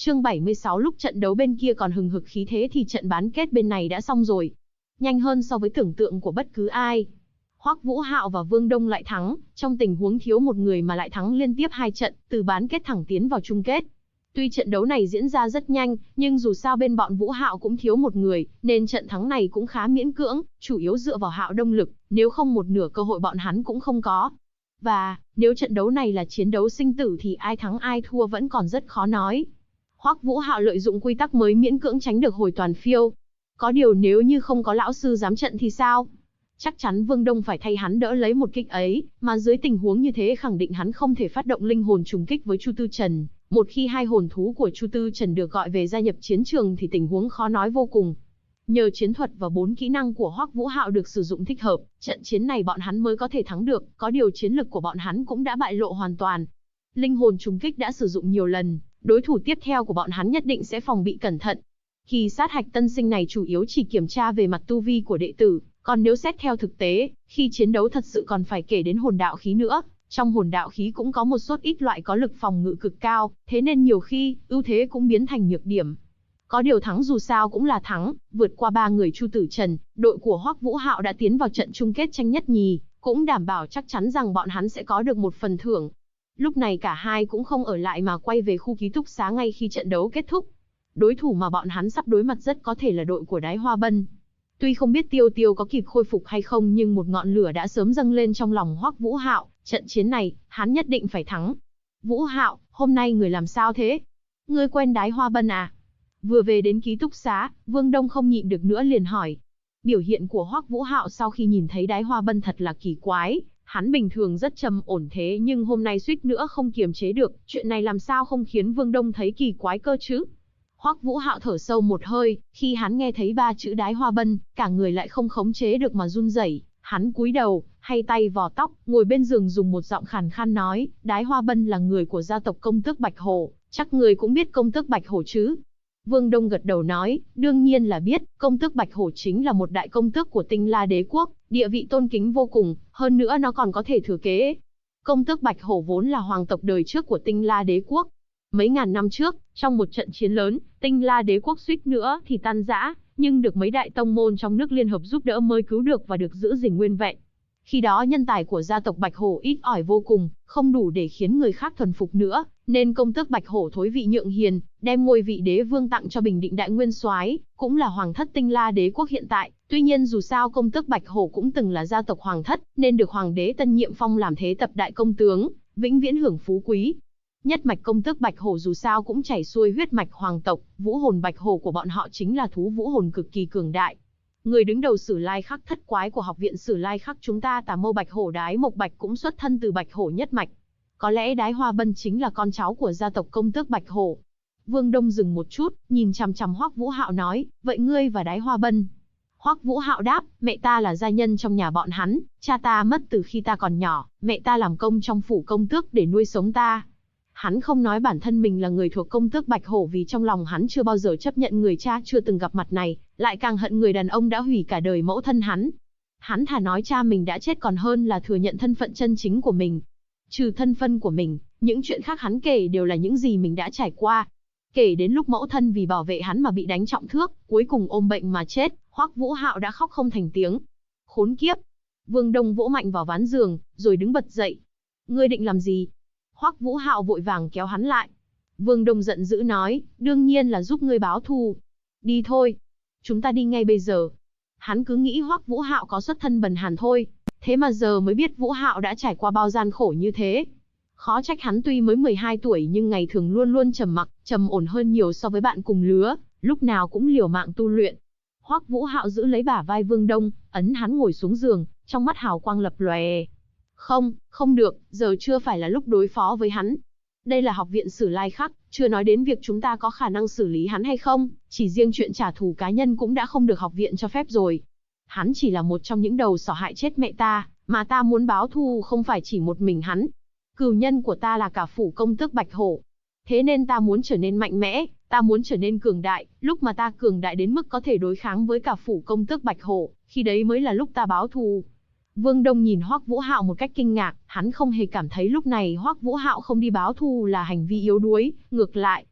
Chương 76 lúc trận đấu bên kia còn hừng hực khí thế thì trận bán kết bên này đã xong rồi. Nhanh hơn so với tưởng tượng của bất cứ ai. Hoắc Vũ Hạo và Vương Đông lại thắng, trong tình huống thiếu một người mà lại thắng liên tiếp 2 trận, từ bán kết thẳng tiến vào chung kết. Tuy trận đấu này diễn ra rất nhanh, nhưng dù sao bên bọn Vũ Hạo cũng thiếu một người, nên trận thắng này cũng khá miễn cưỡng, chủ yếu dựa vào Hạo Đông lực, nếu không một nửa cơ hội bọn hắn cũng không có. Và, nếu trận đấu này là chiến đấu sinh tử thì ai thắng ai thua vẫn còn rất khó nói. Hoắc Vũ Hạo lợi dụng quy tắc mới miễn cưỡng tránh được hồi toàn phiêu. Có điều nếu như không có lão sư giám trận thì sao? Chắc chắn Vương Đông phải thay hắn đỡ lấy một kích ấy, mà dưới tình huống như thế khẳng định hắn không thể phát động linh hồn trùng kích với Chu Tư Trần. Một khi hai hồn thú của Chu Tư Trần được gọi về gia nhập chiến trường thì tình huống khó nói vô cùng. Nhờ chiến thuật và 4 kỹ năng của Hoắc Vũ Hạo được sử dụng thích hợp, trận chiến này bọn hắn mới có thể thắng được, có điều chiến lực của bọn hắn cũng đã bại lộ hoàn toàn. Linh hồn trùng kích đã sử dụng nhiều lần, đối thủ tiếp theo của bọn hắn nhất định sẽ phòng bị cẩn thận. Kỳ sát hạch tân sinh này chủ yếu chỉ kiểm tra về mặt tu vi của đệ tử, còn nếu xét theo thực tế, khi chiến đấu thật sự còn phải kể đến hồn đạo khí nữa. Trong hồn đạo khí cũng có một số ít loại có lực phòng ngự cực cao, thế nên nhiều khi, ưu thế cũng biến thành nhược điểm. Có điều thắng dù sao cũng là thắng, vượt qua 3 người Chu Tử Trần, đội của Hoắc Vũ Hạo đã tiến vào trận chung kết tranh nhất nhì, cũng đảm bảo chắc chắn rằng bọn hắn sẽ có được một phần thưởng. Lúc này cả hai cũng không ở lại mà quay về khu ký túc xá ngay khi trận đấu kết thúc. Đối thủ mà bọn hắn sắp đối mặt rất có thể là đội của Đái Hoa Bân. Tuy không biết Tiêu Tiêu có kịp khôi phục hay không nhưng một ngọn lửa đã sớm dâng lên trong lòng Hoắc Vũ Hạo, trận chiến này, hắn nhất định phải thắng. Vũ Hạo, hôm nay người làm sao thế? Ngươi quen Đái Hoa Bân à? Vừa về đến ký túc xá, Vương Đông không nhịn được nữa liền hỏi. Biểu hiện của Hoắc Vũ Hạo sau khi nhìn thấy Đái Hoa Bân thật là kỳ quái, hắn bình thường rất trầm ổn thế nhưng hôm nay suýt nữa không kiềm chế được, chuyện này làm sao không khiến Vương Đông thấy kỳ quái cơ chứ? Hoắc Vũ Hạo thở sâu một hơi, khi hắn nghe thấy 3 chữ Đái Hoa Bân, cả người lại không khống chế được mà run rẩy. Hắn cúi đầu, hay tay vò tóc, ngồi bên giường dùng một giọng khàn khàn nói, Đái Hoa Bân là người của gia tộc Công Tước Bạch Hổ, chắc người cũng biết Công Tước Bạch Hổ chứ? Vương Đông gật đầu nói, đương nhiên là biết, Công Tước Bạch Hổ chính là một đại công tước của Tinh La Đế quốc, địa vị tôn kính vô cùng, hơn nữa nó còn có thể thừa kế. Công Tước Bạch Hổ vốn là hoàng tộc đời trước của Tinh La Đế quốc. Mấy ngàn năm trước, trong một trận chiến lớn, Tinh La Đế quốc suýt nữa thì tan rã, nhưng được mấy đại tông môn trong nước liên hợp giúp đỡ mới cứu được và được giữ gìn nguyên vẹn. Khi đó nhân tài của gia tộc Bạch Hổ ít ỏi vô cùng, không đủ để khiến người khác thuần phục nữa, nên Công Tước Bạch Hổ thối vị nhượng hiền, đem ngôi vị đế vương tặng cho Bình Định Đại Nguyên Soái, cũng là hoàng thất Tinh La Đế quốc hiện tại. Tuy nhiên dù sao Công Tước Bạch Hổ cũng từng là gia tộc hoàng thất, nên được hoàng đế tân nhiệm phong làm thế tập đại công tướng, vĩnh viễn hưởng phú quý. Nhất mạch Công Tước Bạch Hổ dù sao cũng chảy xuôi huyết mạch hoàng tộc, vũ hồn Bạch Hổ của bọn họ chính là thú vũ hồn cực kỳ cường đại. Người đứng đầu Sử Lai Khắc thất quái của học viện Sử Lai Khắc chúng ta Tà Mâu Bạch Hổ Đái Mộc Bạch cũng xuất thân từ Bạch Hổ nhất mạch. Có lẽ Đái Hoa Bân chính là con cháu của gia tộc Công Tước Bạch Hổ. Vương Đông dừng một chút, nhìn chằm chằm Hoắc Vũ Hạo nói, vậy ngươi và Đái Hoa Bân? Hoắc Vũ Hạo đáp, mẹ ta là gia nhân trong nhà bọn hắn, cha ta mất từ khi ta còn nhỏ, mẹ ta làm công trong phủ công tước để nuôi sống ta. Hắn không nói bản thân mình là người thuộc Công Tước Bạch Hổ vì trong lòng hắn chưa bao giờ chấp nhận người cha chưa từng gặp mặt này, lại càng hận người đàn ông đã hủy cả đời mẫu thân hắn. Hắn thà nói cha mình đã chết còn hơn là thừa nhận thân phận chân chính của mình. Trừ thân phận của mình, những chuyện khác hắn kể đều là những gì mình đã trải qua. Kể đến lúc mẫu thân vì bảo vệ hắn mà bị đánh trọng thước, cuối cùng ôm bệnh mà chết, Hoắc Vũ Hạo đã khóc không thành tiếng. Khốn kiếp! Vương Đông vỗ mạnh vào ván giường, rồi đứng bật dậy. Ngươi định làm gì? Hoắc Vũ Hạo vội vàng kéo hắn lại. Vương Đông giận dữ nói, đương nhiên là giúp ngươi báo thù. Đi thôi. Chúng ta đi ngay bây giờ. Hắn cứ nghĩ Hoắc Vũ Hạo có xuất thân bần hàn thôi. Thế mà giờ mới biết Vũ Hạo đã trải qua bao gian khổ như thế. Khó trách hắn tuy mới 12 tuổi nhưng ngày thường luôn luôn trầm mặc, trầm ổn hơn nhiều so với bạn cùng lứa, lúc nào cũng liều mạng tu luyện. Hoắc Vũ Hạo giữ lấy bả vai Vương Đông, ấn hắn ngồi xuống giường, trong mắt hào quang lập lòe. Không, không được, giờ chưa phải là lúc đối phó với hắn. Đây là học viện Sử Lai Khắc, chưa nói đến việc chúng ta có khả năng xử lý hắn hay không, chỉ riêng chuyện trả thù cá nhân cũng đã không được học viện cho phép rồi. Hắn chỉ là một trong những đầu sỏ hại chết mẹ ta, mà ta muốn báo thù không phải chỉ một mình hắn. Cừu nhân của ta là cả phủ Công Tước Bạch Hổ. Thế nên ta muốn trở nên mạnh mẽ, ta muốn trở nên cường đại, lúc mà ta cường đại đến mức có thể đối kháng với cả phủ Công Tước Bạch Hổ, khi đấy mới là lúc ta báo thù. Vương Đông nhìn Hoắc Vũ Hạo một cách kinh ngạc, hắn không hề cảm thấy lúc này Hoắc Vũ Hạo không đi báo thù là hành vi yếu đuối, ngược lại,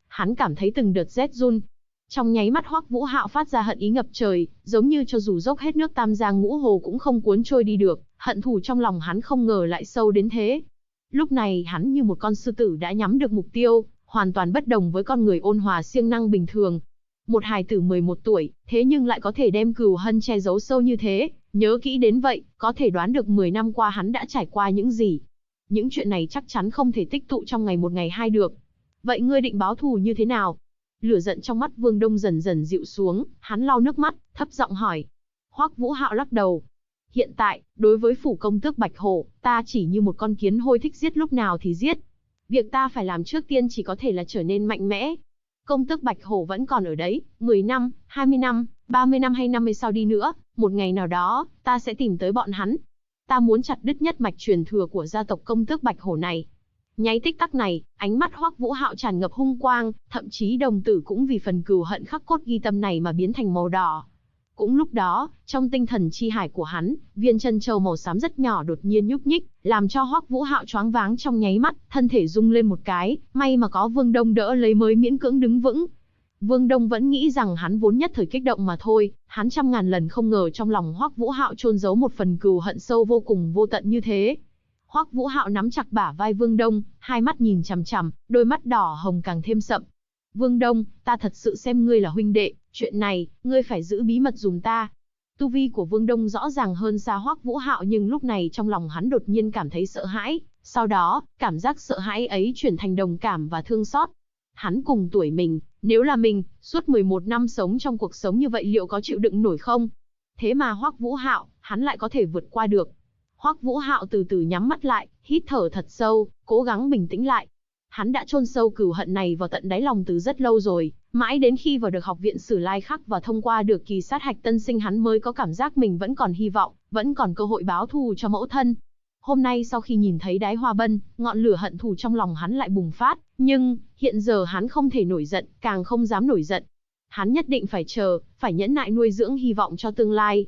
Hắn cảm thấy từng đợt rét run. Trong nháy mắt Hoắc Vũ Hạo phát ra hận ý ngập trời, giống như cho dù dốc hết nước Tam Giang Ngũ Hồ cũng không cuốn trôi đi được, hận thù trong lòng hắn không ngờ lại sâu đến thế. Lúc này hắn như một con sư tử đã nhắm được mục tiêu, hoàn toàn bất đồng với con người ôn hòa siêng năng bình thường. Một hài tử 11 tuổi, thế nhưng lại có thể đem cừu hận che giấu sâu như thế, nhớ kỹ đến vậy, có thể đoán được 10 năm qua hắn đã trải qua những gì. Những chuyện này chắc chắn không thể tích tụ trong ngày một ngày hai được. Vậy ngươi định báo thù như thế nào? Lửa giận trong mắt Vương Đông dần dần dịu xuống, hắn lau nước mắt, thấp giọng hỏi. Hoắc Vũ Hạo lắc đầu. Hiện tại, đối với phủ công tước Bạch Hổ, ta chỉ như một con kiến hôi thích giết lúc nào thì giết. Việc ta phải làm trước tiên chỉ có thể là trở nên mạnh mẽ. Công tước Bạch Hổ vẫn còn ở đấy, 10 năm, 20 năm, 30 năm hay 50 sau đi nữa, một ngày nào đó, ta sẽ tìm tới bọn hắn. Ta muốn chặt đứt nhất mạch truyền thừa của gia tộc công tước Bạch Hổ này. Nháy tích tắc này, ánh mắt Hoắc Vũ Hạo tràn ngập hung quang, thậm chí đồng tử cũng vì phần cừu hận khắc cốt ghi tâm này mà biến thành màu đỏ. Cũng lúc đó, trong tinh thần chi hải của hắn, viên chân châu màu xám rất nhỏ đột nhiên nhúc nhích, làm cho Hoắc Vũ Hạo choáng váng trong nháy mắt, thân thể rung lên một cái, may mà có Vương Đông đỡ lấy mới miễn cưỡng đứng vững. Vương Đông vẫn nghĩ rằng hắn vốn nhất thời kích động mà thôi, hắn trăm ngàn lần không ngờ trong lòng Hoắc Vũ Hạo chôn giấu một phần cừu hận sâu vô cùng vô tận như thế. Hoắc Vũ Hạo nắm chặt bả vai Vương Đông, hai mắt nhìn chằm chằm, đôi mắt đỏ hồng càng thêm sậm. Vương Đông, ta thật sự xem ngươi là huynh đệ, chuyện này, ngươi phải giữ bí mật giùm ta. Tu vi của Vương Đông rõ ràng hơn xa Hoắc Vũ Hạo nhưng lúc này trong lòng hắn đột nhiên cảm thấy sợ hãi, sau đó, cảm giác sợ hãi ấy chuyển thành đồng cảm và thương xót. Hắn cùng tuổi mình, nếu là mình, suốt 11 năm sống trong cuộc sống như vậy liệu có chịu đựng nổi không? Thế mà Hoắc Vũ Hạo, hắn lại có thể vượt qua được. Hoắc Vũ Hạo từ từ nhắm mắt lại, hít thở thật sâu, cố gắng bình tĩnh lại. Hắn đã chôn sâu cừu hận này vào tận đáy lòng từ rất lâu rồi, mãi đến khi vào được học viện Sử Lai Khắc và thông qua được kỳ sát hạch tân sinh hắn mới có cảm giác mình vẫn còn hy vọng, vẫn còn cơ hội báo thù cho mẫu thân. Hôm nay sau khi nhìn thấy Đái Hoa Bân, ngọn lửa hận thù trong lòng hắn lại bùng phát, nhưng hiện giờ hắn không thể nổi giận, càng không dám nổi giận. Hắn nhất định phải chờ, phải nhẫn nại nuôi dưỡng hy vọng cho tương lai.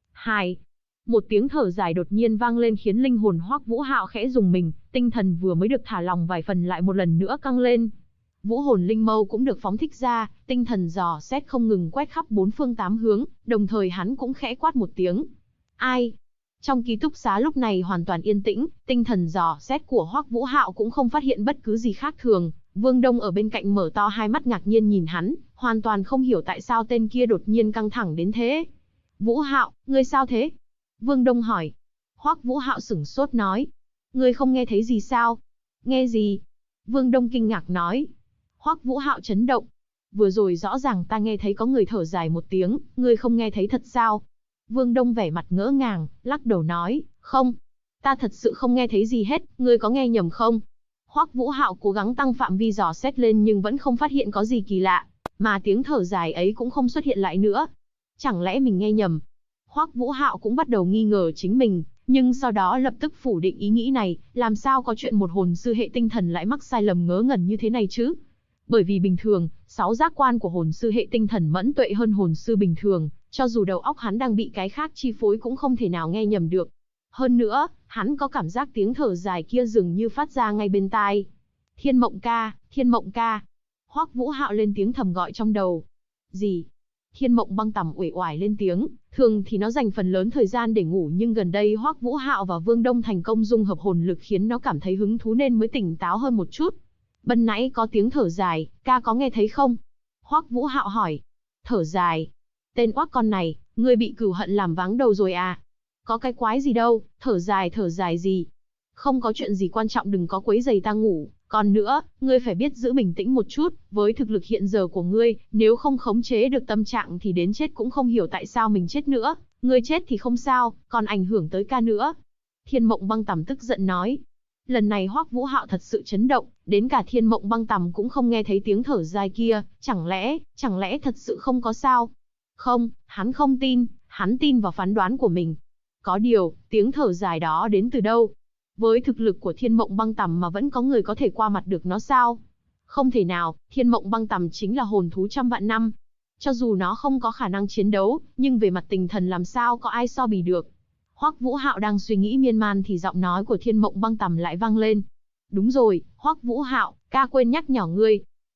2. Một tiếng thở dài đột nhiên vang lên khiến linh hồn Hoắc Vũ Hạo khẽ rùng mình, tinh thần vừa mới được thả lòng vài phần lại một lần nữa căng lên. Vũ hồn linh mâu cũng được phóng thích ra, tinh thần dò xét không ngừng quét khắp bốn phương tám hướng, đồng thời hắn cũng khẽ quát một tiếng. Ai? Trong ký túc xá lúc này hoàn toàn yên tĩnh, tinh thần dò xét của Hoắc Vũ Hạo cũng không phát hiện bất cứ gì khác thường. Vương Đông ở bên cạnh mở to hai mắt ngạc nhiên nhìn hắn, hoàn toàn không hiểu tại sao tên kia đột nhiên căng thẳng đến thế. Vũ Hạo, ngươi sao thế? Vương Đông hỏi. Hoắc Vũ Hạo sửng sốt nói. Ngươi không nghe thấy gì sao? Nghe gì? Vương Đông kinh ngạc nói. Hoắc Vũ Hạo chấn động. Vừa rồi rõ ràng ta nghe thấy có người thở dài một tiếng, ngươi không nghe thấy thật sao? Vương Đông vẻ mặt ngỡ ngàng, lắc đầu nói, không. Ta thật sự không nghe thấy gì hết, ngươi có nghe nhầm không? Hoắc Vũ Hạo cố gắng tăng phạm vi dò xét lên nhưng vẫn không phát hiện có gì kỳ lạ, mà tiếng thở dài ấy cũng không xuất hiện lại nữa. Chẳng lẽ mình nghe nhầm? Hoắc Vũ Hạo cũng bắt đầu nghi ngờ chính mình, nhưng sau đó lập tức phủ định ý nghĩ này, làm sao có chuyện một hồn sư hệ tinh thần lại mắc sai lầm ngớ ngẩn như thế này chứ? Bởi vì bình thường, 6 giác quan của hồn sư hệ tinh thần mẫn tuệ hơn hồn sư bình thường, cho dù đầu óc hắn đang bị cái khác chi phối cũng không thể nào nghe nhầm được. Hơn nữa, hắn có cảm giác tiếng thở dài kia dường như phát ra ngay bên tai. Thiên Mộng ca, Thiên Mộng ca. Hoắc Vũ Hạo lên tiếng thầm gọi trong đầu. Gì? Thiên Mộng Băng Tằm uể oải lên tiếng, thường thì nó dành phần lớn thời gian để ngủ nhưng gần đây Hoắc Vũ Hạo và Vương Đông thành công dung hợp hồn lực khiến nó cảm thấy hứng thú nên mới tỉnh táo hơn một chút. Ban nãy có tiếng thở dài, ca có nghe thấy không? Hoắc Vũ Hạo hỏi. Thở dài? Tên oác con này, ngươi bị cừu hận làm váng đầu rồi à? Có cái quái gì đâu, thở dài gì? Không có chuyện gì quan trọng đừng có quấy rầy ta ngủ. Còn nữa, ngươi phải biết giữ bình tĩnh một chút, với thực lực hiện giờ của ngươi, nếu không khống chế được tâm trạng thì đến chết cũng không hiểu tại sao mình chết nữa. Ngươi chết thì không sao, còn ảnh hưởng tới ca nữa. Thiên Mộng Băng Tằm tức giận nói. Lần này Hoắc Vũ Hạo thật sự chấn động, đến cả Thiên Mộng Băng Tằm cũng không nghe thấy tiếng thở dài kia, chẳng lẽ thật sự không có sao? Không, hắn không tin, hắn tin vào phán đoán của mình. Có điều, tiếng thở dài đó đến từ đâu? Với thực lực của Thiên Mộng Băng Tằm mà vẫn có người có thể qua mặt được nó sao? Không thể nào, Thiên Mộng Băng Tằm chính là hồn thú trăm vạn năm. Cho dù nó không có khả năng chiến đấu, nhưng về mặt tinh thần làm sao có ai so bì được. Hoắc Vũ Hạo đang suy nghĩ miên man thì giọng nói của Thiên Mộng Băng Tằm lại vang lên. Đúng rồi, Hoắc Vũ Hạo, ca quên nhắc nhở ngươi.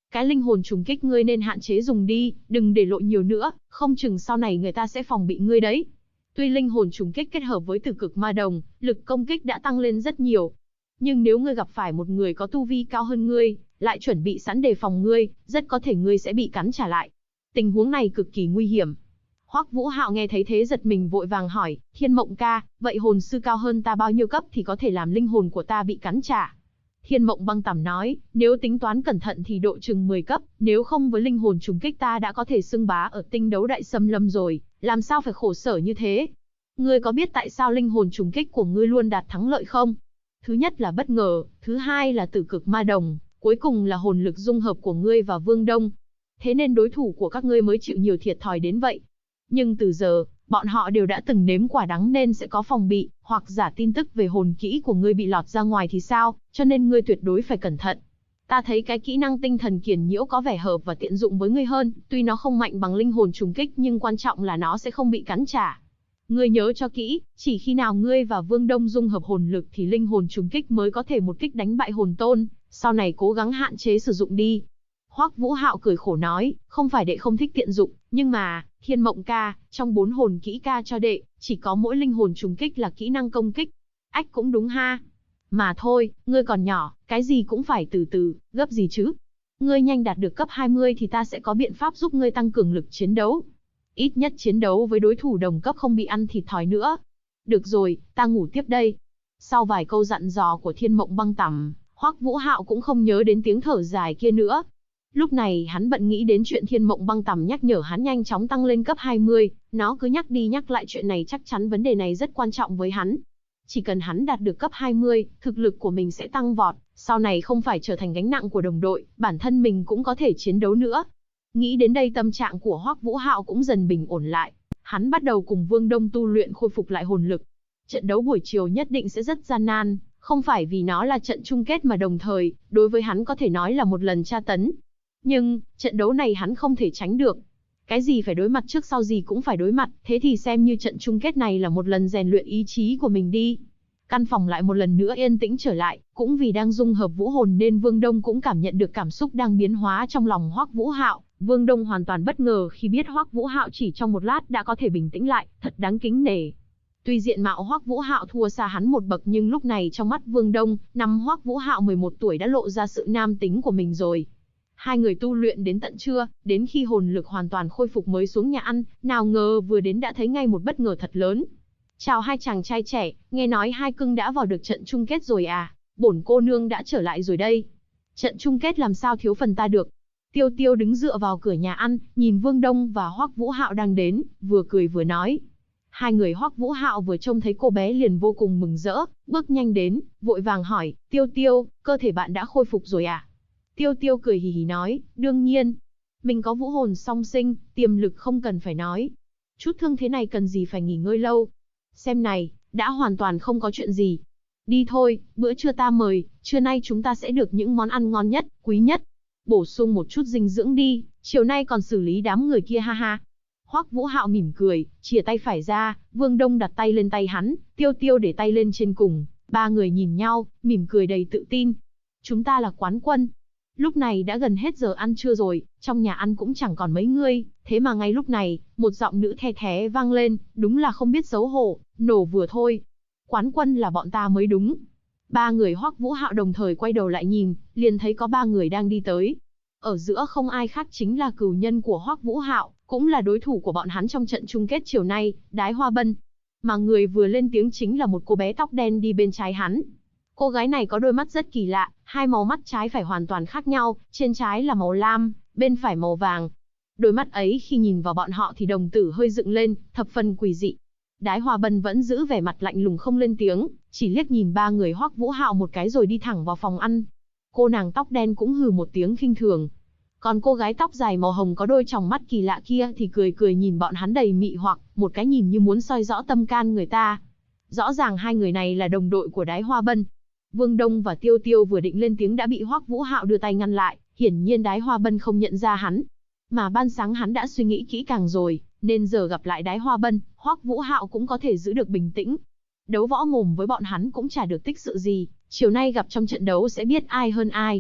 Cái linh hồn trùng kích ngươi nên hạn chế dùng đi, đừng để lộ nhiều nữa, không chừng sau này người ta sẽ phòng bị ngươi đấy. Tuy linh hồn trùng kích kết hợp với tử cực ma đồng, lực công kích đã tăng lên rất nhiều. Nhưng nếu ngươi gặp phải một người có tu vi cao hơn ngươi, lại chuẩn bị sẵn đề phòng ngươi, rất có thể ngươi sẽ bị cắn trả lại. Tình huống này cực kỳ nguy hiểm. Hoắc Vũ Hạo nghe thấy thế giật mình vội vàng hỏi, Thiên Mộng ca, vậy hồn sư cao hơn ta bao nhiêu cấp thì có thể làm linh hồn của ta bị cắn trả? Thiên Mộng Băng Tằm nói, nếu tính toán cẩn thận thì độ chừng 10 cấp, nếu không với linh hồn trùng kích ta đã có thể xưng bá ở tinh đấu đại xâm lâm rồi, làm sao phải khổ sở như thế? Ngươi có biết tại sao linh hồn trùng kích của ngươi luôn đạt thắng lợi không? Thứ nhất là bất ngờ, thứ hai là tử cực ma đồng, cuối cùng là hồn lực dung hợp của ngươi và Vương Đông. Thế nên đối thủ của các ngươi mới chịu nhiều thiệt thòi đến vậy. Nhưng từ giờ, bọn họ đều đã từng nếm quả đắng nên sẽ có phòng bị, hoặc giả tin tức về hồn kỹ của ngươi bị lọt ra ngoài thì sao, cho nên ngươi tuyệt đối phải cẩn thận. Ta thấy cái kỹ năng tinh thần kiền nhiễu có vẻ hợp và tiện dụng với ngươi hơn, tuy nó không mạnh bằng linh hồn trùng kích nhưng quan trọng là nó sẽ không bị cắn trả. Ngươi nhớ cho kỹ, chỉ khi nào ngươi và Vương Đông dung hợp hồn lực thì linh hồn trùng kích mới có thể một kích đánh bại hồn tôn, sau này cố gắng hạn chế sử dụng đi. Hoắc Vũ Hạo cười khổ nói, không phải đệ không thích tiện dụng, nhưng mà, Thiên Mộng ca, trong 4 hồn kỹ ca cho đệ, chỉ có mỗi linh hồn trùng kích là kỹ năng công kích. Ách cũng đúng ha. Mà thôi, ngươi còn nhỏ, cái gì cũng phải từ từ, gấp gì chứ. Ngươi nhanh đạt được cấp 20 thì ta sẽ có biện pháp giúp ngươi tăng cường lực chiến đấu. Ít nhất chiến đấu với đối thủ đồng cấp không bị ăn thịt thòi nữa. Được rồi, ta ngủ tiếp đây. Sau vài câu dặn dò của Thiên Mộng Băng Tằm, Hoắc Vũ Hạo cũng không nhớ đến tiếng thở dài kia nữa. Lúc này hắn bận nghĩ đến chuyện Thiên Mộng Băng Tằm nhắc nhở hắn nhanh chóng tăng lên cấp 20, nó cứ nhắc đi nhắc lại chuyện này chắc chắn vấn đề này rất quan trọng với hắn. Chỉ cần hắn đạt được cấp 20, thực lực của mình sẽ tăng vọt, sau này không phải trở thành gánh nặng của đồng đội, bản thân mình cũng có thể chiến đấu nữa. Nghĩ đến đây tâm trạng của Hoắc Vũ Hạo cũng dần bình ổn lại. Hắn bắt đầu cùng Vương Đông tu luyện khôi phục lại hồn lực. Trận đấu buổi chiều nhất định sẽ rất gian nan, không phải vì nó là trận chung kết mà đồng thời, đối với hắn có thể nói là một lần tra tấn. Nhưng, trận đấu này hắn không thể tránh được. Cái gì phải đối mặt trước sau gì cũng phải đối mặt, thế thì xem như trận chung kết này là một lần rèn luyện ý chí của mình đi. Căn phòng lại một lần nữa yên tĩnh trở lại, cũng vì đang dung hợp vũ hồn nên Vương Đông cũng cảm nhận được cảm xúc đang biến hóa trong lòng Hoắc Vũ Hạo. Vương Đông hoàn toàn bất ngờ khi biết Hoắc Vũ Hạo chỉ trong một lát đã có thể bình tĩnh lại, thật đáng kính nể. Tuy diện mạo Hoắc Vũ Hạo thua xa hắn một bậc nhưng lúc này trong mắt Vương Đông, năm Hoắc Vũ Hạo 11 tuổi đã lộ ra sự nam tính của mình rồi. Hai người tu luyện đến tận trưa, đến khi hồn lực hoàn toàn khôi phục mới xuống nhà ăn, nào ngờ vừa đến đã thấy ngay một bất ngờ thật lớn. Chào hai chàng trai trẻ, nghe nói hai cưng đã vào được trận chung kết rồi à, bổn cô nương đã trở lại rồi đây. Trận chung kết làm sao thiếu phần ta được. Tiêu Tiêu đứng dựa vào cửa nhà ăn, nhìn Vương Đông và Hoắc Vũ Hạo đang đến, vừa cười vừa nói. Hai người Hoắc Vũ Hạo vừa trông thấy cô bé liền vô cùng mừng rỡ, bước nhanh đến, vội vàng hỏi, Tiêu Tiêu, cơ thể bạn đã khôi phục rồi à? Tiêu Tiêu cười hì hì nói, đương nhiên. Mình có vũ hồn song sinh, tiềm lực không cần phải nói. Chút thương thế này cần gì phải nghỉ ngơi lâu. Xem này, đã hoàn toàn không có chuyện gì. Đi thôi, bữa trưa ta mời, trưa nay chúng ta sẽ được những món ăn ngon nhất, quý nhất. Bổ sung một chút dinh dưỡng đi, chiều nay còn xử lý đám người kia ha ha. Hoắc Vũ Hạo mỉm cười, chìa tay phải ra, Vương Đông đặt tay lên tay hắn, Tiêu Tiêu để tay lên trên cùng. Ba người nhìn nhau, mỉm cười đầy tự tin. Chúng ta là quán quân. Lúc này đã gần hết giờ ăn trưa rồi, trong nhà ăn cũng chẳng còn mấy người, thế mà ngay lúc này, một giọng nữ the thé vang lên, đúng là không biết xấu hổ, nổ vừa thôi. Quán quân là bọn ta mới đúng. Ba người Hoắc Vũ Hạo đồng thời quay đầu lại nhìn, liền thấy có ba người đang đi tới. Ở giữa không ai khác chính là cừu nhân của Hoắc Vũ Hạo, cũng là đối thủ của bọn hắn trong trận chung kết chiều nay, Đái Hoa Bân. Mà người vừa lên tiếng chính là một cô bé tóc đen đi bên trái hắn. Cô gái này có đôi mắt rất kỳ lạ, hai màu mắt trái phải hoàn toàn khác nhau, trên trái là màu lam, bên phải màu vàng. Đôi mắt ấy khi nhìn vào bọn họ thì đồng tử hơi dựng lên, thập phần quỷ dị. Đái Hoa Bân vẫn giữ vẻ mặt lạnh lùng không lên tiếng, chỉ liếc nhìn ba người Hoắc Vũ Hạo một cái rồi đi thẳng vào phòng ăn. Cô nàng tóc đen cũng hừ một tiếng khinh thường. Còn cô gái tóc dài màu hồng có đôi tròng mắt kỳ lạ kia thì cười cười nhìn bọn hắn đầy mị hoặc, một cái nhìn như muốn soi rõ tâm can người ta. Rõ ràng hai người này là đồng đội của Đái Hoa Bân. Vương Đông và Tiêu Tiêu vừa định lên tiếng đã bị Hoắc Vũ Hạo đưa tay ngăn lại, hiển nhiên Đái Hoa Bân không nhận ra hắn. Mà ban sáng hắn đã suy nghĩ kỹ càng rồi, nên giờ gặp lại Đái Hoa Bân, Hoắc Vũ Hạo cũng có thể giữ được bình tĩnh. Đấu võ mồm với bọn hắn cũng chả được tích sự gì, chiều nay gặp trong trận đấu sẽ biết ai hơn ai.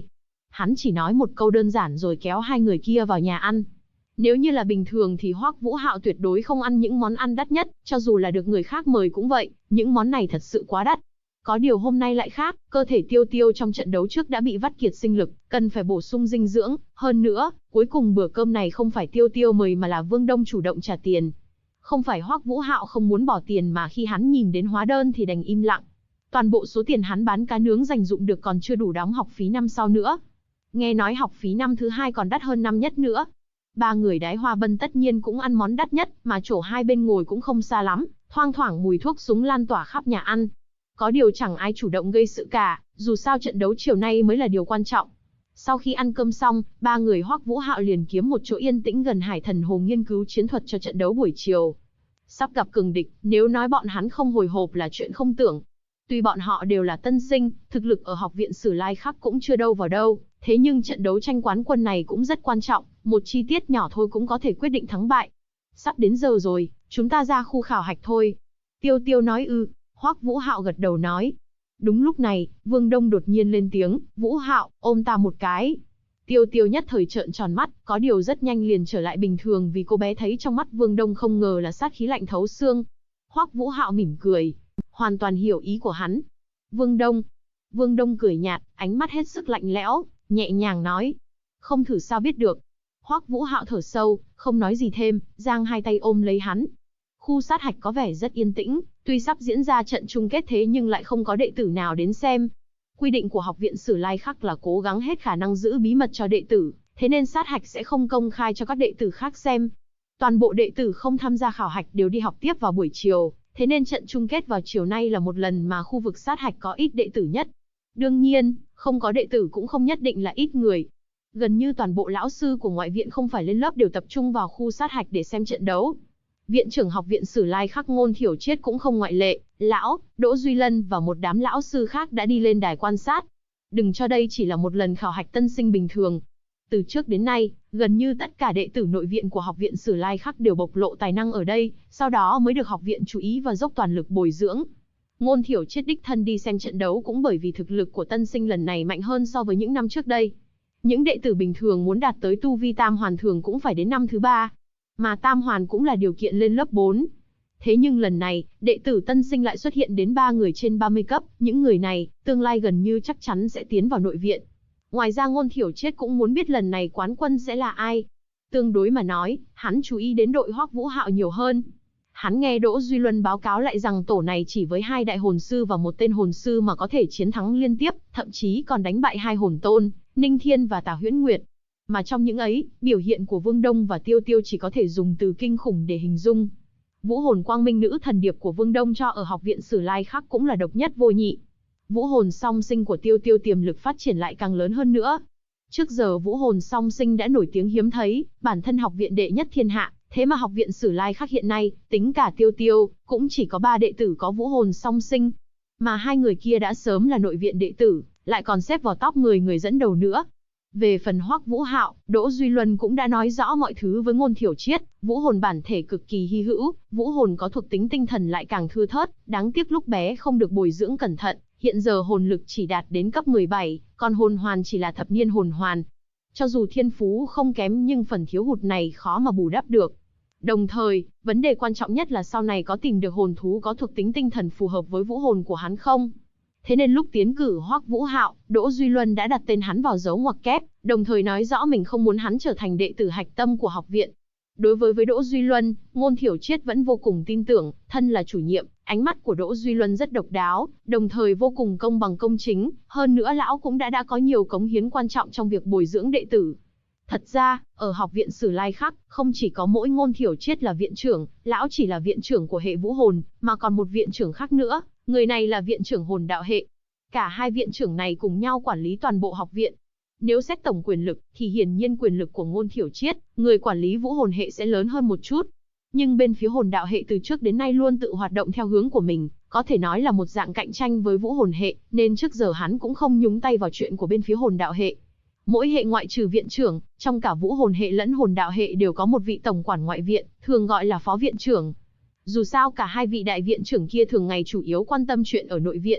Hắn chỉ nói một câu đơn giản rồi kéo hai người kia vào nhà ăn. Nếu như là bình thường thì Hoắc Vũ Hạo tuyệt đối không ăn những món ăn đắt nhất, cho dù là được người khác mời cũng vậy, những món này thật sự quá đắt. Có điều hôm nay lại khác, cơ thể Tiêu Tiêu trong trận đấu trước đã bị vắt kiệt sinh lực, cần phải bổ sung dinh dưỡng, hơn nữa, cuối cùng bữa cơm này không phải Tiêu Tiêu mời mà là Vương Đông chủ động trả tiền. Không phải Hoắc Vũ Hạo không muốn bỏ tiền mà khi hắn nhìn đến hóa đơn thì đành im lặng. Toàn bộ số tiền hắn bán cá nướng dành dụm được còn chưa đủ đóng học phí năm sau nữa. Nghe nói học phí năm thứ hai còn đắt hơn năm nhất nữa. Ba người Đái Hoa Bân tất nhiên cũng ăn món đắt nhất, mà chỗ hai bên ngồi cũng không xa lắm, thoang thoảng mùi thuốc súng lan tỏa khắp nhà ăn. Có điều chẳng ai chủ động gây sự cả, dù sao trận đấu chiều nay mới là điều quan trọng. Sau khi ăn cơm xong, ba người Hoắc Vũ Hạo liền kiếm một chỗ yên tĩnh gần Hải Thần Hồ nghiên cứu chiến thuật cho trận đấu buổi chiều. Sắp gặp cường địch, nếu nói bọn hắn không hồi hộp là chuyện không tưởng. Tuy bọn họ đều là tân sinh, thực lực ở học viện Sử Lai Khắc cũng chưa đâu vào đâu, thế nhưng trận đấu tranh quán quân này cũng rất quan trọng, một chi tiết nhỏ thôi cũng có thể quyết định thắng bại. Sắp đến giờ rồi, chúng ta ra khu khảo hạch thôi. Tiêu Tiêu nói Hoắc Vũ Hạo gật đầu nói. Đúng lúc này, Vương Đông đột nhiên lên tiếng, Vũ Hạo, ôm ta một cái. Tiêu Tiêu nhất thời trợn tròn mắt, có điều rất nhanh liền trở lại bình thường vì cô bé thấy trong mắt Vương Đông không ngờ là sát khí lạnh thấu xương. Hoắc Vũ Hạo mỉm cười, hoàn toàn hiểu ý của hắn. Vương Đông cười nhạt, ánh mắt hết sức lạnh lẽo, nhẹ nhàng nói. Không thử sao biết được. Hoắc Vũ Hạo thở sâu, không nói gì thêm, giang hai tay ôm lấy hắn. Khu sát hạch có vẻ rất yên tĩnh, tuy sắp diễn ra trận chung kết thế nhưng lại không có đệ tử nào đến xem. Quy định của học viện Sử Lai Khắc là cố gắng hết khả năng giữ bí mật cho đệ tử, thế nên sát hạch sẽ không công khai cho các đệ tử khác xem. Toàn bộ đệ tử không tham gia khảo hạch đều đi học tiếp vào buổi chiều, thế nên trận chung kết vào chiều nay là một lần mà khu vực sát hạch có ít đệ tử nhất. Đương nhiên, không có đệ tử cũng không nhất định là ít người. Gần như toàn bộ lão sư của ngoại viện không phải lên lớp đều tập trung vào khu sát hạch để xem trận đấu. Viện trưởng học viện Sử Lai Khắc Ngôn Thiểu Triết cũng không ngoại lệ, lão, Đỗ Duy Lân và một đám lão sư khác đã đi lên đài quan sát. Đừng cho đây chỉ là một lần khảo hạch tân sinh bình thường. Từ trước đến nay, gần như tất cả đệ tử nội viện của học viện Sử Lai Khắc đều bộc lộ tài năng ở đây, sau đó mới được học viện chú ý và dốc toàn lực bồi dưỡng. Ngôn Thiểu Triết đích thân đi xem trận đấu cũng bởi vì thực lực của tân sinh lần này mạnh hơn so với những năm trước đây. Những đệ tử bình thường muốn đạt tới tu vi tam hoàn thường cũng phải đến năm thứ 3. Mà tam hoàn cũng là điều kiện lên lớp 4. Thế nhưng lần này, đệ tử tân sinh lại xuất hiện đến 3 người trên 30 cấp, những người này, tương lai gần như chắc chắn sẽ tiến vào nội viện. Ngoài ra Ngôn Thiểu Triết cũng muốn biết lần này quán quân sẽ là ai. Tương đối mà nói, hắn chú ý đến đội Hoắc Vũ Hạo nhiều hơn. Hắn nghe Đỗ Duy Luân báo cáo lại rằng tổ này chỉ với 2 đại hồn sư và một tên hồn sư mà có thể chiến thắng liên tiếp, thậm chí còn đánh bại 2 hồn tôn, Ninh Thiên và Tả Huyễn Nguyệt. Mà trong những ấy, biểu hiện của Vương Đông và Tiêu Tiêu chỉ có thể dùng từ kinh khủng để hình dung. Vũ hồn quang minh nữ thần điệp của Vương Đông cho ở học viện Sử Lai Khắc cũng là độc nhất vô nhị. Vũ hồn song sinh của Tiêu Tiêu tiềm lực phát triển lại càng lớn hơn nữa. Trước giờ vũ hồn song sinh đã nổi tiếng hiếm thấy, bản thân học viện đệ nhất thiên hạ, thế mà học viện Sử Lai Khắc hiện nay, tính cả Tiêu Tiêu, cũng chỉ có 3 đệ tử có vũ hồn song sinh. Mà 2 người kia đã sớm là nội viện đệ tử, lại còn xếp vào top 10 người dẫn đầu nữa. Về phần Hoắc Vũ Hạo, Đỗ Duy Luân cũng đã nói rõ mọi thứ với Ngôn Thiểu Triết, vũ hồn bản thể cực kỳ hy hữu, vũ hồn có thuộc tính tinh thần lại càng thưa thớt, đáng tiếc lúc bé không được bồi dưỡng cẩn thận, hiện giờ hồn lực chỉ đạt đến cấp 17, còn hồn hoàn chỉ là thập niên hồn hoàn. Cho dù thiên phú không kém nhưng phần thiếu hụt này khó mà bù đắp được. Đồng thời, vấn đề quan trọng nhất là sau này có tìm được hồn thú có thuộc tính tinh thần phù hợp với vũ hồn của hắn không? Thế nên lúc tiến cử Hoắc Vũ Hạo, Đỗ Duy Luân đã đặt tên hắn vào dấu ngoặc kép, đồng thời nói rõ mình không muốn hắn trở thành đệ tử hạch tâm của học viện. Đối với Đỗ Duy Luân, Ngôn Thiểu Triết vẫn vô cùng tin tưởng, thân là chủ nhiệm, ánh mắt của Đỗ Duy Luân rất độc đáo, đồng thời vô cùng công bằng công chính, hơn nữa lão cũng đã có nhiều cống hiến quan trọng trong việc bồi dưỡng đệ tử. Thật ra, ở học viện Sử Lai Khắc, không chỉ có mỗi Ngôn Thiểu Triết là viện trưởng, lão chỉ là viện trưởng của hệ vũ hồn, mà còn một viện trưởng khác nữa, người này là viện trưởng hồn đạo hệ. Cả hai viện trưởng này cùng nhau quản lý toàn bộ học viện. Nếu xét tổng quyền lực, thì hiển nhiên quyền lực của Ngôn Thiểu Triết, người quản lý vũ hồn hệ sẽ lớn hơn một chút. Nhưng bên phía hồn đạo hệ từ trước đến nay luôn tự hoạt động theo hướng của mình, có thể nói là một dạng cạnh tranh với vũ hồn hệ, nên trước giờ hắn cũng không nhúng tay vào chuyện của bên phía hồn đạo hệ. Mỗi hệ ngoại trừ viện trưởng, trong cả vũ hồn hệ lẫn hồn đạo hệ đều có một vị tổng quản ngoại viện, thường gọi là phó viện trưởng. Dù sao cả hai vị đại viện trưởng kia thường ngày chủ yếu quan tâm chuyện ở nội viện.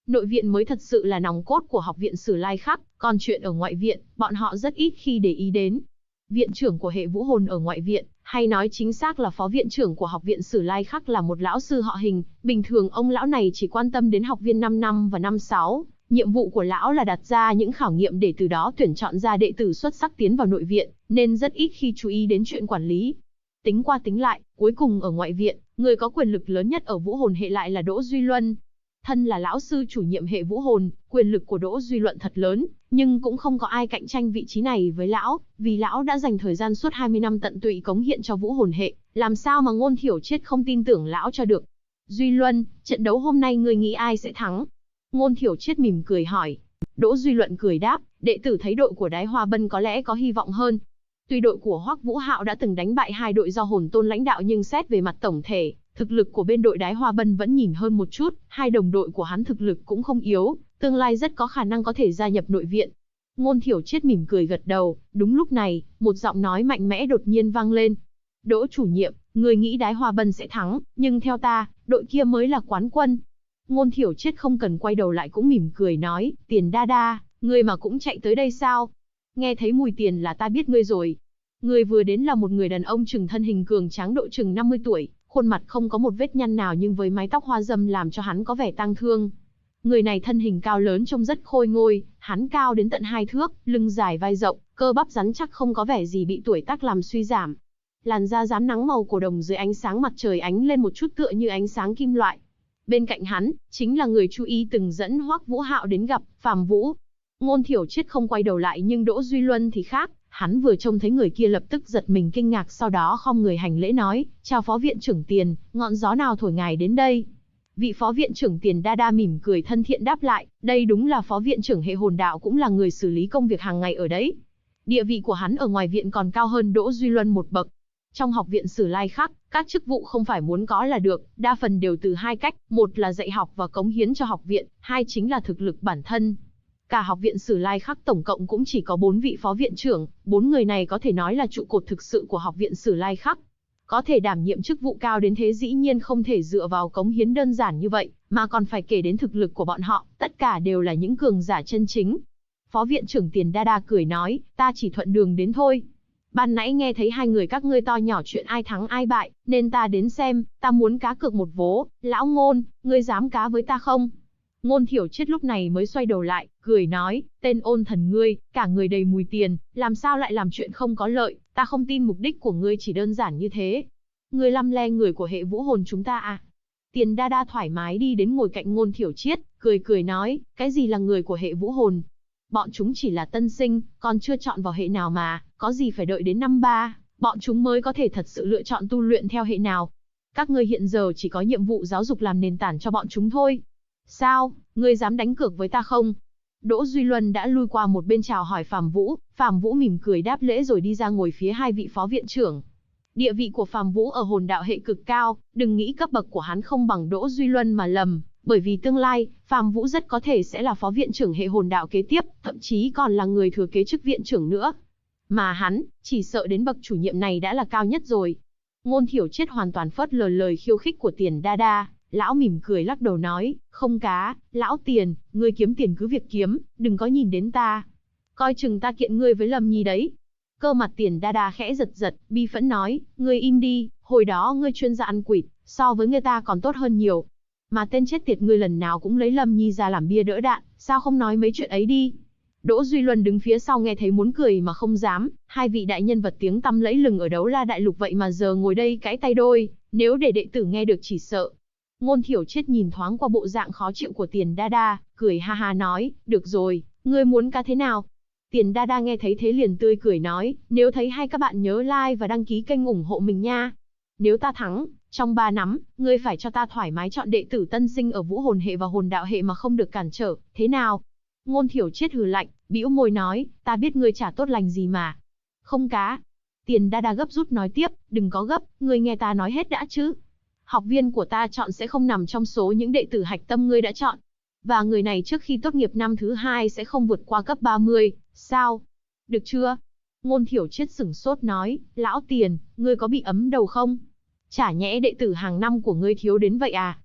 Nội viện mới thật sự là nòng cốt của học viện Sử Lai Khắc, còn chuyện ở ngoại viện, bọn họ rất ít khi để ý đến. Viện trưởng của hệ vũ hồn ở ngoại viện, hay nói chính xác là phó viện trưởng của học viện Sử Lai Khắc là một lão sư họ Hình, bình thường ông lão này chỉ quan tâm đến học viên 5 năm và năm 6. Nhiệm vụ của lão là đặt ra những khảo nghiệm để từ đó tuyển chọn ra đệ tử xuất sắc tiến vào nội viện, nên rất ít khi chú ý đến chuyện quản lý. Tính qua tính lại, cuối cùng ở ngoại viện, người có quyền lực lớn nhất ở vũ hồn hệ lại là Đỗ Duy Luân. Thân là lão sư chủ nhiệm hệ vũ hồn, quyền lực của Đỗ Duy Luận thật lớn, nhưng cũng không có ai cạnh tranh vị trí này với lão, vì lão đã dành thời gian suốt 20 năm tận tụy cống hiến cho vũ hồn hệ, làm sao mà Ngôn Thiểu Triết không tin tưởng lão cho được. Duy Luân, trận đấu hôm nay ngươi nghĩ ai sẽ thắng? Ngôn Thiểu Triết mỉm cười hỏi. Đỗ Duy Luận cười đáp, đệ tử thấy đội của Đái Hoa Bân có lẽ có hy vọng hơn. Tuy đội của Hoắc Vũ Hạo đã từng đánh bại hai đội do Hồn Tôn lãnh đạo nhưng xét về mặt tổng thể, thực lực của bên đội Đái Hoa Bân vẫn nhìn hơn một chút, hai đồng đội của hắn thực lực cũng không yếu, tương lai rất có khả năng có thể gia nhập nội viện. Ngôn Thiểu Triết mỉm cười gật đầu, đúng lúc này, một giọng nói mạnh mẽ đột nhiên vang lên. Đỗ chủ nhiệm, người nghĩ Đái Hoa Bân sẽ thắng, nhưng theo ta, đội kia mới là quán quân. Ngôn Thiểu Triết không cần quay đầu lại cũng mỉm cười nói, Tiền đa đa, ngươi mà cũng chạy tới đây sao? Nghe thấy mùi tiền là ta biết ngươi rồi. Người vừa đến là một người đàn ông chừng thân hình cường tráng độ chừng 50 tuổi, khuôn mặt không có một vết nhăn nào nhưng với mái tóc hoa râm làm cho hắn có vẻ tang thương. Người này thân hình cao lớn trông rất khôi ngôi, hắn cao đến tận 2 thước, lưng dài vai rộng, cơ bắp rắn chắc không có vẻ gì bị tuổi tác làm suy giảm. Làn da rám nắng màu cổ đồng dưới ánh sáng mặt trời ánh lên một chút tựa như ánh sáng kim loại. Bên cạnh hắn, chính là người chú ý từng dẫn Hoắc Vũ Hạo đến gặp, Phàm Vũ. Ngôn Thiểu Triết không quay đầu lại nhưng Đỗ Duy Luân thì khác, hắn vừa trông thấy người kia lập tức giật mình kinh ngạc sau đó khom người hành lễ nói, chào phó viện trưởng Tiền, ngọn gió nào thổi ngài đến đây? Vị phó viện trưởng Tiền đa đa mỉm cười thân thiện đáp lại, đây đúng là phó viện trưởng hệ hồn đạo cũng là người xử lý công việc hàng ngày ở đấy. Địa vị của hắn ở ngoài viện còn cao hơn Đỗ Duy Luân một bậc. Trong học viện Sử Lai Khắc, các chức vụ không phải muốn có là được, đa phần đều từ hai cách, một là dạy học và cống hiến cho học viện, hai chính là thực lực bản thân. Cả học viện Sử Lai Khắc tổng cộng cũng chỉ có 4 vị phó viện trưởng, 4 người này có thể nói là trụ cột thực sự của học viện Sử Lai Khắc. Có thể đảm nhiệm chức vụ cao đến thế dĩ nhiên không thể dựa vào cống hiến đơn giản như vậy, mà còn phải kể đến thực lực của bọn họ, tất cả đều là những cường giả chân chính. Phó viện trưởng Tiền đa đa cười nói, ta chỉ thuận đường đến thôi. Ban nãy nghe thấy hai người các ngươi to nhỏ chuyện ai thắng ai bại, nên ta đến xem, ta muốn cá cược một vố, lão Ngôn, ngươi dám cá với ta không? Ngôn Thiểu Triết lúc này mới xoay đầu lại, cười nói, tên ôn thần ngươi, cả người đầy mùi tiền, làm sao lại làm chuyện không có lợi, ta không tin mục đích của ngươi chỉ đơn giản như thế. Ngươi lăm le người của hệ vũ hồn chúng ta à? Tiền đa đa thoải mái đi đến ngồi cạnh Ngôn Thiểu Triết, cười cười nói, cái gì là người của hệ vũ hồn? Bọn chúng chỉ là tân sinh, còn chưa chọn vào hệ nào mà, có gì phải đợi đến năm 3, bọn chúng mới có thể thật sự lựa chọn tu luyện theo hệ nào. Các ngươi hiện giờ chỉ có nhiệm vụ giáo dục làm nền tảng cho bọn chúng thôi. Sao, ngươi dám đánh cược với ta không? Đỗ Duy Luân đã lui qua một bên chào hỏi Phàm Vũ mỉm cười đáp lễ rồi đi ra ngồi phía hai vị phó viện trưởng. Địa vị của Phàm Vũ ở hồn đạo hệ cực cao, đừng nghĩ cấp bậc của hắn không bằng Đỗ Duy Luân mà lầm, bởi vì tương lai, Phàm Vũ rất có thể sẽ là phó viện trưởng hệ hồn đạo kế tiếp, thậm chí còn là người thừa kế chức viện trưởng nữa. Mà hắn, chỉ sợ đến bậc chủ nhiệm này đã là cao nhất rồi. Ngôn Thiểu Triết hoàn toàn phớt lờ lời khiêu khích của Tiền đa đa. Lão mỉm cười lắc đầu nói, không cá, lão Tiền, ngươi kiếm tiền cứ việc kiếm, đừng có nhìn đến ta. Coi chừng ta kiện ngươi với Lâm Nhi đấy. Cơ mặt Tiền đa đa khẽ giật giật, bi phẫn nói, ngươi im đi, hồi đó ngươi chuyên gia ăn quỵt, so với người ta còn tốt hơn nhiều. Mà tên chết tiệt ngươi lần nào cũng lấy Lâm Nhi ra làm bia đỡ đạn, sao không nói mấy chuyện ấy đi. Đỗ Duy Luân đứng phía sau nghe thấy muốn cười mà không dám, hai vị đại nhân vật tiếng tăm lẫy lừng ở Đấu La Đại Lục vậy mà giờ ngồi đây cãi tay đôi, nếu để đệ tử nghe được chỉ sợ. Ngôn Thiểu Triết nhìn thoáng qua bộ dạng khó chịu của Tiền đa đa, cười ha ha nói, được rồi, ngươi muốn cá thế nào? Tiền đa đa nghe thấy thế liền tươi cười nói, nếu thấy hay các bạn nhớ like và đăng ký kênh ủng hộ mình nha. Nếu ta thắng, trong 3 nắm, ngươi phải cho ta thoải mái chọn đệ tử tân sinh ở vũ hồn hệ và hồn đạo hệ mà không được cản trở, thế nào? Ngôn Thiểu Triết hừ lạnh, bĩu môi nói, ta biết ngươi chả tốt lành gì mà. Không cá. Tiền đa đa gấp rút nói tiếp, đừng có gấp, ngươi nghe ta nói hết đã chứ. Học viên của ta chọn sẽ không nằm trong số những đệ tử hạch tâm ngươi đã chọn. Và người này trước khi tốt nghiệp năm thứ 2 sẽ không vượt qua cấp 30, sao? Được chưa? Ngôn Thiểu Triết sửng sốt nói, lão Tiền, ngươi có bị ấm đầu không? Chả nhẽ đệ tử hàng năm của ngươi thiếu đến vậy à?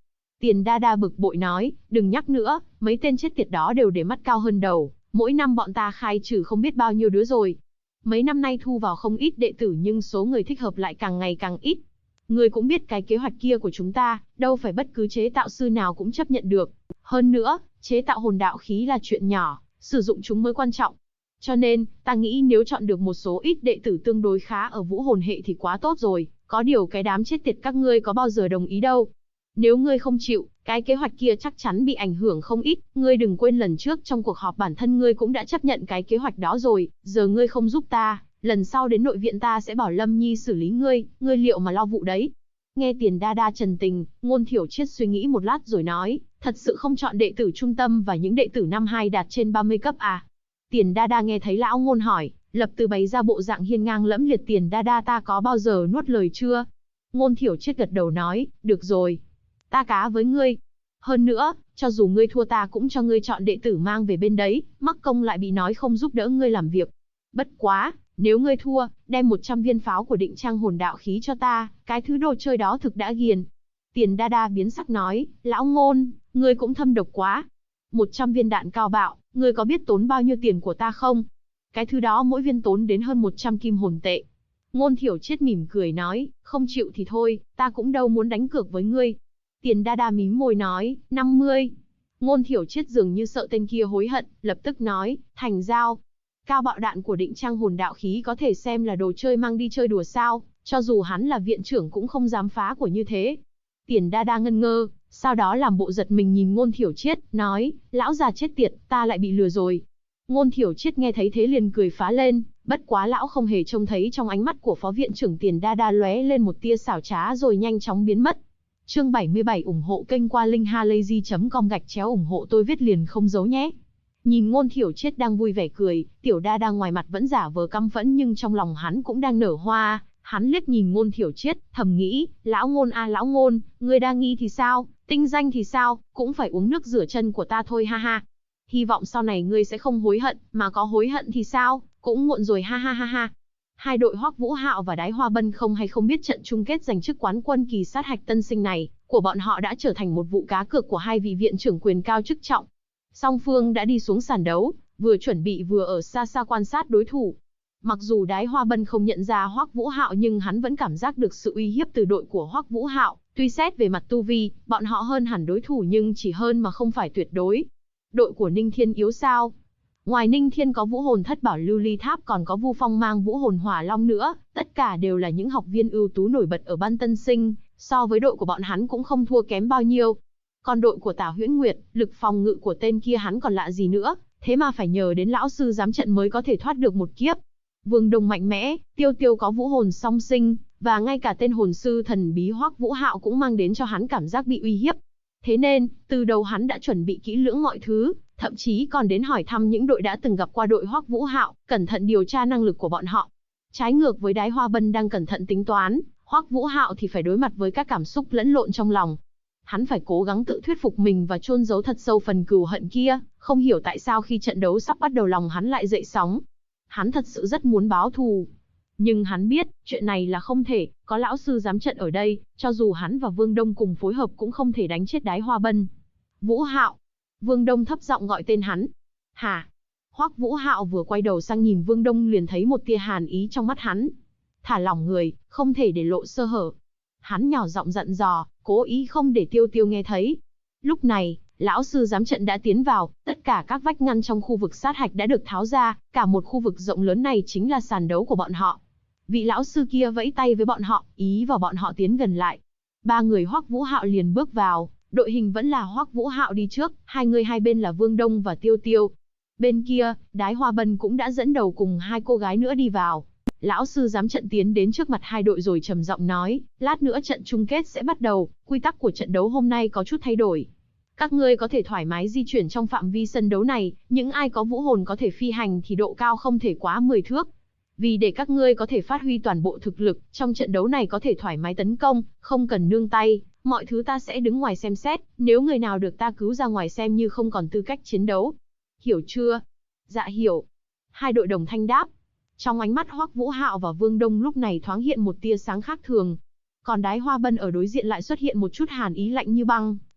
Tiền Đa Đa bực bội nói, đừng nhắc nữa, mấy tên chết tiệt đó đều để mắt cao hơn đầu, mỗi năm bọn ta khai trừ không biết bao nhiêu đứa rồi. Mấy năm nay thu vào không ít đệ tử nhưng số người thích hợp lại càng ngày càng ít. Ngươi cũng biết cái kế hoạch kia của chúng ta, đâu phải bất cứ chế tạo sư nào cũng chấp nhận được. Hơn nữa, chế tạo hồn đạo khí là chuyện nhỏ, sử dụng chúng mới quan trọng. Cho nên, ta nghĩ nếu chọn được một số ít đệ tử tương đối khá ở vũ hồn hệ thì quá tốt rồi, có điều cái đám chết tiệt các ngươi có bao giờ đồng ý đâu. Nếu ngươi không chịu, cái kế hoạch kia chắc chắn bị ảnh hưởng không ít, ngươi đừng quên lần trước trong cuộc họp bản thân ngươi cũng đã chấp nhận cái kế hoạch đó rồi, giờ ngươi không giúp ta, lần sau đến nội viện ta sẽ bảo Lâm Nhi xử lý ngươi liệu mà lo vụ đấy. Nghe Tiền Đa Đa trần tình, Ngôn Thiểu Triết suy nghĩ một lát rồi nói, thật sự không chọn đệ tử trung tâm và những đệ tử năm 2 đạt trên 30 cấp à? Tiền Đa Đa nghe thấy lão Ngôn hỏi, lập tức bày ra bộ dạng hiên ngang lẫm liệt. Tiền Đa Đa ta có bao giờ nuốt lời chưa? Ngôn Thiểu Triết gật đầu nói, được rồi. Ta cá với ngươi. Hơn nữa, cho dù ngươi thua ta cũng cho ngươi chọn đệ tử mang về bên đấy, mắc công lại bị nói không giúp đỡ ngươi làm việc. Bất quá, nếu ngươi thua, đem 100 viên pháo của Định Trang hồn đạo khí cho ta, cái thứ đồ chơi đó thực đã ghiền. Tiền Đa Đa biến sắc nói, lão Ngôn, ngươi cũng thâm độc quá. 100 viên đạn cao bạo, ngươi có biết tốn bao nhiêu tiền của ta không? Cái thứ đó mỗi viên tốn đến hơn 100 kim hồn tệ. Ngôn Thiểu Triết mỉm cười nói, không chịu thì thôi, ta cũng đâu muốn đánh cược với ngươi. Tiền Đa Đa mím môi nói, 50. Ngôn Thiểu Triết dường như sợ tên kia hối hận, lập tức nói, thành giao. Cao bạo đạn của Định Trang hồn đạo khí có thể xem là đồ chơi mang đi chơi đùa sao, cho dù hắn là viện trưởng cũng không dám phá của như thế. Tiền Đa Đa ngân ngơ, sau đó làm bộ giật mình nhìn Ngôn Thiểu Triết, nói, lão già chết tiệt, ta lại bị lừa rồi. Ngôn Thiểu Triết nghe thấy thế liền cười phá lên, bất quá lão không hề trông thấy trong ánh mắt của phó viện trưởng Tiền Đa Đa lóe lên một tia xảo trá rồi nhanh chóng biến mất. Chương 77 ủng hộ kênh qua linkhalazy.com/ủng hộ tôi viết liền không giấu nhé. Nhìn Ngôn Thiểu Triết đang vui vẻ cười, Tiểu Đa Đa ngoài mặt vẫn giả vờ căm phẫn nhưng trong lòng hắn cũng đang nở hoa. Hắn liếc nhìn Ngôn Thiểu Triết, thầm nghĩ, lão Ngôn à lão Ngôn, ngươi đa nghi thì sao, tinh danh thì sao, cũng phải uống nước rửa chân của ta thôi ha ha. Hy vọng sau này ngươi sẽ không hối hận, mà có hối hận thì sao, cũng muộn rồi ha ha ha ha. Hai đội Hoắc Vũ Hạo và Đái Hoa Bân không hay không biết trận chung kết giành chức quán quân kỳ sát hạch tân sinh này của bọn họ đã trở thành một vụ cá cược của hai vị viện trưởng quyền cao chức trọng. Song phương đã đi xuống sàn đấu, vừa chuẩn bị vừa ở xa xa quan sát đối thủ. Mặc dù Đái Hoa Bân không nhận ra Hoắc Vũ Hạo nhưng hắn vẫn cảm giác được sự uy hiếp từ đội của Hoắc Vũ Hạo. Tuy xét về mặt tu vi, bọn họ hơn hẳn đối thủ nhưng chỉ hơn mà không phải tuyệt đối. Đội của Ninh Thiên yếu sao? Ngoài Ninh Thiên có vũ hồn thất bảo lưu ly tháp còn có Vu Phong mang vũ hồn hỏa long nữa, tất cả đều là những học viên ưu tú nổi bật ở ban tân sinh, so với đội của bọn hắn cũng không thua kém bao nhiêu. Còn đội của Tả Huyễn Nguyệt, lực phòng ngự của tên kia hắn còn lạ gì nữa, thế mà phải nhờ đến lão sư giám trận mới có thể thoát được một kiếp. Vương Đông mạnh mẽ, Tiêu Tiêu có vũ hồn song sinh, và ngay cả tên hồn sư thần bí Hoắc Vũ Hạo cũng mang đến cho hắn cảm giác bị uy hiếp. Thế nên, từ đầu hắn đã chuẩn bị kỹ lưỡng mọi thứ, thậm chí còn đến hỏi thăm những đội đã từng gặp qua đội Hoắc Vũ Hạo, cẩn thận điều tra năng lực của bọn họ. Trái ngược với Đái Hoa Bân đang cẩn thận tính toán, Hoắc Vũ Hạo thì phải đối mặt với các cảm xúc lẫn lộn trong lòng. Hắn phải cố gắng tự thuyết phục mình và chôn giấu thật sâu phần cừu hận kia, không hiểu tại sao khi trận đấu sắp bắt đầu lòng hắn lại dậy sóng. Hắn thật sự rất muốn báo thù. Nhưng hắn biết, chuyện này là không thể, có lão sư giám trận ở đây, cho dù hắn và Vương Đông cùng phối hợp cũng không thể đánh chết Đái Hoa Bân. Vũ Hạo. Vương Đông thấp giọng gọi tên hắn. Hả? Hoắc Vũ Hạo vừa quay đầu sang nhìn Vương Đông liền thấy một tia hàn ý trong mắt hắn. Thả lỏng người, không thể để lộ sơ hở. Hắn nhỏ giọng dặn dò, cố ý không để Tiêu Tiêu nghe thấy. Lúc này, lão sư giám trận đã tiến vào, tất cả các vách ngăn trong khu vực sát hạch đã được tháo ra, cả một khu vực rộng lớn này chính là sàn đấu của bọn họ. Vị lão sư kia vẫy tay với bọn họ, ý vào bọn họ tiến gần lại. Ba người Hoắc Vũ Hạo liền bước vào, đội hình vẫn là Hoắc Vũ Hạo đi trước, hai người hai bên là Vương Đông và Tiêu Tiêu. Bên kia, Đái Hoa Bân cũng đã dẫn đầu cùng hai cô gái nữa đi vào. Lão sư giám trận tiến đến trước mặt hai đội rồi trầm giọng nói, lát nữa trận chung kết sẽ bắt đầu, quy tắc của trận đấu hôm nay có chút thay đổi. Các ngươi có thể thoải mái di chuyển trong phạm vi sân đấu này, những ai có vũ hồn có thể phi hành thì độ cao không thể quá 10 thước. Vì để các ngươi có thể phát huy toàn bộ thực lực, trong trận đấu này có thể thoải mái tấn công, không cần nương tay, mọi thứ ta sẽ đứng ngoài xem xét, nếu người nào được ta cứu ra ngoài xem như không còn tư cách chiến đấu. Hiểu chưa? Dạ hiểu. Hai đội đồng thanh đáp. Trong ánh mắt Hoắc Vũ Hạo và Vương Đông lúc này thoáng hiện một tia sáng khác thường. Còn Đái Hoa Bân ở đối diện lại xuất hiện một chút hàn ý lạnh như băng,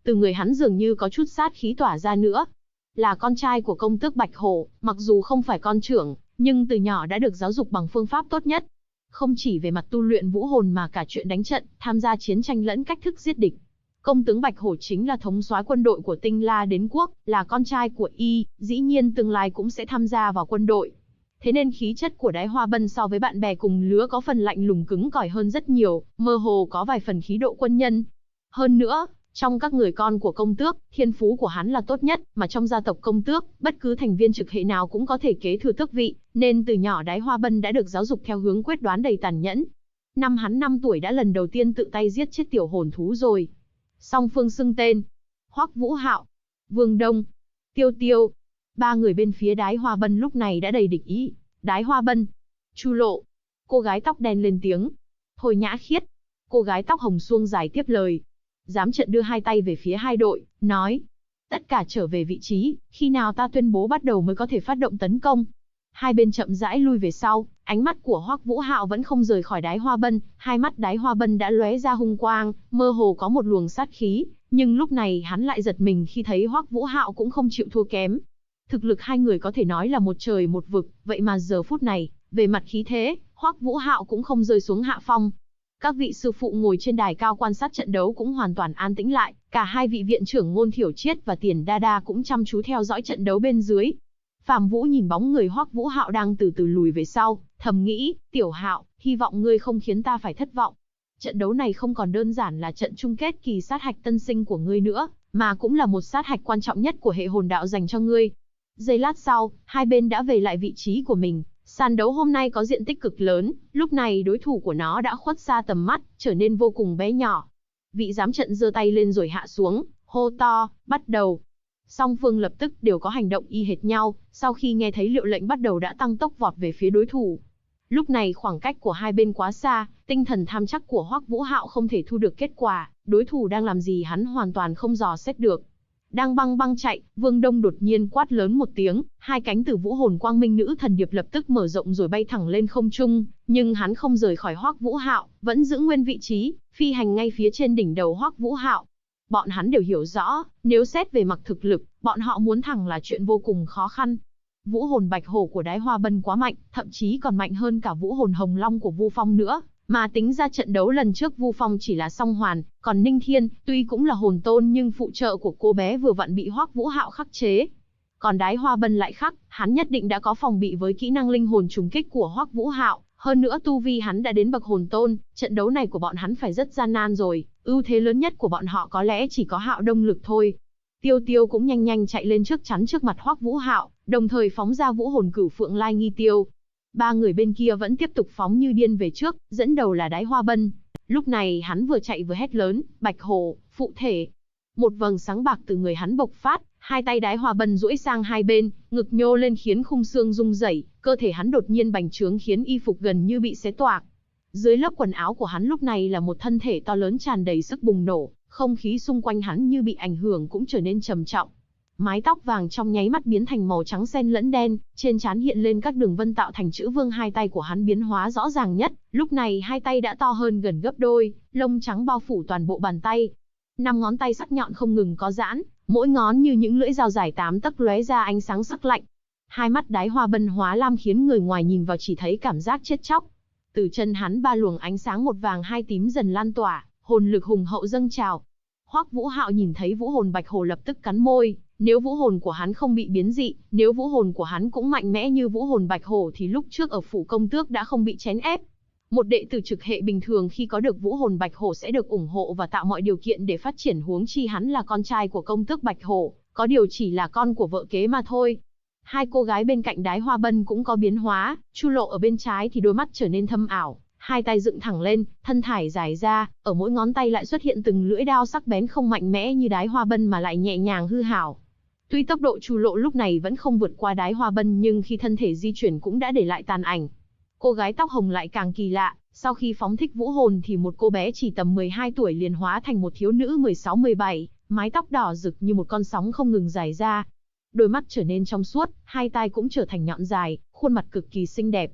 Từ người hắn dường như có chút sát khí tỏa ra nữa. Là con trai của công tước Bạch Hổ, mặc dù không phải con trưởng, nhưng từ nhỏ đã được giáo dục bằng phương pháp tốt nhất. Không chỉ về mặt tu luyện vũ hồn mà cả chuyện đánh trận, tham gia chiến tranh lẫn cách thức giết địch. Công tướng Bạch Hổ chính là thống soái quân đội của Tinh La Đế quốc, là con trai của y, dĩ nhiên tương lai cũng sẽ tham gia vào quân đội. Thế nên khí chất của Đái Hoa Bân so với bạn bè cùng lứa có phần lạnh lùng cứng cỏi hơn rất nhiều, mơ hồ có vài phần khí độ quân nhân. Hơn nữa, trong các người con của công tước, thiên phú của hắn là tốt nhất, mà trong gia tộc công tước, bất cứ thành viên trực hệ nào cũng có thể kế thừa tước vị, nên từ nhỏ Đái Hoa Bân đã được giáo dục theo hướng quyết đoán đầy tàn nhẫn. Năm hắn 5 tuổi đã lần đầu tiên tự tay giết chết tiểu hồn thú rồi. Song phương xưng tên: Hoắc Vũ Hạo, Vương Đông, Tiêu Tiêu. Ba người bên phía Đái Hoa Bân lúc này đã đầy địch ý. Đái Hoa Bân, Chu Lộ. Cô gái tóc đen lên tiếng. Thôi Nhã Khiết. Cô gái tóc hồng suông dài tiếp lời. Giám trận đưa hai tay về phía hai đội, nói: tất cả trở về vị trí, khi nào ta tuyên bố bắt đầu mới có thể phát động tấn công. Hai bên chậm rãi lui về sau, ánh mắt của Hoắc Vũ Hạo vẫn không rời khỏi Đái Hoa Bân, hai mắt Đái Hoa Bân đã lóe ra hung quang, mơ hồ có một luồng sát khí, nhưng lúc này hắn lại giật mình khi thấy Hoắc Vũ Hạo cũng không chịu thua kém. Thực lực hai người có thể nói là một trời một vực, vậy mà giờ phút này, về mặt khí thế, Hoắc Vũ Hạo cũng không rơi xuống hạ phong. Các vị sư phụ ngồi trên đài cao quan sát trận đấu cũng hoàn toàn an tĩnh lại, cả hai vị viện trưởng Ngôn Thiểu Triết và Tiền Đa Đa cũng chăm chú theo dõi trận đấu bên dưới. Phạm Vũ nhìn bóng người Hoắc Vũ Hạo đang từ từ lùi về sau, thầm nghĩ: Tiểu Hạo, hy vọng ngươi không khiến ta phải thất vọng. Trận đấu này không còn đơn giản là trận chung kết kỳ sát hạch tân sinh của ngươi nữa, mà cũng là một sát hạch quan trọng nhất của hệ hồn đạo dành cho ngươi. Giây lát sau, hai bên đã về lại vị trí của mình. Sàn đấu hôm nay có diện tích cực lớn, lúc này đối thủ của nó đã khuất xa tầm mắt, trở nên vô cùng bé nhỏ. Vị giám trận giơ tay lên rồi hạ xuống, hô to: bắt đầu. Song phương lập tức đều có hành động y hệt nhau, sau khi nghe thấy hiệu lệnh bắt đầu đã tăng tốc vọt về phía đối thủ. Lúc này khoảng cách của hai bên quá xa, tinh thần tham chắc của Hoắc Vũ Hạo không thể thu được kết quả, đối thủ đang làm gì hắn hoàn toàn không dò xét được. Đang băng băng chạy, Vương Đông đột nhiên quát lớn một tiếng, hai cánh từ vũ hồn quang minh nữ thần điệp lập tức mở rộng rồi bay thẳng lên không trung, nhưng hắn không rời khỏi Hoắc Vũ Hạo, vẫn giữ nguyên vị trí, phi hành ngay phía trên đỉnh đầu Hoắc Vũ Hạo. Bọn hắn đều hiểu rõ, nếu xét về mặt thực lực, bọn họ muốn thắng là chuyện vô cùng khó khăn. Vũ hồn Bạch Hổ của Đái Hoa Bân quá mạnh, thậm chí còn mạnh hơn cả vũ hồn Hồng Long của Vu Phong nữa. Mà tính ra trận đấu lần trước Vu Phong chỉ là song hoàn, còn Ninh Thiên, tuy cũng là hồn tôn nhưng phụ trợ của cô bé vừa vặn bị Hoắc Vũ Hạo khắc chế. Còn Đái Hoa Bân lại khác, hắn nhất định đã có phòng bị với kỹ năng linh hồn trùng kích của Hoắc Vũ Hạo, hơn nữa tu vi hắn đã đến bậc hồn tôn, trận đấu này của bọn hắn phải rất gian nan rồi, ưu thế lớn nhất của bọn họ có lẽ chỉ có Hạo Đông lực thôi. Tiêu Tiêu cũng nhanh nhanh chạy lên trước chắn trước mặt Hoắc Vũ Hạo, đồng thời phóng ra vũ hồn Cửu Phượng Lai Nghi Tiêu. Ba người bên kia vẫn tiếp tục phóng như điên về trước, dẫn đầu là Đái Hoa Bân. Lúc này hắn vừa chạy vừa hét lớn: Bạch Hổ, phụ thể. Một vầng sáng bạc từ người hắn bộc phát, hai tay Đái Hoa Bân duỗi sang hai bên, ngực nhô lên khiến khung xương rung rẩy, cơ thể hắn đột nhiên bành trướng khiến y phục gần như bị xé toạc. Dưới lớp quần áo của hắn lúc này là một thân thể to lớn tràn đầy sức bùng nổ, không khí xung quanh hắn như bị ảnh hưởng cũng trở nên trầm trọng. Mái tóc vàng trong nháy mắt biến thành màu trắng xen lẫn đen, trên trán hiện lên các đường vân tạo thành chữ vương, hai tay của hắn biến hóa rõ ràng nhất, lúc này hai tay đã to hơn gần gấp đôi, lông trắng bao phủ toàn bộ bàn tay. 5 ngón tay sắc nhọn không ngừng có giãn, mỗi ngón như những lưỡi dao dài 8 tấc lóe ra ánh sáng sắc lạnh. Hai mắt Đái Hoa Bân hóa lam khiến người ngoài nhìn vào chỉ thấy cảm giác chết chóc. Từ chân hắn ba luồng ánh sáng một vàng hai tím dần lan tỏa, hồn lực hùng hậu dâng trào. Hoắc Vũ Hạo nhìn thấy vũ hồn Bạch Hổ lập tức cắn môi, nếu vũ hồn của hắn không bị biến dị, nếu vũ hồn của hắn cũng mạnh mẽ như vũ hồn Bạch Hổ thì lúc trước ở phủ công tước đã không bị chèn ép. Một đệ tử trực hệ bình thường khi có được vũ hồn Bạch Hổ sẽ được ủng hộ và tạo mọi điều kiện để phát triển, huống chi hắn là con trai của công tước Bạch Hổ, có điều chỉ là con của vợ kế mà thôi. Hai cô gái bên cạnh Đái Hoa Bân cũng có biến hóa, Chu Lộ ở bên trái thì đôi mắt trở nên thâm ảo, hai tay dựng thẳng lên, thân thải dài ra, ở mỗi ngón tay lại xuất hiện từng lưỡi đao sắc bén không mạnh mẽ như Đái Hoa Bân mà lại nhẹ nhàng hư hảo. Tuy tốc độ Chu Lộ lúc này vẫn không vượt qua Đái Hoa Bân nhưng khi thân thể di chuyển cũng đã để lại tàn ảnh. Cô gái tóc hồng lại càng kỳ lạ, sau khi phóng thích vũ hồn thì một cô bé chỉ tầm 12 tuổi liền hóa thành một thiếu nữ 16-17, mái tóc đỏ rực như một con sóng không ngừng dài ra. Đôi mắt trở nên trong suốt, hai tai cũng trở thành nhọn dài, khuôn mặt cực kỳ xinh đẹp.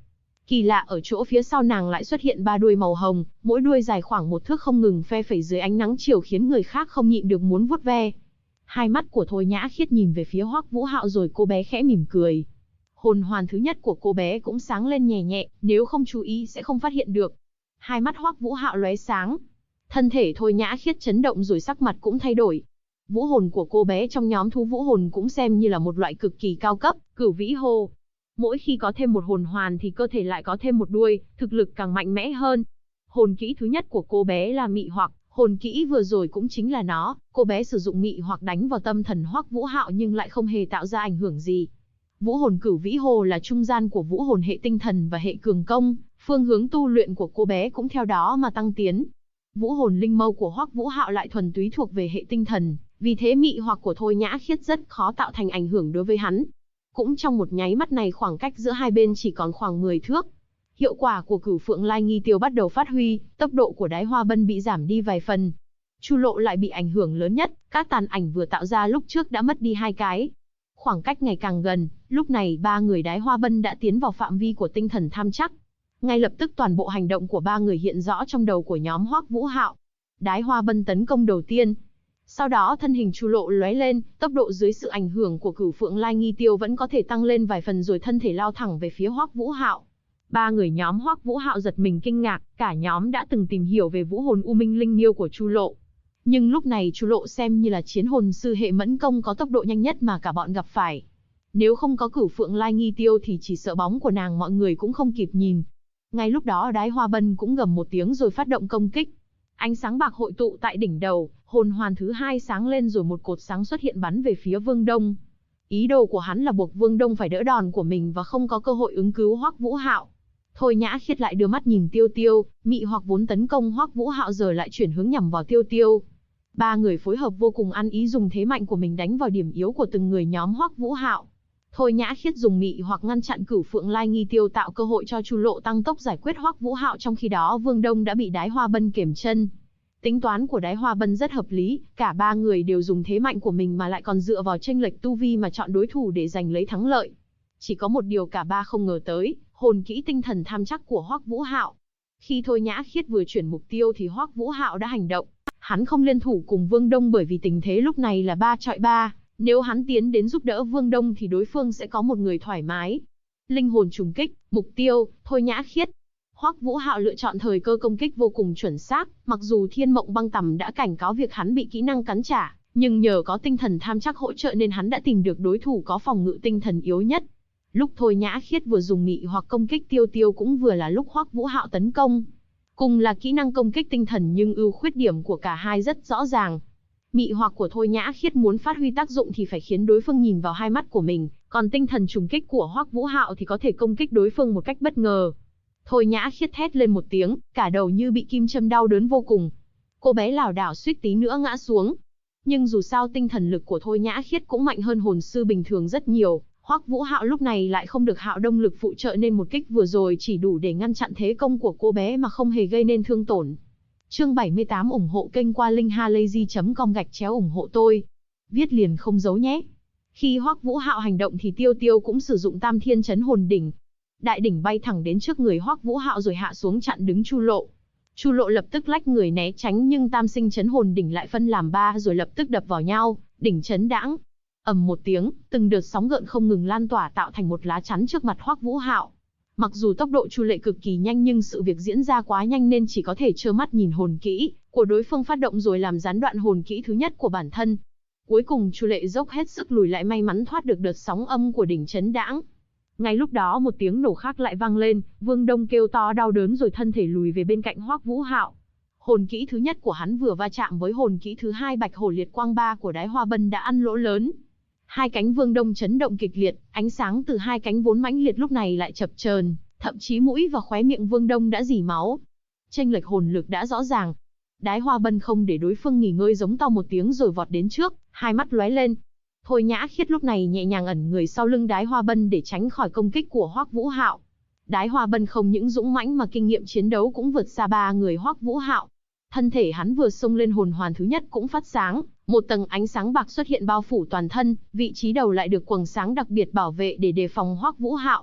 Kỳ lạ ở chỗ phía sau nàng lại xuất hiện 3 đuôi màu hồng, mỗi đuôi dài khoảng 1 thước không ngừng phe phẩy dưới ánh nắng chiều khiến người khác không nhịn được muốn vuốt ve. Hai mắt của Thôi Nhã Khiết nhìn về phía Hoắc Vũ Hạo rồi cô bé khẽ mỉm cười. Hồn hoàn thứ nhất của cô bé cũng sáng lên nhẹ nhẹ, nếu không chú ý sẽ không phát hiện được. Hai mắt Hoắc Vũ Hạo lóe sáng. Thân thể Thôi Nhã Khiết chấn động rồi sắc mặt cũng thay đổi. Vũ hồn của cô bé trong nhóm thú vũ hồn cũng xem như là một loại cực kỳ cao cấp, Cửu Vĩ Hồ. Mỗi khi có thêm một hồn hoàn thì cơ thể lại có thêm một đuôi, thực lực càng mạnh mẽ hơn. Hồn kỹ thứ nhất của cô bé là mị hoặc, hồn kỹ vừa rồi cũng chính là nó, cô bé sử dụng mị hoặc đánh vào tâm thần Hoắc Vũ Hạo nhưng lại không hề tạo ra ảnh hưởng gì. Vũ hồn Cửu Vĩ Hồ là trung gian của vũ hồn hệ tinh thần và hệ cường công, phương hướng tu luyện của cô bé cũng theo đó mà tăng tiến. Vũ hồn linh mâu của Hoắc Vũ Hạo lại thuần túy thuộc về hệ tinh thần, vì thế mị hoặc của Thôi Nhã Khiết rất khó tạo thành ảnh hưởng đối với hắn. Cũng trong một nháy mắt này khoảng cách giữa hai bên chỉ còn khoảng 10 thước. Hiệu quả của Cửu Phượng Lai Nghi Tiêu bắt đầu phát huy, tốc độ của Đái Hoa Bân bị giảm đi vài phần. Chu Lộ lại bị ảnh hưởng lớn nhất, các tàn ảnh vừa tạo ra lúc trước đã mất đi 2 cái. Khoảng cách ngày càng gần, lúc này 3 người Đái Hoa Bân đã tiến vào phạm vi của tinh thần tham chắc. Ngay lập tức toàn bộ hành động của 3 người hiện rõ trong đầu của nhóm Hoắc Vũ Hạo. Đái Hoa Bân tấn công đầu tiên. Sau đó thân hình Chu Lộ lóe lên, tốc độ dưới sự ảnh hưởng của Cửu Phượng Lai Nghi Tiêu vẫn có thể tăng lên vài phần rồi thân thể lao thẳng về phía Hoắc Vũ Hạo. 3 người nhóm Hoắc Vũ Hạo giật mình kinh ngạc, cả nhóm đã từng tìm hiểu về vũ hồn U Minh Linh Miêu của Chu Lộ. Nhưng lúc này Chu Lộ xem như là chiến hồn sư hệ mẫn công có tốc độ nhanh nhất mà cả bọn gặp phải. Nếu không có Cửu Phượng Lai Nghi Tiêu thì chỉ sợ bóng của nàng mọi người cũng không kịp nhìn. Ngay lúc đó Đái Hoa Bân cũng gầm một tiếng rồi phát động công kích. Ánh sáng bạc hội tụ tại đỉnh đầu, hồn hoàn thứ 2 sáng lên rồi một cột sáng xuất hiện bắn về phía Vương Đông. Ý đồ của hắn là buộc Vương Đông phải đỡ đòn của mình và không có cơ hội ứng cứu Hoắc Vũ Hạo. Thôi Nhã Khiết lại đưa mắt nhìn Tiêu Tiêu, mị hoặc vốn tấn công Hoắc Vũ Hạo giờ lại chuyển hướng nhằm vào Tiêu Tiêu. 3 người phối hợp vô cùng ăn ý dùng thế mạnh của mình đánh vào điểm yếu của từng người nhóm Hoắc Vũ Hạo. Thôi Nhã Khiết dùng mị hoặc ngăn chặn Cửu Phượng Lai Nghi Tiêu tạo cơ hội cho Chu Lộ tăng tốc giải quyết Hoắc Vũ Hạo, trong khi đó Vương Đông đã bị Đái Hoa Bân kiềm chân. Tính toán của Đái Hoa Bân rất hợp lý, cả 3 người đều dùng thế mạnh của mình mà lại còn dựa vào chênh lệch tu vi mà chọn đối thủ để giành lấy thắng lợi. Chỉ có một điều cả 3 không ngờ tới, hồn kỹ tinh thần tham chắc của Hoắc Vũ Hạo. Khi Thôi Nhã Khiết vừa chuyển mục tiêu thì Hoắc Vũ Hạo đã hành động. Hắn không liên thủ cùng Vương Đông bởi vì tình thế lúc này là 3 chọi 3. Nếu hắn tiến đến giúp đỡ Vương Đông thì đối phương sẽ có một người thoải mái. Linh hồn trùng kích, mục tiêu, Thôi Nhã Khiết. Hoắc Vũ Hạo lựa chọn thời cơ công kích vô cùng chuẩn xác, mặc dù Thiên Mộng Băng Tầm đã cảnh cáo việc hắn bị kỹ năng cắn trả, nhưng nhờ có tinh thần tham chắc hỗ trợ nên hắn đã tìm được đối thủ có phòng ngự tinh thần yếu nhất. Lúc Thôi Nhã Khiết vừa dùng mị hoặc công kích Tiêu Tiêu cũng vừa là lúc Hoắc Vũ Hạo tấn công. Cùng là kỹ năng công kích tinh thần nhưng ưu khuyết điểm của cả hai rất rõ ràng. Mị hoặc của Thôi Nhã Khiết muốn phát huy tác dụng thì phải khiến đối phương nhìn vào hai mắt của mình, còn tinh thần trùng kích của Hoắc Vũ Hạo thì có thể công kích đối phương một cách bất ngờ. Thôi Nhã Khiết thét lên một tiếng, cả đầu như bị kim châm đau đớn vô cùng. Cô bé lảo đảo suýt tí nữa ngã xuống. Nhưng dù sao tinh thần lực của Thôi Nhã Khiết cũng mạnh hơn hồn sư bình thường rất nhiều. Hoắc Vũ Hạo lúc này lại không được Hạo Đông lực phụ trợ nên một kích vừa rồi chỉ đủ để ngăn chặn thế công của cô bé mà không hề gây nên thương tổn. Chương 78 ủng hộ kênh qua linkhalazy.com/ủng hộ tôi. Viết liền không giấu nhé. Khi Hoắc Vũ Hạo hành động thì Tiêu Tiêu cũng sử dụng Tam Thiên Chấn Hồn Đỉnh. Đại đỉnh bay thẳng đến trước người Hoắc Vũ Hạo rồi hạ xuống chặn đứng Chu Lộ. Chu Lộ lập tức lách người né tránh nhưng Tam Sinh Chấn Hồn Đỉnh lại phân làm 3 rồi lập tức đập vào nhau, đỉnh chấn đãng. Ầm một tiếng, từng đợt sóng gợn không ngừng lan tỏa tạo thành một lá chắn trước mặt Hoắc Vũ Hạo. Mặc dù tốc độ Chu Lệ cực kỳ nhanh nhưng sự việc diễn ra quá nhanh nên chỉ có thể trơ mắt nhìn hồn kỹ của đối phương phát động rồi làm gián đoạn hồn kỹ thứ nhất của bản thân. Cuối cùng Chu Lệ dốc hết sức lùi lại may mắn thoát được đợt sóng âm của đỉnh chấn đãng. Ngay lúc đó một tiếng nổ khác lại vang lên, Vương Đông kêu to đau đớn rồi thân thể lùi về bên cạnh Hoắc Vũ Hạo. Hồn kỹ thứ nhất của hắn vừa va chạm với hồn kỹ thứ 2 Bạch Hổ Liệt Quang 3 của Đái Hoa Bân đã ăn lỗ lớn. Hai cánh Vương Đông chấn động kịch liệt, ánh sáng từ hai cánh vốn mãnh liệt lúc này lại chập chờn, thậm chí mũi và khóe miệng Vương Đông đã rỉ máu. Chênh lệch hồn lực đã rõ ràng. Đái Hoa Bân không để đối phương nghỉ ngơi giống to một tiếng rồi vọt đến trước, hai mắt lóe lên. Thôi Nhã Khiết lúc này nhẹ nhàng ẩn người sau lưng Đái Hoa Bân để tránh khỏi công kích của Hoắc Vũ Hạo. Đái Hoa Bân không những dũng mãnh mà kinh nghiệm chiến đấu cũng vượt xa 3 người Hoắc Vũ Hạo. Thân thể hắn vừa xông lên hồn hoàn thứ nhất cũng phát sáng, một tầng ánh sáng bạc xuất hiện bao phủ toàn thân, vị trí đầu lại được quầng sáng đặc biệt bảo vệ để đề phòng Hoắc Vũ Hạo.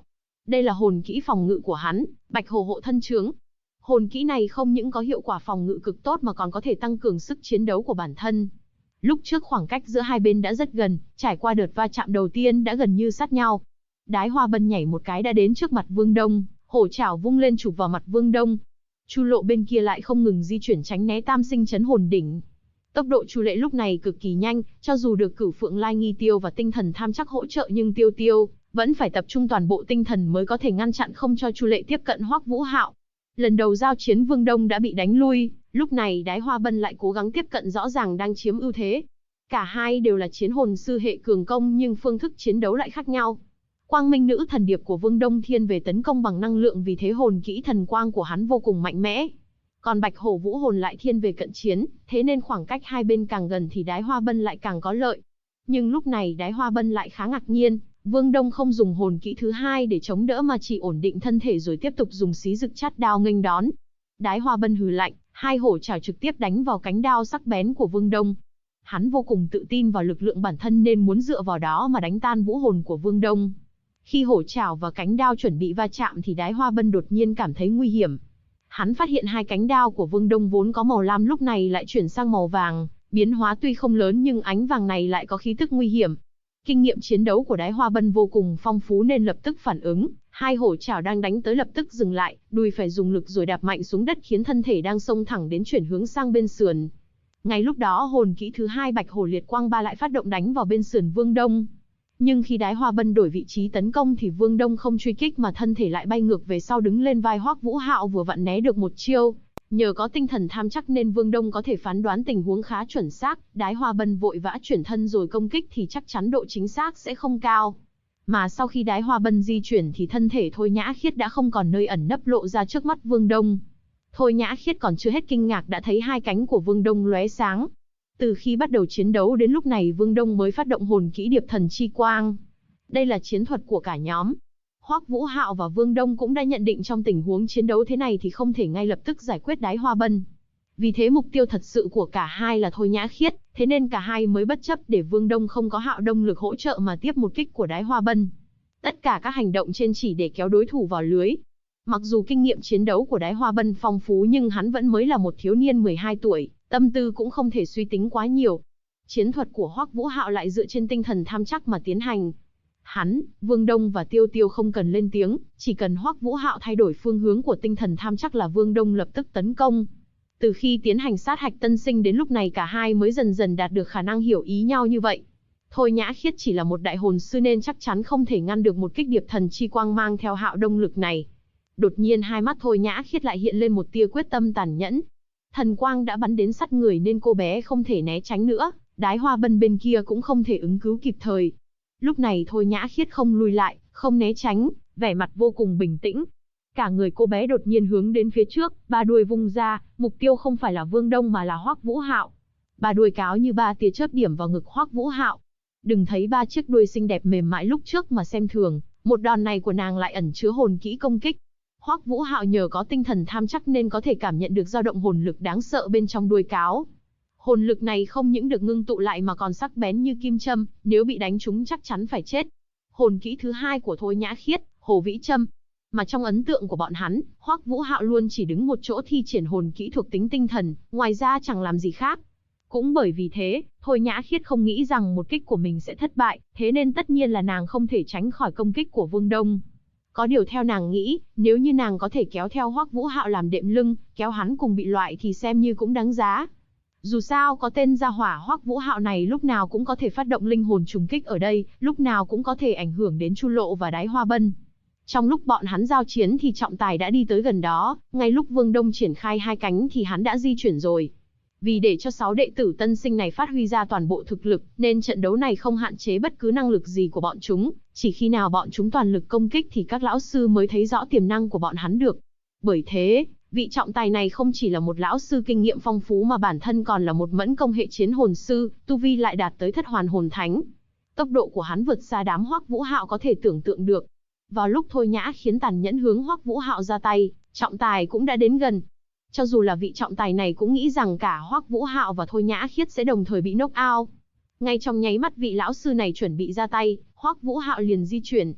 Đây là hồn kỹ phòng ngự của hắn, Bạch Hổ hộ thân trướng. Hồn kỹ này không những có hiệu quả phòng ngự cực tốt mà còn có thể tăng cường sức chiến đấu của bản thân. Lúc trước khoảng cách giữa hai bên đã rất gần, trải qua đợt va chạm đầu tiên đã gần như sát nhau. Đái Hoa Bân nhảy một cái đã đến trước mặt Vương Đông, hổ chảo vung lên chụp vào mặt Vương Đông. Chu Lộ bên kia lại không ngừng di chuyển tránh né tam sinh chấn hồn đỉnh. Tốc độ Chu Lệ lúc này cực kỳ nhanh, cho dù được Cửu Phượng Lai Nghi Tiêu và tinh thần tham chắc hỗ trợ nhưng Tiêu Tiêu vẫn phải tập trung toàn bộ tinh thần mới có thể ngăn chặn không cho Chu Lệ tiếp cận Hoắc Vũ Hạo. Lần đầu giao chiến Vương Đông đã bị đánh lui, lúc này Đái Hoa Bân lại cố gắng tiếp cận rõ ràng đang chiếm ưu thế. Cả hai đều là chiến hồn sư hệ cường công nhưng phương thức chiến đấu lại khác nhau. Quang Minh Nữ Thần Điệp của Vương Đông thiên về tấn công bằng năng lượng vì thế hồn kỹ thần quang của hắn vô cùng mạnh mẽ. Còn Bạch Hổ Vũ hồn lại thiên về cận chiến, thế nên khoảng cách hai bên càng gần thì Đái Hoa Bân lại càng có lợi. Nhưng lúc này Đái Hoa Bân lại khá ngạc nhiên, Vương Đông không dùng hồn kỹ thứ hai để chống đỡ mà chỉ ổn định thân thể rồi tiếp tục dùng xí rực chát đao nghênh đón. Đái Hoa Bân hừ lạnh, hai hổ chảo trực tiếp đánh vào cánh đao sắc bén của Vương Đông. Hắn vô cùng tự tin vào lực lượng bản thân nên muốn dựa vào đó mà đánh tan vũ hồn của Vương Đông. Khi hổ chảo và cánh đao chuẩn bị va chạm thì Đái Hoa Bân đột nhiên cảm thấy nguy hiểm. Hắn phát hiện hai cánh đao của Vương Đông vốn có màu lam lúc này lại chuyển sang màu vàng, biến hóa tuy không lớn nhưng ánh vàng này lại có khí tức nguy hiểm. Kinh nghiệm chiến đấu của Đái Hoa Bân vô cùng phong phú nên lập tức phản ứng, hai hổ chảo đang đánh tới lập tức dừng lại, đùi phải dùng lực rồi đạp mạnh xuống đất khiến thân thể đang xông thẳng đến chuyển hướng sang bên sườn. Ngay lúc đó hồn kỹ thứ hai Bạch Hổ Liệt Quang Ba lại phát động đánh vào bên sườn Vương Đông. Nhưng khi Đái Hoa Bân đổi vị trí tấn công thì Vương Đông không truy kích mà thân thể lại bay ngược về sau đứng lên vai Hoắc Vũ Hạo vừa vặn né được một chiêu. Nhờ có tinh thần tham chắc nên Vương Đông có thể phán đoán tình huống khá chuẩn xác, Đái Hoa Bân vội vã chuyển thân rồi công kích thì chắc chắn độ chính xác sẽ không cao. Mà sau khi Đái Hoa Bân di chuyển thì thân thể Thôi Nhã Khiết đã không còn nơi ẩn nấp lộ ra trước mắt Vương Đông. Thôi Nhã Khiết còn chưa hết kinh ngạc đã thấy hai cánh của Vương Đông lóe sáng. Từ khi bắt đầu chiến đấu đến lúc này Vương Đông mới phát động hồn kỹ Điệp Thần Chi Quang. Đây là chiến thuật của cả nhóm. Hoắc Vũ Hạo và Vương Đông cũng đã nhận định trong tình huống chiến đấu thế này thì không thể ngay lập tức giải quyết Đái Hoa Bân. Vì thế mục tiêu thật sự của cả hai là Thôi Nhã Khiết, thế nên cả hai mới bất chấp để Vương Đông không có Hạo Đông lực hỗ trợ mà tiếp một kích của Đái Hoa Bân. Tất cả các hành động trên chỉ để kéo đối thủ vào lưới. Mặc dù kinh nghiệm chiến đấu của Đái Hoa Bân phong phú nhưng hắn vẫn mới là một thiếu niên 12 tuổi, tâm tư cũng không thể suy tính quá nhiều. Chiến thuật của Hoắc Vũ Hạo lại dựa trên tinh thần tham chắc mà tiến hành. Hắn, Vương Đông và Tiêu Tiêu không cần lên tiếng, chỉ cần Hoắc Vũ Hạo thay đổi phương hướng của tinh thần tham chắc là Vương Đông lập tức tấn công. Từ khi tiến hành sát hạch tân sinh đến lúc này cả hai mới dần dần đạt được khả năng hiểu ý nhau như vậy. Thôi Nhã Khiết chỉ là một đại hồn sư nên chắc chắn không thể ngăn được một kích Điệp Thần Chi Quang mang theo Hạo Đông lực này. Đột nhiên hai mắt Thôi Nhã Khiết lại hiện lên một tia quyết tâm tàn nhẫn. Thần quang đã bắn đến sát người nên cô bé không thể né tránh nữa, Đái Hoa Bân bên kia cũng không thể ứng cứu kịp thời. Lúc này Thôi Nhã Khiết không lùi lại, không né tránh, vẻ mặt vô cùng bình tĩnh. Cả người cô bé đột nhiên hướng đến phía trước, ba đuôi vung ra, mục tiêu không phải là Vương Đông mà là Hoắc Vũ Hạo. Ba đuôi cáo như ba tia chớp điểm vào ngực Hoắc Vũ Hạo. Đừng thấy ba chiếc đuôi xinh đẹp mềm mại lúc trước mà xem thường, một đòn này của nàng lại ẩn chứa hồn kỹ công kích. Hoắc Vũ Hạo nhờ có tinh thần tham chắc nên có thể cảm nhận được dao động hồn lực đáng sợ bên trong đuôi cáo. Hồn lực này không những được ngưng tụ lại mà còn sắc bén như kim châm, nếu bị đánh trúng chắc chắn phải chết. Hồn kỹ thứ hai của Thôi Nhã Khiết, Hồ Vĩ Châm. Mà trong ấn tượng của bọn hắn, Hoắc Vũ Hạo luôn chỉ đứng một chỗ thi triển hồn kỹ thuộc tính tinh thần, ngoài ra chẳng làm gì khác. Cũng bởi vì thế, Thôi Nhã Khiết không nghĩ rằng một kích của mình sẽ thất bại, thế nên tất nhiên là nàng không thể tránh khỏi công kích của Vương Đông. Có điều theo nàng nghĩ, nếu như nàng có thể kéo theo Hoắc Vũ Hạo làm đệm lưng, kéo hắn cùng bị loại thì xem như cũng đáng giá. Dù sao có tên gia hỏa Hoắc Vũ Hạo này lúc nào cũng có thể phát động linh hồn trùng kích ở đây, lúc nào cũng có thể ảnh hưởng đến Chu Lộ và Đái Hoa Bân. Trong lúc bọn hắn giao chiến thì trọng tài đã đi tới gần đó, ngay lúc Vương Đông triển khai hai cánh thì hắn đã di chuyển rồi. Vì để cho 6 đệ tử tân sinh này phát huy ra toàn bộ thực lực, nên trận đấu này không hạn chế bất cứ năng lực gì của bọn chúng, chỉ khi nào bọn chúng toàn lực công kích thì các lão sư mới thấy rõ tiềm năng của bọn hắn được. Bởi thế, vị trọng tài này không chỉ là một lão sư kinh nghiệm phong phú mà bản thân còn là một mẫn công hệ chiến hồn sư, tu vi lại đạt tới thất hoàn hồn thánh. Tốc độ của hắn vượt xa đám Hoắc Vũ Hạo có thể tưởng tượng được. Vào lúc Thôi Nhã khiến tàn nhẫn hướng Hoắc Vũ Hạo ra tay, trọng tài cũng đã đến gần. Cho dù là vị trọng tài này cũng nghĩ rằng cả Hoắc Vũ Hạo và Thôi Nhã Khiết sẽ đồng thời bị knock out. Ngay trong nháy mắt vị lão sư này chuẩn bị ra tay, Hoắc Vũ Hạo liền di chuyển.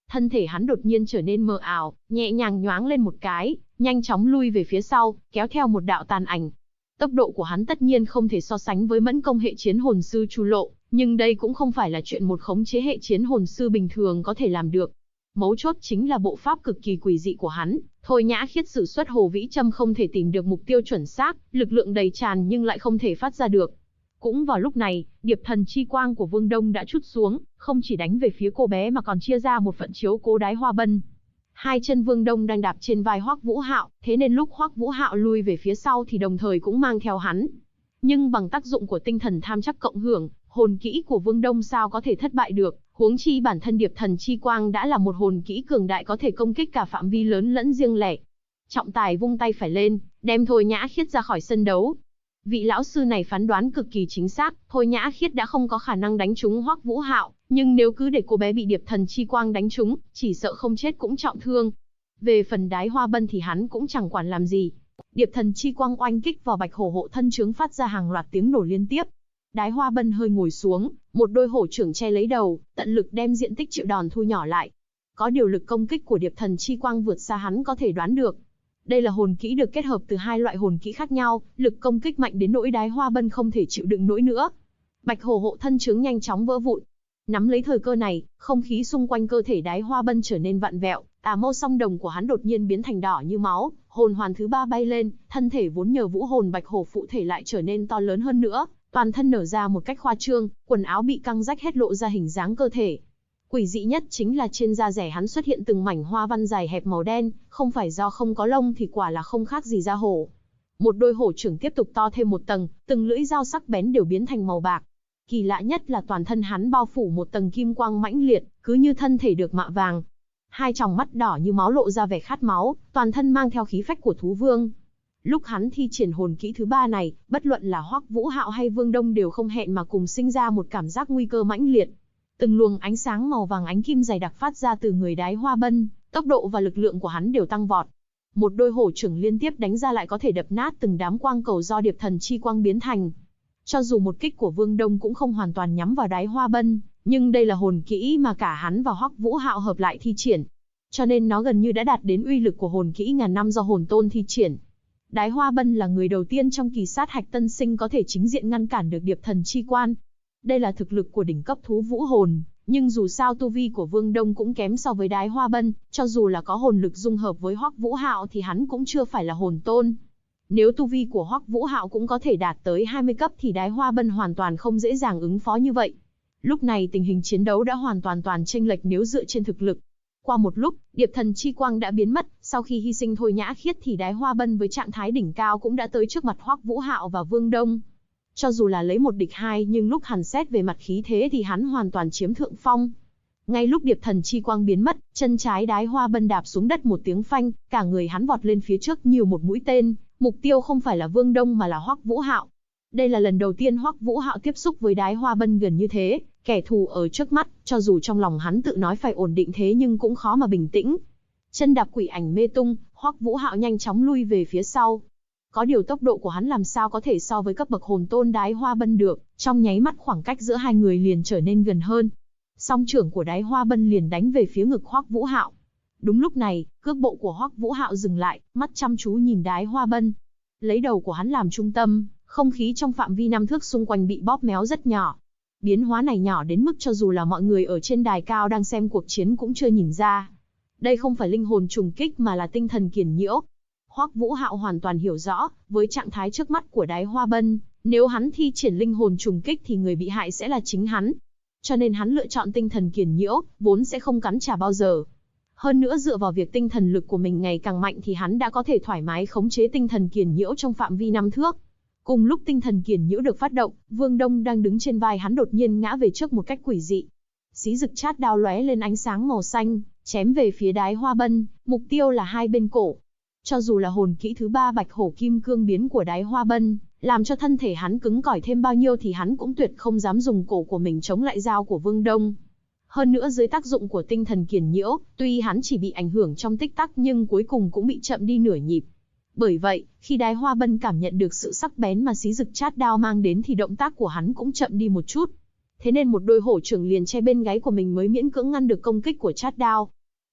Thân thể hắn đột nhiên trở nên mờ ảo, nhẹ nhàng nhoáng lên một cái, nhanh chóng lui về phía sau, kéo theo một đạo tàn ảnh. Tốc độ của hắn tất nhiên không thể so sánh với mẫn công hệ chiến hồn sư Chu Lộ, nhưng đây cũng không phải là chuyện một khống chế hệ chiến hồn sư bình thường có thể làm được. Mấu chốt chính là bộ pháp cực kỳ quỷ dị của hắn. Thôi Nhã Khiết sử xuất Hồ Vĩ Châm không thể tìm được mục tiêu chuẩn xác, lực lượng đầy tràn nhưng lại không thể phát ra được. Cũng vào lúc này, điệp thần chi quang của Vương Đông đã trút xuống, không chỉ đánh về phía cô bé mà còn chia ra một phận chiếu cố Đái Hoa Bân. Hai chân Vương Đông đang đạp trên vai Hoắc Vũ Hạo, thế nên lúc Hoắc Vũ Hạo lui về phía sau thì đồng thời cũng mang theo hắn. Nhưng bằng tác dụng của tinh thần tham chắc cộng hưởng, hồn kỹ của Vương Đông sao có thể thất bại được, huống chi bản thân điệp thần chi quang đã là một hồn kỹ cường đại có thể công kích cả phạm vi lớn lẫn riêng lẻ. Trọng tài vung tay phải lên, đem Thôi Nhã Khiết ra khỏi sân đấu. Vị lão sư này phán đoán cực kỳ chính xác, Thôi Nhã Khiết đã không có khả năng đánh trúng Hoắc Vũ Hạo, nhưng nếu cứ để cô bé bị điệp thần chi quang đánh trúng, chỉ sợ không chết cũng trọng thương. Về phần Đái Hoa Bân thì hắn cũng chẳng quản làm gì. Điệp thần chi quang oanh kích vào bạch hổ hộ thân trướng phát ra hàng loạt tiếng nổ liên tiếp. Đái Hoa Bân hơi ngồi xuống, một đôi hổ trưởng che lấy đầu, tận lực đem diện tích chịu đòn thu nhỏ lại. Có điều lực công kích của điệp thần chi quang vượt xa hắn có thể đoán được. Đây là hồn kỹ được kết hợp từ hai loại hồn kỹ khác nhau, lực công kích mạnh đến nỗi Đái Hoa Bân không thể chịu đựng nổi nữa. Bạch hổ hộ thân trướng nhanh chóng vỡ vụn. Nắm lấy thời cơ này, không khí xung quanh cơ thể Đái Hoa Bân trở nên vặn vẹo, tà mâu song đồng của hắn đột nhiên biến thành đỏ như máu, hồn hoàn thứ ba bay lên, thân thể vốn nhờ vũ hồn bạch hổ phụ thể lại trở nên to lớn hơn nữa, toàn thân nở ra một cách khoa trương, quần áo bị căng rách hết lộ ra hình dáng cơ thể. Quỷ dị nhất chính là trên da rẻ hắn xuất hiện từng mảnh hoa văn dài hẹp màu đen, không phải do không có lông thì quả là không khác gì da hổ. Một đôi hổ trưởng tiếp tục to thêm một tầng, từng lưỡi dao sắc bén đều biến thành màu bạc. Kỳ lạ nhất là toàn thân hắn bao phủ một tầng kim quang mãnh liệt, cứ như thân thể được mạ vàng. Hai tròng mắt đỏ như máu lộ ra vẻ khát máu, toàn thân mang theo khí phách của thú vương. Lúc hắn thi triển hồn kỹ thứ ba này, bất luận là Hoắc Vũ Hạo hay Vương Đông đều không hẹn mà cùng sinh ra một cảm giác nguy cơ mãnh liệt. Từng luồng ánh sáng màu vàng ánh kim dày đặc phát ra từ người Đái Hoa Bân, tốc độ và lực lượng của hắn đều tăng vọt. Một đôi hổ trưởng liên tiếp đánh ra lại có thể đập nát từng đám quang cầu do điệp thần chi quang biến thành. Cho dù một kích của Vương Đông cũng không hoàn toàn nhắm vào Đái Hoa Bân, nhưng đây là hồn kỹ mà cả hắn và Hoắc Vũ Hạo hợp lại thi triển, cho nên nó gần như đã đạt đến uy lực của hồn kỹ ngàn năm do hồn tôn thi triển. Đái Hoa Bân là người đầu tiên trong kỳ sát hạch tân sinh có thể chính diện ngăn cản được điệp thần chi quan. Đây là thực lực của đỉnh cấp thú vũ hồn, nhưng dù sao tu vi của Vương Đông cũng kém so với Đái Hoa Bân, cho dù là có hồn lực dung hợp với Hoắc Vũ Hạo thì hắn cũng chưa phải là hồn tôn. Nếu tu vi của Hoắc Vũ Hạo cũng có thể đạt tới 20 cấp thì Đái Hoa Bân hoàn toàn không dễ dàng ứng phó như vậy. Lúc này tình hình chiến đấu đã hoàn toàn chênh lệch nếu dựa trên thực lực. Qua một lúc, điệp thần chi quang đã biến mất, sau khi hy sinh Thôi Nhã Khiết thì Đái Hoa Bân với trạng thái đỉnh cao cũng đã tới trước mặt Hoắc Vũ Hạo và Vương Đông. Cho dù là lấy một địch hai nhưng lúc hàn xét về mặt khí thế thì hắn hoàn toàn chiếm thượng phong. Ngay lúc điệp thần chi quang biến mất, chân trái Đái Hoa Bân đạp xuống đất một tiếng phanh, cả người hắn vọt lên phía trước như một mũi tên, mục tiêu không phải là Vương Đông mà là Hoắc Vũ Hạo. Đây là lần đầu tiên Hoắc Vũ Hạo tiếp xúc với Đái Hoa Bân gần như thế, kẻ thù ở trước mắt, cho dù trong lòng hắn tự nói phải ổn định thế nhưng cũng khó mà bình tĩnh. Chân đạp quỷ ảnh mê tung, Hoắc Vũ Hạo nhanh chóng lui về phía sau. Có điều tốc độ của hắn làm sao có thể so với cấp bậc hồn tôn Đái Hoa Bân được, trong nháy mắt khoảng cách giữa hai người liền trở nên gần hơn. Song trưởng của Đái Hoa Bân liền đánh về phía ngực Hoắc Vũ Hạo. Đúng lúc này, cước bộ của Hoắc Vũ Hạo dừng lại, mắt chăm chú nhìn Đái Hoa Bân. Lấy đầu của hắn làm trung tâm, không khí trong phạm vi 5 thước xung quanh bị bóp méo rất nhỏ. Biến hóa này nhỏ đến mức cho dù là mọi người ở trên đài cao đang xem cuộc chiến cũng chưa nhìn ra. Đây không phải linh hồn trùng kích mà là tinh thần kiền nhiễu. Hoắc Vũ Hạo hoàn toàn hiểu rõ, với trạng thái trước mắt của Đái Hoa Bân, nếu hắn thi triển linh hồn trùng kích thì người bị hại sẽ là chính hắn. Cho nên hắn lựa chọn tinh thần kiền nhiễu, vốn sẽ không cắn trả bao giờ. Hơn nữa dựa vào việc tinh thần lực của mình ngày càng mạnh thì hắn đã có thể thoải mái khống chế tinh thần kiền nhiễu trong phạm vi 5 thước. Cùng lúc tinh thần kiền nhiễu được phát động, Vương Đông đang đứng trên vai hắn đột nhiên ngã về trước một cách quỷ dị. Xí rực chát đao lóe lên ánh sáng màu xanh, chém về phía Đái Hoa Bân, mục tiêu là hai bên cổ. Cho dù là hồn kỹ thứ 3 Bạch Hổ Kim Cương biến của Đái Hoa Bân, làm cho thân thể hắn cứng cỏi thêm bao nhiêu thì hắn cũng tuyệt không dám dùng cổ của mình chống lại dao của Vương Đông. Hơn nữa dưới tác dụng của tinh thần kiền nhiễu, tuy hắn chỉ bị ảnh hưởng trong tích tắc nhưng cuối cùng cũng bị chậm đi nửa nhịp. Bởi vậy, khi Đái Hoa Bân cảm nhận được sự sắc bén mà xí rực chát đao mang đến thì động tác của hắn cũng chậm đi một chút. Thế nên một đôi hổ trưởng liền che bên gáy của mình mới miễn cưỡng ngăn được công kích của chát đao.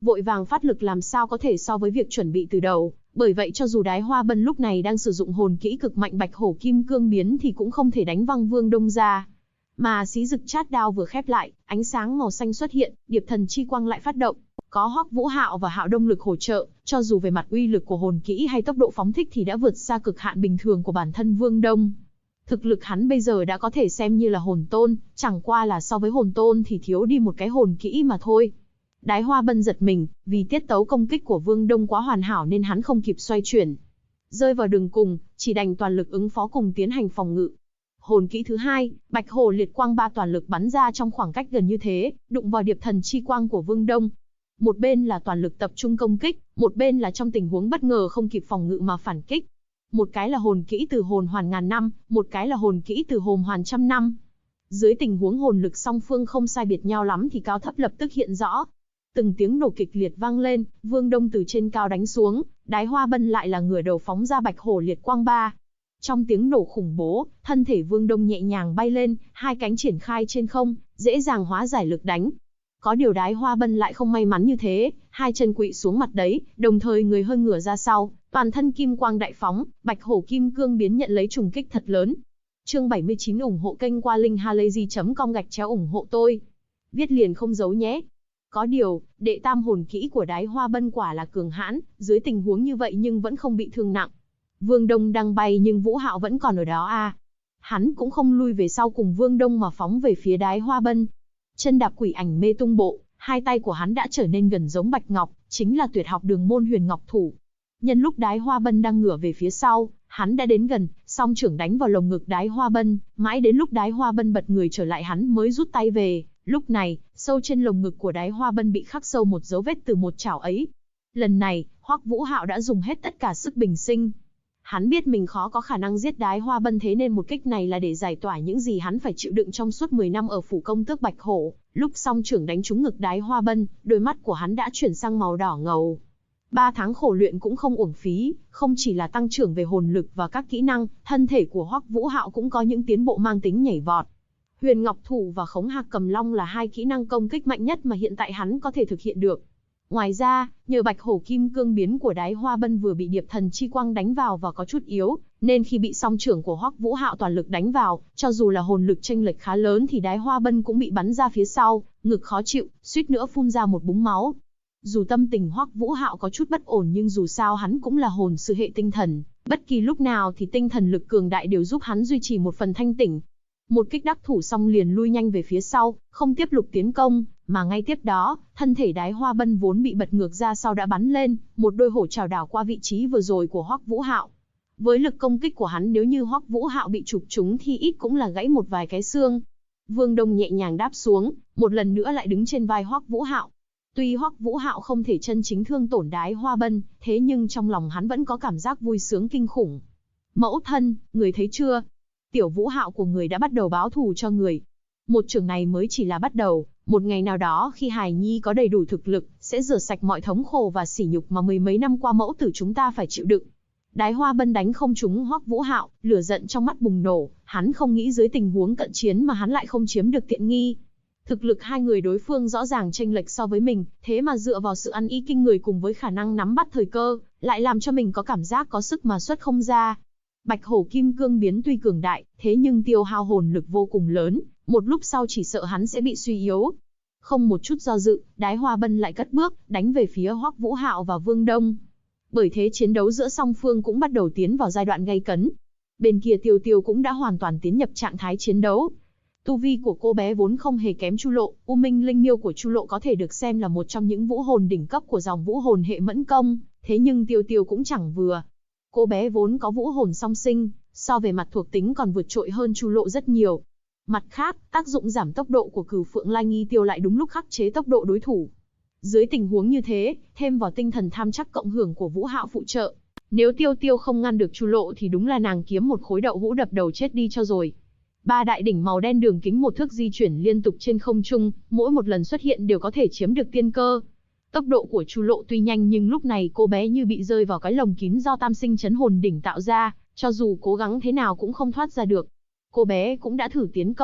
vội vàng phát lực làm sao có thể so với việc chuẩn bị từ đầu, bởi vậy cho dù Đái Hoa Bân lúc này đang sử dụng hồn kỹ cực mạnh Bạch Hổ Kim Cương Biến thì cũng không thể đánh văng Vương Đông ra. Mà xí rực chát đao vừa khép lại, ánh sáng màu xanh xuất hiện, điệp thần chi quang lại phát động. Có Hoắc Vũ Hạo và Hạo Đông lực hỗ trợ, cho dù về mặt uy lực của hồn kỹ hay tốc độ phóng thích thì đã vượt xa cực hạn bình thường của bản thân Vương Đông. Thực lực hắn bây giờ đã có thể xem như là hồn tôn, chẳng qua là so với hồn tôn thì thiếu đi một cái hồn kỹ mà thôi. Đái Hoa Bân giật mình, vì tiết tấu công kích của Vương Đông quá hoàn hảo nên hắn không kịp xoay chuyển. Rơi vào đường cùng, chỉ đành toàn lực ứng phó cùng tiến hành phòng ngự. Hồn kỹ thứ hai, Bạch Hổ Liệt Quang ba toàn lực bắn ra trong khoảng cách gần như thế, đụng vào điệp thần chi quang của Vương Đông. Một bên là toàn lực tập trung công kích, một bên là trong tình huống bất ngờ không kịp phòng ngự mà phản kích. Một cái là hồn kỹ từ hồn hoàn ngàn năm, một cái là hồn kỹ từ hồn hoàn trăm năm. Dưới tình huống hồn lực song phương không sai biệt nhau lắm thì cao thấp lập tức hiện rõ. Từng tiếng nổ kịch liệt vang lên, Vương Đông từ trên cao đánh xuống, Đái Hoa Bân lại là ngửa đầu phóng ra Bạch Hổ Liệt Quang ba. Trong tiếng nổ khủng bố, thân thể Vương Đông nhẹ nhàng bay lên, hai cánh triển khai trên không, dễ dàng hóa giải lực đánh. Có điều Đái Hoa Bân lại không may mắn như thế, hai chân quỵ xuống mặt đấy, đồng thời người hơi ngửa ra sau, toàn thân kim quang đại phóng, Bạch Hổ Kim Cương Biến nhận lấy trùng kích thật lớn. Chương 79 ủng hộ kênh qua linkhalazy.com ủng hộ tôi. Viết liền không giấu nhé. Có điều, đệ tam hồn kỹ của Đái Hoa Bân quả là cường hãn, dưới tình huống như vậy nhưng vẫn không bị thương nặng. Vương Đông đang bay nhưng Vũ Hạo vẫn còn ở đó à. Hắn cũng không lui về sau cùng Vương Đông mà phóng về phía Đái Hoa Bân. Chân đạp quỷ ảnh mê tung bộ, hai tay của hắn đã trở nên gần giống Bạch Ngọc, chính là tuyệt học đường môn Huyền Ngọc Thủ. Nhân lúc Đái Hoa Bân đang ngửa về phía sau, hắn đã đến gần, song trưởng đánh vào lồng ngực Đái Hoa Bân, mãi đến lúc Đái Hoa Bân bật người trở lại hắn mới rút tay về. Lúc này, sâu trên lồng ngực của Đái Hoa Bân bị khắc sâu một dấu vết từ một chảo ấy. Lần này, Hoắc Vũ Hạo đã dùng hết tất cả sức bình sinh. Hắn biết mình khó có khả năng giết Đái Hoa Bân thế nên một kích này là để giải tỏa những gì hắn phải chịu đựng trong suốt 10 năm ở phủ công tước Bạch Hổ. Lúc song trưởng đánh trúng ngực Đái Hoa Bân, đôi mắt của hắn đã chuyển sang màu đỏ ngầu. 3 tháng khổ luyện cũng không uổng phí, không chỉ là tăng trưởng về hồn lực và các kỹ năng, thân thể của Hoắc Vũ Hạo cũng có những tiến bộ mang tính nhảy vọt. Huyền Ngọc Thủ và Khống Hạc Cầm Long là hai kỹ năng công kích mạnh nhất mà hiện tại hắn có thể thực hiện được. Ngoài ra, nhờ Bạch Hổ Kim Cương Biến của Đái Hoa Bân vừa bị điệp thần chi quang đánh vào và có chút yếu, nên khi bị song trưởng của Hoắc Vũ Hạo toàn lực đánh vào, cho dù là hồn lực chênh lệch khá lớn thì Đái Hoa Bân cũng bị bắn ra phía sau, ngực khó chịu, suýt nữa phun ra một búng máu. Dù tâm tình Hoắc Vũ Hạo có chút bất ổn nhưng dù sao hắn cũng là hồn sư hệ tinh thần, bất kỳ lúc nào thì tinh thần lực cường đại đều giúp hắn duy trì một phần thanh tỉnh. Một kích đắc thủ xong liền lui nhanh về phía sau, không tiếp tục tiến công, mà ngay tiếp đó, thân thể Đái Hoa Bân vốn bị bật ngược ra sau đã bắn lên, một đôi hổ trảo đảo qua vị trí vừa rồi của Hoắc Vũ Hạo. Với lực công kích của hắn nếu như Hoắc Vũ Hạo bị chụp trúng thì ít cũng là gãy một vài cái xương. Vương Đông nhẹ nhàng đáp xuống, một lần nữa lại đứng trên vai Hoắc Vũ Hạo. Tuy Hoắc Vũ Hạo không thể chân chính thương tổn Đái Hoa Bân, thế nhưng trong lòng hắn vẫn có cảm giác vui sướng kinh khủng. Mẫu thân, người thấy chưa? Tiểu Vũ Hạo của người đã bắt đầu báo thù cho người. Một trường này mới chỉ là bắt đầu, một ngày nào đó khi Hải Nhi có đầy đủ thực lực, sẽ rửa sạch mọi thống khổ và sỉ nhục mà mười mấy năm qua mẫu tử chúng ta phải chịu đựng. Đái Hoa Bân đánh không trúng Hoắc Vũ Hạo, lửa giận trong mắt bùng nổ, hắn không nghĩ dưới tình huống cận chiến mà hắn lại không chiếm được tiện nghi. Thực lực hai người đối phương rõ ràng chênh lệch so với mình, thế mà dựa vào sự ăn ý kinh người cùng với khả năng nắm bắt thời cơ, lại làm cho mình có cảm giác có sức mà xuất không ra. Bạch Hổ Kim Cương Biến tuy cường đại, thế nhưng tiêu hao hồn lực vô cùng lớn, một lúc sau chỉ sợ hắn sẽ bị suy yếu. Không một chút do dự, Đái Hoa Bân lại cất bước, đánh về phía Hoắc Vũ Hạo và Vương Đông. Bởi thế chiến đấu giữa song phương cũng bắt đầu tiến vào giai đoạn gay cấn. Bên kia Tiêu Tiêu cũng đã hoàn toàn tiến nhập trạng thái chiến đấu. Tu vi của cô bé vốn không hề kém Chu Lộ, U Minh Linh Miêu của Chu Lộ có thể được xem là một trong những vũ hồn đỉnh cấp của dòng vũ hồn hệ Mẫn Công, thế nhưng Tiêu Tiêu cũng chẳng vừa. Cô bé vốn có vũ hồn song sinh, so về mặt thuộc tính còn vượt trội hơn Chu Lộ rất nhiều. Mặt khác, tác dụng giảm tốc độ của Cửu Phượng Lai Nghi Tiêu lại đúng lúc khắc chế tốc độ đối thủ. Dưới tình huống như thế, thêm vào tinh thần tham chắc cộng hưởng của Vũ Hạo phụ trợ, nếu Tiêu Tiêu không ngăn được Chu Lộ thì đúng là nàng kiếm một khối đậu hũ đập đầu chết đi cho rồi. Ba đại đỉnh màu đen đường kính một thước di chuyển liên tục trên không trung, mỗi một lần xuất hiện đều có thể chiếm được tiên cơ. Tốc độ của Chu Lộ tuy nhanh nhưng lúc này cô bé như bị rơi vào cái lồng kín do Tam Sinh Chấn Hồn Đỉnh tạo ra, cho dù cố gắng thế nào cũng không thoát ra được. Cô bé cũng đã thử tiến công,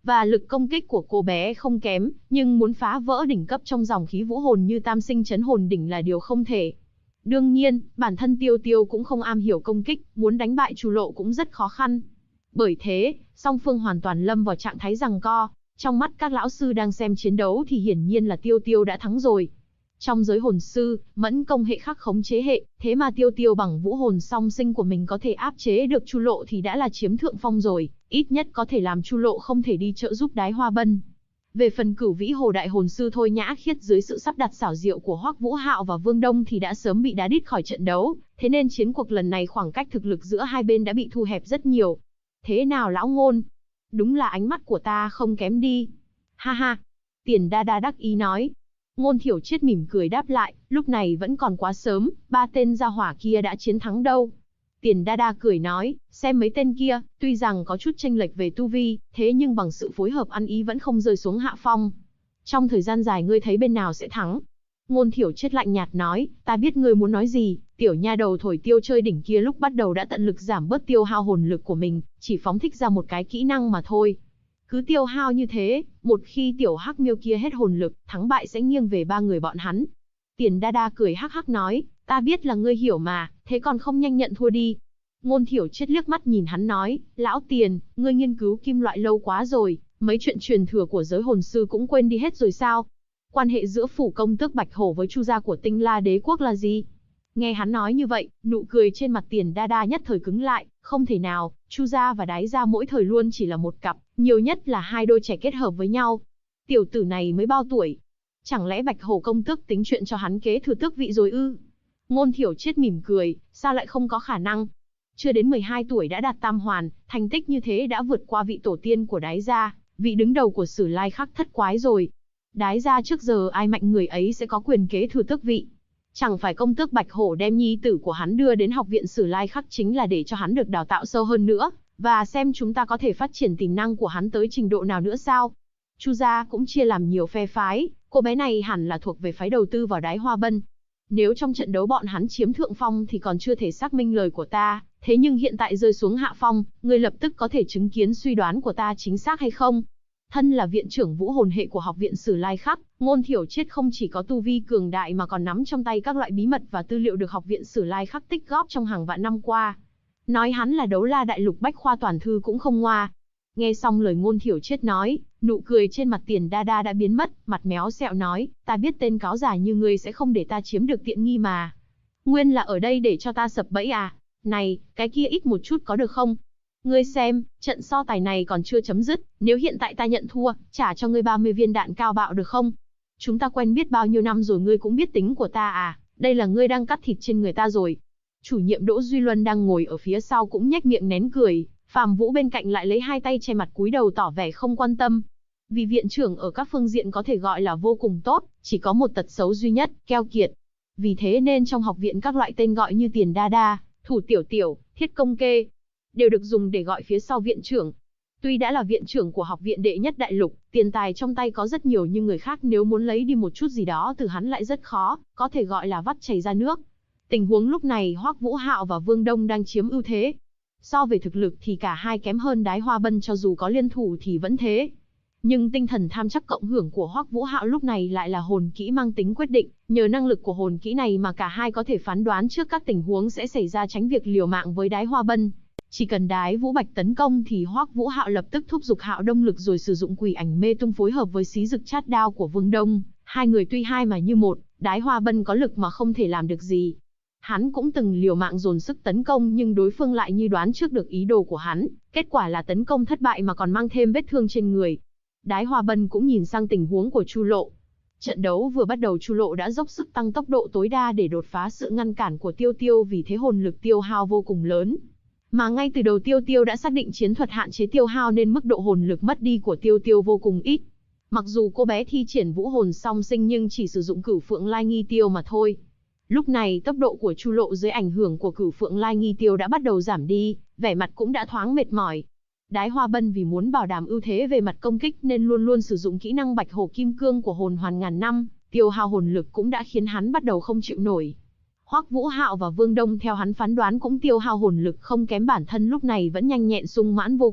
và lực công kích của cô bé không kém, nhưng muốn phá vỡ đỉnh cấp trong dòng khí vũ hồn như Tam Sinh Chấn Hồn Đỉnh là điều không thể. Đương nhiên, bản thân Tiêu Tiêu cũng không am hiểu công kích, muốn đánh bại Chu Lộ cũng rất khó khăn. Bởi thế, song phương hoàn toàn lâm vào trạng thái giằng co. Trong mắt các lão sư đang xem chiến đấu thì hiển nhiên là Tiêu Tiêu đã thắng rồi. Trong giới hồn sư, mẫn công hệ khắc khống chế hệ, thế mà Tiêu Tiêu bằng vũ hồn song sinh của mình có thể áp chế được Chu Lộ thì đã là chiếm thượng phong rồi, ít nhất có thể làm Chu Lộ không thể đi trợ giúp Đái Hoa Bân. Về phần Cửu Vĩ Hồ đại hồn sư Thôi Nhã Khiết dưới sự sắp đặt xảo diệu của Hoắc Vũ Hạo và Vương Đông thì đã sớm bị đá đít khỏi trận đấu, thế nên chiến cuộc lần này khoảng cách thực lực giữa hai bên đã bị thu hẹp rất nhiều. Thế nào lão Ngôn? Đúng là ánh mắt của ta không kém đi. Ha ha. Tiền Đa Đa đắc ý nói. Ngôn Thiểu Triết mỉm cười đáp lại, lúc này vẫn còn quá sớm, ba tên gia hỏa kia đã chiến thắng đâu. Tiền Đa Đa cười nói, xem mấy tên kia, tuy rằng có chút chênh lệch về tu vi, thế nhưng bằng sự phối hợp ăn ý vẫn không rơi xuống hạ phong. Trong thời gian dài ngươi thấy bên nào sẽ thắng? Ngôn Thiểu Triết lạnh nhạt nói, ta biết ngươi muốn nói gì, tiểu nha đầu thổi tiêu chơi đỉnh kia lúc bắt đầu đã tận lực giảm bớt tiêu hao hồn lực của mình, chỉ phóng thích ra một cái kỹ năng mà thôi. Cứ tiêu hao như thế, một khi tiểu hắc miêu kia hết hồn lực, thắng bại sẽ nghiêng về ba người bọn hắn. Tiền Đa Đa cười hắc hắc nói, ta biết là ngươi hiểu mà, thế còn không nhanh nhận thua đi. Ngôn Thiểu Triết liếc mắt nhìn hắn nói, lão Tiền, ngươi nghiên cứu kim loại lâu quá rồi, mấy chuyện truyền thừa của giới hồn sư cũng quên đi hết rồi sao? Quan hệ giữa phủ công tước Bạch Hổ với Chu gia của Tinh La Đế quốc là gì? Nghe hắn nói như vậy, nụ cười trên mặt Tiền Đa Đa nhất thời cứng lại, không thể nào, Chu gia và Đái gia mỗi thời luôn chỉ là một cặp, nhiều nhất là hai đôi trẻ kết hợp với nhau. Tiểu tử này mới bao tuổi? Chẳng lẽ Bạch Hổ công tước tính chuyện cho hắn kế thừa tước vị rồi ư? Ngôn Thiểu Triết mỉm cười, sao lại không có khả năng? Chưa đến 12 tuổi đã đạt tam hoàn, thành tích như thế đã vượt qua vị tổ tiên của Đái gia, vị đứng đầu của Sử Lai Khắc thất quái rồi. Đái gia trước giờ ai mạnh người ấy sẽ có quyền kế thừa tước vị. Chẳng phải công tước Bạch Hổ đem nhi tử của hắn đưa đến học viện Sử Lai Khắc chính là để cho hắn được đào tạo sâu hơn nữa, và xem chúng ta có thể phát triển tiềm năng của hắn tới trình độ nào nữa sao? Chu gia cũng chia làm nhiều phe phái, cô bé này hẳn là thuộc về phái đầu tư vào Đái Hoa Bân. Nếu trong trận đấu bọn hắn chiếm thượng phong thì còn chưa thể xác minh lời của ta, thế nhưng hiện tại rơi xuống hạ phong, ngươi lập tức có thể chứng kiến suy đoán của ta chính xác hay không? Thân là viện trưởng vũ hồn hệ của học viện Sử Lai Khắc, Ngôn Thiểu Triết không chỉ có tu vi cường đại mà còn nắm trong tay các loại bí mật và tư liệu được học viện Sử Lai Khắc tích góp trong hàng vạn năm qua. Nói hắn là đấu la đại lục bách khoa toàn thư cũng không ngoa. Nghe xong lời Ngôn Thiểu Triết nói, nụ cười trên mặt Tiền Đa Đa đã biến mất, mặt méo sẹo nói, ta biết tên cáo giả như ngươi sẽ không để ta chiếm được tiện nghi mà. Nguyên là ở đây để cho ta sập bẫy à? Này, cái kia ít một chút có được không? Ngươi xem, trận so tài này còn chưa chấm dứt, nếu hiện tại ta nhận thua, trả cho ngươi 30 viên đạn cao bạo được không? Chúng ta quen biết bao nhiêu năm rồi ngươi cũng biết tính của ta à, đây là ngươi đang cắt thịt trên người ta rồi. Chủ nhiệm Đỗ Duy Luân đang ngồi ở phía sau cũng nhếch miệng nén cười, Phàm Vũ bên cạnh lại lấy hai tay che mặt cúi đầu tỏ vẻ không quan tâm. Vì viện trưởng ở các phương diện có thể gọi là vô cùng tốt, chỉ có một tật xấu duy nhất, keo kiệt. Vì thế nên trong học viện các loại tên gọi như Tiền Đa Đa, Thủ Tiểu Tiểu, Thiết Công Kê, đều được dùng để gọi phía sau viện trưởng. Tuy đã là viện trưởng của học viện đệ nhất đại lục, tiền tài trong tay có rất nhiều nhưng người khác nếu muốn lấy đi một chút gì đó từ hắn lại rất khó, có thể gọi là vắt chảy ra nước. Tình huống lúc này Hoắc Vũ Hạo và Vương Đông đang chiếm ưu thế. So về thực lực thì cả hai kém hơn Đái Hoa Bân cho dù có liên thủ thì vẫn thế. Nhưng tinh thần tham chắc cộng hưởng của Hoắc Vũ Hạo lúc này lại là hồn kỹ mang tính quyết định, nhờ năng lực của hồn kỹ này mà cả hai có thể phán đoán trước các tình huống sẽ xảy ra tránh việc liều mạng với Đái Hoa Bân. Chỉ cần Đái Vũ Bạch tấn công thì Hoắc Vũ Hạo lập tức thúc giục Hạo Đông lực rồi sử dụng Quỷ Ảnh Mê Tung phối hợp với Xí Dực Chát Đao của Vương Đông, hai người tuy hai mà như một, Đái Hoa Bân có lực mà không thể làm được gì. Hắn cũng từng liều mạng dồn sức tấn công nhưng đối phương lại như đoán trước được ý đồ của hắn, kết quả là tấn công thất bại mà còn mang thêm vết thương trên người. Đái Hoa Bân cũng nhìn sang tình huống của Chu Lộ. Trận đấu vừa bắt đầu Chu Lộ đã dốc sức tăng tốc độ tối đa để đột phá sự ngăn cản của Tiêu Tiêu vì thế hồn lực tiêu hao vô cùng lớn. Mà ngay từ đầu Tiêu Tiêu đã xác định chiến thuật hạn chế tiêu hao nên mức độ hồn lực mất đi của Tiêu Tiêu vô cùng ít. Mặc dù cô bé thi triển vũ hồn song sinh nhưng chỉ sử dụng Cửu Phượng Lai Nghi Tiêu mà thôi. Lúc này tốc độ của Chu Lộ dưới ảnh hưởng của Cửu Phượng Lai Nghi Tiêu đã bắt đầu giảm đi, vẻ mặt cũng đã thoáng mệt mỏi. Đái Hoa Bân vì muốn bảo đảm ưu thế về mặt công kích nên luôn luôn sử dụng kỹ năng Bạch Hổ Kim Cương của hồn hoàn ngàn năm, tiêu hao hồn lực cũng đã khiến hắn bắt đầu không chịu nổi. Hoắc Vũ Hạo và Vương Đông theo hắn phán đoán cũng tiêu hao hồn lực không kém bản thân lúc này vẫn nhanh nhẹn sung mãn vô cùng,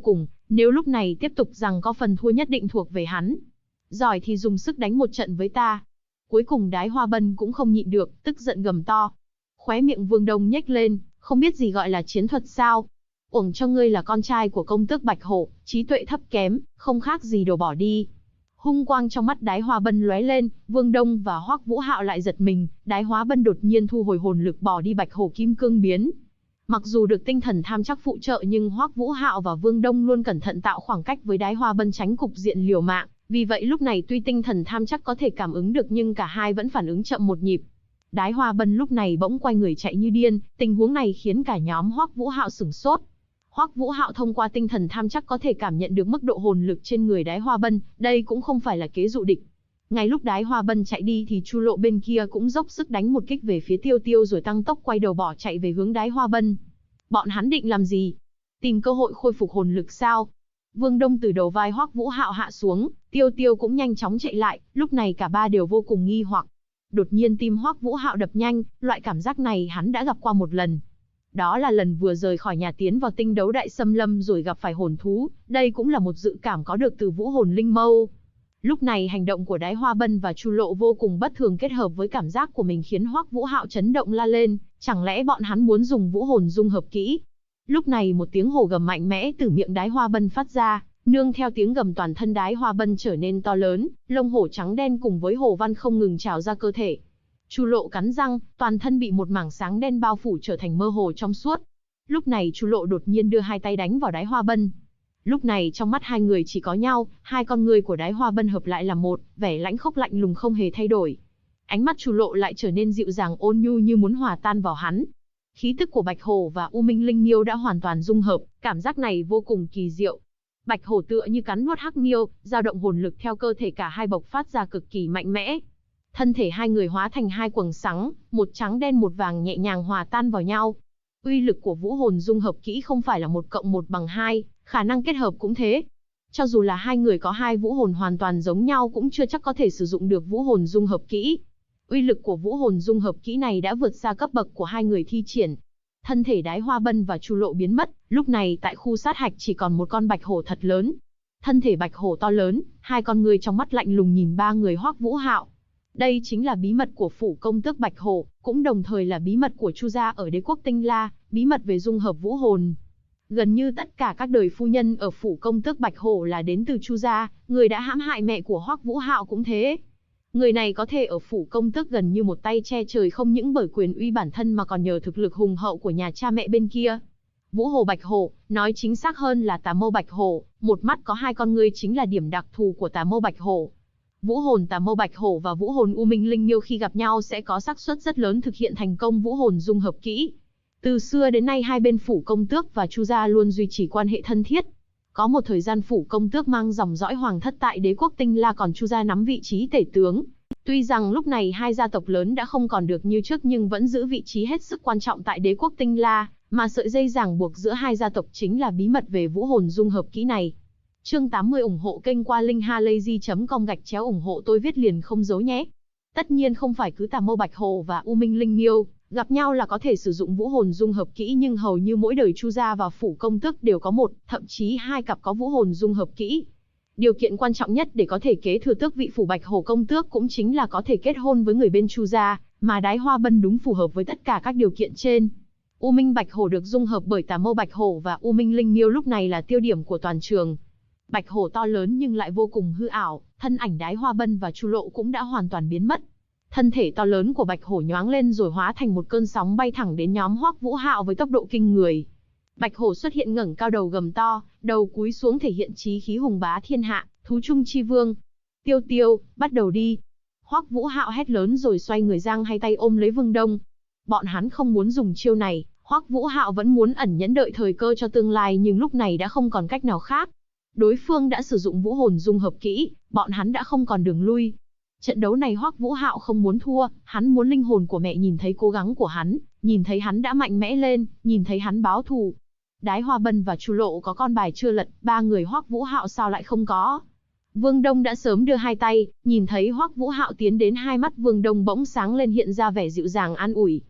Nếu lúc này tiếp tục rằng có phần thua nhất định thuộc về hắn. Giỏi thì dùng sức đánh một trận với ta. Cuối cùng Đái Hoa Bân cũng không nhịn được, tức giận gầm to. Khóe miệng Vương Đông nhếch lên, không biết gì gọi là chiến thuật sao? Uổng cho ngươi là con trai của công tước Bạch Hổ, trí tuệ thấp kém, không khác gì đồ bỏ đi. Hung quang trong mắt Đái Hoa Bân lóe lên, Vương Đông và Hoắc Vũ Hạo lại giật mình, Đái Hoa Bân đột nhiên thu hồi hồn lực bỏ đi Bạch Hổ Kim Cương biến. Mặc dù được tinh thần tham chắc phụ trợ nhưng Hoắc Vũ Hạo và Vương Đông luôn cẩn thận tạo khoảng cách với Đái Hoa Bân tránh cục diện liều mạng, vì vậy lúc này tuy tinh thần tham chắc có thể cảm ứng được nhưng cả hai vẫn phản ứng chậm một nhịp. Đái Hoa Bân lúc này bỗng quay người chạy như điên, tình huống này khiến cả nhóm Hoắc Vũ Hạo sửng sốt. Hoắc Vũ Hạo thông qua tinh thần tham chắc có thể cảm nhận được mức độ hồn lực trên người Đái Hoa Bân, đây cũng không phải là kế dụ địch. Ngay lúc Đái Hoa Bân chạy đi thì Chu Lộ bên kia cũng dốc sức đánh một kích về phía Tiêu Tiêu rồi tăng tốc quay đầu bỏ chạy về hướng Đái Hoa Bân. Bọn hắn định làm gì? Tìm cơ hội khôi phục hồn lực sao? Vương Đông từ đầu vai Hoắc Vũ Hạo hạ xuống, Tiêu Tiêu cũng nhanh chóng chạy lại, lúc này cả ba đều vô cùng nghi hoặc. Đột nhiên tim Hoắc Vũ Hạo đập nhanh, loại cảm giác này hắn đã gặp qua một lần. Đó là lần vừa rời khỏi nhà tiến vào tinh đấu đại xâm lâm rồi gặp phải hồn thú, đây cũng là một dự cảm có được từ vũ hồn linh mâu. Lúc này hành động của Đái Hoa Bân và Chu Lộ vô cùng bất thường kết hợp với cảm giác của mình khiến Hoắc Vũ Hạo chấn động la lên, chẳng lẽ bọn hắn muốn dùng vũ hồn dung hợp kỹ? Lúc này một tiếng hổ gầm mạnh mẽ từ miệng Đái Hoa Bân phát ra, nương theo tiếng gầm toàn thân Đái Hoa Bân trở nên to lớn, lông hổ trắng đen cùng với hổ văn không ngừng trào ra cơ thể. Chu Lộ cắn răng, toàn thân bị một mảng sáng đen bao phủ trở thành mơ hồ trong suốt. Lúc này Chu Lộ đột nhiên đưa hai tay đánh vào Đái Hoa Bân. Lúc này trong mắt hai người chỉ có nhau, hai con người của Đái Hoa Bân hợp lại là một, vẻ lãnh khốc lạnh lùng không hề thay đổi. Ánh mắt Chu Lộ lại trở nên dịu dàng ôn nhu như muốn hòa tan vào hắn. Khí tức của Bạch Hổ và U Minh Linh Miêu đã hoàn toàn dung hợp, cảm giác này vô cùng kỳ diệu. Bạch Hổ tựa như cắn nuốt Hắc Miêu, dao động hồn lực theo cơ thể cả hai bộc phát ra cực kỳ mạnh mẽ. Thân thể hai người hóa thành hai quầng sáng, một trắng đen một vàng nhẹ nhàng hòa tan vào nhau. Uy lực của vũ hồn dung hợp kỹ không phải là 1+1=2, khả năng kết hợp cũng thế. Cho dù là hai người có hai vũ hồn hoàn toàn giống nhau cũng chưa chắc có thể sử dụng được vũ hồn dung hợp kỹ. Uy lực của vũ hồn dung hợp kỹ này đã vượt xa cấp bậc của hai người thi triển. Thân thể Đái Hoa Bân và Chu Lộ biến mất, lúc này tại khu sát hạch chỉ còn một con bạch hổ thật lớn. Thân thể bạch hổ to lớn, hai con người trong mắt lạnh lùng nhìn ba người Hoắc Vũ Hạo. Đây chính là bí mật của phủ công tước Bạch Hổ, cũng đồng thời là bí mật của Chu gia ở đế quốc Tinh La, bí mật về dung hợp vũ hồn. Gần như tất cả các đời phu nhân ở phủ công tước Bạch Hổ là đến từ Chu gia, người đã hãm hại mẹ của Hoắc Vũ Hạo cũng thế. Người này có thể ở phủ công tước gần như một tay che trời không những bởi quyền uy bản thân mà còn nhờ thực lực hùng hậu của nhà cha mẹ bên kia. Vũ Hồ Bạch Hổ, nói chính xác hơn là Tà Mâu Bạch Hổ, một mắt có hai con ngươi chính là điểm đặc thù của Tà Mâu Bạch Hổ. Vũ hồn Tà Mâu Bạch Hổ và vũ hồn U Minh Linh Miêu khi gặp nhau sẽ có xác suất rất lớn thực hiện thành công vũ hồn dung hợp kỹ. Từ xưa đến nay hai bên phủ công tước và Chu gia luôn duy trì quan hệ thân thiết. Có một thời gian phủ công tước mang dòng dõi hoàng thất tại đế quốc Tinh La còn Chu gia nắm vị trí tể tướng. Tuy rằng lúc này hai gia tộc lớn đã không còn được như trước nhưng vẫn giữ vị trí hết sức quan trọng tại đế quốc Tinh La, mà sợi dây ràng buộc giữa hai gia tộc chính là bí mật về vũ hồn dung hợp kỹ này. Chương 80 ủng hộ kênh qua linkhalazy.com ủng hộ tôi viết liền không giấu nhé. Tất nhiên không phải cứ Tà Mâu Bạch Hổ và U Minh Linh Miêu gặp nhau là có thể sử dụng vũ hồn dung hợp kỹ, nhưng hầu như mỗi đời Chu gia và phủ công tước đều có một, thậm chí hai cặp có vũ hồn dung hợp kỹ. Điều kiện quan trọng nhất để có thể kế thừa tước vị phủ Bạch Hổ công tước cũng chính là có thể kết hôn với người bên Chu gia, mà Đái Hoa Bân đúng phù hợp với tất cả các điều kiện trên. U Minh Bạch Hổ được dung hợp bởi Tà Mâu Bạch Hổ và U Minh Linh Miêu lúc này là tiêu điểm của toàn trường. Bạch hổ to lớn nhưng lại vô cùng hư ảo, thân ảnh Đái Hoa Bân và Chu Lộ cũng đã hoàn toàn biến mất. Thân thể to lớn của bạch hổ nhoáng lên rồi hóa thành một cơn sóng bay thẳng đến nhóm Hoắc Vũ Hạo với tốc độ kinh người. Bạch hổ xuất hiện ngẩng cao đầu gầm to, đầu cúi xuống thể hiện chí khí hùng bá thiên hạ, thú trung chi vương. Tiêu Tiêu, bắt đầu đi. Hoắc Vũ Hạo hét lớn rồi xoay người giang hai tay ôm lấy Vương Đông. Bọn hắn không muốn dùng chiêu này, Hoắc Vũ Hạo vẫn muốn ẩn nhẫn đợi thời cơ cho tương lai nhưng lúc này đã không còn cách nào khác. Đối phương đã sử dụng vũ hồn dung hợp kỹ, bọn hắn đã không còn đường lui. Trận đấu này Hoắc Vũ Hạo không muốn thua, hắn muốn linh hồn của mẹ nhìn thấy cố gắng của hắn, nhìn thấy hắn đã mạnh mẽ lên, nhìn thấy hắn báo thù. Đái Hoa Bân và Chu Lộ có con bài chưa lật, ba người Hoắc Vũ Hạo sao lại không có? Vương Đông đã sớm đưa hai tay, nhìn thấy Hoắc Vũ Hạo tiến đến, hai mắt Vương Đông bỗng sáng lên hiện ra vẻ dịu dàng an ủi.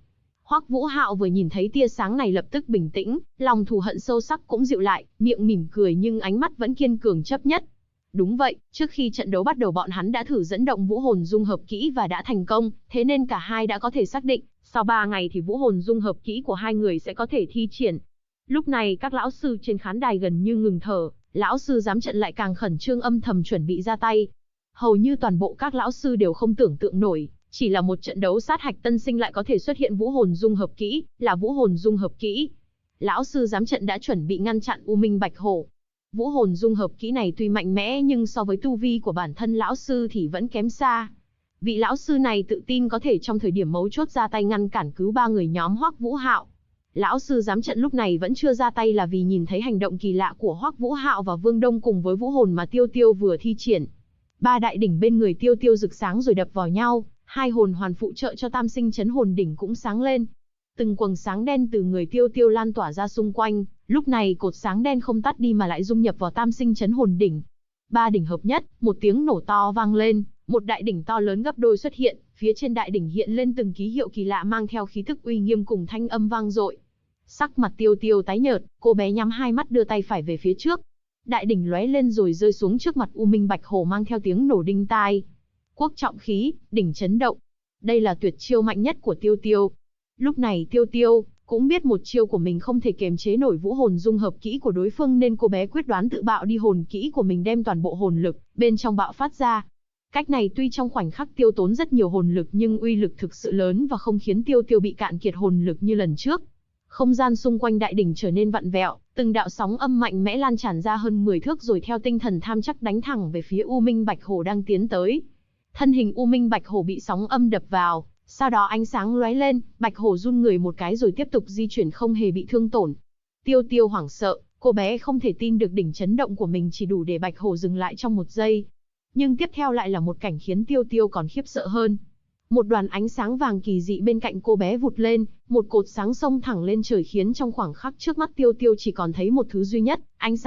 Hoắc Vũ Hạo vừa nhìn thấy tia sáng này lập tức bình tĩnh, lòng thù hận sâu sắc cũng dịu lại, miệng mỉm cười nhưng ánh mắt vẫn kiên cường chấp nhất. Đúng vậy, trước khi trận đấu bắt đầu bọn hắn đã thử dẫn động vũ hồn dung hợp kỹ và đã thành công, thế nên cả hai đã có thể xác định, sau 3 ngày thì vũ hồn dung hợp kỹ của hai người sẽ có thể thi triển. Lúc này các lão sư trên khán đài gần như ngừng thở, lão sư giám trận lại càng khẩn trương âm thầm chuẩn bị ra tay. Hầu như toàn bộ các lão sư đều không tưởng tượng nổi, chỉ là một trận đấu sát hạch tân sinh lại có thể xuất hiện vũ hồn dung hợp kỹ, là vũ hồn dung hợp kỹ. Lão sư giám trận đã chuẩn bị ngăn chặn U Minh Bạch Hổ. Vũ hồn dung hợp kỹ này tuy mạnh mẽ nhưng so với tu vi của bản thân lão sư thì vẫn kém xa. Vị lão sư này tự tin có thể trong thời điểm mấu chốt ra tay ngăn cản cứu 3 người nhóm Hoắc Vũ Hạo. Lão sư giám trận lúc này vẫn chưa ra tay là vì nhìn thấy hành động kỳ lạ của Hoắc Vũ Hạo và Vương Đông cùng với vũ hồn mà Tiêu Tiêu vừa thi triển. 3 đại đỉnh bên người Tiêu Tiêu rực sáng rồi đập vào nhau, 2 hồn hoàn phụ trợ cho Tam Sinh Chấn Hồn đỉnh cũng sáng lên. Từng quầng sáng đen từ người Tiêu Tiêu lan tỏa ra xung quanh, lúc này cột sáng đen không tắt đi mà lại dung nhập vào Tam Sinh Chấn Hồn đỉnh. 3 đỉnh hợp nhất, một tiếng nổ to vang lên, một đại đỉnh to lớn gấp đôi xuất hiện, phía trên đại đỉnh hiện lên từng ký hiệu kỳ lạ mang theo khí tức uy nghiêm cùng thanh âm vang dội. Sắc mặt Tiêu Tiêu tái nhợt, cô bé nhắm hai mắt đưa tay phải về phía trước. Đại đỉnh lóe lên rồi rơi xuống trước mặt U Minh Bạch Hổ mang theo tiếng nổ đinh tai. Quốc trọng khí, đỉnh chấn động. Đây là tuyệt chiêu mạnh nhất của Tiêu Tiêu. Lúc này Tiêu Tiêu cũng biết một chiêu của mình không thể kiềm chế nổi vũ hồn dung hợp kỹ của đối phương nên cô bé quyết đoán tự bạo đi hồn kỹ của mình đem toàn bộ hồn lực bên trong bạo phát ra. Cách này tuy trong khoảnh khắc tiêu tốn rất nhiều hồn lực nhưng uy lực thực sự lớn và không khiến Tiêu Tiêu bị cạn kiệt hồn lực như lần trước. Không gian xung quanh đại đỉnh trở nên vặn vẹo, từng đạo sóng âm mạnh mẽ lan tràn ra hơn 10 thước rồi theo tinh thần tham chắc đánh thẳng về phía U Minh Bạch Hổ đang tiến tới. Thân hình U Minh Bạch Hổ bị sóng âm đập vào, sau đó ánh sáng lóe lên, Bạch Hổ run người một cái rồi tiếp tục di chuyển không hề bị thương tổn. Tiêu Tiêu hoảng sợ, cô bé không thể tin được đỉnh chấn động của mình chỉ đủ để Bạch Hổ dừng lại trong 1 giây. Nhưng tiếp theo lại là một cảnh khiến Tiêu Tiêu còn khiếp sợ hơn. Một đoàn ánh sáng vàng kỳ dị bên cạnh cô bé vụt lên, một cột sáng xông thẳng lên trời khiến trong khoảng khắc trước mắt Tiêu Tiêu chỉ còn thấy một thứ duy nhất,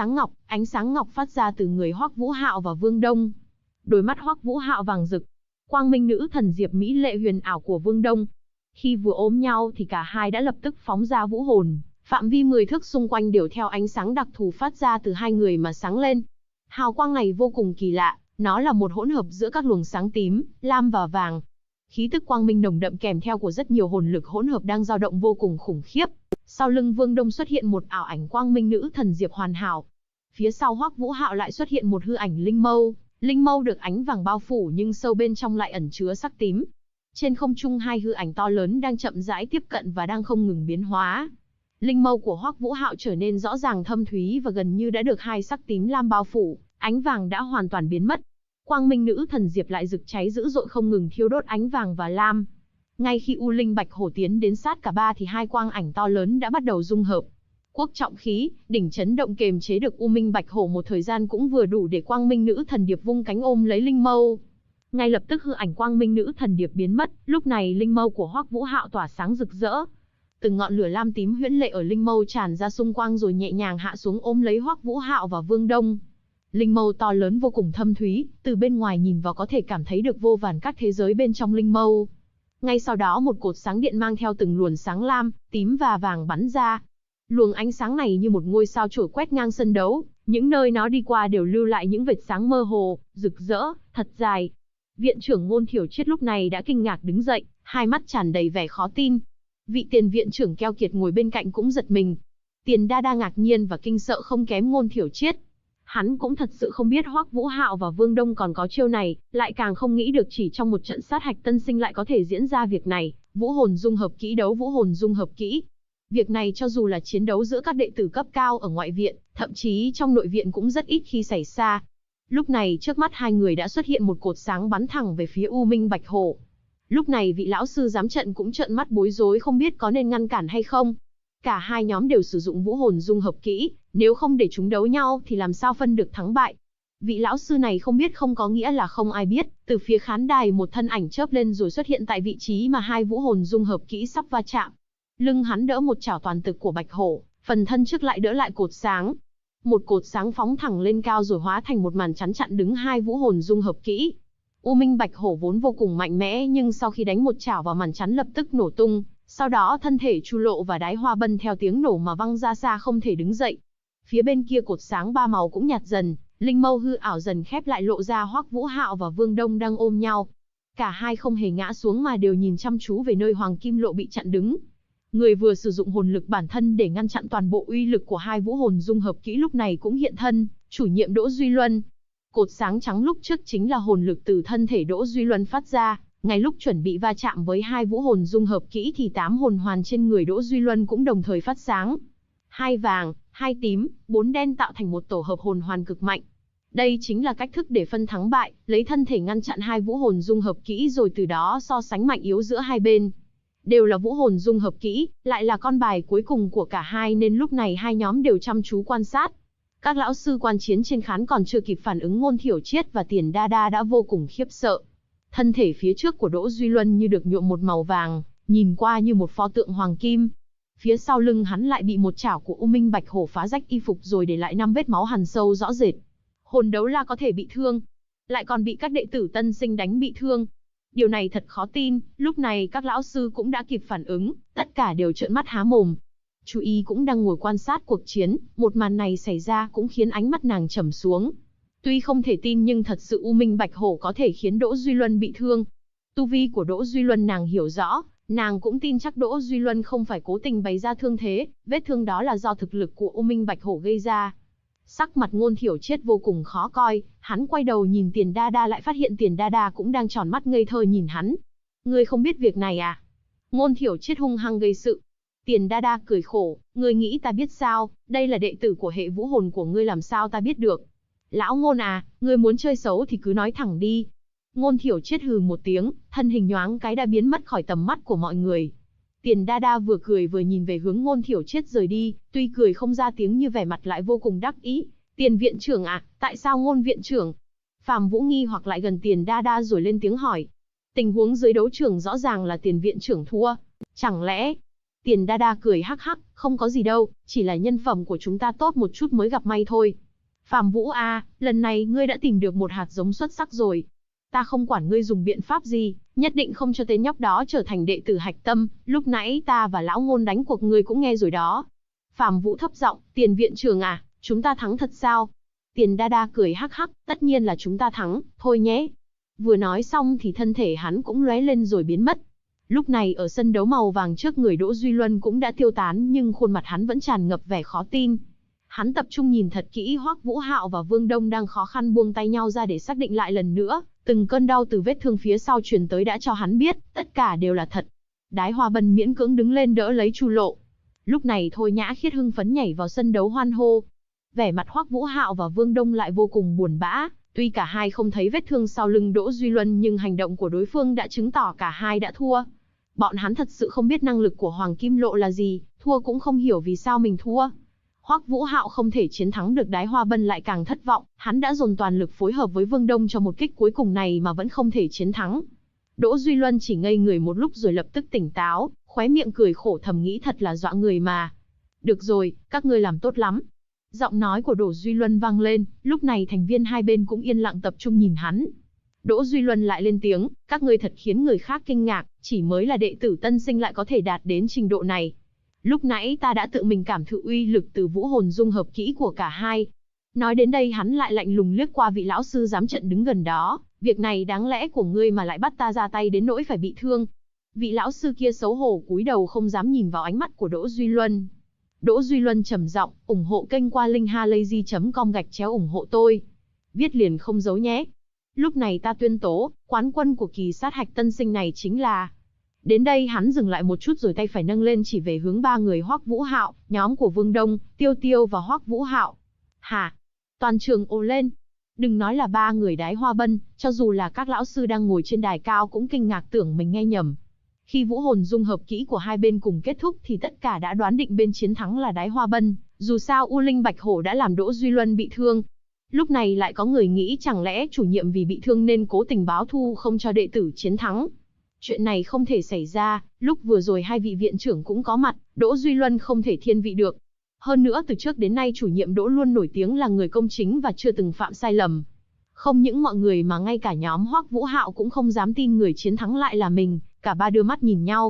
ánh sáng ngọc phát ra từ người Hoắc Vũ Hạo và Vương Đông. Đôi mắt Hoắc Vũ Hạo vàng rực, quang minh nữ thần diệp mỹ lệ huyền ảo của Vương Đông. Khi vừa ôm nhau thì cả hai đã lập tức phóng ra vũ hồn, phạm vi 10 thước xung quanh đều theo ánh sáng đặc thù phát ra từ hai người mà sáng lên. Hào quang này vô cùng kỳ lạ, nó là một hỗn hợp giữa các luồng sáng tím, lam và vàng. Khí tức quang minh nồng đậm kèm theo của rất nhiều hồn lực hỗn hợp đang dao động vô cùng khủng khiếp. Sau lưng Vương Đông xuất hiện một ảo ảnh quang minh nữ thần diệp hoàn hảo. Phía sau Hoắc Vũ Hạo lại xuất hiện một hư ảnh linh mâu. Linh mâu được ánh vàng bao phủ nhưng sâu bên trong lại ẩn chứa sắc tím. Trên không trung hai hư ảnh to lớn đang chậm rãi tiếp cận và đang không ngừng biến hóa. Linh mâu của Hoắc Vũ Hạo trở nên rõ ràng thâm thúy và gần như đã được hai sắc tím lam bao phủ, ánh vàng đã hoàn toàn biến mất. Quang minh nữ thần diệp lại rực cháy dữ dội không ngừng thiêu đốt ánh vàng và lam. Ngay khi U Linh Bạch Hổ tiến đến sát cả ba thì hai quang ảnh to lớn đã bắt đầu dung hợp. Quốc trọng khí, đỉnh chấn động kềm chế được U Minh Bạch Hổ một thời gian cũng vừa đủ để quang minh nữ thần điệp vung cánh ôm lấy linh mâu. Ngay lập tức hư ảnh quang minh nữ thần điệp biến mất, lúc này linh mâu của Hoắc Vũ Hạo tỏa sáng rực rỡ. Từng ngọn lửa lam tím huyễn lệ ở linh mâu tràn ra xung quanh rồi nhẹ nhàng hạ xuống ôm lấy Hoắc Vũ Hạo và Vương Đông. Linh mâu to lớn vô cùng thâm thúy, từ bên ngoài nhìn vào có thể cảm thấy được vô vàn các thế giới bên trong linh mâu. Ngay sau đó một cột sáng điện mang theo từng luồng sáng lam, tím và vàng bắn ra. Luồng ánh sáng này như một ngôi sao chổi quét ngang sân đấu, những nơi nó đi qua đều lưu lại những vệt sáng mơ hồ, rực rỡ, thật dài. Viện trưởng Ngôn Thiểu Triết lúc này đã kinh ngạc đứng dậy, hai mắt tràn đầy vẻ khó tin. Vị tiền viện trưởng keo kiệt ngồi bên cạnh cũng giật mình. Tiền Đa Đa ngạc nhiên và kinh sợ không kém Ngôn Thiểu Triết. Hắn cũng thật sự không biết Hoắc Vũ Hạo và Vương Đông còn có chiêu này, lại càng không nghĩ được chỉ trong một trận sát hạch tân sinh lại có thể diễn ra việc này, vũ hồn dung hợp kỹ đấu vũ hồn dung hợp kỹ. Việc này cho dù là chiến đấu giữa các đệ tử cấp cao ở ngoại viện, thậm chí trong nội viện cũng rất ít khi xảy ra. Lúc này trước mắt hai người đã xuất hiện một cột sáng bắn thẳng về phía U Minh Bạch Hổ. Lúc này vị lão sư giám trận cũng trợn mắt bối rối không biết có nên ngăn cản hay không. Cả hai nhóm đều sử dụng vũ hồn dung hợp kỹ, nếu không để chúng đấu nhau thì làm sao phân được thắng bại. Vị lão sư này không biết không có nghĩa là không ai biết, từ phía khán đài một thân ảnh chớp lên rồi xuất hiện tại vị trí mà hai vũ hồn dung hợp kỹ sắp va chạm. Lưng hắn đỡ một chảo toàn thực của Bạch Hổ, phần thân trước lại đỡ lại cột sáng. Một cột sáng phóng thẳng lên cao rồi hóa thành một màn chắn chặn đứng hai vũ hồn dung hợp kỹ. U Minh Bạch Hổ vốn vô cùng mạnh mẽ nhưng sau khi đánh một chảo vào màn chắn lập tức nổ tung, Sau đó thân thể Chu Lộ và Đái Hoa Bân theo tiếng nổ mà văng ra xa không thể đứng dậy. Phía bên kia cột sáng ba màu cũng nhạt dần, linh mâu hư ảo dần khép lại lộ ra Hoắc Vũ Hạo và Vương Đông đang ôm nhau. Cả hai không hề ngã xuống mà đều nhìn chăm chú về nơi Hoàng Kim Lộ bị chặn đứng. Người vừa sử dụng hồn lực bản thân để ngăn chặn toàn bộ uy lực của hai vũ hồn dung hợp kỹ lúc này cũng hiện thân, chủ nhiệm Đỗ Duy Luân. Cột sáng trắng lúc trước chính là hồn lực từ thân thể Đỗ Duy Luân phát ra, ngay lúc chuẩn bị va chạm với hai vũ hồn dung hợp kỹ thì 8 hồn hoàn trên người Đỗ Duy Luân cũng đồng thời phát sáng. 2 vàng, 2 tím, 4 đen tạo thành một tổ hợp hồn hoàn cực mạnh. Đây chính là cách thức để phân thắng bại, lấy thân thể ngăn chặn hai vũ hồn dung hợp kỹ rồi từ đó so sánh mạnh yếu giữa hai bên. Đều là vũ hồn dung hợp kỹ, lại là con bài cuối cùng của cả hai nên lúc này hai nhóm đều chăm chú quan sát. Các lão sư quan chiến trên khán còn chưa kịp phản ứng, Ngôn Thiểu Triết và Tiền Đa Đa đã vô cùng khiếp sợ. Thân thể phía trước của Đỗ Duy Luân như được nhuộm một màu vàng, nhìn qua như một pho tượng hoàng kim. Phía sau lưng hắn lại bị một chảo của U Minh Bạch Hổ phá rách y phục rồi để lại 5 vết máu hằn sâu rõ rệt. Hồn đấu la có thể bị thương, lại còn bị các đệ tử tân sinh đánh bị thương. Điều này thật khó tin, lúc này các lão sư cũng đã kịp phản ứng, tất cả đều trợn mắt há mồm. Chu Y cũng đang ngồi quan sát cuộc chiến, một màn này xảy ra cũng khiến ánh mắt nàng trầm xuống. Tuy không thể tin nhưng thật sự U Minh Bạch Hổ có thể khiến Đỗ Duy Luân bị thương. Tu vi của Đỗ Duy Luân nàng hiểu rõ, nàng cũng tin chắc Đỗ Duy Luân không phải cố tình bày ra thương thế, vết thương đó là do thực lực của U Minh Bạch Hổ gây ra. Sắc mặt Ngôn Thiểu Triết vô cùng khó coi, hắn quay đầu nhìn Tiền Đa Đa lại phát hiện Tiền Đa Đa cũng đang tròn mắt ngây thơ nhìn hắn. Ngươi không biết việc này à? Ngôn Thiểu Triết hung hăng gây sự. Tiền Đa Đa cười khổ, ngươi nghĩ ta biết sao, đây là đệ tử của hệ vũ hồn của ngươi làm sao ta biết được. Lão Ngôn à, ngươi muốn chơi xấu thì cứ nói thẳng đi. Ngôn Thiểu Triết hừ một tiếng, thân hình nhoáng cái đã biến mất khỏi tầm mắt của mọi người. Tiền Đa Đa vừa cười vừa nhìn về hướng Ngôn Thiểu Triết rời đi, tuy cười không ra tiếng nhưng vẻ mặt lại vô cùng đắc ý. Tiền viện trưởng à, tại sao Ngôn viện trưởng? Phàm Vũ nghi hoặc lại gần Tiền Đa Đa rồi lên tiếng hỏi. Tình huống dưới đấu trường rõ ràng là Tiền viện trưởng thua. Chẳng lẽ... Tiền Đa Đa cười hắc hắc, không có gì đâu, chỉ là nhân phẩm của chúng ta tốt một chút mới gặp may thôi. Phàm Vũ à, lần này ngươi đã tìm được một hạt giống xuất sắc rồi. Ta không quản ngươi dùng biện pháp gì, nhất định không cho tên nhóc đó trở thành đệ tử hạch tâm, lúc nãy ta và lão Ngôn đánh cuộc ngươi cũng nghe rồi đó. Phàm Vũ thấp giọng, Tiền viện trưởng à, chúng ta thắng thật sao? Tiền Đa Đa cười hắc hắc, tất nhiên là chúng ta thắng, thôi nhé. Vừa nói xong thì thân thể hắn cũng lóe lên rồi biến mất. Lúc này ở sân đấu màu vàng trước người Đỗ Duy Luân cũng đã tiêu tán nhưng khuôn mặt hắn vẫn tràn ngập vẻ khó tin. Hắn tập trung nhìn thật kỹ Hoắc Vũ Hạo và Vương Đông đang khó khăn buông tay nhau ra để xác định lại lần nữa, từng cơn đau từ vết thương phía sau truyền tới đã cho hắn biết, tất cả đều là thật. Đái Hoa Bân miễn cưỡng đứng lên đỡ lấy Chu Lộ. Lúc này Thôi Nhã Khiết hưng phấn nhảy vào sân đấu hoan hô. Vẻ mặt Hoắc Vũ Hạo và Vương Đông lại vô cùng buồn bã, tuy cả hai không thấy vết thương sau lưng Đỗ Duy Luân nhưng hành động của đối phương đã chứng tỏ cả hai đã thua. Bọn hắn thật sự không biết năng lực của Hoàng Kim Lộ là gì, thua cũng không hiểu vì sao mình thua. Hoắc Vũ Hạo không thể chiến thắng được Đái Hoa Bân lại càng thất vọng, hắn đã dồn toàn lực phối hợp với Vương Đông cho một kích cuối cùng này mà vẫn không thể chiến thắng. Đỗ Duy Luân chỉ ngây người một lúc rồi lập tức tỉnh táo, khóe miệng cười khổ thầm nghĩ thật là dọa người mà. Được rồi, các ngươi làm tốt lắm. Giọng nói của Đỗ Duy Luân vang lên, lúc này thành viên hai bên cũng yên lặng tập trung nhìn hắn. Đỗ Duy Luân lại lên tiếng, các ngươi thật khiến người khác kinh ngạc, chỉ mới là đệ tử tân sinh lại có thể đạt đến trình độ này. Lúc nãy ta đã tự mình cảm thụ uy lực từ vũ hồn dung hợp kỹ của cả hai. Nói đến đây hắn lại lạnh lùng liếc qua vị lão sư giám trận đứng gần đó, việc này đáng lẽ của ngươi mà lại bắt ta ra tay đến nỗi phải bị thương. Vị lão sư kia xấu hổ cúi đầu không dám nhìn vào ánh mắt của Đỗ Duy Luân. Đỗ Duy Luân trầm giọng, ủng hộ kênh qua linkhalazy.com/ủng hộ tôi. Viết liền không giấu nhé. Lúc này ta tuyên tố, quán quân của kỳ sát hạch tân sinh này chính là... Đến đây hắn dừng lại một chút rồi tay phải nâng lên chỉ về hướng ba người Hoắc Vũ Hạo, nhóm của Vương Đông, Tiêu Tiêu và Hoắc Vũ Hạo. Hả? Toàn trường ồ lên. Đừng nói là ba người Đái Hoa Bân, cho dù là các lão sư đang ngồi trên đài cao cũng kinh ngạc tưởng mình nghe nhầm. Khi vũ hồn dung hợp kỹ của hai bên cùng kết thúc thì tất cả đã đoán định bên chiến thắng là Đái Hoa Bân, dù sao U Linh Bạch Hổ đã làm Đỗ Duy Luân bị thương. Lúc này lại có người nghĩ chẳng lẽ chủ nhiệm vì bị thương nên cố tình báo thù không cho đệ tử chiến thắng. Chuyện này không thể xảy ra, lúc vừa rồi hai vị viện trưởng cũng có mặt, Đỗ Duy Luân không thể thiên vị được. Hơn nữa từ trước đến nay chủ nhiệm Đỗ luôn nổi tiếng là người công chính và chưa từng phạm sai lầm. Không những mọi người mà ngay cả nhóm Hoắc Vũ Hạo cũng không dám tin người chiến thắng lại là mình, cả ba đưa mắt nhìn nhau.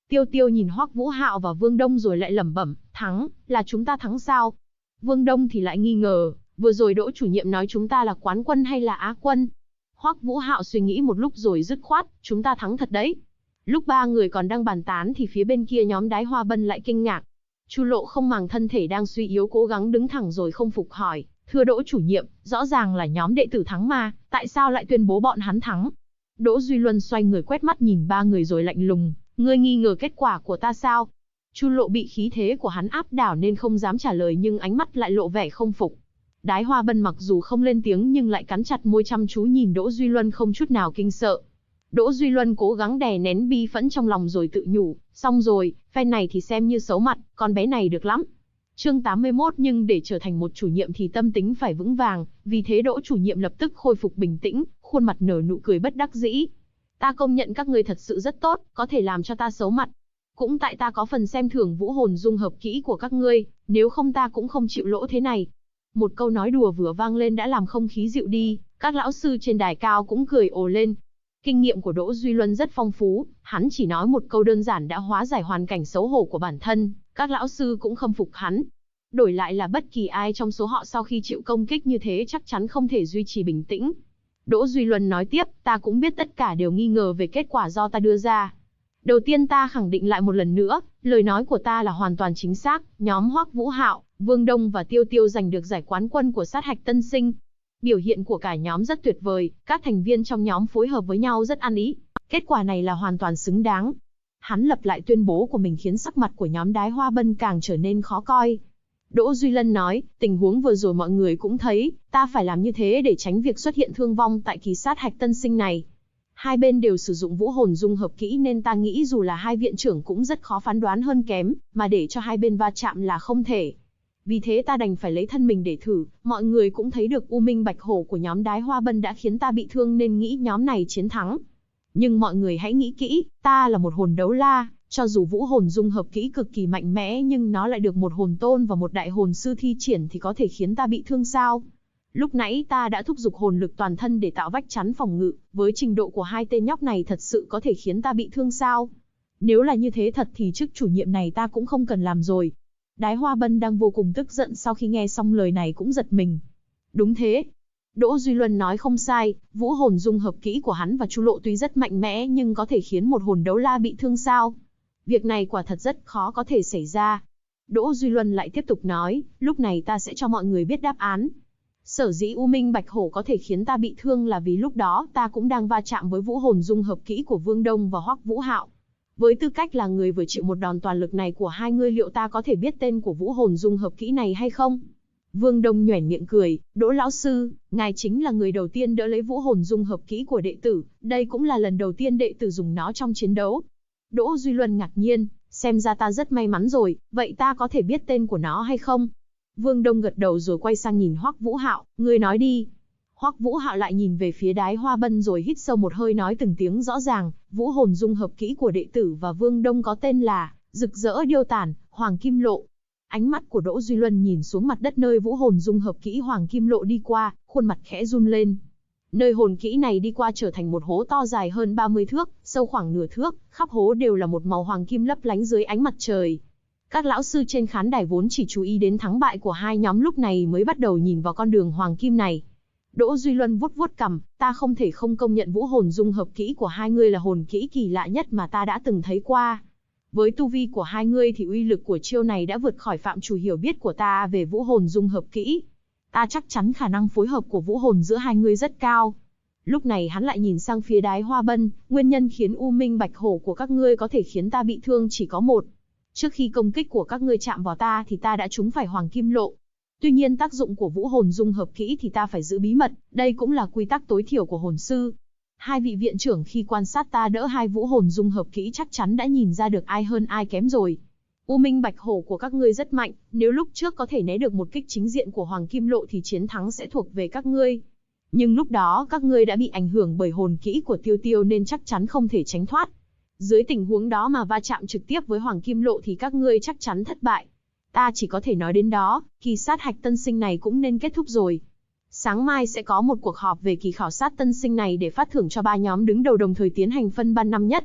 Tiêu Tiêu nhìn Hoắc Vũ Hạo và Vương Đông rồi lại lẩm bẩm, thắng, là chúng ta thắng sao? Vương Đông thì lại nghi ngờ, vừa rồi Đỗ chủ nhiệm nói chúng ta là quán quân hay là á quân? Hoắc Vũ Hạo suy nghĩ một lúc rồi dứt khoát, chúng ta thắng thật đấy. Lúc ba người còn đang bàn tán thì phía bên kia nhóm Đái Hoa Bân lại kinh ngạc. Chu Lộ không màng thân thể đang suy yếu cố gắng đứng thẳng rồi không phục hỏi, thưa Đỗ chủ nhiệm, rõ ràng là nhóm đệ tử thắng mà, tại sao lại tuyên bố bọn hắn thắng? Đỗ Duy Luân xoay người quét mắt nhìn ba người rồi lạnh lùng, ngươi nghi ngờ kết quả của ta sao? Chu Lộ bị khí thế của hắn áp đảo nên không dám trả lời nhưng ánh mắt lại lộ vẻ không phục. Đái Hoa Bân mặc dù không lên tiếng nhưng lại cắn chặt môi chăm chú nhìn Đỗ Duy Luân không chút nào kinh sợ. Đỗ Duy Luân cố gắng đè nén bi phẫn trong lòng rồi tự nhủ, xong rồi, phen này thì xem như xấu mặt, con bé này được lắm. Chương 81 nhưng để trở thành một chủ nhiệm thì tâm tính phải vững vàng, vì thế Đỗ chủ nhiệm lập tức khôi phục bình tĩnh, khuôn mặt nở nụ cười bất đắc dĩ. Ta công nhận các ngươi thật sự rất tốt, có thể làm cho ta xấu mặt. Cũng tại ta có phần xem thường vũ hồn dung hợp kỹ của các ngươi, nếu không ta cũng không chịu lỗ thế này. Một câu nói đùa vừa vang lên đã làm không khí dịu đi, các lão sư trên đài cao cũng cười ồ lên. Kinh nghiệm của Đỗ Duy Luân rất phong phú, hắn chỉ nói một câu đơn giản đã hóa giải hoàn cảnh xấu hổ của bản thân, các lão sư cũng khâm phục hắn. Đổi lại là bất kỳ ai trong số họ sau khi chịu công kích như thế chắc chắn không thể duy trì bình tĩnh. Đỗ Duy Luân nói tiếp, ta cũng biết tất cả đều nghi ngờ về kết quả do ta đưa ra. Đầu tiên ta khẳng định lại một lần nữa, lời nói của ta là hoàn toàn chính xác, nhóm Hoắc Vũ Hạo, Vương Đông và Tiêu Tiêu giành được giải quán quân của sát hạch tân sinh. Biểu hiện của cả nhóm rất tuyệt vời, các thành viên trong nhóm phối hợp với nhau rất ăn ý. Kết quả này là hoàn toàn xứng đáng. Hắn lặp lại tuyên bố của mình khiến sắc mặt của nhóm Đái Hoa Bân càng trở nên khó coi. Đỗ Duy Lân nói, tình huống vừa rồi mọi người cũng thấy, ta phải làm như thế để tránh việc xuất hiện thương vong tại kỳ sát hạch tân sinh này. Hai bên đều sử dụng vũ hồn dung hợp kỹ nên ta nghĩ dù là hai viện trưởng cũng rất khó phán đoán hơn kém, mà để cho hai bên va chạm là không thể. Vì thế ta đành phải lấy thân mình để thử, mọi người cũng thấy được U Minh Bạch Hổ của nhóm Đái Hoa Bân đã khiến ta bị thương nên nghĩ nhóm này chiến thắng. Nhưng mọi người hãy nghĩ kỹ, ta là một hồn đấu la, cho dù vũ hồn dung hợp kỹ cực kỳ mạnh mẽ nhưng nó lại được một hồn tôn và một đại hồn sư thi triển thì có thể khiến ta bị thương sao? Lúc nãy ta đã thúc giục hồn lực toàn thân để tạo vách chắn phòng ngự, với trình độ của hai tên nhóc này thật sự có thể khiến ta bị thương sao? Nếu là như thế thật thì chức chủ nhiệm này ta cũng không cần làm rồi. Đái Hoa Bân đang vô cùng tức giận sau khi nghe xong lời này cũng giật mình. Đúng thế. Đỗ Duy Luân nói không sai, vũ hồn dung hợp kỹ của hắn và Chu Lộ tuy rất mạnh mẽ nhưng có thể khiến một hồn đấu la bị thương sao? Việc này quả thật rất khó có thể xảy ra. Đỗ Duy Luân lại tiếp tục nói, lúc này ta sẽ cho mọi người biết đáp án. Sở dĩ U Minh Bạch Hổ có thể khiến ta bị thương là vì lúc đó ta cũng đang va chạm với vũ hồn dung hợp kỹ của Vương Đông và Hoắc Vũ Hạo. Với tư cách là người vừa chịu một đòn toàn lực này của hai ngươi liệu ta có thể biết tên của vũ hồn dung hợp kỹ này hay không? Vương Đông nhoẻn miệng cười, Đỗ lão sư, ngài chính là người đầu tiên đỡ lấy vũ hồn dung hợp kỹ của đệ tử, đây cũng là lần đầu tiên đệ tử dùng nó trong chiến đấu. Đỗ Duy Luân ngạc nhiên, xem ra ta rất may mắn rồi, vậy ta có thể biết tên của nó hay không? Vương Đông gật đầu rồi quay sang nhìn Hoắc Vũ Hạo, ngươi nói đi. Hoắc Vũ Hạo lại nhìn về phía Đái Hoa Bân rồi hít sâu một hơi nói từng tiếng rõ ràng, vũ hồn dung hợp kỹ của đệ tử và Vương Đông có tên là Rực Rỡ Điêu Tản, Hoàng Kim Lộ. Ánh mắt của Đỗ Duy Luân nhìn xuống mặt đất nơi vũ hồn dung hợp kỹ Hoàng Kim Lộ đi qua, khuôn mặt khẽ run lên. Nơi hồn kỹ này đi qua trở thành một hố to dài hơn 30 thước, sâu khoảng nửa thước, khắp hố đều là một màu hoàng kim lấp lánh dưới ánh mặt trời. Các lão sư trên khán đài vốn chỉ chú ý đến thắng bại của hai nhóm lúc này mới bắt đầu nhìn vào con đường hoàng kim này. Đỗ Duy Luân vuốt vuốt cằm, ta không thể không công nhận vũ hồn dung hợp kỹ của hai ngươi là hồn kỹ kỳ lạ nhất mà ta đã từng thấy qua. Với tu vi của hai ngươi thì uy lực của chiêu này đã vượt khỏi phạm trù hiểu biết của ta về vũ hồn dung hợp kỹ. Ta chắc chắn khả năng phối hợp của vũ hồn giữa hai ngươi rất cao. Lúc này hắn lại nhìn sang phía Đái Hoa Bân, nguyên nhân khiến U Minh Bạch Hổ của các ngươi có thể khiến ta bị thương chỉ có một. Trước khi công kích của các ngươi chạm vào ta thì ta đã trúng phải Hoàng Kim Lộ. Tuy nhiên tác dụng của vũ hồn dung hợp kỹ thì ta phải giữ bí mật, đây cũng là quy tắc tối thiểu của hồn sư. Hai vị viện trưởng khi quan sát ta đỡ hai vũ hồn dung hợp kỹ chắc chắn đã nhìn ra được ai hơn ai kém rồi. U Minh Bạch Hổ của các ngươi rất mạnh, nếu lúc trước có thể né được một kích chính diện của Hoàng Kim Lộ thì chiến thắng sẽ thuộc về các ngươi. Nhưng lúc đó các ngươi đã bị ảnh hưởng bởi hồn kỹ của Tiêu Tiêu nên chắc chắn không thể tránh thoát. Dưới tình huống đó mà va chạm trực tiếp với Hoàng Kim Lộ thì các ngươi chắc chắn thất bại. Ta chỉ có thể nói đến đó, kỳ sát hạch tân sinh này cũng nên kết thúc rồi. Sáng mai sẽ có một cuộc họp về kỳ khảo sát tân sinh này để phát thưởng cho 3 nhóm đứng đầu đồng thời tiến hành phân ban năm nhất.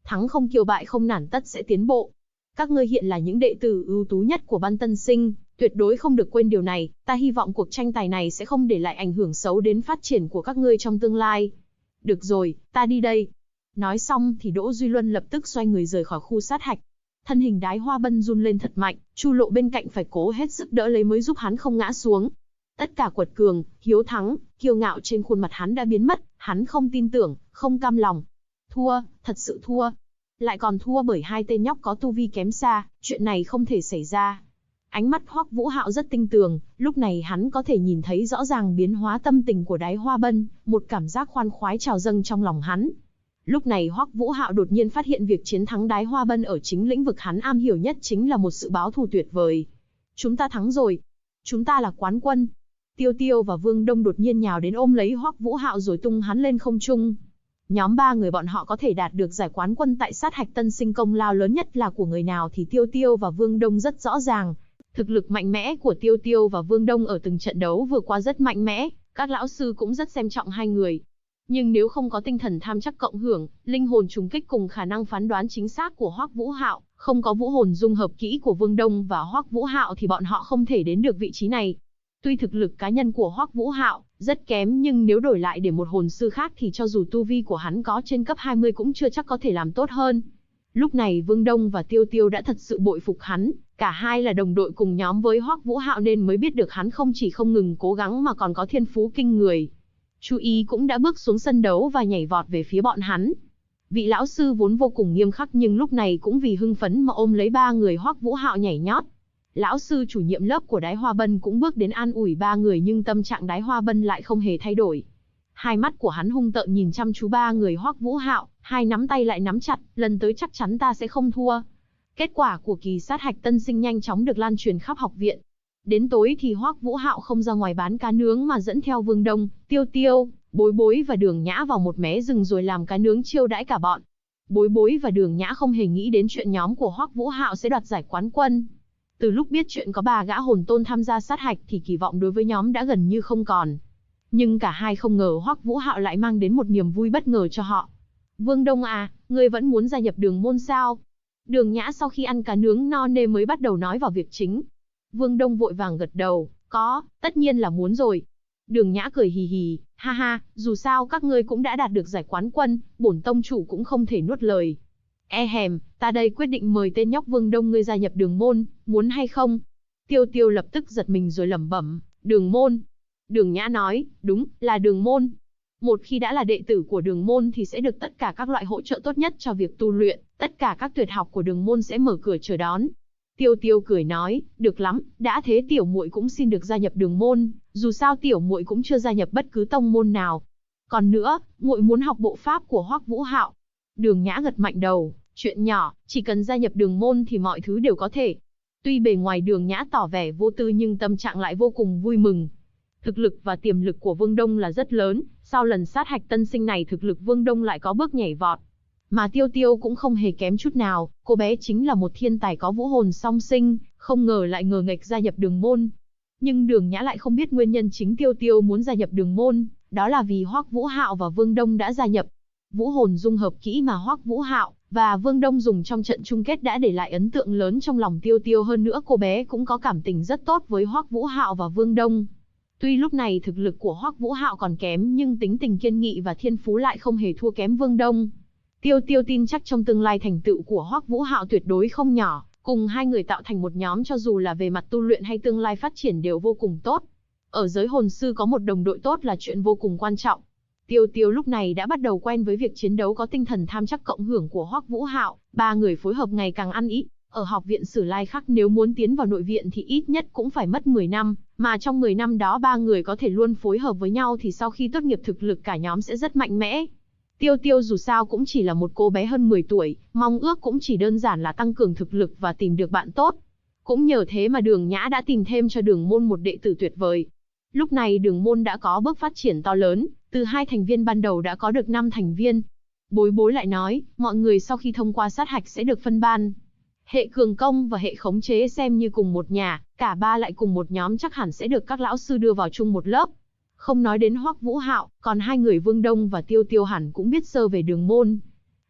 Thắng không kiêu bại không nản tất sẽ tiến bộ. Các ngươi hiện là những đệ tử ưu tú nhất của Ban Tân Sinh, tuyệt đối không được quên điều này, ta hy vọng cuộc tranh tài này sẽ không để lại ảnh hưởng xấu đến phát triển của các ngươi trong tương lai. Được rồi, ta đi đây. Nói xong thì Đỗ Duy Luân lập tức xoay người rời khỏi khu sát hạch. Thân hình Đái Hoa Bân run lên thật mạnh, Chu Lộ bên cạnh phải cố hết sức đỡ lấy mới giúp hắn không ngã xuống. Tất cả quật cường, hiếu thắng, kiêu ngạo trên khuôn mặt hắn đã biến mất, hắn không tin tưởng, không cam lòng. Thua, thật sự thua. Lại còn thua bởi hai tên nhóc có tu vi kém xa, chuyện này không thể xảy ra. Ánh mắt Hoắc Vũ Hạo rất tinh tường, lúc này hắn có thể nhìn thấy rõ ràng biến hóa tâm tình của Đái Hoa Bân, một cảm giác khoan khoái trào dâng trong lòng hắn. Lúc này Hoắc Vũ Hạo đột nhiên phát hiện việc chiến thắng Đái Hoa Bân ở chính lĩnh vực hắn am hiểu nhất chính là một sự báo thù tuyệt vời. Chúng ta thắng rồi. Chúng ta là quán quân. Tiêu Tiêu và Vương Đông đột nhiên nhào đến ôm lấy Hoắc Vũ Hạo rồi tung hắn lên không trung. Nhóm ba người bọn họ có thể đạt được giải quán quân tại sát hạch Tân Sinh, công lao lớn nhất là của người nào thì Tiêu Tiêu và Vương Đông rất rõ ràng. Thực lực mạnh mẽ của Tiêu Tiêu và Vương Đông ở từng trận đấu vừa qua rất mạnh mẽ, các lão sư cũng rất xem trọng hai người. Nhưng nếu không có tinh thần tham chắc cộng hưởng, linh hồn trùng kích cùng khả năng phán đoán chính xác của Hoắc Vũ Hạo, không có vũ hồn dung hợp kỹ của Vương Đông và Hoắc Vũ Hạo thì bọn họ không thể đến được vị trí này. Tuy thực lực cá nhân của Hoắc Vũ Hạo rất kém nhưng nếu đổi lại để một hồn sư khác thì cho dù tu vi của hắn có trên cấp 20 cũng chưa chắc có thể làm tốt hơn. Lúc này Vương Đông và Tiêu Tiêu đã thật sự bội phục hắn, cả hai là đồng đội cùng nhóm với Hoắc Vũ Hạo nên mới biết được hắn không chỉ không ngừng cố gắng mà còn có thiên phú kinh người. Chu Ý cũng đã bước xuống sân đấu và nhảy vọt về phía bọn hắn. Vị lão sư vốn vô cùng nghiêm khắc nhưng lúc này cũng vì hưng phấn mà ôm lấy ba người Hoắc Vũ Hạo nhảy nhót. Lão sư chủ nhiệm lớp của Đái Hoa Bân cũng bước đến an ủi ba người nhưng tâm trạng Đái Hoa Bân lại không hề thay đổi. Hai mắt của hắn hung tợn nhìn chăm chú ba người Hoắc Vũ Hạo, hai nắm tay lại nắm chặt, lần tới chắc chắn ta sẽ không thua. Kết quả của kỳ sát hạch Tân Sinh nhanh chóng được lan truyền khắp học viện. Đến tối thì Hoắc Vũ Hạo không ra ngoài bán cá nướng mà dẫn theo Vương Đông, Tiêu Tiêu, Bối Bối và Đường Nhã vào một mé rừng rồi làm cá nướng chiêu đãi cả bọn. Bối Bối và Đường Nhã không hề nghĩ đến chuyện nhóm của Hoắc Vũ Hạo sẽ đoạt giải quán quân. Từ lúc biết chuyện có 3 gã hồn tôn tham gia sát hạch thì kỳ vọng đối với nhóm đã gần như không còn. Nhưng cả hai không ngờ Hoắc Vũ Hạo lại mang đến một niềm vui bất ngờ cho họ. Vương Đông à, ngươi vẫn muốn gia nhập Đường môn sao? Đường Nhã sau khi ăn cá nướng no nê mới bắt đầu nói vào việc chính. Vương Đông vội vàng gật đầu, có, tất nhiên là muốn rồi. Đường Nhã cười hì hì, ha ha, dù sao các ngươi cũng đã đạt được giải quán quân, bổn tông chủ cũng không thể nuốt lời. E hèm, ta đây quyết định mời tên nhóc Vương Đông ngươi gia nhập Đường môn, muốn hay không? Tiêu Tiêu lập tức giật mình rồi lẩm bẩm, Đường môn. Đường Nhã nói, đúng, là Đường môn. Một khi đã là đệ tử của Đường môn thì sẽ được tất cả các loại hỗ trợ tốt nhất cho việc tu luyện, tất cả các tuyệt học của Đường môn sẽ mở cửa chờ đón. Tiêu Tiêu cười nói, được lắm, đã thế tiểu muội cũng xin được gia nhập Đường môn, dù sao tiểu muội cũng chưa gia nhập bất cứ tông môn nào. Còn nữa, muội muốn học bộ pháp của Hoắc Vũ Hạo. Đường Nhã gật mạnh đầu, chuyện nhỏ, chỉ cần gia nhập Đường môn thì mọi thứ đều có thể. Tuy bề ngoài Đường Nhã tỏ vẻ vô tư nhưng tâm trạng lại vô cùng vui mừng. Thực lực và tiềm lực của Vương Đông là rất lớn, sau lần sát hạch Tân Sinh này thực lực Vương Đông lại có bước nhảy vọt. Mà Tiêu Tiêu cũng không hề kém chút nào, cô bé chính là một thiên tài có vũ hồn song sinh, không ngờ lại ngờ nghệch gia nhập Đường môn. Nhưng Đường Nhã lại không biết nguyên nhân chính Tiêu Tiêu muốn gia nhập Đường môn, đó là vì Hoắc Vũ Hạo và Vương Đông đã gia nhập. Vũ hồn dung hợp kỹ mà Hoắc Vũ Hạo và Vương Đông dùng trong trận chung kết đã để lại ấn tượng lớn trong lòng Tiêu Tiêu, hơn nữa cô bé cũng có cảm tình rất tốt với Hoắc Vũ Hạo và Vương Đông. Tuy lúc này thực lực của Hoắc Vũ Hạo còn kém nhưng tính tình kiên nghị và thiên phú lại không hề thua kém Vương Đông. Tiêu Tiêu tin chắc trong tương lai thành tựu của Hoắc Vũ Hạo tuyệt đối không nhỏ, cùng hai người tạo thành một nhóm cho dù là về mặt tu luyện hay tương lai phát triển đều vô cùng tốt. Ở giới hồn sư có một đồng đội tốt là chuyện vô cùng quan trọng. Tiêu Tiêu lúc này đã bắt đầu quen với việc chiến đấu có tinh thần tham chắc cộng hưởng của Hoắc Vũ Hạo, ba người phối hợp ngày càng ăn ý. Ở học viện Sử Lai Khắc nếu muốn tiến vào nội viện thì ít nhất cũng phải mất 10 năm, mà trong 10 năm đó ba người có thể luôn phối hợp với nhau thì sau khi tốt nghiệp thực lực cả nhóm sẽ rất mạnh mẽ. Tiêu Tiêu dù sao cũng chỉ là một cô bé hơn 10 tuổi, mong ước cũng chỉ đơn giản là tăng cường thực lực và tìm được bạn tốt. Cũng nhờ thế mà Đường Nhã đã tìm thêm cho Đường môn một đệ tử tuyệt vời. Lúc này Đường môn đã có bước phát triển to lớn, từ 2 thành viên ban đầu đã có được 5 thành viên. Bối Bối lại nói, mọi người sau khi thông qua sát hạch sẽ được phân ban. Hệ cường công và hệ khống chế xem như cùng một nhà, cả ba lại cùng một nhóm chắc hẳn sẽ được các lão sư đưa vào chung một lớp. Không nói đến Hoắc Vũ Hạo, còn hai người Vương Đông và Tiêu Tiêu hẳn cũng biết sơ về Đường môn.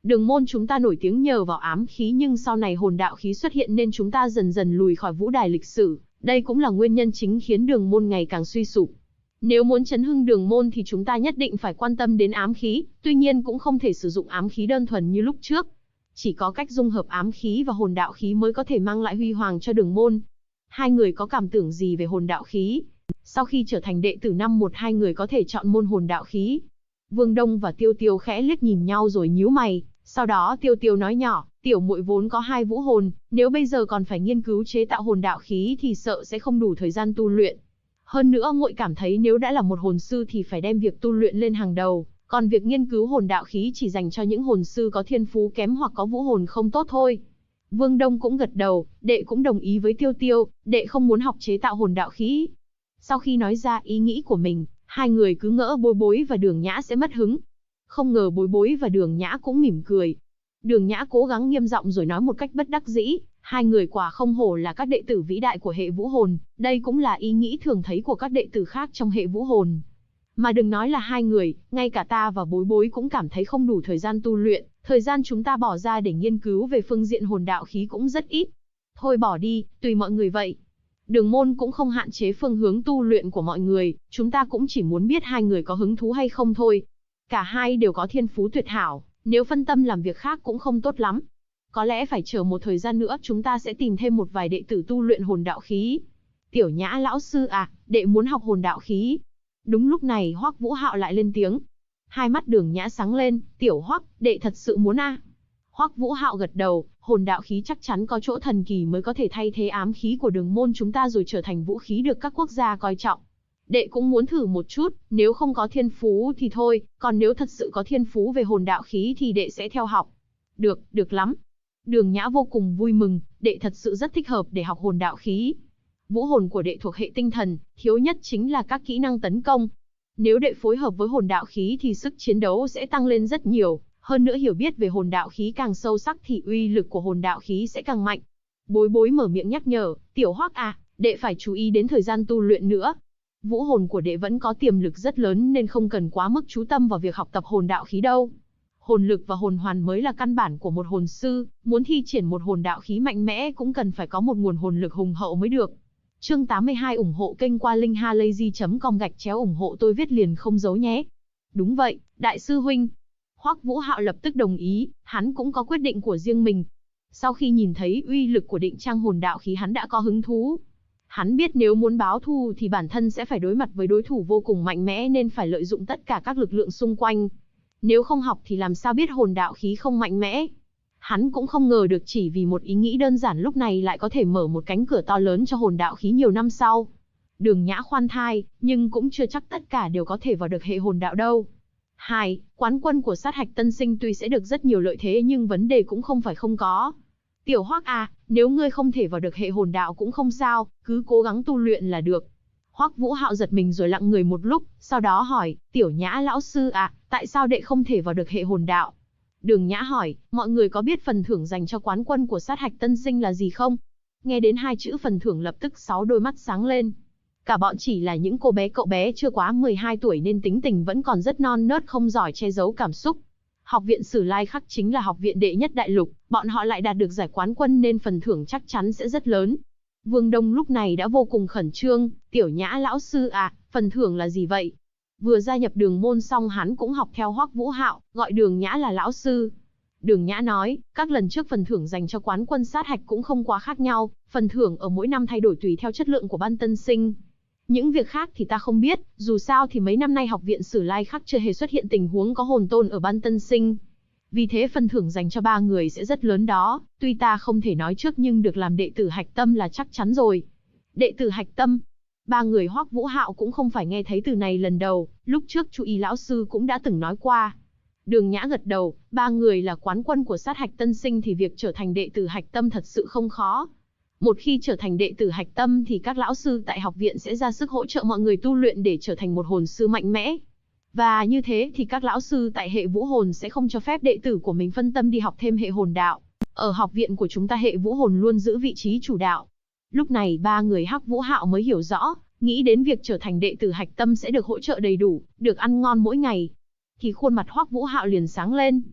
Đường môn chúng ta nổi tiếng nhờ vào ám khí, nhưng sau này hồn đạo khí xuất hiện nên chúng ta dần dần lùi khỏi vũ đài lịch sử. Đây cũng là nguyên nhân chính khiến đường môn ngày càng suy sụp. Nếu muốn chấn hưng đường môn thì chúng ta nhất định phải quan tâm đến ám khí, tuy nhiên cũng không thể sử dụng ám khí đơn thuần như lúc trước. Chỉ có cách dung hợp ám khí và hồn đạo khí mới có thể mang lại huy hoàng cho đường môn. Hai người có cảm tưởng gì về hồn đạo khí? Sau khi trở thành đệ tử năm 1, hai người có thể chọn môn hồn đạo khí. Vương Đông và Tiêu Tiêu khẽ liếc nhìn nhau rồi nhíu mày. Sau đó Tiêu Tiêu nói nhỏ, tiểu muội vốn có 2 vũ hồn, nếu bây giờ còn phải nghiên cứu chế tạo hồn đạo khí thì sợ sẽ không đủ thời gian tu luyện. Hơn nữa muội cảm thấy nếu đã là một hồn sư thì phải đem việc tu luyện lên hàng đầu, còn việc nghiên cứu hồn đạo khí chỉ dành cho những hồn sư có thiên phú kém hoặc có vũ hồn không tốt thôi. Vương Đông cũng gật đầu, đệ cũng đồng ý với Tiêu Tiêu, đệ không muốn học chế tạo hồn đạo khí. Sau khi nói ra ý nghĩ của mình, hai người cứ ngỡ Bối Bối và Đường Nhã sẽ mất hứng. Không ngờ Bối Bối và Đường Nhã cũng mỉm cười. Đường Nhã cố gắng nghiêm giọng rồi nói một cách bất đắc dĩ, hai người quả không hổ là các đệ tử vĩ đại của hệ vũ hồn, đây cũng là ý nghĩ thường thấy của các đệ tử khác trong hệ vũ hồn. Mà đừng nói là hai người, ngay cả ta và Bối Bối cũng cảm thấy không đủ thời gian tu luyện, thời gian chúng ta bỏ ra để nghiên cứu về phương diện hồn đạo khí cũng rất ít. Thôi bỏ đi, tùy mọi người vậy. Đường môn cũng không hạn chế phương hướng tu luyện của mọi người, chúng ta cũng chỉ muốn biết hai người có hứng thú hay không thôi. Cả hai đều có thiên phú tuyệt hảo, nếu phân tâm làm việc khác cũng không tốt lắm. Có lẽ phải chờ một thời gian nữa chúng ta sẽ tìm thêm một vài đệ tử tu luyện hồn đạo khí. Tiểu Nhã lão sư à, đệ muốn học hồn đạo khí. Đúng lúc này Hoắc Vũ Hạo lại lên tiếng. Hai mắt Đường Nhã sáng lên, tiểu Hoắc, đệ thật sự muốn à? Hoắc Vũ Hạo gật đầu, hồn đạo khí chắc chắn có chỗ thần kỳ mới có thể thay thế ám khí của đường môn chúng ta rồi trở thành vũ khí được các quốc gia coi trọng. Đệ cũng muốn thử một chút, nếu không có thiên phú thì thôi, còn nếu thật sự có thiên phú về hồn đạo khí thì đệ sẽ theo học. Được, được lắm. Đường Nhã vô cùng vui mừng, đệ thật sự rất thích hợp để học hồn đạo khí. Vũ hồn của đệ thuộc hệ tinh thần, thiếu nhất chính là các kỹ năng tấn công. Nếu đệ phối hợp với hồn đạo khí thì sức chiến đấu sẽ tăng lên rất nhiều, hơn nữa hiểu biết về hồn đạo khí càng sâu sắc thì uy lực của hồn đạo khí sẽ càng mạnh. Bối Bối mở miệng nhắc nhở, tiểu Hoắc à, đệ phải chú ý đến thời gian tu luyện nữa. Vũ hồn của đệ vẫn có tiềm lực rất lớn nên không cần quá mức chú tâm vào việc học tập hồn đạo khí đâu. Hồn lực và hồn hoàn mới là căn bản của một hồn sư, muốn thi triển một hồn đạo khí mạnh mẽ cũng cần phải có một nguồn hồn lực hùng hậu mới được. Chương 82 ủng hộ kênh qua linkhalazy.com/ủng hộ tôi viết liền không giấu nhé. Đúng vậy, đại sư huynh. Hoắc Vũ Hạo lập tức đồng ý, hắn cũng có quyết định của riêng mình. Sau khi nhìn thấy uy lực của định trang hồn đạo khí hắn đã có hứng thú. Hắn biết nếu muốn báo thù thì bản thân sẽ phải đối mặt với đối thủ vô cùng mạnh mẽ nên phải lợi dụng tất cả các lực lượng xung quanh. Nếu không học thì làm sao biết hồn đạo khí không mạnh mẽ. Hắn cũng không ngờ được chỉ vì một ý nghĩ đơn giản lúc này lại có thể mở một cánh cửa to lớn cho hồn đạo khí nhiều năm sau. Đường Nhã khoan thai, nhưng cũng chưa chắc tất cả đều có thể vào được hệ hồn đạo đâu. 2. Quán quân của sát hạch tân sinh tuy sẽ được rất nhiều lợi thế nhưng vấn đề cũng không phải không có. Tiểu Hoắc à, nếu ngươi không thể vào được hệ hồn đạo cũng không sao, cứ cố gắng tu luyện là được. Hoắc Vũ Hạo giật mình rồi lặng người một lúc, sau đó hỏi, Tiểu Nhã lão sư à, tại sao đệ không thể vào được hệ hồn đạo? Đường Nhã hỏi, mọi người có biết phần thưởng dành cho quán quân của sát hạch tân sinh là gì không? Nghe đến hai chữ phần thưởng lập tức 6 đôi mắt sáng lên. Cả bọn chỉ là những cô bé cậu bé chưa quá 12 tuổi nên tính tình vẫn còn rất non nớt không giỏi che giấu cảm xúc. Học viện Sử Lai Khắc chính là học viện đệ nhất đại lục, bọn họ lại đạt được giải quán quân nên phần thưởng chắc chắn sẽ rất lớn. Vương Đông lúc này đã vô cùng khẩn trương, Tiểu Nhã lão sư à, phần thưởng là gì vậy? Vừa gia nhập đường môn xong hắn cũng học theo Hoắc Vũ Hạo, gọi Đường Nhã là lão sư. Đường Nhã nói, các lần trước phần thưởng dành cho quán quân sát hạch cũng không quá khác nhau, phần thưởng ở mỗi năm thay đổi tùy theo chất lượng của ban tân sinh. Những việc khác thì ta không biết, dù sao thì mấy năm nay học viện Sử Lai Khắc chưa hề xuất hiện tình huống có hồn tôn ở ban tân sinh. Vì thế phần thưởng dành cho 3 người sẽ rất lớn đó, tuy ta không thể nói trước nhưng được làm đệ tử hạch tâm là chắc chắn rồi. Đệ tử hạch tâm? 3 người Hoắc Vũ Hạo cũng không phải nghe thấy từ này lần đầu, lúc trước Chu Y lão sư cũng đã từng nói qua. Đường Nhã gật đầu, 3 người là quán quân của sát hạch tân sinh thì việc trở thành đệ tử hạch tâm thật sự không khó. Một khi trở thành đệ tử hạch tâm thì các lão sư tại học viện sẽ ra sức hỗ trợ mọi người tu luyện để trở thành một hồn sư mạnh mẽ. Và như thế thì các lão sư tại hệ vũ hồn sẽ không cho phép đệ tử của mình phân tâm đi học thêm hệ hồn đạo. Ở học viện của chúng ta hệ vũ hồn luôn giữ vị trí chủ đạo. Lúc này 3 người Hoắc Vũ Hạo mới hiểu rõ, nghĩ đến việc trở thành đệ tử hạch tâm sẽ được hỗ trợ đầy đủ, được ăn ngon mỗi ngày. Thì khuôn mặt Hoắc Vũ Hạo liền sáng lên.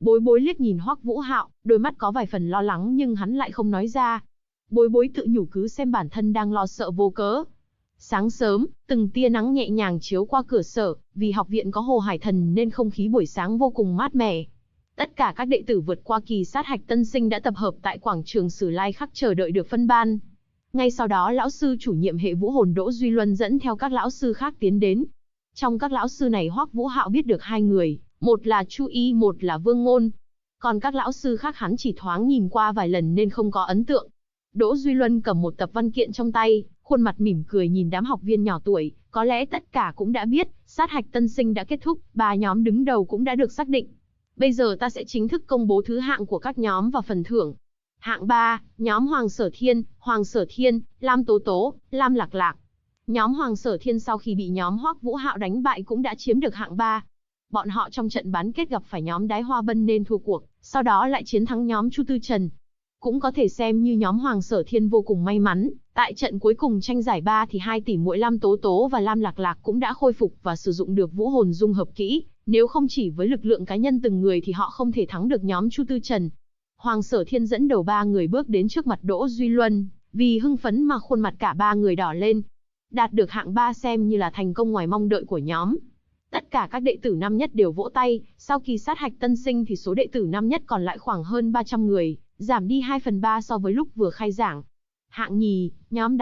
Bối Bối liếc nhìn Hoắc Vũ Hạo, đôi mắt có vài phần lo lắng nhưng hắn lại không nói ra. Bối Bối tự nhủ cứ xem bản thân đang lo sợ vô cớ. Sáng sớm, từng tia nắng nhẹ nhàng chiếu qua cửa sở, vì học viện có Hồ Hải Thần nên không khí buổi sáng vô cùng mát mẻ. Tất cả các đệ tử vượt qua kỳ sát hạch tân sinh đã tập hợp tại quảng trường Sử Lai Khắc chờ đợi được phân ban. Ngay sau đó lão sư chủ nhiệm hệ vũ hồn Đỗ Duy Luân dẫn theo các lão sư khác tiến đến. Trong các lão sư này Hoắc Vũ Hạo biết được hai người, một là Chu Y, một là Vương Ngôn. Còn các lão sư khác hắn chỉ thoáng nhìn qua vài lần nên không có ấn tượng. Đỗ Duy Luân cầm một tập văn kiện trong tay, khuôn mặt mỉm cười nhìn đám học viên nhỏ tuổi, có lẽ tất cả cũng đã biết, sát hạch tân sinh đã kết thúc, 3 nhóm đứng đầu cũng đã được xác định. Bây giờ ta sẽ chính thức công bố thứ hạng của các nhóm và phần thưởng. Hạng 3, nhóm Hoàng Sở Thiên, Lam Tố Tố, Lam Lạc Lạc. Nhóm Hoàng Sở Thiên sau khi bị nhóm Hoắc Vũ Hạo đánh bại cũng đã chiếm được hạng 3. Bọn họ trong trận bán kết gặp phải nhóm Đái Hoa Bân nên thua cuộc, sau đó lại chiến thắng nhóm Chu Tư Trần. Cũng có thể xem như nhóm Hoàng Sở Thiên vô cùng may mắn, tại trận cuối cùng tranh giải 3 thì 2 tỷ muội Lam Tố Tố và Lam Lạc Lạc cũng đã khôi phục và sử dụng được vũ hồn dung hợp kỹ, nếu không chỉ với lực lượng cá nhân từng người thì họ không thể thắng được nhóm Chu Tư Trần. Hoàng Sở Thiên dẫn đầu 3 người bước đến trước mặt Đỗ Duy Luân, vì hưng phấn mà khuôn mặt cả 3 người đỏ lên. Đạt được hạng 3 xem như là thành công ngoài mong đợi của nhóm. Tất cả các đệ tử năm nhất đều vỗ tay, sau kỳ sát hạch tân sinh thì số đệ tử năm nhất còn lại khoảng hơn 300 người, giảm đi 2/3 so với lúc vừa khai giảng. Hạng nhì, nhóm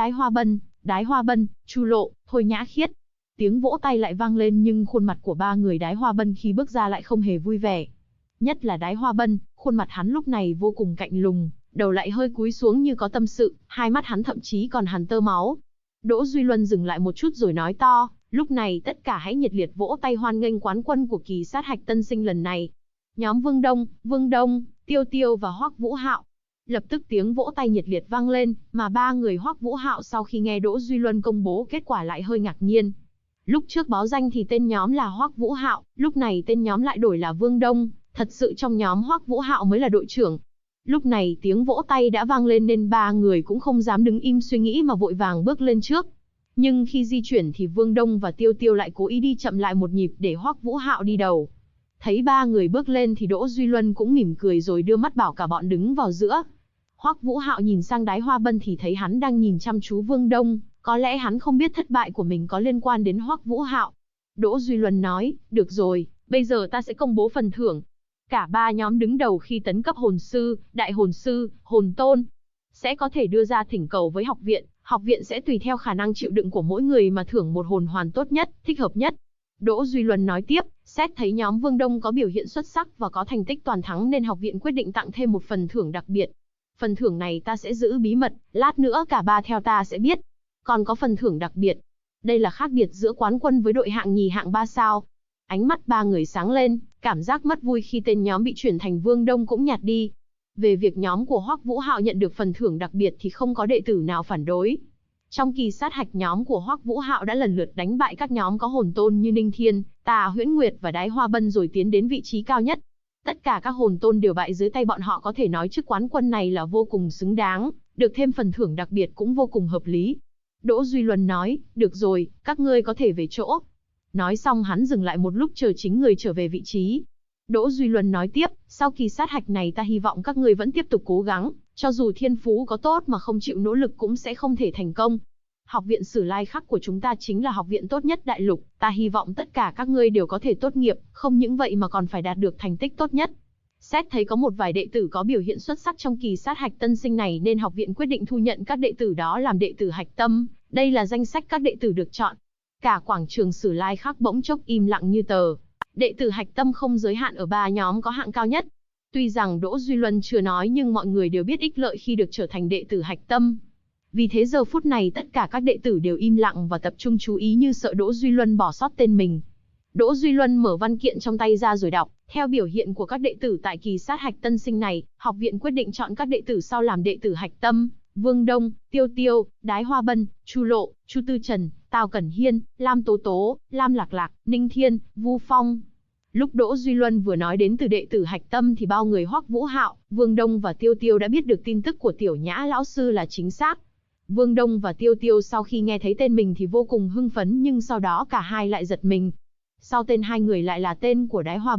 Đái Hoa Bân, Chu Lộ, Thôi Nhã Khiết. Tiếng vỗ tay lại vang lên nhưng khuôn mặt của 3 người Đái Hoa Bân khi bước ra lại không hề vui vẻ. Nhất là Đái Hoa Bân, khuôn mặt hắn lúc này vô cùng cạnh lùng, đầu lại hơi cúi xuống như có tâm sự, hai mắt hắn thậm chí còn hằn tơ máu. Đỗ Duy Luân dừng lại một chút rồi nói to, lúc này tất cả hãy nhiệt liệt vỗ tay hoan nghênh quán quân của kỳ sát hạch tân sinh lần này. Nhóm Vương Đông, Tiêu Tiêu và Hoắc Vũ Hạo. Lập tức tiếng vỗ tay nhiệt liệt vang lên, mà 3 người Hoắc Vũ Hạo sau khi nghe Đỗ Duy Luân công bố kết quả lại hơi ngạc nhiên. Lúc trước báo danh thì tên nhóm là Hoắc Vũ Hạo, lúc này tên nhóm lại đổi là Vương Đông, thật sự trong nhóm Hoắc Vũ Hạo mới là đội trưởng. Lúc này tiếng vỗ tay đã vang lên nên 3 người cũng không dám đứng im suy nghĩ mà vội vàng bước lên trước. Nhưng khi di chuyển thì Vương Đông và Tiêu Tiêu lại cố ý đi chậm lại một nhịp để Hoắc Vũ Hạo đi đầu. Thấy 3 người bước lên thì Đỗ Duy Luân cũng mỉm cười rồi đưa mắt bảo cả bọn đứng vào giữa. Hoắc Vũ Hạo nhìn sang Đái Hoa Bân thì thấy hắn đang nhìn chăm chú Vương Đông, có lẽ hắn không biết thất bại của mình có liên quan đến Hoắc Vũ Hạo. Đỗ Duy Luân nói, được rồi, bây giờ ta sẽ công bố phần thưởng. Cả 3 nhóm đứng đầu khi tấn cấp hồn sư, đại hồn sư, hồn tôn, sẽ có thể đưa ra thỉnh cầu với học viện sẽ tùy theo khả năng chịu đựng của mỗi người mà thưởng một hồn hoàn tốt nhất, thích hợp nhất. Đỗ Duy Luân nói tiếp, xét thấy nhóm Vương Đông có biểu hiện xuất sắc và có thành tích toàn thắng nên học viện quyết định tặng thêm một phần thưởng đặc biệt. Phần thưởng này ta sẽ giữ bí mật, lát nữa cả 3 theo ta sẽ biết. Còn có phần thưởng đặc biệt. Đây là khác biệt giữa quán quân với đội hạng nhì hạng 3 sao. Ánh mắt 3 người sáng lên, cảm giác mất vui khi tên nhóm bị chuyển thành Vương Đông cũng nhạt đi. Về việc nhóm của Hoắc Vũ Hạo nhận được phần thưởng đặc biệt thì không có đệ tử nào phản đối. Trong kỳ sát hạch nhóm của Hoắc Vũ Hạo đã lần lượt đánh bại các nhóm có hồn tôn như Ninh Thiên, Tà Huyễn Nguyệt và Đái Hoa Bân rồi tiến đến vị trí cao nhất. Tất cả các hồn tôn đều bại dưới tay bọn họ, có thể nói chức quán quân này là vô cùng xứng đáng, được thêm phần thưởng đặc biệt cũng vô cùng hợp lý. Đỗ Duy Luân nói, được rồi, các ngươi có thể về chỗ. Nói xong hắn dừng lại một lúc chờ chính người trở về vị trí. Đỗ Duy Luân nói tiếp, sau kỳ sát hạch này ta hy vọng các ngươi vẫn tiếp tục cố gắng, cho dù thiên phú có tốt mà không chịu nỗ lực cũng sẽ không thể thành công. Học viện Sử Lai Khắc của chúng ta chính là học viện tốt nhất đại lục, ta hy vọng tất cả các ngươi đều có thể tốt nghiệp, không những vậy mà còn phải đạt được thành tích tốt nhất. Xét thấy có một vài đệ tử có biểu hiện xuất sắc trong kỳ sát hạch tân sinh này nên học viện quyết định thu nhận các đệ tử đó làm đệ tử hạch tâm, đây là danh sách các đệ tử được chọn. Cả quảng trường Sử Lai Khắc bỗng chốc im lặng như tờ. Đệ tử hạch tâm không giới hạn ở 3 nhóm có hạng cao nhất. Tuy rằng Đỗ Duy Luân chưa nói nhưng mọi người đều biết ích lợi khi được trở thành đệ tử hạch tâm. Vì thế giờ phút này tất cả các đệ tử đều im lặng và tập trung chú ý như sợ Đỗ Duy Luân bỏ sót tên mình. Đỗ Duy Luân mở văn kiện trong tay ra rồi đọc, theo biểu hiện của các đệ tử tại kỳ sát hạch tân sinh này, học viện quyết định chọn các đệ tử sau làm đệ tử hạch tâm: Vương Đông, Tiêu Tiêu, Đái Hoa Bân, Chu Lộ, Chu Tư Trần, Tào Cẩn Hiên, Lam Tố Tố, Lam Lạc Lạc, Ninh Thiên, Vu Phong. Lúc Đỗ Duy Luân vừa nói đến từ đệ tử hạch tâm thì bao người Hoắc Vũ Hạo, Vương Đông và Tiêu Tiêu đã biết được tin tức của Tiểu Nhã lão sư là chính xác. Vương Đông và Tiêu Tiêu sau khi nghe thấy tên mình thì vô cùng hưng phấn nhưng sau đó cả hai lại giật mình. Sau tên hai người lại là tên của Đái Hoa Bân,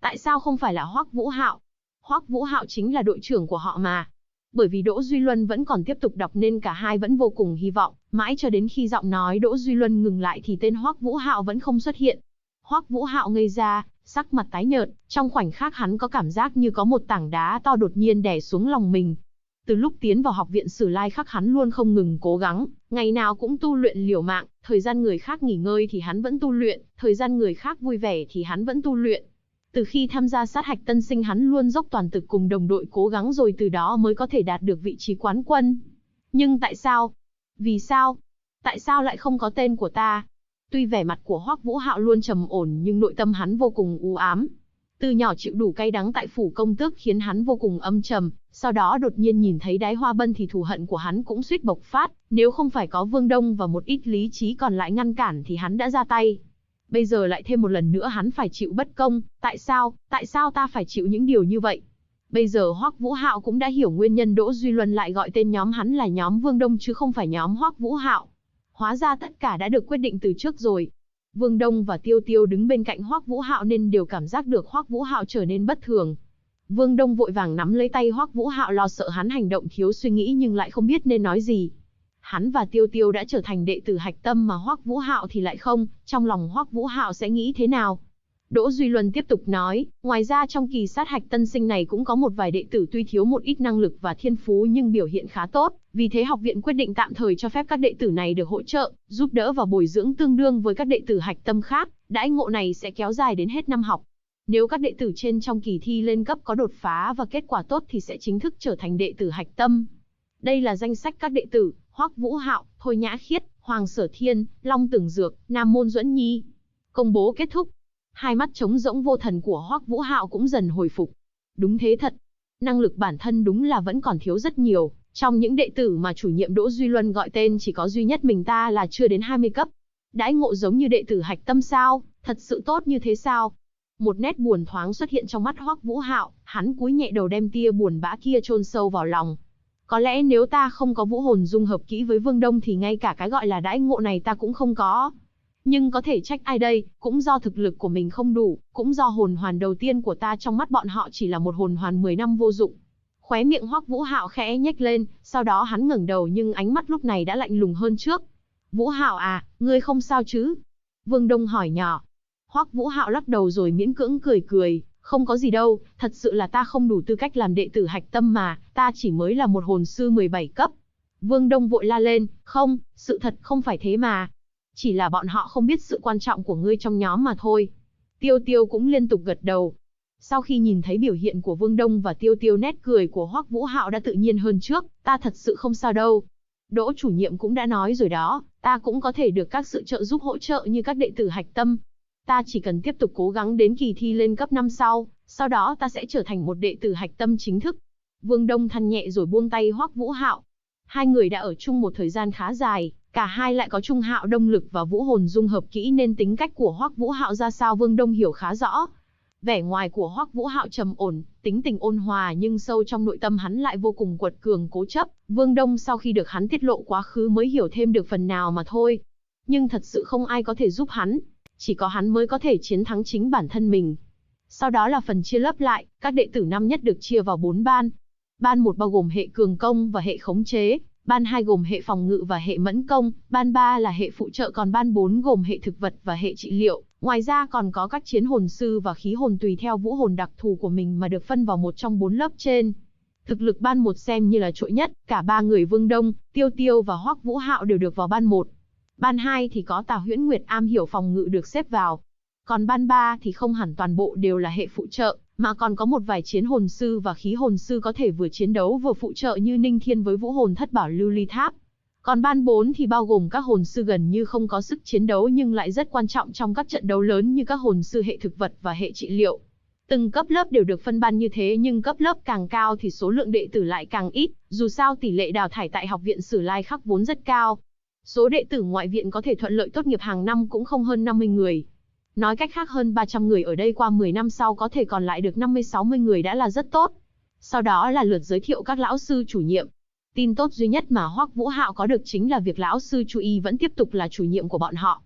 Tại sao không phải là Hoắc Vũ Hạo? Hoắc Vũ Hạo chính là đội trưởng của họ mà. Bởi vì Đỗ Duy Luân vẫn còn tiếp tục đọc nên cả hai vẫn vô cùng hy vọng, mãi cho đến khi giọng nói Đỗ Duy Luân ngừng lại thì tên Hoắc Vũ Hạo vẫn không xuất hiện. Hoắc Vũ Hạo ngây ra, sắc mặt tái nhợt, trong khoảnh khắc hắn có cảm giác như có một tảng đá to đột nhiên đè xuống lòng mình. Từ lúc tiến vào học viện Sử Lai Khắc hắn luôn không ngừng cố gắng, ngày nào cũng tu luyện liều mạng, thời gian người khác nghỉ ngơi thì hắn vẫn tu luyện, thời gian người khác vui vẻ thì hắn vẫn tu luyện. Từ khi tham gia sát hạch tân sinh hắn luôn dốc toàn lực cùng đồng đội cố gắng rồi từ đó mới có thể đạt được vị trí quán quân. Nhưng tại sao? Vì sao? Tại sao lại không có tên của ta? Tuy vẻ mặt của Hoắc Vũ Hạo luôn trầm ổn nhưng nội tâm hắn vô cùng u ám. Từ nhỏ chịu đủ cay đắng tại phủ công tước khiến hắn vô cùng âm trầm, sau đó đột nhiên nhìn thấy Đái Hoa Bân thì thù hận của hắn cũng suýt bộc phát, nếu không phải có Vương Đông và một ít lý trí còn lại ngăn cản thì hắn đã ra tay. Bây giờ lại thêm một lần nữa hắn phải chịu bất công, tại sao ta phải chịu những điều như vậy? Bây giờ Hoắc Vũ Hạo cũng đã hiểu nguyên nhân Đỗ Duy Luân lại gọi tên nhóm hắn là nhóm Vương Đông chứ không phải nhóm Hoắc Vũ Hạo. Hóa ra tất cả đã được quyết định từ trước rồi. Vương Đông và Tiêu Tiêu đứng bên cạnh Hoắc Vũ Hạo nên đều cảm giác được Hoắc Vũ Hạo trở nên bất thường. Vương Đông vội vàng nắm lấy tay Hoắc Vũ Hạo lo sợ hắn hành động thiếu suy nghĩ nhưng lại không biết nên nói gì. Hắn và Tiêu Tiêu đã trở thành đệ tử hạch tâm mà Hoắc Vũ Hạo thì lại không, trong lòng Hoắc Vũ Hạo sẽ nghĩ thế nào? Đỗ Duy Luân tiếp tục nói, ngoài ra trong kỳ sát hạch tân sinh này cũng có một vài đệ tử tuy thiếu một ít năng lực và thiên phú nhưng biểu hiện khá tốt, vì thế học viện quyết định tạm thời cho phép các đệ tử này được hỗ trợ, giúp đỡ và bồi dưỡng tương đương với các đệ tử hạch tâm khác, đãi ngộ này sẽ kéo dài đến hết năm học. Nếu các đệ tử trên trong kỳ thi lên cấp có đột phá và kết quả tốt thì sẽ chính thức trở thành đệ tử hạch tâm. Đây là danh sách các đệ tử: Hoắc Vũ Hạo, Thôi Nhã Khiết, Hoàng Sở Thiên, Long Tưởng Dược, Nam Môn Duẫn Nhi. Công bố kết thúc. Hai mắt trống rỗng vô thần của Hoắc Vũ Hạo cũng dần hồi phục. Đúng thế thật, năng lực bản thân đúng là vẫn còn thiếu rất nhiều. Trong những đệ tử mà chủ nhiệm Đỗ Duy Luân gọi tên chỉ có duy nhất mình ta là chưa đến 20 cấp. Đãi ngộ giống như đệ tử hạch tâm sao? Thật sự tốt như thế sao? Một nét buồn thoáng xuất hiện trong mắt Hoắc Vũ Hạo, hắn cúi nhẹ đầu đem tia buồn bã kia chôn sâu vào lòng. Có lẽ nếu ta không có vũ hồn dung hợp kỹ với Vương Đông thì ngay cả cái gọi là đãi ngộ này ta cũng không có. Nhưng có thể trách ai đây, cũng do thực lực của mình không đủ, cũng do hồn hoàn đầu tiên của ta trong mắt bọn họ chỉ là một hồn hoàn 10 năm vô dụng. Khóe miệng Hoắc Vũ Hạo khẽ nhếch lên, sau đó hắn ngẩng đầu nhưng ánh mắt lúc này đã lạnh lùng hơn trước. Vũ Hạo à, ngươi không sao chứ? Vương Đông hỏi nhỏ. Hoắc Vũ Hạo lắc đầu rồi miễn cưỡng cười cười, không có gì đâu, thật sự là ta không đủ tư cách làm đệ tử hạch tâm mà, ta chỉ mới là một hồn sư 17 cấp. Vương Đông vội la lên, không, sự thật không phải thế mà. Chỉ là bọn họ không biết sự quan trọng của ngươi trong nhóm mà thôi. Tiêu Tiêu cũng liên tục gật đầu. Sau khi nhìn thấy biểu hiện của Vương Đông và Tiêu Tiêu, nét cười của Hoắc Vũ Hạo đã tự nhiên hơn trước, ta thật sự không sao đâu. Đỗ chủ nhiệm cũng đã nói rồi đó, ta cũng có thể được các sự trợ giúp hỗ trợ như các đệ tử hạch tâm. Ta chỉ cần tiếp tục cố gắng đến kỳ thi lên cấp 5 sau đó ta sẽ trở thành một đệ tử hạch tâm chính thức. Vương Đông than nhẹ rồi buông tay Hoắc Vũ Hạo. Hai người đã ở chung một thời gian khá dài, cả hai lại có chung hạo đông lực và vũ hồn dung hợp kỹ nên tính cách của Hoắc Vũ Hạo ra sao Vương Đông hiểu khá rõ. Vẻ ngoài của Hoắc Vũ Hạo trầm ổn, tính tình ôn hòa nhưng sâu trong nội tâm hắn lại vô cùng quật cường cố chấp. Vương Đông sau khi được hắn tiết lộ quá khứ mới hiểu thêm được phần nào mà thôi. Nhưng thật sự không ai có thể giúp hắn, chỉ có hắn mới có thể chiến thắng chính bản thân mình. Sau đó là phần chia lớp lại, các đệ tử năm nhất được chia vào 4 ban. Ban 1 bao gồm hệ cường công và hệ khống chế, ban 2 gồm hệ phòng ngự và hệ mẫn công, ban 3 là hệ phụ trợ còn ban 4 gồm hệ thực vật và hệ trị liệu. Ngoài ra còn có các chiến hồn sư và khí hồn tùy theo vũ hồn đặc thù của mình mà được phân vào một trong 4 lớp trên. Thực lực ban 1 xem như là trội nhất, cả ba người Vương Đông, Tiêu Tiêu và Hoắc Vũ Hạo đều được vào ban 1. Ban 2 thì có Tào Huyễn Nguyệt am hiểu phòng ngự được xếp vào. Còn ban 3 thì không hẳn toàn bộ đều là hệ phụ trợ, mà còn có một vài chiến hồn sư và khí hồn sư có thể vừa chiến đấu vừa phụ trợ như Ninh Thiên với vũ hồn thất bảo lưu ly tháp. Còn ban 4 thì bao gồm các hồn sư gần như không có sức chiến đấu nhưng lại rất quan trọng trong các trận đấu lớn như các hồn sư hệ thực vật và hệ trị liệu. Từng cấp lớp đều được phân ban như thế nhưng cấp lớp càng cao thì số lượng đệ tử lại càng ít, dù sao tỷ lệ đào thải tại học viện Sử Lai Khắc vốn rất cao. Số đệ tử ngoại viện có thể thuận lợi tốt nghiệp hàng năm cũng không hơn 50 người. Nói cách khác hơn 300 người ở đây qua 10 năm sau có thể còn lại được 50-60 người đã là rất tốt. Sau đó là lượt giới thiệu các lão sư chủ nhiệm. Tin tốt duy nhất mà Hoắc Vũ Hạo có được chính là việc lão sư Chu Y vẫn tiếp tục là chủ nhiệm của bọn họ.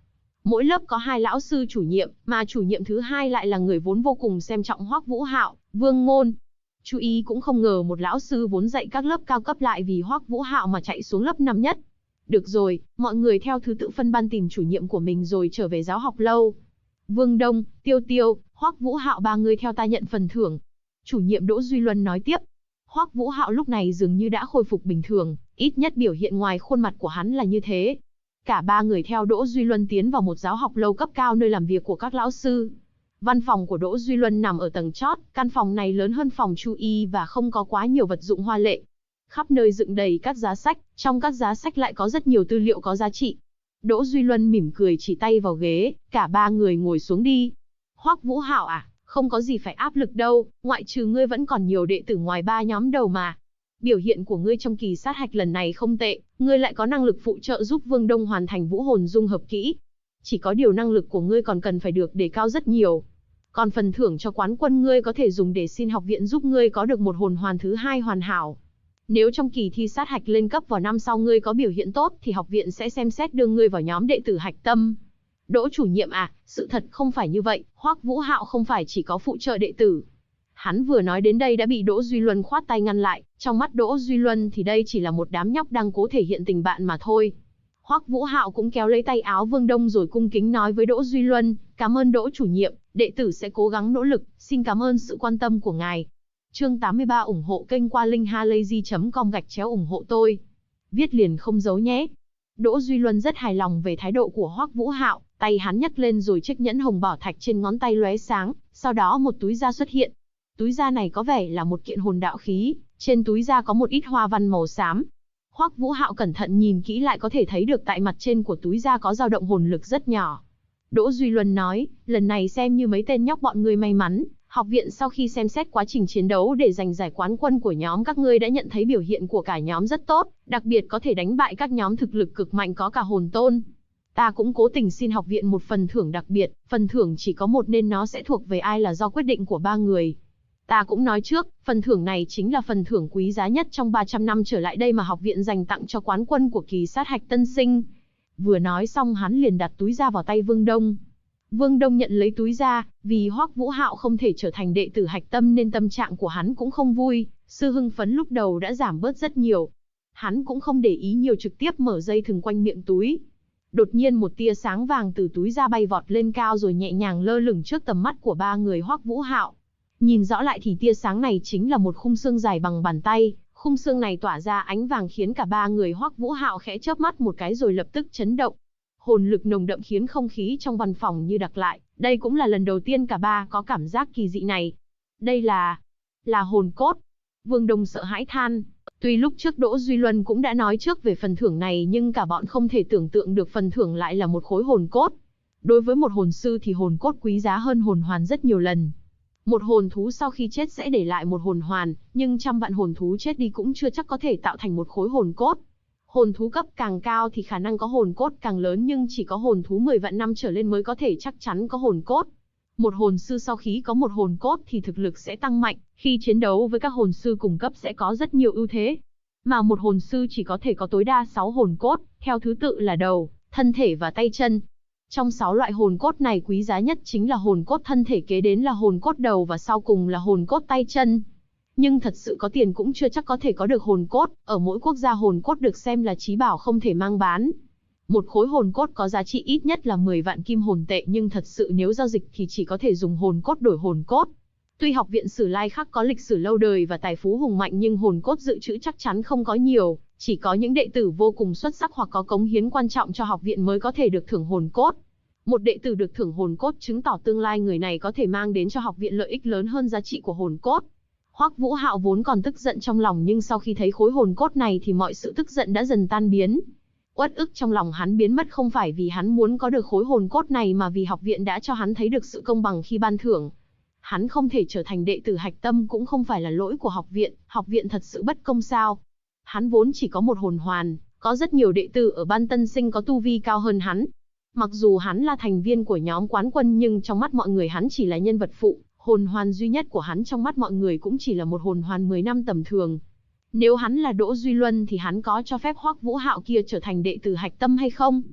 Mỗi lớp có 2 lão sư chủ nhiệm, mà chủ nhiệm thứ hai lại là người vốn vô cùng xem trọng Hoắc Vũ Hạo, Vương Ngôn. Chú ý cũng không ngờ một lão sư vốn dạy các lớp cao cấp lại vì Hoắc Vũ Hạo mà chạy xuống lớp năm nhất. Được rồi, mọi người theo thứ tự phân ban tìm chủ nhiệm của mình rồi trở về giáo học lâu. Vương Đông, Tiêu Tiêu, Hoắc Vũ Hạo ba người theo ta nhận phần thưởng. Chủ nhiệm Đỗ Duy Luân nói tiếp. Hoắc Vũ Hạo lúc này dường như đã khôi phục bình thường, ít nhất biểu hiện ngoài khuôn mặt của hắn là như thế. Cả ba người theo Đỗ Duy Luân tiến vào một giáo học lâu cấp cao nơi làm việc của các lão sư. Văn phòng của Đỗ Duy Luân nằm ở tầng chót, căn phòng này lớn hơn phòng Chu Y và không có quá nhiều vật dụng hoa lệ. Khắp nơi dựng đầy các giá sách, trong các giá sách lại có rất nhiều tư liệu có giá trị. Đỗ Duy Luân mỉm cười chỉ tay vào ghế, cả ba người ngồi xuống đi. Hoắc Vũ Hạo à, không có gì phải áp lực đâu, ngoại trừ ngươi vẫn còn nhiều đệ tử ngoài 3 nhóm đầu mà. Biểu hiện của ngươi trong kỳ sát hạch lần này không tệ, ngươi lại có năng lực phụ trợ giúp Vương Đông hoàn thành vũ hồn dung hợp kỹ. Chỉ có điều năng lực của ngươi còn cần phải được đề cao rất nhiều. Còn phần thưởng cho quán quân ngươi có thể dùng để xin học viện giúp ngươi có được một hồn hoàn thứ hai hoàn hảo. Nếu trong kỳ thi sát hạch lên cấp vào năm sau ngươi có biểu hiện tốt thì học viện sẽ xem xét đưa ngươi vào nhóm đệ tử hạch tâm. Đỗ chủ nhiệm à, sự thật không phải như vậy, Hoắc Vũ Hạo không phải chỉ có phụ trợ đệ tử. Hắn vừa nói đến đây đã bị Đỗ Duy Luân khoát tay ngăn lại, trong mắt Đỗ Duy Luân thì đây chỉ là một đám nhóc đang cố thể hiện tình bạn mà thôi. Hoắc Vũ Hạo cũng kéo lấy tay áo Vương Đông rồi cung kính nói với Đỗ Duy Luân, cảm ơn Đỗ chủ nhiệm, đệ tử sẽ cố gắng nỗ lực, xin cảm ơn sự quan tâm của ngài. Chương 83 ủng hộ kênh qua linkhalazy.com/ủng hộ tôi. Viết liền không giấu nhé. Đỗ Duy Luân rất hài lòng về thái độ của Hoắc Vũ Hạo, tay hắn nhấc lên rồi chiếc nhẫn hồng bảo thạch trên ngón tay lóe sáng, sau đó một túi da xuất hiện. Túi da này có vẻ là một kiện hồn đạo khí, trên túi da có một ít hoa văn màu xám. Hoắc Vũ Hạo cẩn thận nhìn kỹ lại có thể thấy được tại mặt trên của túi da có dao động hồn lực rất nhỏ. Đỗ Duy Luân nói, lần này xem như mấy tên nhóc bọn ngươi may mắn, học viện sau khi xem xét quá trình chiến đấu để giành giải quán quân của nhóm các ngươi đã nhận thấy biểu hiện của cả nhóm rất tốt, đặc biệt có thể đánh bại các nhóm thực lực cực mạnh có cả hồn tôn. Ta cũng cố tình xin học viện một phần thưởng đặc biệt, phần thưởng chỉ có một nên nó sẽ thuộc về ai là do quyết định của ba người. Ta cũng nói trước, phần thưởng này chính là phần thưởng quý giá nhất trong 300 năm trở lại đây mà học viện dành tặng cho quán quân của kỳ sát hạch tân sinh. Vừa nói xong hắn liền đặt túi da vào tay Vương Đông. Vương Đông nhận lấy túi da, vì Hoắc Vũ Hạo không thể trở thành đệ tử hạch tâm nên tâm trạng của hắn cũng không vui, sự hưng phấn lúc đầu đã giảm bớt rất nhiều. Hắn cũng không để ý nhiều trực tiếp mở dây thừng quanh miệng túi. Đột nhiên một tia sáng vàng từ túi da bay vọt lên cao rồi nhẹ nhàng lơ lửng trước tầm mắt của ba người Hoắc Vũ Hạo. Nhìn rõ lại thì tia sáng này chính là một khung xương dài bằng bàn tay, khung xương này tỏa ra ánh vàng khiến cả ba người Hoắc Vũ Hạo khẽ chớp mắt một cái rồi lập tức chấn động. Hồn lực nồng đậm khiến không khí trong văn phòng như đặc lại, đây cũng là lần đầu tiên cả ba có cảm giác kỳ dị này. Đây là hồn cốt. Vương Đông sợ hãi than. Tuy lúc trước Đỗ Duy Luân cũng đã nói trước về phần thưởng này nhưng cả bọn không thể tưởng tượng được phần thưởng lại là một khối hồn cốt. Đối với một hồn sư thì hồn cốt quý giá hơn hồn hoàn rất nhiều lần. Một hồn thú sau khi chết sẽ để lại một hồn hoàn, nhưng trăm vạn hồn thú chết đi cũng chưa chắc có thể tạo thành một khối hồn cốt. Hồn thú cấp càng cao thì khả năng có hồn cốt càng lớn nhưng chỉ có hồn thú 10 vạn năm trở lên mới có thể chắc chắn có hồn cốt. Một hồn sư sau khi có một hồn cốt thì thực lực sẽ tăng mạnh, khi chiến đấu với các hồn sư cùng cấp sẽ có rất nhiều ưu thế. Mà một hồn sư chỉ có thể có tối đa 6 hồn cốt, theo thứ tự là đầu, thân thể và tay chân. Trong 6 loại hồn cốt này quý giá nhất chính là hồn cốt thân thể, kế đến là hồn cốt đầu và sau cùng là hồn cốt tay chân. Nhưng thật sự có tiền cũng chưa chắc có thể có được hồn cốt, ở mỗi quốc gia hồn cốt được xem là chí bảo không thể mang bán. Một khối hồn cốt có giá trị ít nhất là 10 vạn kim hồn tệ nhưng thật sự nếu giao dịch thì chỉ có thể dùng hồn cốt đổi hồn cốt. Tuy học viện Sử Lai Khắc có lịch sử lâu đời và tài phú hùng mạnh nhưng hồn cốt dự trữ chắc chắn không có nhiều, chỉ có những đệ tử vô cùng xuất sắc hoặc có cống hiến quan trọng cho học viện mới có thể được thưởng hồn cốt. Một đệ tử được thưởng hồn cốt chứng tỏ tương lai người này có thể mang đến cho học viện lợi ích lớn hơn giá trị của hồn cốt. Hoắc Vũ Hạo vốn còn tức giận trong lòng nhưng sau khi thấy khối hồn cốt này thì mọi sự tức giận đã dần tan biến. Uất ức trong lòng hắn biến mất không phải vì hắn muốn có được khối hồn cốt này mà vì học viện đã cho hắn thấy được sự công bằng khi ban thưởng. Hắn không thể trở thành đệ tử hạch tâm cũng không phải là lỗi của học viện thật sự bất công sao. Hắn vốn chỉ có một hồn hoàn, có rất nhiều đệ tử ở ban tân sinh có tu vi cao hơn hắn. Mặc dù hắn là thành viên của nhóm quán quân nhưng trong mắt mọi người hắn chỉ là nhân vật phụ, hồn hoàn duy nhất của hắn trong mắt mọi người cũng chỉ là một hồn hoàn 10 năm tầm thường. Nếu hắn là Đỗ Duy Luân thì hắn có cho phép Hoắc Vũ Hạo kia trở thành đệ tử hạch tâm hay không?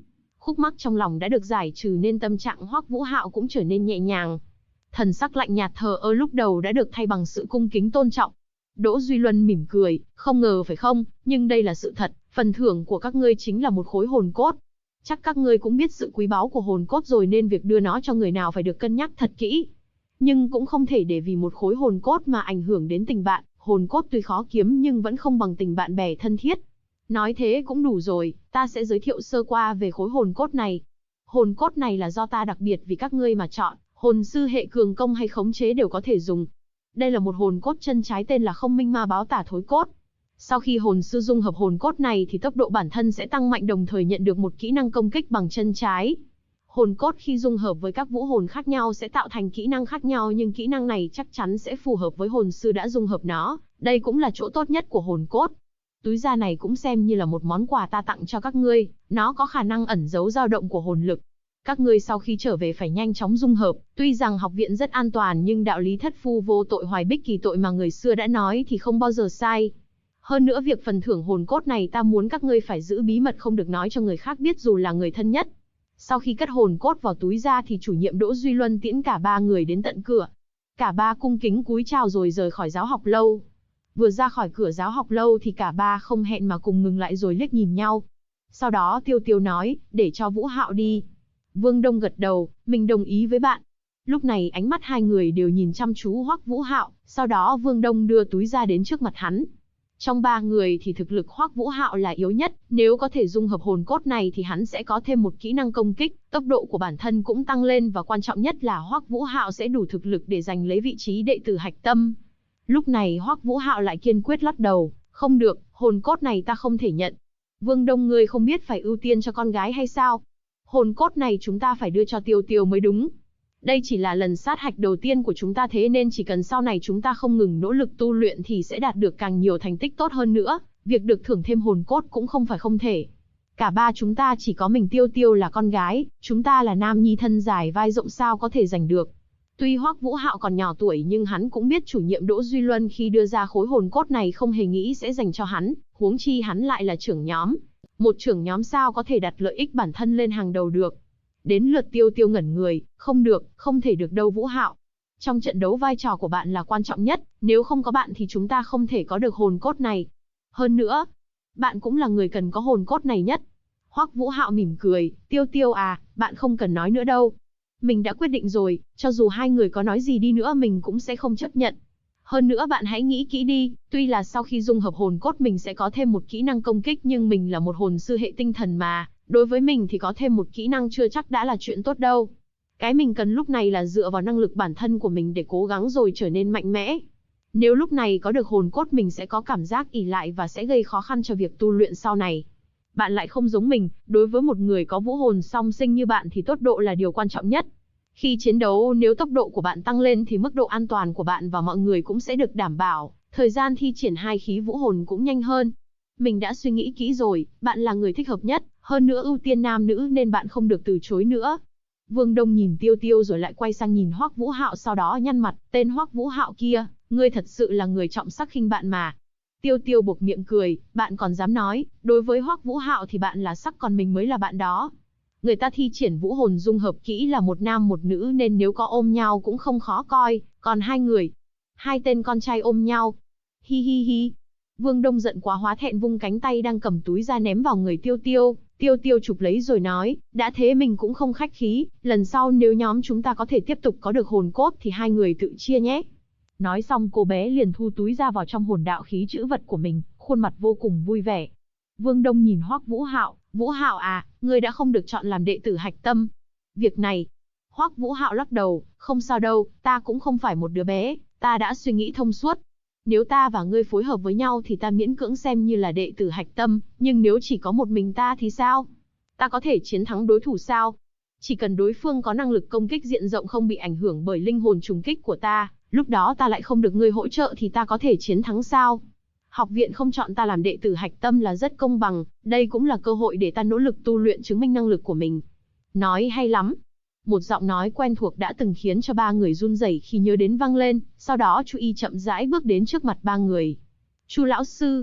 Khúc mắc trong lòng đã được giải trừ nên tâm trạng Hoắc Vũ Hạo cũng trở nên nhẹ nhàng. Thần sắc lạnh nhạt thờ ơ lúc đầu đã được thay bằng sự cung kính tôn trọng. Đỗ Duy Luân mỉm cười, không ngờ phải không, nhưng đây là sự thật, phần thưởng của các ngươi chính là một khối hồn cốt. Chắc các ngươi cũng biết sự quý báu của hồn cốt rồi nên việc đưa nó cho người nào phải được cân nhắc thật kỹ. Nhưng cũng không thể để vì một khối hồn cốt mà ảnh hưởng đến tình bạn, hồn cốt tuy khó kiếm nhưng vẫn không bằng tình bạn bè thân thiết. Nói thế cũng đủ rồi, ta sẽ giới thiệu sơ qua về khối hồn cốt này. Hồn cốt này là do ta đặc biệt vì các ngươi mà chọn, hồn sư hệ cường công hay khống chế đều có thể dùng. Đây là một hồn cốt chân trái tên là Không Minh Ma Báo Tả Thối Cốt. Sau khi hồn sư dung hợp hồn cốt này thì tốc độ bản thân sẽ tăng mạnh đồng thời nhận được một kỹ năng công kích bằng chân trái. Hồn cốt khi dung hợp với các vũ hồn khác nhau sẽ tạo thành kỹ năng khác nhau nhưng kỹ năng này chắc chắn sẽ phù hợp với hồn sư đã dung hợp nó, đây cũng là chỗ tốt nhất của hồn cốt. Túi da này cũng xem như là một món quà ta tặng cho các ngươi, nó có khả năng ẩn giấu dao động của hồn lực. Các ngươi sau khi trở về phải nhanh chóng dung hợp, tuy rằng học viện rất an toàn nhưng đạo lý thất phu vô tội hoài bích kỳ tội mà người xưa đã nói thì không bao giờ sai. Hơn nữa việc phần thưởng hồn cốt này ta muốn các ngươi phải giữ bí mật không được nói cho người khác biết dù là người thân nhất. Sau khi cất hồn cốt vào túi ra thì chủ nhiệm Đỗ Duy Luân tiễn cả ba người đến tận cửa. Cả ba cung kính cúi chào rồi rời khỏi giáo học lâu. Vừa ra khỏi cửa giáo học lâu thì cả ba không hẹn mà cùng ngừng lại rồi liếc nhìn nhau. Sau đó Tiêu Tiêu nói, để cho Vũ Hạo đi. Vương Đông gật đầu, mình đồng ý với bạn. Lúc này ánh mắt hai người đều nhìn chăm chú Hoắc Vũ Hạo, sau đó Vương Đông đưa túi ra đến trước mặt hắn. Trong ba người thì thực lực Hoắc Vũ Hạo là yếu nhất, nếu có thể dung hợp hồn cốt này thì hắn sẽ có thêm một kỹ năng công kích, tốc độ của bản thân cũng tăng lên và quan trọng nhất là Hoắc Vũ Hạo sẽ đủ thực lực để giành lấy vị trí đệ tử hạch tâm. Lúc này Hoắc Vũ Hạo lại kiên quyết lắc đầu, không được, hồn cốt này ta không thể nhận. Vương Đông ngươi không biết phải ưu tiên cho con gái hay sao? Hồn cốt này chúng ta phải đưa cho Tiêu Tiêu mới đúng. Đây chỉ là lần sát hạch đầu tiên của chúng ta thế nên chỉ cần sau này chúng ta không ngừng nỗ lực tu luyện thì sẽ đạt được càng nhiều thành tích tốt hơn nữa, việc được thưởng thêm hồn cốt cũng không phải không thể. Cả ba chúng ta chỉ có mình Tiêu Tiêu là con gái, chúng ta là nam nhi thân dài vai rộng sao có thể giành được. Tuy Hoắc Vũ Hạo còn nhỏ tuổi nhưng hắn cũng biết chủ nhiệm Đỗ Duy Luân khi đưa ra khối hồn cốt này không hề nghĩ sẽ dành cho hắn, huống chi hắn lại là trưởng nhóm. Một trưởng nhóm sao có thể đặt lợi ích bản thân lên hàng đầu được. Đến lượt Tiêu Tiêu ngẩn người, không được, không thể được đâu Vũ Hạo. Trong trận đấu vai trò của bạn là quan trọng nhất, nếu không có bạn thì chúng ta không thể có được hồn cốt này. Hơn nữa, bạn cũng là người cần có hồn cốt này nhất. Hoắc Vũ Hạo mỉm cười, Tiêu Tiêu à, bạn không cần nói nữa đâu. Mình đã quyết định rồi, cho dù hai người có nói gì đi nữa mình cũng sẽ không chấp nhận. Hơn nữa bạn hãy nghĩ kỹ đi, tuy là sau khi dung hợp hồn cốt mình sẽ có thêm một kỹ năng công kích nhưng mình là một hồn sư hệ tinh thần mà, đối với mình thì có thêm một kỹ năng chưa chắc đã là chuyện tốt đâu. Cái mình cần lúc này là dựa vào năng lực bản thân của mình để cố gắng rồi trở nên mạnh mẽ. Nếu lúc này có được hồn cốt mình sẽ có cảm giác ỷ lại và sẽ gây khó khăn cho việc tu luyện sau này. Bạn lại không giống mình, đối với một người có vũ hồn song sinh như bạn thì tốc độ là điều quan trọng nhất. Khi chiến đấu nếu tốc độ của bạn tăng lên thì mức độ an toàn của bạn và mọi người cũng sẽ được đảm bảo, thời gian thi triển hai khí vũ hồn cũng nhanh hơn. Mình đã suy nghĩ kỹ rồi, bạn là người thích hợp nhất, hơn nữa ưu tiên nam nữ nên bạn không được từ chối nữa. Vương Đông nhìn Tiêu Tiêu rồi lại quay sang nhìn Hoắc Vũ Hạo sau đó nhăn mặt, tên Hoắc Vũ Hạo kia, ngươi thật sự là người trọng sắc khinh bạn mà. Tiêu Tiêu buộc miệng cười, bạn còn dám nói, đối với Hoắc Vũ Hạo thì bạn là sắc còn mình mới là bạn đó. Người ta thi triển vũ hồn dung hợp kỹ là một nam một nữ nên nếu có ôm nhau cũng không khó coi, còn hai người, hai tên con trai ôm nhau. Hi hi hi. Vương Đông giận quá hóa thẹn vung cánh tay đang cầm túi ra ném vào người Tiêu Tiêu. Tiêu Tiêu chụp lấy rồi nói, đã thế mình cũng không khách khí, lần sau nếu nhóm chúng ta có thể tiếp tục có được hồn cốt thì hai người tự chia nhé. Nói xong cô bé liền thu túi ra vào trong hồn đạo khí trữ vật của mình, khuôn mặt vô cùng vui vẻ. Vương Đông nhìn Hoắc Vũ Hạo, Vũ Hạo à, ngươi đã không được chọn làm đệ tử hạch tâm. Việc này, Hoắc Vũ Hạo lắc đầu, không sao đâu, ta cũng không phải một đứa bé, ta đã suy nghĩ thông suốt. Nếu ta và ngươi phối hợp với nhau thì ta miễn cưỡng xem như là đệ tử hạch tâm, nhưng nếu chỉ có một mình ta thì sao? Ta có thể chiến thắng đối thủ sao? Chỉ cần đối phương có năng lực công kích diện rộng không bị ảnh hưởng bởi linh hồn trùng kích của ta, lúc đó ta lại không được ngươi hỗ trợ thì ta có thể chiến thắng sao? Học viện không chọn ta làm đệ tử hạch tâm là rất công bằng, đây cũng là cơ hội để ta nỗ lực tu luyện chứng minh năng lực của mình. Nói hay lắm. Một giọng nói quen thuộc đã từng khiến cho ba người run rẩy khi nhớ đến vang lên, sau đó Chu Y chậm rãi bước đến trước mặt ba người. Chu lão sư.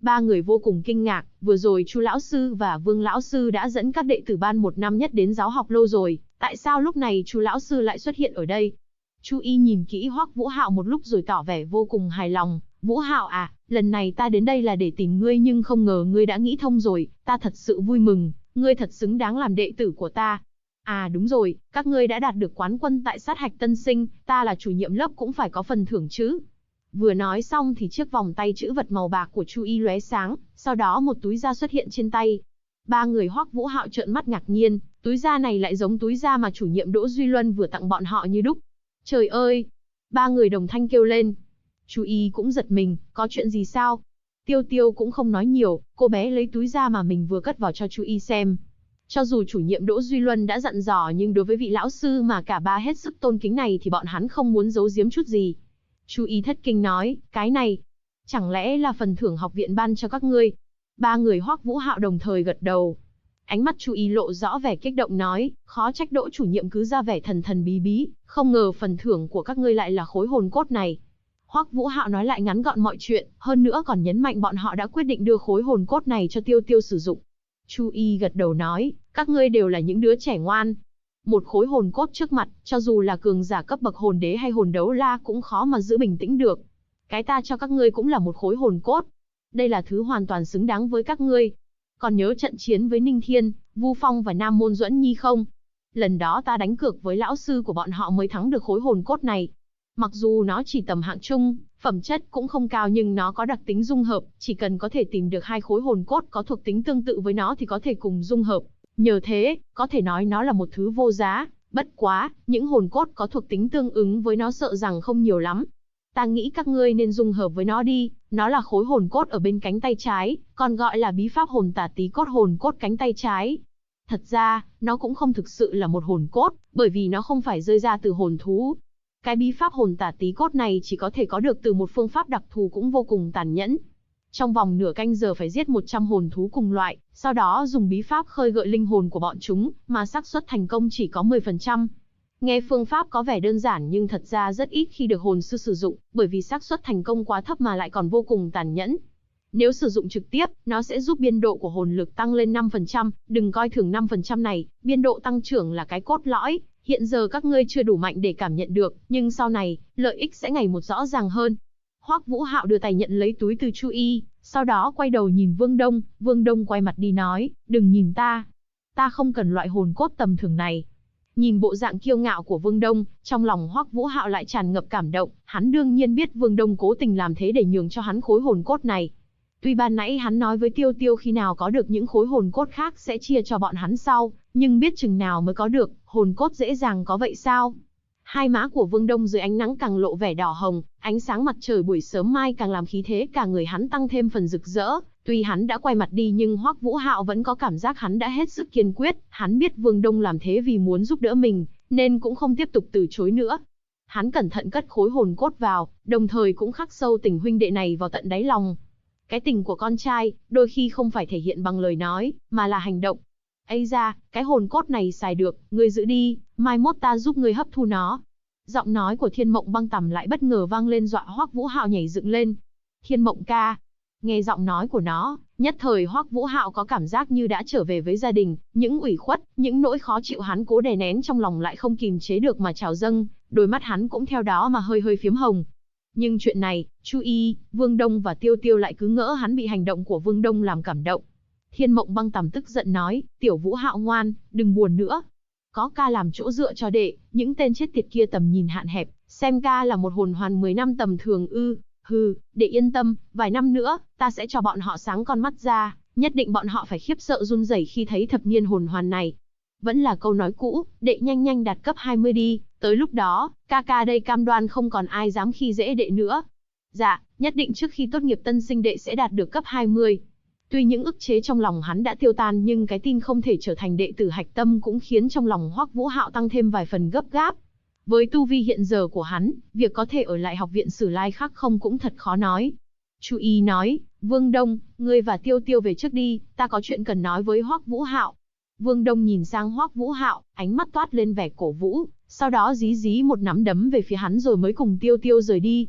Ba người vô cùng kinh ngạc, vừa rồi Chu lão sư và Vương lão sư đã dẫn các đệ tử ban 1 năm nhất đến giáo học lâu rồi, tại sao lúc này Chu lão sư lại xuất hiện ở đây? Chu Y nhìn kỹ Hoắc Vũ Hạo một lúc rồi tỏ vẻ vô cùng hài lòng. Vũ Hạo à, lần này ta đến đây là để tìm ngươi nhưng không ngờ ngươi đã nghĩ thông rồi, ta thật sự vui mừng, ngươi thật xứng đáng làm đệ tử của ta. À đúng rồi, các ngươi đã đạt được quán quân tại sát hạch tân sinh, ta là chủ nhiệm lớp cũng phải có phần thưởng chứ. Vừa nói xong thì chiếc vòng tay chữ vật màu bạc của Chu Y lóe sáng, sau đó một túi da xuất hiện trên tay. Ba người Hoắc Vũ Hạo trợn mắt ngạc nhiên, túi da này lại giống túi da mà chủ nhiệm Đỗ Duy Luân vừa tặng bọn họ như đúc. Trời ơi! Ba người đồng thanh kêu lên. Chu Y cũng giật mình, có chuyện gì sao? Tiêu Tiêu cũng không nói nhiều, cô bé lấy túi da mà mình vừa cất vào cho Chu Y xem. Cho dù chủ nhiệm Đỗ Duy Luân đã dặn dò nhưng đối với vị lão sư mà cả ba hết sức tôn kính này thì bọn hắn không muốn giấu giếm chút gì. Chu Y thất kinh nói, cái này, chẳng lẽ là phần thưởng học viện ban cho các ngươi? Ba người Hoắc Vũ Hạo đồng thời gật đầu. Ánh mắt Chu Y lộ rõ vẻ kích động nói, khó trách Đỗ chủ nhiệm cứ ra vẻ thần thần bí bí, không ngờ phần thưởng của các ngươi lại là khối hồn cốt này. Hoắc Vũ Hạo nói lại ngắn gọn mọi chuyện, hơn nữa còn nhấn mạnh bọn họ đã quyết định đưa khối hồn cốt này cho Tiêu Tiêu sử dụng. Chu Y gật đầu nói, các ngươi đều là những đứa trẻ ngoan. Một khối hồn cốt trước mặt, cho dù là cường giả cấp bậc hồn đế hay hồn đấu la cũng khó mà giữ bình tĩnh được. Cái ta cho các ngươi cũng là một khối hồn cốt. Đây là thứ hoàn toàn xứng đáng với các ngươi. Còn nhớ trận chiến với Ninh Thiên, Vu Phong và Nam Môn Duẫn Nhi không? Lần đó ta đánh cược với lão sư của bọn họ mới thắng được khối hồn cốt này. Mặc dù nó chỉ tầm hạng trung, phẩm chất cũng không cao nhưng nó có đặc tính dung hợp, chỉ cần có thể tìm được 2 khối hồn cốt có thuộc tính tương tự với nó thì có thể cùng dung hợp. Nhờ thế, có thể nói nó là một thứ vô giá, bất quá, những hồn cốt có thuộc tính tương ứng với nó sợ rằng không nhiều lắm. Ta nghĩ các ngươi nên dung hợp với nó đi, nó là khối hồn cốt ở bên cánh tay trái, còn gọi là bí pháp hồn tả tí cốt hồn cốt cánh tay trái. Thật ra, nó cũng không thực sự là một hồn cốt, bởi vì nó không phải rơi ra từ hồn thú. Cái bí pháp hồn tả tí cốt này chỉ có thể có được từ một phương pháp đặc thù cũng vô cùng tàn nhẫn. Trong vòng nửa canh giờ phải giết 100 hồn thú cùng loại, sau đó dùng bí pháp khơi gợi linh hồn của bọn chúng, mà xác suất thành công chỉ có 10%. Nghe phương pháp có vẻ đơn giản nhưng thật ra rất ít khi được hồn sư sử dụng, bởi vì xác suất thành công quá thấp mà lại còn vô cùng tàn nhẫn. Nếu sử dụng trực tiếp, nó sẽ giúp biên độ của hồn lực tăng lên 5%, đừng coi thường 5% này, biên độ tăng trưởng là cái cốt lõi. Hiện giờ các ngươi chưa đủ mạnh để cảm nhận được, nhưng sau này, lợi ích sẽ ngày một rõ ràng hơn. Hoắc Vũ Hạo đưa tay nhận lấy túi từ Chu Y, sau đó quay đầu nhìn Vương Đông quay mặt đi nói, đừng nhìn ta. Ta không cần loại hồn cốt tầm thường này. Nhìn bộ dạng kiêu ngạo của Vương Đông, trong lòng Hoắc Vũ Hạo lại tràn ngập cảm động, hắn đương nhiên biết Vương Đông cố tình làm thế để nhường cho hắn khối hồn cốt này. Tuy ban nãy hắn nói với Tiêu Tiêu khi nào có được những khối hồn cốt khác sẽ chia cho bọn hắn sau, nhưng biết chừng nào mới có được, hồn cốt dễ dàng có vậy sao? Hai má của Vương Đông dưới ánh nắng càng lộ vẻ đỏ hồng, ánh sáng mặt trời buổi sớm mai càng làm khí thế cả người hắn tăng thêm phần rực rỡ. Tuy hắn đã quay mặt đi nhưng Hoắc Vũ Hạo vẫn có cảm giác hắn đã hết sức kiên quyết, hắn biết Vương Đông làm thế vì muốn giúp đỡ mình, nên cũng không tiếp tục từ chối nữa. Hắn cẩn thận cất khối hồn cốt vào, đồng thời cũng khắc sâu tình huynh đệ này vào tận đáy lòng. Cái tình của con trai, đôi khi không phải thể hiện bằng lời nói, mà là hành động. Ây da, cái hồn cốt này xài được, ngươi giữ đi, mai mốt ta giúp ngươi hấp thu nó. Giọng nói của Thiên Mộng Băng Tầm lại bất ngờ vang lên dọa Hoắc Vũ Hạo nhảy dựng lên. Thiên Mộng ca. Nghe giọng nói của nó, nhất thời Hoắc Vũ Hạo có cảm giác như đã trở về với gia đình, những ủy khuất, những nỗi khó chịu hắn cố đè nén trong lòng lại không kìm chế được mà trào dâng, đôi mắt hắn cũng theo đó mà hơi hơi phiếm hồng. Nhưng chuyện này, Chu Y, Vương Đông và Tiêu Tiêu lại cứ ngỡ hắn bị hành động của Vương Đông làm cảm động. Thiên Mộng Băng Tầm tức giận nói, tiểu Vũ Hạo ngoan, đừng buồn nữa. Có ca làm chỗ dựa cho đệ, những tên chết tiệt kia tầm nhìn hạn hẹp, xem ca là một hồn hoàn 10 năm tầm thường ư. Hừ, đệ yên tâm, vài năm nữa, ta sẽ cho bọn họ sáng con mắt ra, nhất định bọn họ phải khiếp sợ run rẩy khi thấy thập niên hồn hoàn này. Vẫn là câu nói cũ, đệ nhanh nhanh đạt cấp 20 đi, tới lúc đó, ca đây cam đoan không còn ai dám khi dễ đệ nữa. Dạ, nhất định trước khi tốt nghiệp tân sinh đệ sẽ đạt được cấp 20. Tuy những ức chế trong lòng hắn đã tiêu tan nhưng cái tin không thể trở thành đệ tử hạch tâm cũng khiến trong lòng Hoắc Vũ Hạo tăng thêm vài phần gấp gáp. Với tu vi hiện giờ của hắn, việc có thể ở lại học viện Sử Lai Khắc không cũng thật khó nói. Chu Y nói, Vương Đông, ngươi và Tiêu Tiêu về trước đi, ta có chuyện cần nói với Hoắc Vũ Hạo. Vương Đông nhìn sang Hoắc Vũ Hạo, ánh mắt toát lên vẻ cổ vũ, sau đó dí một nắm đấm về phía hắn rồi mới cùng Tiêu Tiêu rời đi.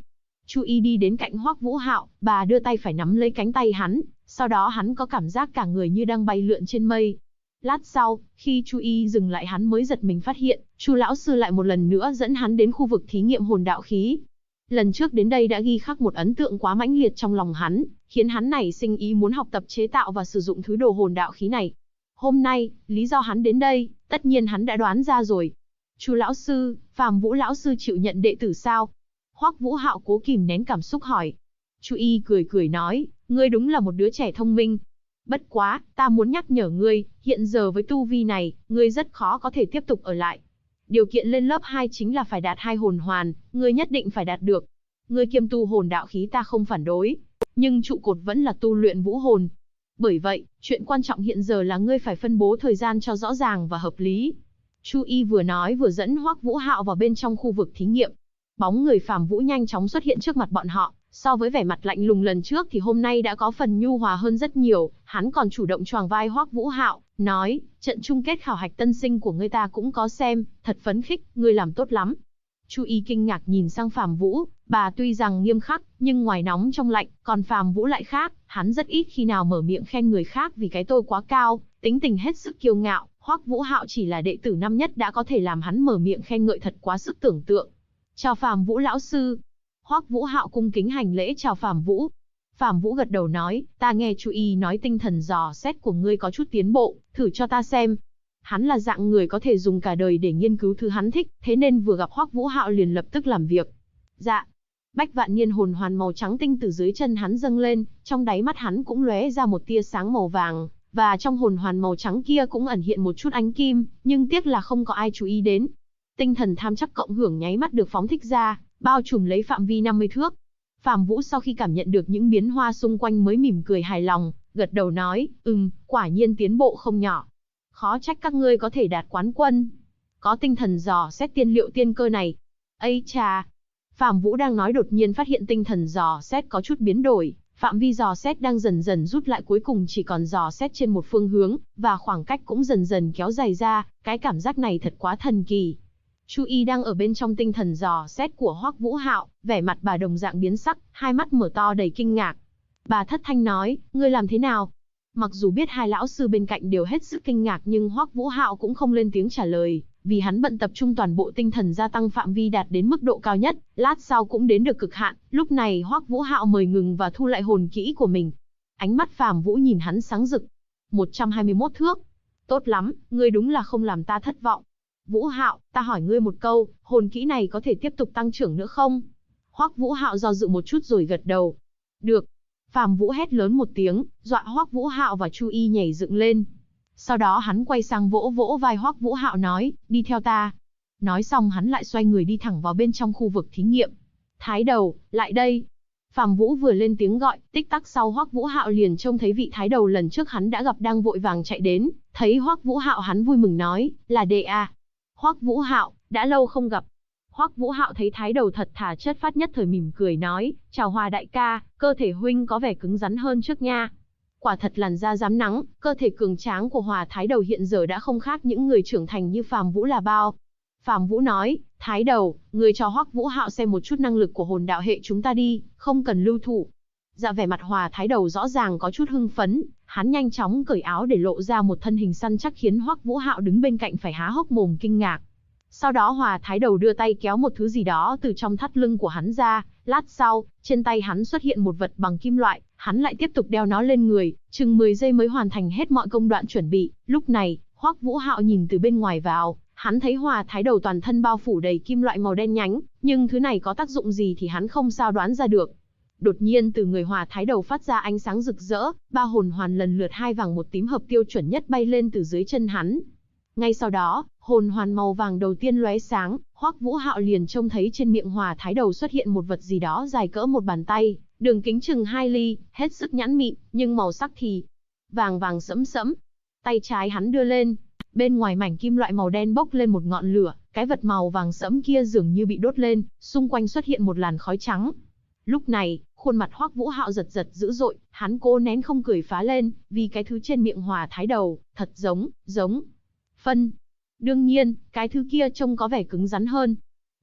Chu Y đi đến cạnh Hoắc Vũ Hạo, bà đưa tay phải nắm lấy cánh tay hắn, sau đó hắn có cảm giác cả người như đang bay lượn trên mây. Lát sau, khi Chu Y dừng lại hắn mới giật mình phát hiện, Chu lão sư lại một lần nữa dẫn hắn đến khu vực thí nghiệm hồn đạo khí. Lần trước đến đây đã ghi khắc một ấn tượng quá mãnh liệt trong lòng hắn, khiến hắn nảy sinh ý muốn học tập chế tạo và sử dụng thứ đồ hồn đạo khí này. Hôm nay, lý do hắn đến đây, tất nhiên hắn đã đoán ra rồi. Chu lão sư, Phàm Vũ lão sư chịu nhận đệ tử sao? Hoắc Vũ Hạo cố kìm nén cảm xúc hỏi. Chu Y cười cười nói, ngươi đúng là một đứa trẻ thông minh. Bất quá, ta muốn nhắc nhở ngươi, hiện giờ với tu vi này, ngươi rất khó có thể tiếp tục ở lại. Điều kiện lên lớp 2 chính là phải đạt 2 hồn hoàn, ngươi nhất định phải đạt được. Ngươi kiêm tu hồn đạo khí ta không phản đối, nhưng trụ cột vẫn là tu luyện vũ hồn. Bởi vậy, chuyện quan trọng hiện giờ là ngươi phải phân bố thời gian cho rõ ràng và hợp lý. Chu Y vừa nói vừa dẫn Hoắc Vũ Hạo vào bên trong khu vực thí nghiệm. Bóng người Phàm Vũ nhanh chóng xuất hiện trước mặt bọn họ, so với vẻ mặt lạnh lùng lần trước thì hôm nay đã có phần nhu hòa hơn rất nhiều, hắn còn chủ động choàng vai Hoắc Vũ Hạo, nói, trận chung kết khảo hạch tân sinh của ngươi ta cũng có xem, thật phấn khích, ngươi làm tốt lắm. Chu Y kinh ngạc nhìn sang Phàm Vũ, bà tuy rằng nghiêm khắc, nhưng ngoài nóng trong lạnh, còn Phàm Vũ lại khác, hắn rất ít khi nào mở miệng khen người khác vì cái tôi quá cao, tính tình hết sức kiêu ngạo, Hoắc Vũ Hạo chỉ là đệ tử năm nhất đã có thể làm hắn mở miệng khen ngợi thật quá sức tưởng tượng. Chào Phàm Vũ lão sư. Hoắc Vũ Hạo cung kính hành lễ chào Phàm Vũ. Phàm Vũ gật đầu nói, ta nghe Chu Y nói tinh thần dò xét của ngươi có chút tiến bộ, thử cho ta xem. Hắn là dạng người có thể dùng cả đời để nghiên cứu thứ hắn thích, thế nên vừa gặp Hoắc Vũ Hạo liền lập tức làm việc. Dạ. Bách Vạn Niên hồn hoàn màu trắng tinh từ dưới chân hắn dâng lên, trong đáy mắt hắn cũng lóe ra một tia sáng màu vàng, và trong hồn hoàn màu trắng kia cũng ẩn hiện một chút ánh kim, nhưng tiếc là không có ai chú ý đến. Tinh thần tham chắc cộng hưởng nháy mắt được phóng thích ra, bao trùm lấy phạm vi 50 thước. Phàm Vũ sau khi cảm nhận được những biến hoa xung quanh mới mỉm cười hài lòng, gật đầu nói, quả nhiên tiến bộ không nhỏ. Khó trách các ngươi có thể đạt quán quân. Có tinh thần dò xét tiên liệu tiên cơ này. Ây chà! Phàm Vũ đang nói đột nhiên phát hiện tinh thần dò xét có chút biến đổi, phạm vi dò xét đang dần dần rút lại cuối cùng chỉ còn dò xét trên một phương hướng, và khoảng cách cũng dần dần kéo dài ra, cái cảm giác này thật quá thần kỳ. Chu Y đang ở bên trong tinh thần dò xét của Hoắc Vũ Hạo, vẻ mặt bà đồng dạng biến sắc, hai mắt mở to đầy kinh ngạc. Bà thất thanh nói, ngươi làm thế nào? Mặc dù biết hai lão sư bên cạnh đều hết sức kinh ngạc nhưng Hoắc Vũ Hạo cũng không lên tiếng trả lời, vì hắn bận tập trung toàn bộ tinh thần gia tăng phạm vi đạt đến mức độ cao nhất, lát sau cũng đến được cực hạn. Lúc này Hoắc Vũ Hạo mời ngừng và thu lại hồn kỹ của mình. Ánh mắt Phàm Vũ nhìn hắn sáng rực. 121 thước. Tốt lắm, ngươi đúng là không làm ta thất vọng. Vũ Hạo, ta hỏi ngươi một câu, hồn kỹ này có thể tiếp tục tăng trưởng nữa không? Hoắc Vũ Hạo do dự một chút rồi gật đầu. Được. Phàm Vũ hét lớn một tiếng, dọa Hoắc Vũ Hạo và Chu Y nhảy dựng lên. Sau đó hắn quay sang vỗ vỗ vai Hoắc Vũ Hạo nói, đi theo ta. Nói xong hắn lại xoay người đi thẳng vào bên trong khu vực thí nghiệm. Thái đầu, lại đây. Phàm Vũ vừa lên tiếng gọi, tích tắc sau Hoắc Vũ Hạo liền trông thấy vị thái đầu lần trước hắn đã gặp đang vội vàng chạy đến, thấy Hoắc Vũ Hạo hắn vui mừng nói, là đệ à. Hoắc Vũ Hạo, đã lâu không gặp. Hoắc Vũ Hạo thấy thái đầu thật thà chất phát nhất thời mỉm cười nói, chào Hòa đại ca, cơ thể huynh có vẻ cứng rắn hơn trước nha. Quả thật làn da rám nắng, cơ thể cường tráng của Hòa thái đầu hiện giờ đã không khác những người trưởng thành như Phàm Vũ là bao. Phàm Vũ nói, thái đầu, người cho Hoắc Vũ Hạo xem một chút năng lực của hồn đạo hệ chúng ta đi, không cần lưu thủ. Dạ vẻ mặt Hòa thái đầu rõ ràng có chút hưng phấn, hắn nhanh chóng cởi áo để lộ ra một thân hình săn chắc khiến Hoắc Vũ Hạo đứng bên cạnh phải há hốc mồm kinh ngạc. Sau đó Hòa thái đầu đưa tay kéo một thứ gì đó từ trong thắt lưng của hắn ra, lát sau, trên tay hắn xuất hiện một vật bằng kim loại, hắn lại tiếp tục đeo nó lên người, chừng 10 giây mới hoàn thành hết mọi công đoạn chuẩn bị. Lúc này, Hoắc Vũ Hạo nhìn từ bên ngoài vào, hắn thấy Hòa thái đầu toàn thân bao phủ đầy kim loại màu đen nhánh, nhưng thứ này có tác dụng gì thì hắn không sao đoán ra được. Đột nhiên từ người Hòa thái đầu phát ra ánh sáng rực rỡ, ba hồn hoàn lần lượt 2 vàng 1 tím hợp tiêu chuẩn nhất bay lên từ dưới chân hắn. Ngay sau đó, hồn hoàn màu vàng đầu tiên lóe sáng, Hoắc Vũ Hạo liền trông thấy trên miệng Hòa thái đầu xuất hiện một vật gì đó dài cỡ một bàn tay, đường kính chừng 2 ly, hết sức nhẵn mịn, nhưng màu sắc thì vàng vàng sẫm sẫm. Tay trái hắn đưa lên, bên ngoài mảnh kim loại màu đen bốc lên một ngọn lửa, cái vật màu vàng sẫm kia dường như bị đốt lên, xung quanh xuất hiện một làn khói trắng. Lúc này, khuôn mặt Hoắc Vũ Hạo giật giật dữ dội, hắn cố nén không cười phá lên, vì cái thứ trên miệng Hòa thái đầu, thật giống phân. Đương nhiên, cái thứ kia trông có vẻ cứng rắn hơn.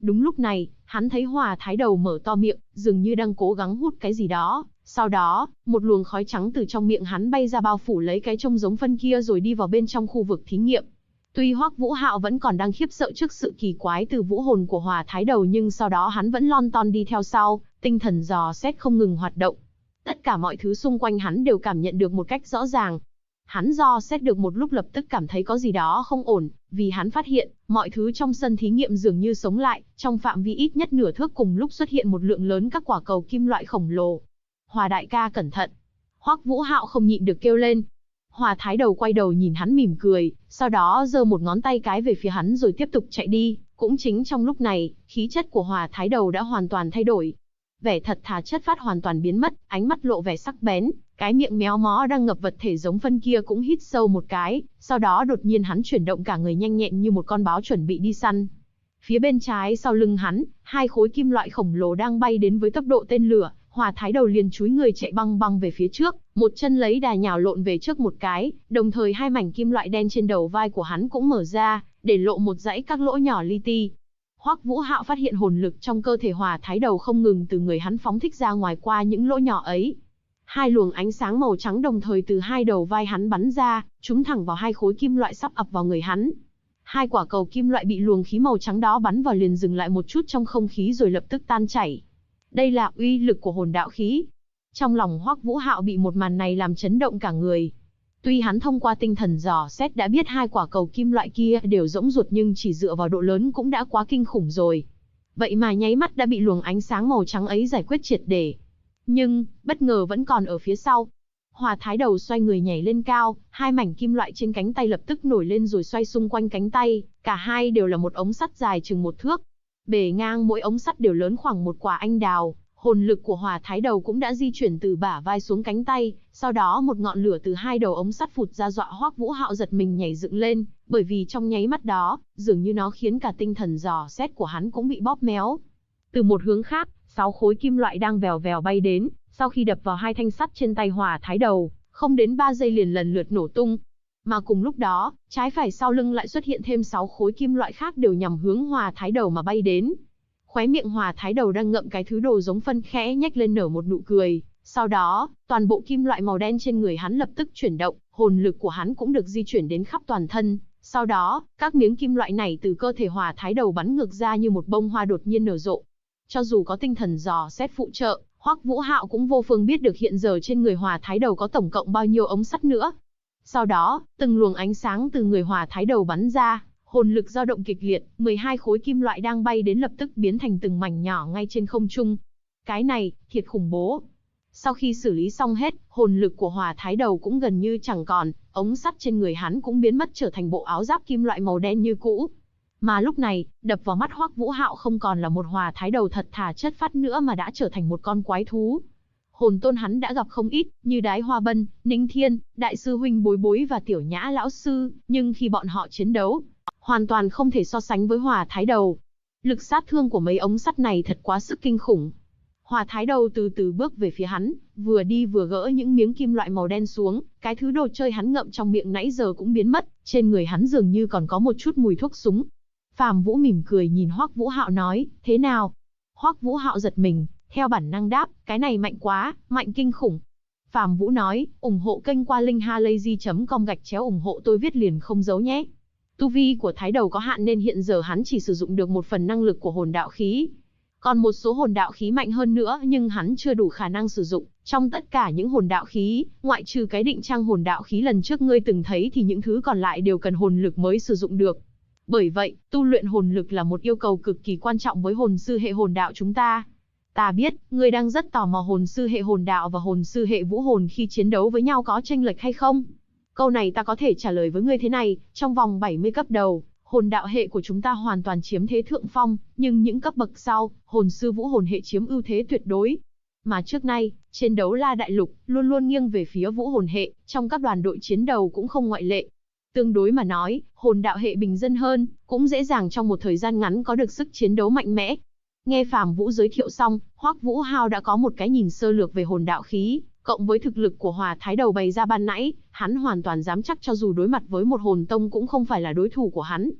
Đúng lúc này, hắn thấy Hỏa Thái Đầu mở to miệng, dường như đang cố gắng hút cái gì đó. Sau đó, một luồng khói trắng từ trong miệng hắn bay ra bao phủ lấy cái trông giống phân kia rồi đi vào bên trong khu vực thí nghiệm. Tuy Hoắc Vũ Hạo vẫn còn đang khiếp sợ trước sự kỳ quái từ vũ hồn của Hỏa Thái Đầu nhưng sau đó hắn vẫn lon ton đi theo sau, tinh thần dò xét không ngừng hoạt động. Tất cả mọi thứ xung quanh hắn đều cảm nhận được một cách rõ ràng. Hắn dò xét được một lúc lập tức cảm thấy có gì đó không ổn, vì hắn phát hiện, mọi thứ trong sân thí nghiệm dường như sống lại, trong phạm vi ít nhất nửa thước cùng lúc xuất hiện một lượng lớn các quả cầu kim loại khổng lồ. Hỏa đại ca cẩn thận. Hoắc Vũ Hạo không nhịn được kêu lên. Hỏa Thái Đầu quay đầu nhìn hắn mỉm cười, sau đó giơ một ngón tay cái về phía hắn rồi tiếp tục chạy đi. Cũng chính trong lúc này, khí chất của Hỏa Thái Đầu đã hoàn toàn thay đổi. Vẻ thật thà chất phát hoàn toàn biến mất, ánh mắt lộ vẻ sắc bén, cái miệng méo mó đang ngập vật thể giống phân kia cũng hít sâu một cái, sau đó đột nhiên hắn chuyển động cả người nhanh nhẹn như một con báo chuẩn bị đi săn. Phía bên trái sau lưng hắn, hai khối kim loại khổng lồ đang bay đến với tốc độ tên lửa. Hỏa Thái Đầu liền chúi người chạy băng băng về phía trước, một chân lấy đà nhào lộn về trước một cái, đồng thời hai mảnh kim loại đen trên đầu vai của hắn cũng mở ra, để lộ một dãy các lỗ nhỏ li ti. Hoắc Vũ Hạo phát hiện hồn lực trong cơ thể Hỏa Thái Đầu không ngừng từ người hắn phóng thích ra ngoài qua những lỗ nhỏ ấy. Hai luồng ánh sáng màu trắng đồng thời từ hai đầu vai hắn bắn ra, trúng thẳng vào hai khối kim loại sắp ập vào người hắn. Hai quả cầu kim loại bị luồng khí màu trắng đó bắn vào liền dừng lại một chút trong không khí rồi lập tức tan chảy. Đây là uy lực của hồn đạo khí. Trong lòng Hoắc Vũ Hạo bị một màn này làm chấn động cả người. Tuy hắn thông qua tinh thần dò xét đã biết hai quả cầu kim loại kia đều rỗng ruột nhưng chỉ dựa vào độ lớn cũng đã quá kinh khủng rồi. Vậy mà nháy mắt đã bị luồng ánh sáng màu trắng ấy giải quyết triệt để. Nhưng, bất ngờ vẫn còn ở phía sau. Hỏa Thái Đầu xoay người nhảy lên cao, hai mảnh kim loại trên cánh tay lập tức nổi lên rồi xoay xung quanh cánh tay, cả hai đều là một ống sắt dài chừng 1 thước. Bề ngang mỗi ống sắt đều lớn khoảng một quả anh đào, hồn lực của Hỏa Thái Đầu cũng đã di chuyển từ bả vai xuống cánh tay, sau đó một ngọn lửa từ hai đầu ống sắt phụt ra dọa Hoắc Vũ Hạo giật mình nhảy dựng lên, bởi vì trong nháy mắt đó, dường như nó khiến cả tinh thần dò xét của hắn cũng bị bóp méo. Từ một hướng khác, 6 khối kim loại đang vèo vèo bay đến, sau khi đập vào hai thanh sắt trên tay Hỏa Thái Đầu, không đến 3 giây liền lần lượt nổ tung. Mà cùng lúc đó, trái phải sau lưng lại xuất hiện thêm 6 khối kim loại khác đều nhằm hướng Hỏa Thái Đầu mà bay đến. Khóe miệng Hỏa Thái Đầu đang ngậm cái thứ đồ giống phân khẽ nhếch lên nở một nụ cười, sau đó, toàn bộ kim loại màu đen trên người hắn lập tức chuyển động, hồn lực của hắn cũng được di chuyển đến khắp toàn thân. Sau đó, các miếng kim loại này từ cơ thể Hỏa Thái Đầu bắn ngược ra như một bông hoa đột nhiên nở rộ. Cho dù có tinh thần dò xét phụ trợ, Hoắc Vũ Hạo cũng vô phương biết được hiện giờ trên người Hỏa Thái Đầu có tổng cộng bao nhiêu ống sắt nữa. Sau đó, từng luồng ánh sáng từ người Hỏa Thái Đầu bắn ra, hồn lực dao động kịch liệt, 12 khối kim loại đang bay đến lập tức biến thành từng mảnh nhỏ ngay trên không trung. Cái này, thiệt khủng bố. Sau khi xử lý xong hết, hồn lực của Hỏa Thái Đầu cũng gần như chẳng còn, ống sắt trên người hắn cũng biến mất trở thành bộ áo giáp kim loại màu đen như cũ. Mà lúc này, đập vào mắt Hoắc Vũ Hạo không còn là một Hỏa Thái Đầu thật thà chất phác nữa mà đã trở thành một con quái thú. Hồn tôn hắn đã gặp không ít, như Đái Hoa Bân, Ninh Thiên, Đại sư huynh Bối Bối và Tiểu Nhã lão sư, nhưng khi bọn họ chiến đấu, hoàn toàn không thể so sánh với Hỏa Thái Đầu. Lực sát thương của mấy ống sắt này thật quá sức kinh khủng. Hỏa Thái Đầu từ từ bước về phía hắn, vừa đi vừa gỡ những miếng kim loại màu đen xuống, cái thứ đồ chơi hắn ngậm trong miệng nãy giờ cũng biến mất, trên người hắn dường như còn có một chút mùi thuốc súng. Phàm Vũ mỉm cười nhìn Hoắc Vũ Hạo nói, thế nào? Hoắc Vũ Hạo giật mình, theo bản năng đáp, cái này mạnh quá, mạnh kinh khủng. Phàm Vũ nói, ủng hộ kênh qua link halayzi.com/ủng hộ tôi viết liền không giấu nhé. Tu vi của Thái Đầu có hạn nên hiện giờ hắn chỉ sử dụng được 1/phần năng lực của hồn đạo khí. Còn một số hồn đạo khí mạnh hơn nữa nhưng hắn chưa đủ khả năng sử dụng. Trong tất cả những hồn đạo khí, ngoại trừ cái định trang hồn đạo khí lần trước ngươi từng thấy thì những thứ còn lại đều cần hồn lực mới sử dụng được. Bởi vậy, tu luyện hồn lực là một yêu cầu cực kỳ quan trọng với hồn sư hệ hồn đạo chúng ta. Ta biết, ngươi đang rất tò mò hồn sư hệ hồn đạo và hồn sư hệ vũ hồn khi chiến đấu với nhau có chênh lệch hay không? Câu này ta có thể trả lời với ngươi thế này, trong vòng 70 cấp đầu, hồn đạo hệ của chúng ta hoàn toàn chiếm thế thượng phong, nhưng những cấp bậc sau, hồn sư vũ hồn hệ chiếm ưu thế tuyệt đối. Mà trước nay, trên đấu la đại lục, luôn luôn nghiêng về phía vũ hồn hệ, trong các đoàn đội chiến đầu cũng không ngoại lệ. Tương đối mà nói, hồn đạo hệ bình dân hơn, cũng dễ dàng trong một thời gian ngắn có được sức chiến đấu mạnh mẽ. Nghe Phàm Vũ giới thiệu xong, Hoắc Vũ Hạo đã có một cái nhìn sơ lược về hồn đạo khí, cộng với thực lực của Hỏa Thái Đầu bày ra ban nãy, hắn hoàn toàn dám chắc cho dù đối mặt với một hồn tông cũng không phải là đối thủ của hắn.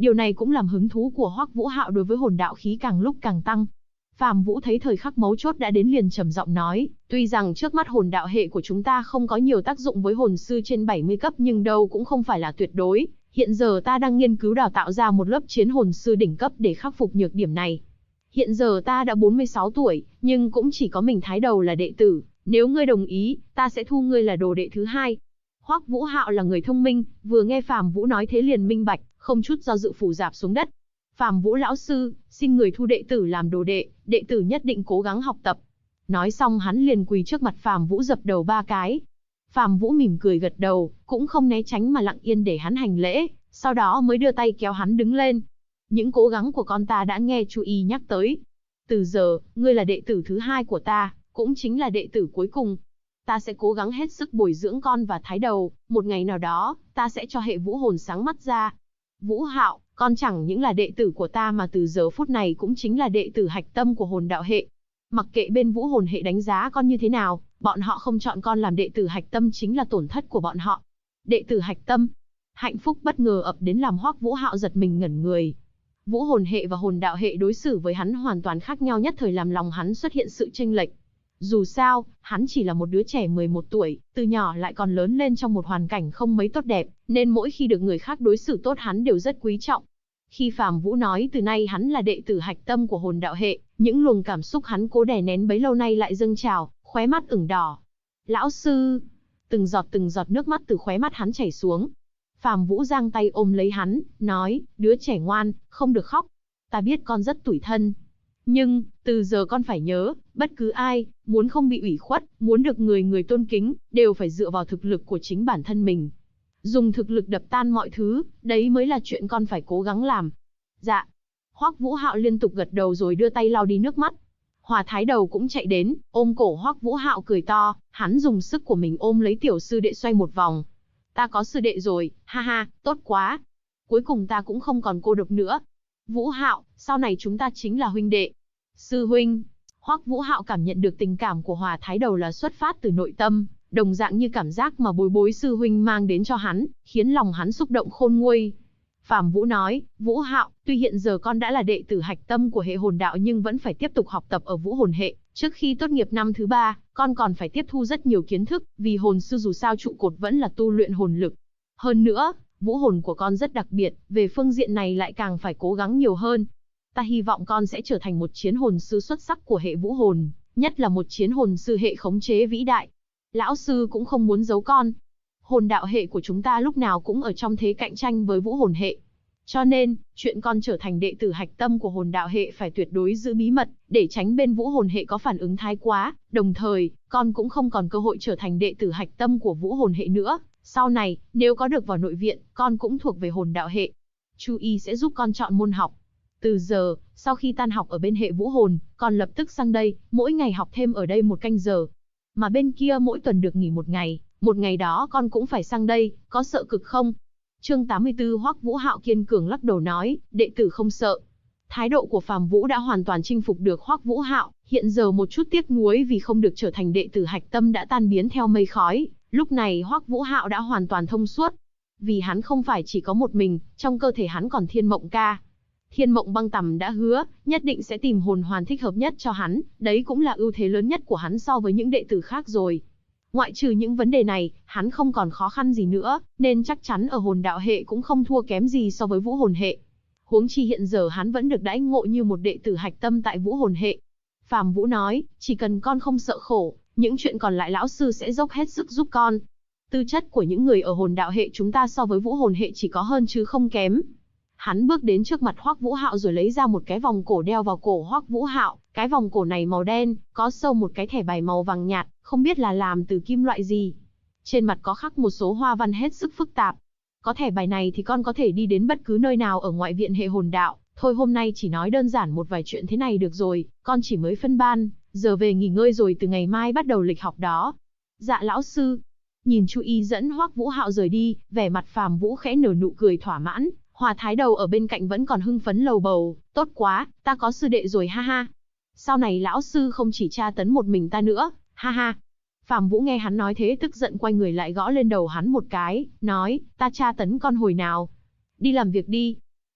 Điều này cũng làm hứng thú của Hoắc Vũ Hạo đối với hồn đạo khí càng lúc càng tăng. Phàm Vũ thấy thời khắc mấu chốt đã đến liền trầm giọng nói, tuy rằng trước mắt hồn đạo hệ của chúng ta không có nhiều tác dụng với hồn sư trên 70 cấp nhưng đâu cũng không phải là tuyệt đối. Hiện giờ ta đang nghiên cứu đào tạo ra một lớp chiến hồn sư đỉnh cấp để khắc phục nhược điểm này. Hiện giờ ta đã 46 tuổi, nhưng cũng chỉ có mình Thái Đầu là đệ tử. Nếu ngươi đồng ý, ta sẽ thu ngươi là đồ đệ thứ hai. Hoắc Vũ Hạo là người thông minh, vừa nghe Phàm Vũ nói thế liền minh bạch, không chút do dự phủ rạp xuống đất. Phàm Vũ lão sư, xin người thu đệ tử làm đồ đệ, đệ tử nhất định cố gắng học tập. Nói xong hắn liền quỳ trước mặt Phàm Vũ dập đầu 3 cái. Phàm Vũ mỉm cười gật đầu, cũng không né tránh mà lặng yên để hắn hành lễ, sau đó mới đưa tay kéo hắn đứng lên. Những cố gắng của con ta đã nghe Chu Y nhắc tới. Từ giờ, ngươi là đệ tử thứ hai của ta, cũng chính là đệ tử cuối cùng. Ta sẽ cố gắng hết sức bồi dưỡng con và Thái Đầu, một ngày nào đó, ta sẽ cho hệ vũ hồn sáng mắt ra. Vũ Hạo, con chẳng những là đệ tử của ta mà từ giờ phút này cũng chính là đệ tử hạch tâm của hồn đạo hệ. Mặc kệ bên vũ hồn hệ đánh giá con như thế nào, bọn họ không chọn con làm đệ tử hạch tâm chính là tổn thất của bọn họ. Đệ tử hạch tâm. Hạnh phúc bất ngờ ập đến làm Hoắc Vũ Hạo giật mình ngẩn người. Vũ hồn hệ và hồn đạo hệ đối xử với hắn hoàn toàn khác nhau, nhất thời làm lòng hắn xuất hiện sự chênh lệch. Dù sao, hắn chỉ là một đứa trẻ 11 tuổi, từ nhỏ lại còn lớn lên trong một hoàn cảnh không mấy tốt đẹp, nên mỗi khi được người khác đối xử tốt hắn đều rất quý trọng. Khi Phàm Vũ nói từ nay hắn là đệ tử hạch tâm của hồn đạo hệ, những luồng cảm xúc hắn cố đè nén bấy lâu nay lại dâng trào, khóe mắt ửng đỏ. Lão sư! Từng giọt nước mắt từ khóe mắt hắn chảy xuống. Phàm Vũ giang tay ôm lấy hắn, nói, đứa trẻ ngoan, không được khóc. Ta biết con rất tủi thân. Nhưng, từ giờ con phải nhớ, bất cứ ai, muốn không bị ủy khuất, muốn được người người tôn kính, đều phải dựa vào thực lực của chính bản thân mình. Dùng thực lực đập tan mọi thứ, đấy mới là chuyện con phải cố gắng làm. Dạ. Hoắc Vũ Hạo liên tục gật đầu rồi đưa tay lau đi nước mắt. Hòa Thái Đầu cũng chạy đến, ôm cổ Hoắc Vũ Hạo cười to, hắn dùng sức của mình ôm lấy tiểu sư đệ xoay một vòng. Ta có sư đệ rồi, ha ha, tốt quá. Cuối cùng ta cũng không còn cô độc nữa. Vũ Hạo, sau này chúng ta chính là huynh đệ. Sư huynh. Hoắc Vũ Hạo cảm nhận được tình cảm của Hòa Thái Đầu là xuất phát từ nội tâm, đồng dạng như cảm giác mà bối bối sư huynh mang đến cho hắn, khiến lòng hắn xúc động khôn nguôi. Phàm Vũ nói, Vũ Hạo, tuy hiện giờ con đã là đệ tử hạch tâm của hệ hồn đạo nhưng vẫn phải tiếp tục học tập ở vũ hồn hệ. Trước khi tốt nghiệp năm thứ 3, con còn phải tiếp thu rất nhiều kiến thức, vì hồn sư dù sao trụ cột vẫn là tu luyện hồn lực. Hơn nữa, vũ hồn của con rất đặc biệt, về phương diện này lại càng phải cố gắng nhiều hơn. Ta hy vọng con sẽ trở thành một chiến hồn sư xuất sắc của hệ vũ hồn, nhất là một chiến hồn sư hệ khống chế vĩ đại. Lão sư cũng không muốn giấu con. Hồn đạo hệ của chúng ta lúc nào cũng ở trong thế cạnh tranh với vũ hồn hệ. Cho nên, chuyện con trở thành đệ tử hạch tâm của hồn đạo hệ phải tuyệt đối giữ bí mật, để tránh bên vũ hồn hệ có phản ứng thái quá. Đồng thời, con cũng không còn cơ hội trở thành đệ tử hạch tâm của vũ hồn hệ nữa. Sau này, nếu có được vào nội viện, con cũng thuộc về hồn đạo hệ. Chu Y sẽ giúp con chọn môn học. Từ giờ, sau khi tan học ở bên hệ vũ hồn, con lập tức sang đây, mỗi ngày học thêm ở đây 1 canh giờ. Mà bên kia mỗi tuần được nghỉ 1 ngày đó con cũng phải sang đây, có sợ cực không? Chương 84 Hoắc Vũ Hạo kiên cường lắc đầu nói, đệ tử không sợ. Thái độ của Phàm Vũ đã hoàn toàn chinh phục được Hoắc Vũ Hạo, hiện giờ một chút tiếc nuối vì không được trở thành đệ tử hạch tâm đã tan biến theo mây khói. Lúc này Hoắc Vũ Hạo đã hoàn toàn thông suốt. Vì hắn không phải chỉ có một mình, trong cơ thể hắn còn Thiên Mộng Ca. Thiên Mộng Băng Tầm đã hứa, nhất định sẽ tìm hồn hoàn thích hợp nhất cho hắn, đấy cũng là ưu thế lớn nhất của hắn so với những đệ tử khác rồi. Ngoại trừ những vấn đề này, hắn không còn khó khăn gì nữa, nên chắc chắn ở hồn đạo hệ cũng không thua kém gì so với vũ hồn hệ. Huống chi hiện giờ hắn vẫn được đãi ngộ như một đệ tử hạch tâm tại vũ hồn hệ. Phàm Vũ nói, chỉ cần con không sợ khổ, những chuyện còn lại lão sư sẽ dốc hết sức giúp con. Tư chất của những người ở hồn đạo hệ chúng ta so với vũ hồn hệ chỉ có hơn chứ không kém. Hắn bước đến trước mặt Hoắc Vũ Hạo rồi lấy ra một cái vòng cổ đeo vào cổ Hoắc Vũ Hạo. Cái vòng cổ này màu đen, có sâu một cái thẻ bài màu vàng nhạt, không biết là làm từ kim loại gì. Trên mặt có khắc một số hoa văn hết sức phức tạp. Có thẻ bài này thì con có thể đi đến bất cứ nơi nào ở ngoại viện hệ hồn đạo. Thôi hôm nay chỉ nói đơn giản một vài chuyện thế này được rồi, con chỉ mới phân ban, giờ về nghỉ ngơi rồi từ ngày mai bắt đầu lịch học đó. Dạ lão sư. Nhìn Chu Y dẫn Hoắc Vũ Hạo rời đi, vẻ mặt Phàm Vũ khẽ nở nụ cười thỏa mãn. Hòa Thái Đầu ở bên cạnh vẫn còn hưng phấn lầu bầu, tốt quá, ta có sư đệ rồi ha ha. Sau này lão sư không chỉ tra tấn một mình ta nữa, ha ha. Phàm Vũ nghe hắn nói thế tức giận quay người lại gõ lên đầu hắn một cái, nói, ta tra tấn con hồi nào? Đi làm việc đi.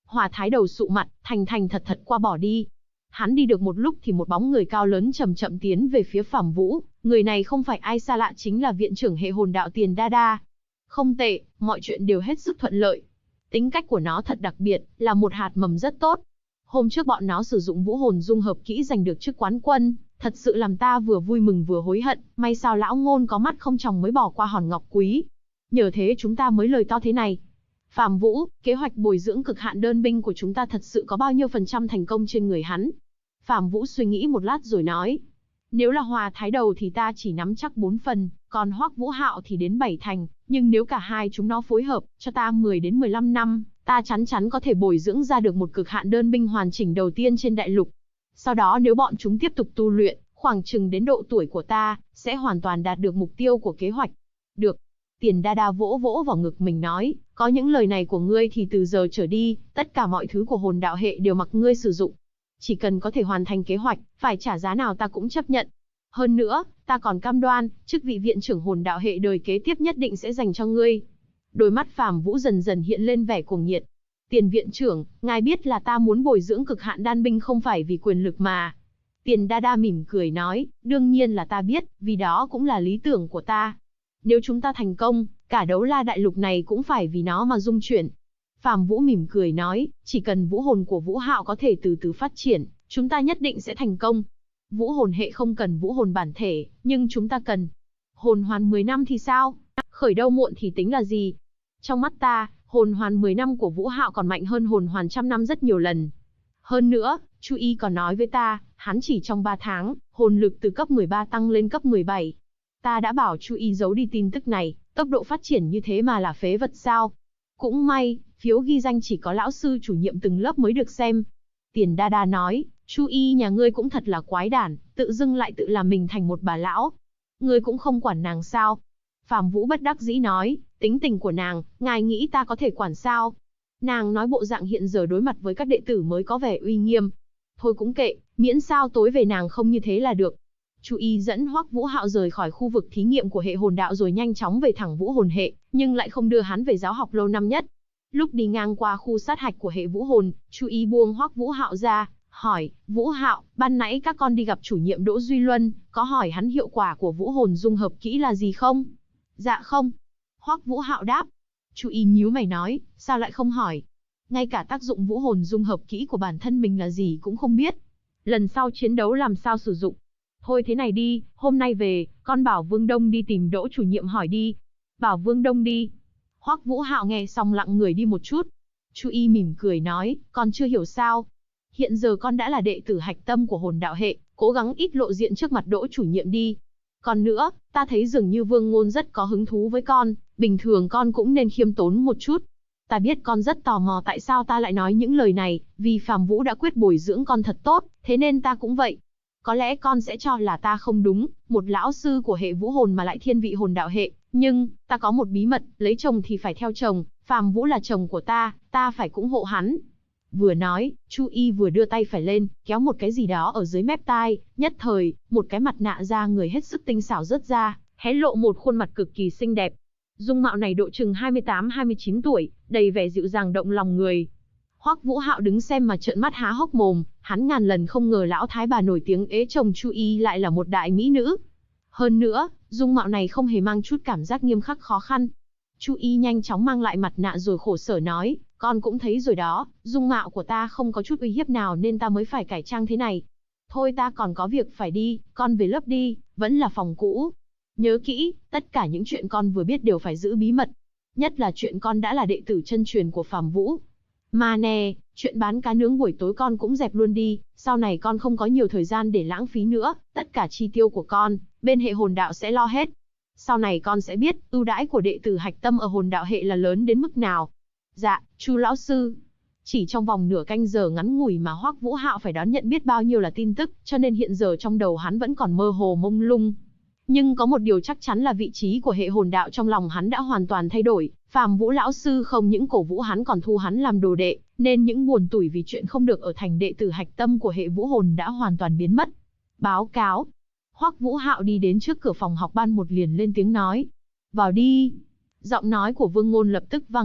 Hòa Thái Đầu sụ mặt, thành thành thật thật qua bỏ đi. Hắn đi được một lúc thì một bóng người cao lớn chậm chậm tiến về phía Phạm Vũ, người này không phải ai xa lạ chính là viện trưởng hệ hồn đạo Tiền Đa Đa. Không tệ, mọi chuyện đều hết sức thuận lợi. Tính cách của nó thật đặc biệt, là một hạt mầm rất tốt. Hôm trước bọn nó sử dụng vũ hồn dung hợp kỹ giành được chức quán quân, thật sự làm ta vừa vui mừng vừa hối hận, may sao lão ngôn có mắt không tròng mới bỏ qua hòn ngọc quý. Nhờ thế chúng ta mới lời to thế này. Phạm Vũ, kế hoạch bồi dưỡng cực hạn đơn binh của chúng ta thật sự có bao nhiêu phần trăm thành công trên người hắn? Phạm Vũ suy nghĩ một lát rồi nói. Nếu là Hòa Thái Đầu thì ta chỉ nắm chắc 4 phần, còn Hoắc Vũ Hạo thì đến 7 thành, nhưng nếu cả hai chúng nó phối hợp, cho ta 10 đến 15 năm, ta chắn chắn có thể bồi dưỡng ra được một cực hạn đơn binh hoàn chỉnh đầu tiên trên đại lục. Sau đó nếu bọn chúng tiếp tục tu luyện, khoảng chừng đến độ tuổi của ta, sẽ hoàn toàn đạt được mục tiêu của kế hoạch. Được. Tiền Đa Đa vỗ vỗ vào ngực mình nói, có những lời này của ngươi thì từ giờ trở đi, tất cả mọi thứ của hồn đạo hệ đều mặc ngươi sử dụng. Chỉ cần có thể hoàn thành kế hoạch, phải trả giá nào ta cũng chấp nhận. Hơn nữa, ta còn cam đoan, chức vị viện trưởng hồn đạo hệ đời kế tiếp nhất định sẽ dành cho ngươi. Đôi mắt Phạm Vũ dần dần hiện lên vẻ cuồng nhiệt. Tiền viện trưởng, ngài biết là ta muốn bồi dưỡng cực hạn đan binh không phải vì quyền lực mà. Tiền Đa Đa mỉm cười nói, đương nhiên là ta biết, vì đó cũng là lý tưởng của ta. Nếu chúng ta thành công, cả Đấu La đại lục này cũng phải vì nó mà rung chuyển. Phạm Vũ mỉm cười nói, chỉ cần vũ hồn của Vũ Hạo có thể từ từ phát triển, chúng ta nhất định sẽ thành công. Vũ hồn hệ không cần vũ hồn bản thể, nhưng chúng ta cần. Hồn hoàn 10 năm thì sao? Khởi đâu muộn thì tính là gì? Trong mắt ta, hồn hoàn 10 năm của Vũ Hạo còn mạnh hơn hồn hoàn trăm năm rất nhiều lần. Hơn nữa, Chu Y còn nói với ta, hắn chỉ trong 3 tháng, hồn lực từ cấp 13 tăng lên cấp 17. Ta đã bảo Chu Y giấu đi tin tức này, tốc độ phát triển như thế mà là phế vật sao? Cũng may, phiếu ghi danh chỉ có lão sư chủ nhiệm từng lớp mới được xem. Tiền Đa Đa nói, Chu Y nhà ngươi cũng thật là quái đản, tự dưng lại tự làm mình thành một bà lão. Ngươi cũng không quản nàng sao? Phạm Vũ bất đắc dĩ nói, tính tình của nàng, ngài nghĩ ta có thể quản sao? Nàng nói bộ dạng hiện giờ đối mặt với các đệ tử mới có vẻ uy nghiêm. Thôi cũng kệ, miễn sao tối về nàng không như thế là được. Chu Y dẫn Hoắc Vũ Hạo rời khỏi khu vực thí nghiệm của hệ hồn đạo rồi nhanh chóng về thẳng vũ hồn hệ, nhưng lại không đưa hắn về giáo học lâu năm nhất. Lúc đi ngang qua khu sát hạch của hệ vũ hồn, Chu Y buông Hoắc Vũ Hạo ra, hỏi, Vũ Hạo, ban nãy các con đi gặp chủ nhiệm Đỗ Duy Luân, có hỏi hắn hiệu quả của vũ hồn dung hợp kỹ là gì không? Dạ không. Hoắc Vũ Hạo đáp. Chu Y nhíu mày nói, sao lại không hỏi? Ngay cả tác dụng vũ hồn dung hợp kỹ của bản thân mình là gì cũng không biết. Lần sau chiến đấu làm sao sử dụng? Thôi thế này đi, hôm nay về, con bảo Vương Đông đi tìm Đỗ chủ nhiệm hỏi đi. Bảo Vương Đông đi. Hoắc Vũ Hạo nghe xong lặng người đi một chút. Chu Y mỉm cười nói, con chưa hiểu sao. Hiện giờ con đã là đệ tử hạch tâm của hồn đạo hệ, cố gắng ít lộ diện trước mặt Đỗ chủ nhiệm đi. Còn nữa, ta thấy dường như Vương Ngôn rất có hứng thú với con, bình thường con cũng nên khiêm tốn một chút. Ta biết con rất tò mò tại sao ta lại nói những lời này, vì Phạm Vũ đã quyết bồi dưỡng con thật tốt, thế nên ta cũng vậy. Có lẽ con sẽ cho là ta không đúng, một lão sư của hệ vũ hồn mà lại thiên vị hồn đạo hệ, nhưng, ta có một bí mật, lấy chồng thì phải theo chồng, Phạm Vũ là chồng của ta phải cũng hộ hắn. Vừa nói, Chu Y vừa đưa tay phải lên, kéo một cái gì đó ở dưới mép tai, nhất thời, một cái mặt nạ da người hết sức tinh xảo rớt ra, hé lộ một khuôn mặt cực kỳ xinh đẹp. Dung mạo này độ chừng 28-29 tuổi, đầy vẻ dịu dàng động lòng người. Hoắc Vũ Hạo đứng xem mà trợn mắt há hốc mồm, hắn ngàn lần không ngờ lão thái bà nổi tiếng ế chồng Chu Y lại là một đại mỹ nữ. Hơn nữa, dung mạo này không hề mang chút cảm giác nghiêm khắc khó khăn. Chu Y nhanh chóng mang lại mặt nạ rồi khổ sở nói, con cũng thấy rồi đó, dung mạo của ta không có chút uy hiếp nào nên ta mới phải cải trang thế này. Thôi ta còn có việc phải đi, con về lớp đi, vẫn là phòng cũ. Nhớ kỹ, tất cả những chuyện con vừa biết đều phải giữ bí mật. Nhất là chuyện con đã là đệ tử chân truyền của Phạm Vũ. Mà nè, chuyện bán cá nướng buổi tối con cũng dẹp luôn đi, sau này con không có nhiều thời gian để lãng phí nữa, tất cả chi tiêu của con, bên hệ hồn đạo sẽ lo hết. Sau này con sẽ biết, ưu đãi của đệ tử hạch tâm ở hồn đạo hệ là lớn đến mức nào. Dạ, Chu lão sư. Chỉ trong vòng nửa canh giờ ngắn ngủi mà Hoắc Vũ Hạo phải đón nhận biết bao nhiêu là tin tức, cho nên hiện giờ trong đầu hắn vẫn còn mơ hồ mông lung. Nhưng có một điều chắc chắn là vị trí của hệ hồn đạo trong lòng hắn đã hoàn toàn thay đổi, Phạm Vũ lão sư không những cổ vũ hắn còn thu hắn làm đồ đệ, nên những buồn tủi vì chuyện không được ở thành đệ tử hạch tâm của hệ vũ hồn đã hoàn toàn biến mất. Báo cáo. Hoắc Vũ Hạo đi đến trước cửa phòng học ban một liền lên tiếng nói. Vào đi. Giọng nói của Vương Ngôn lập tức vang lên,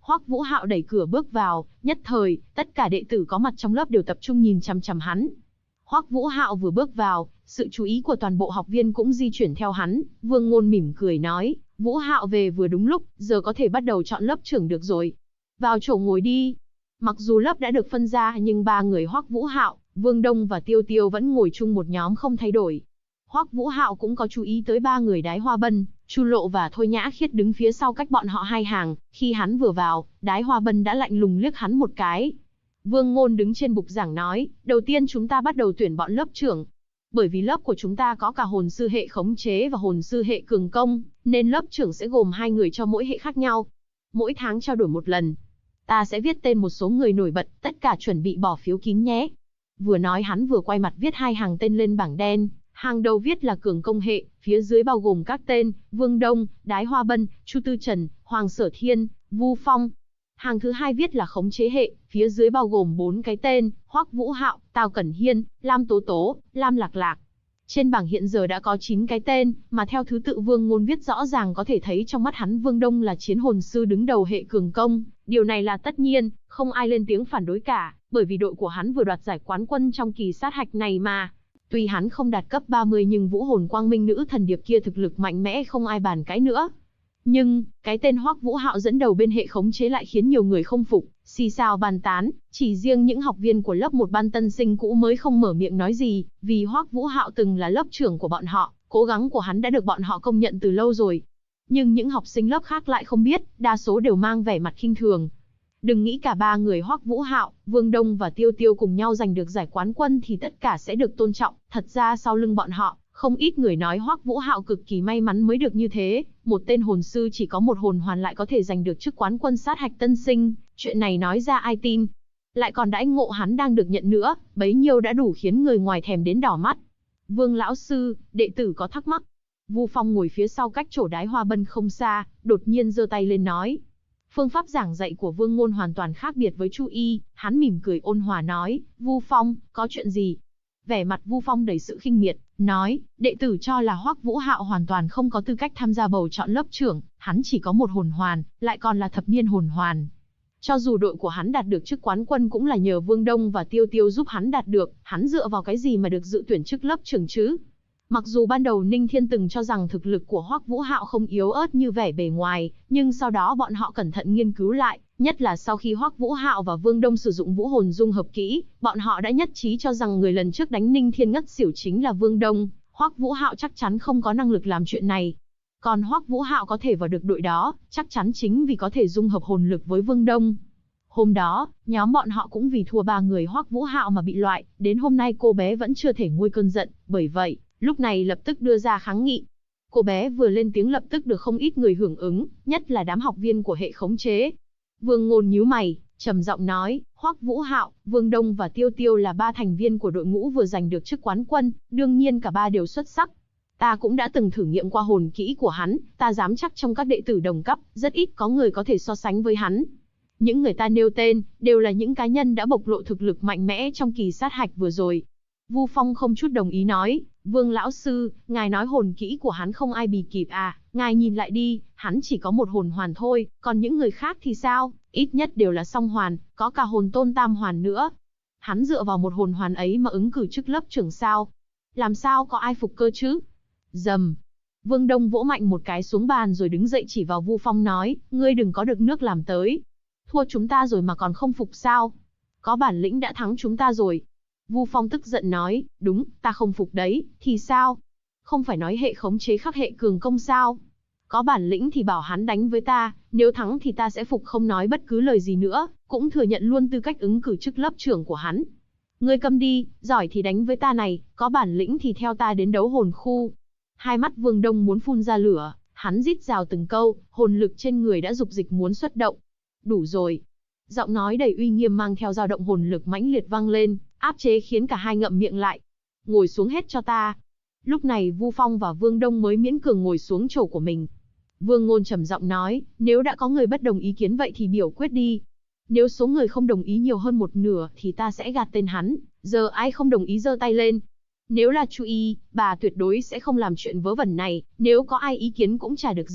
Hoắc Vũ Hạo đẩy cửa bước vào, nhất thời, tất cả đệ tử có mặt trong lớp đều tập trung nhìn chằm chằm hắn. Hoắc Vũ Hạo vừa bước vào, sự chú ý của toàn bộ học viên cũng di chuyển theo hắn. Vương Ngôn mỉm cười nói, Vũ Hạo về vừa đúng lúc, giờ có thể bắt đầu chọn lớp trưởng được rồi. Vào chỗ ngồi đi. Mặc dù lớp đã được phân ra nhưng ba người Hoắc Vũ Hạo, Vương Đông và Tiêu Tiêu vẫn ngồi chung một nhóm không thay đổi. Hoắc Vũ Hạo cũng có chú ý tới ba người Đái Hoa Bân, Chu Lộ và Thôi Nhã Khiết đứng phía sau cách bọn họ hai hàng. Khi hắn vừa vào, Đái Hoa Bân đã lạnh lùng liếc hắn một cái. Vương Ngôn đứng trên bục giảng nói, đầu tiên chúng ta bắt đầu tuyển bọn lớp trưởng. Bởi vì lớp của chúng ta có cả hồn sư hệ khống chế và hồn sư hệ cường công, nên lớp trưởng sẽ gồm 2 người cho mỗi hệ khác nhau. Mỗi tháng trao đổi một lần. Ta sẽ viết tên một số người nổi bật, tất cả chuẩn bị bỏ phiếu kín nhé. Vừa nói hắn vừa quay mặt viết 2 hàng tên lên bảng đen. Hàng đầu viết là cường công hệ, phía dưới bao gồm các tên Vương Đông, Đái Hoa Bân, Chu Tư Trần, Hoàng Sở Thiên, Vu Phong. Hàng thứ 2 viết là khống chế hệ, phía dưới bao gồm 4 cái tên, Hoắc Vũ Hạo, Tào Cẩn Hiên, Lam Tố Tố, Lam Lạc Lạc. Trên bảng hiện giờ đã có 9 cái tên, mà theo thứ tự Vương Ngôn viết rõ ràng có thể thấy trong mắt hắn Vương Đông là chiến hồn sư đứng đầu hệ cường công. Điều này là tất nhiên, không ai lên tiếng phản đối cả, bởi vì đội của hắn vừa đoạt giải quán quân trong kỳ sát hạch này mà. Tuy hắn không đạt cấp 30 nhưng vũ hồn quang minh nữ thần điệp kia thực lực mạnh mẽ không ai bàn cãi nữa. Nhưng, cái tên Hoắc Vũ Hạo dẫn đầu bên hệ khống chế lại khiến nhiều người không phục, xì xào bàn tán, chỉ riêng những học viên của lớp 1 ban tân sinh cũ mới không mở miệng nói gì, vì Hoắc Vũ Hạo từng là lớp trưởng của bọn họ, cố gắng của hắn đã được bọn họ công nhận từ lâu rồi. Nhưng những học sinh lớp khác lại không biết, đa số đều mang vẻ mặt khinh thường. Đừng nghĩ cả ba người Hoắc Vũ Hạo, Vương Đông và Tiêu Tiêu cùng nhau giành được giải quán quân thì tất cả sẽ được tôn trọng, thật ra sau lưng bọn họ, không ít người nói Hoắc Vũ Hạo cực kỳ may mắn mới được như thế, một tên hồn sư chỉ có một hồn hoàn lại có thể giành được chức quán quân sát hạch tân sinh, chuyện này nói ra ai tin. Lại còn đãi ngộ hắn đang được nhận nữa, bấy nhiêu đã đủ khiến người ngoài thèm đến đỏ mắt. Vương lão sư, đệ tử có thắc mắc. Vu Phong ngồi phía sau cách chỗ Đái Hoa Bân không xa, đột nhiên giơ tay lên nói. Phương pháp giảng dạy của Vương Ngôn hoàn toàn khác biệt với Chu Y, hắn mỉm cười ôn hòa nói, Vu Phong, có chuyện gì? Vẻ mặt Vu Phong đầy sự khinh miệt, nói, đệ tử cho là Hoắc Vũ Hạo hoàn toàn không có tư cách tham gia bầu chọn lớp trưởng, hắn chỉ có một hồn hoàn, lại còn là thập niên hồn hoàn. Cho dù đội của hắn đạt được chức quán quân cũng là nhờ Vương Đông và Tiêu Tiêu giúp hắn đạt được, hắn dựa vào cái gì mà được dự tuyển chức lớp trưởng chứ? Mặc dù ban đầu Ninh Thiên từng cho rằng thực lực của Hoắc Vũ Hạo không yếu ớt như vẻ bề ngoài, nhưng sau đó bọn họ cẩn thận nghiên cứu lại, nhất là sau khi Hoắc Vũ Hạo và Vương Đông sử dụng vũ hồn dung hợp kỹ, bọn họ đã nhất trí cho rằng người lần trước đánh Ninh Thiên ngất xỉu chính là Vương Đông, Hoắc Vũ Hạo chắc chắn không có năng lực làm chuyện này. Còn Hoắc Vũ Hạo có thể vào được đội đó, chắc chắn chính vì có thể dung hợp hồn lực với Vương Đông. Hôm đó, nhóm bọn họ cũng vì thua 3 người Hoắc Vũ Hạo mà bị loại, đến hôm nay cô bé vẫn chưa thể nguôi cơn giận, bởi vậy, lúc này lập tức đưa ra kháng nghị. Cô bé vừa lên tiếng lập tức được không ít người hưởng ứng, nhất là đám học viên của hệ khống chế. Vương Ngôn nhíu mày, trầm giọng nói, Hoắc Vũ Hạo, Vương Đông và Tiêu Tiêu là 3 thành viên của đội ngũ vừa giành được chức quán quân, đương nhiên cả 3 đều xuất sắc. Ta cũng đã từng thử nghiệm qua hồn kỹ của hắn, ta dám chắc trong các đệ tử đồng cấp, rất ít có người có thể so sánh với hắn. Những người ta nêu tên, đều là những cá nhân đã bộc lộ thực lực mạnh mẽ trong kỳ sát hạch vừa rồi. Vu Phong không chút đồng ý nói, Vương lão sư, ngài nói hồn kỹ của hắn không ai bì kịp à, ngài nhìn lại đi, hắn chỉ có một hồn hoàn thôi, còn những người khác thì sao, ít nhất đều là song hoàn, có cả hồn tôn tam hoàn nữa. Hắn dựa vào một hồn hoàn ấy mà ứng cử chức lớp trưởng sao? Làm sao có ai phục cơ chứ? Rầm. Vương Đông vỗ mạnh một cái xuống bàn rồi đứng dậy chỉ vào Vu Phong nói, ngươi đừng có được nước làm tới. Thua chúng ta rồi mà còn không phục sao? Có bản lĩnh đã thắng chúng ta rồi. Vu Phong tức giận nói, đúng, ta không phục đấy, thì sao? Không phải nói hệ khống chế khắc hệ cường công sao? Có bản lĩnh thì bảo hắn đánh với ta, nếu thắng thì ta sẽ phục không nói bất cứ lời gì nữa, cũng thừa nhận luôn tư cách ứng cử chức lớp trưởng của hắn. Ngươi câm đi, giỏi thì đánh với ta này, có bản lĩnh thì theo ta đến đấu hồn khu. Hai mắt Vương Đông muốn phun ra lửa, hắn rít rào từng câu, hồn lực trên người đã dục dịch muốn xuất động. Đủ rồi. Giọng nói đầy uy nghiêm mang theo dao động hồn lực mãnh liệt vang lên, áp chế khiến cả hai ngậm miệng lại. Ngồi xuống hết cho ta. Lúc này Vu Phong và Vương Đông mới miễn cường ngồi xuống chỗ của mình. Vương Ngôn trầm giọng nói, nếu đã có người bất đồng ý kiến vậy thì biểu quyết đi. Nếu số người không đồng ý nhiều hơn 1/2 thì ta sẽ gạt tên hắn, giờ ai không đồng ý giơ tay lên. Nếu là Chu Y, bà tuyệt đối sẽ không làm chuyện vớ vẩn này, nếu có ai ý kiến cũng chả được gì,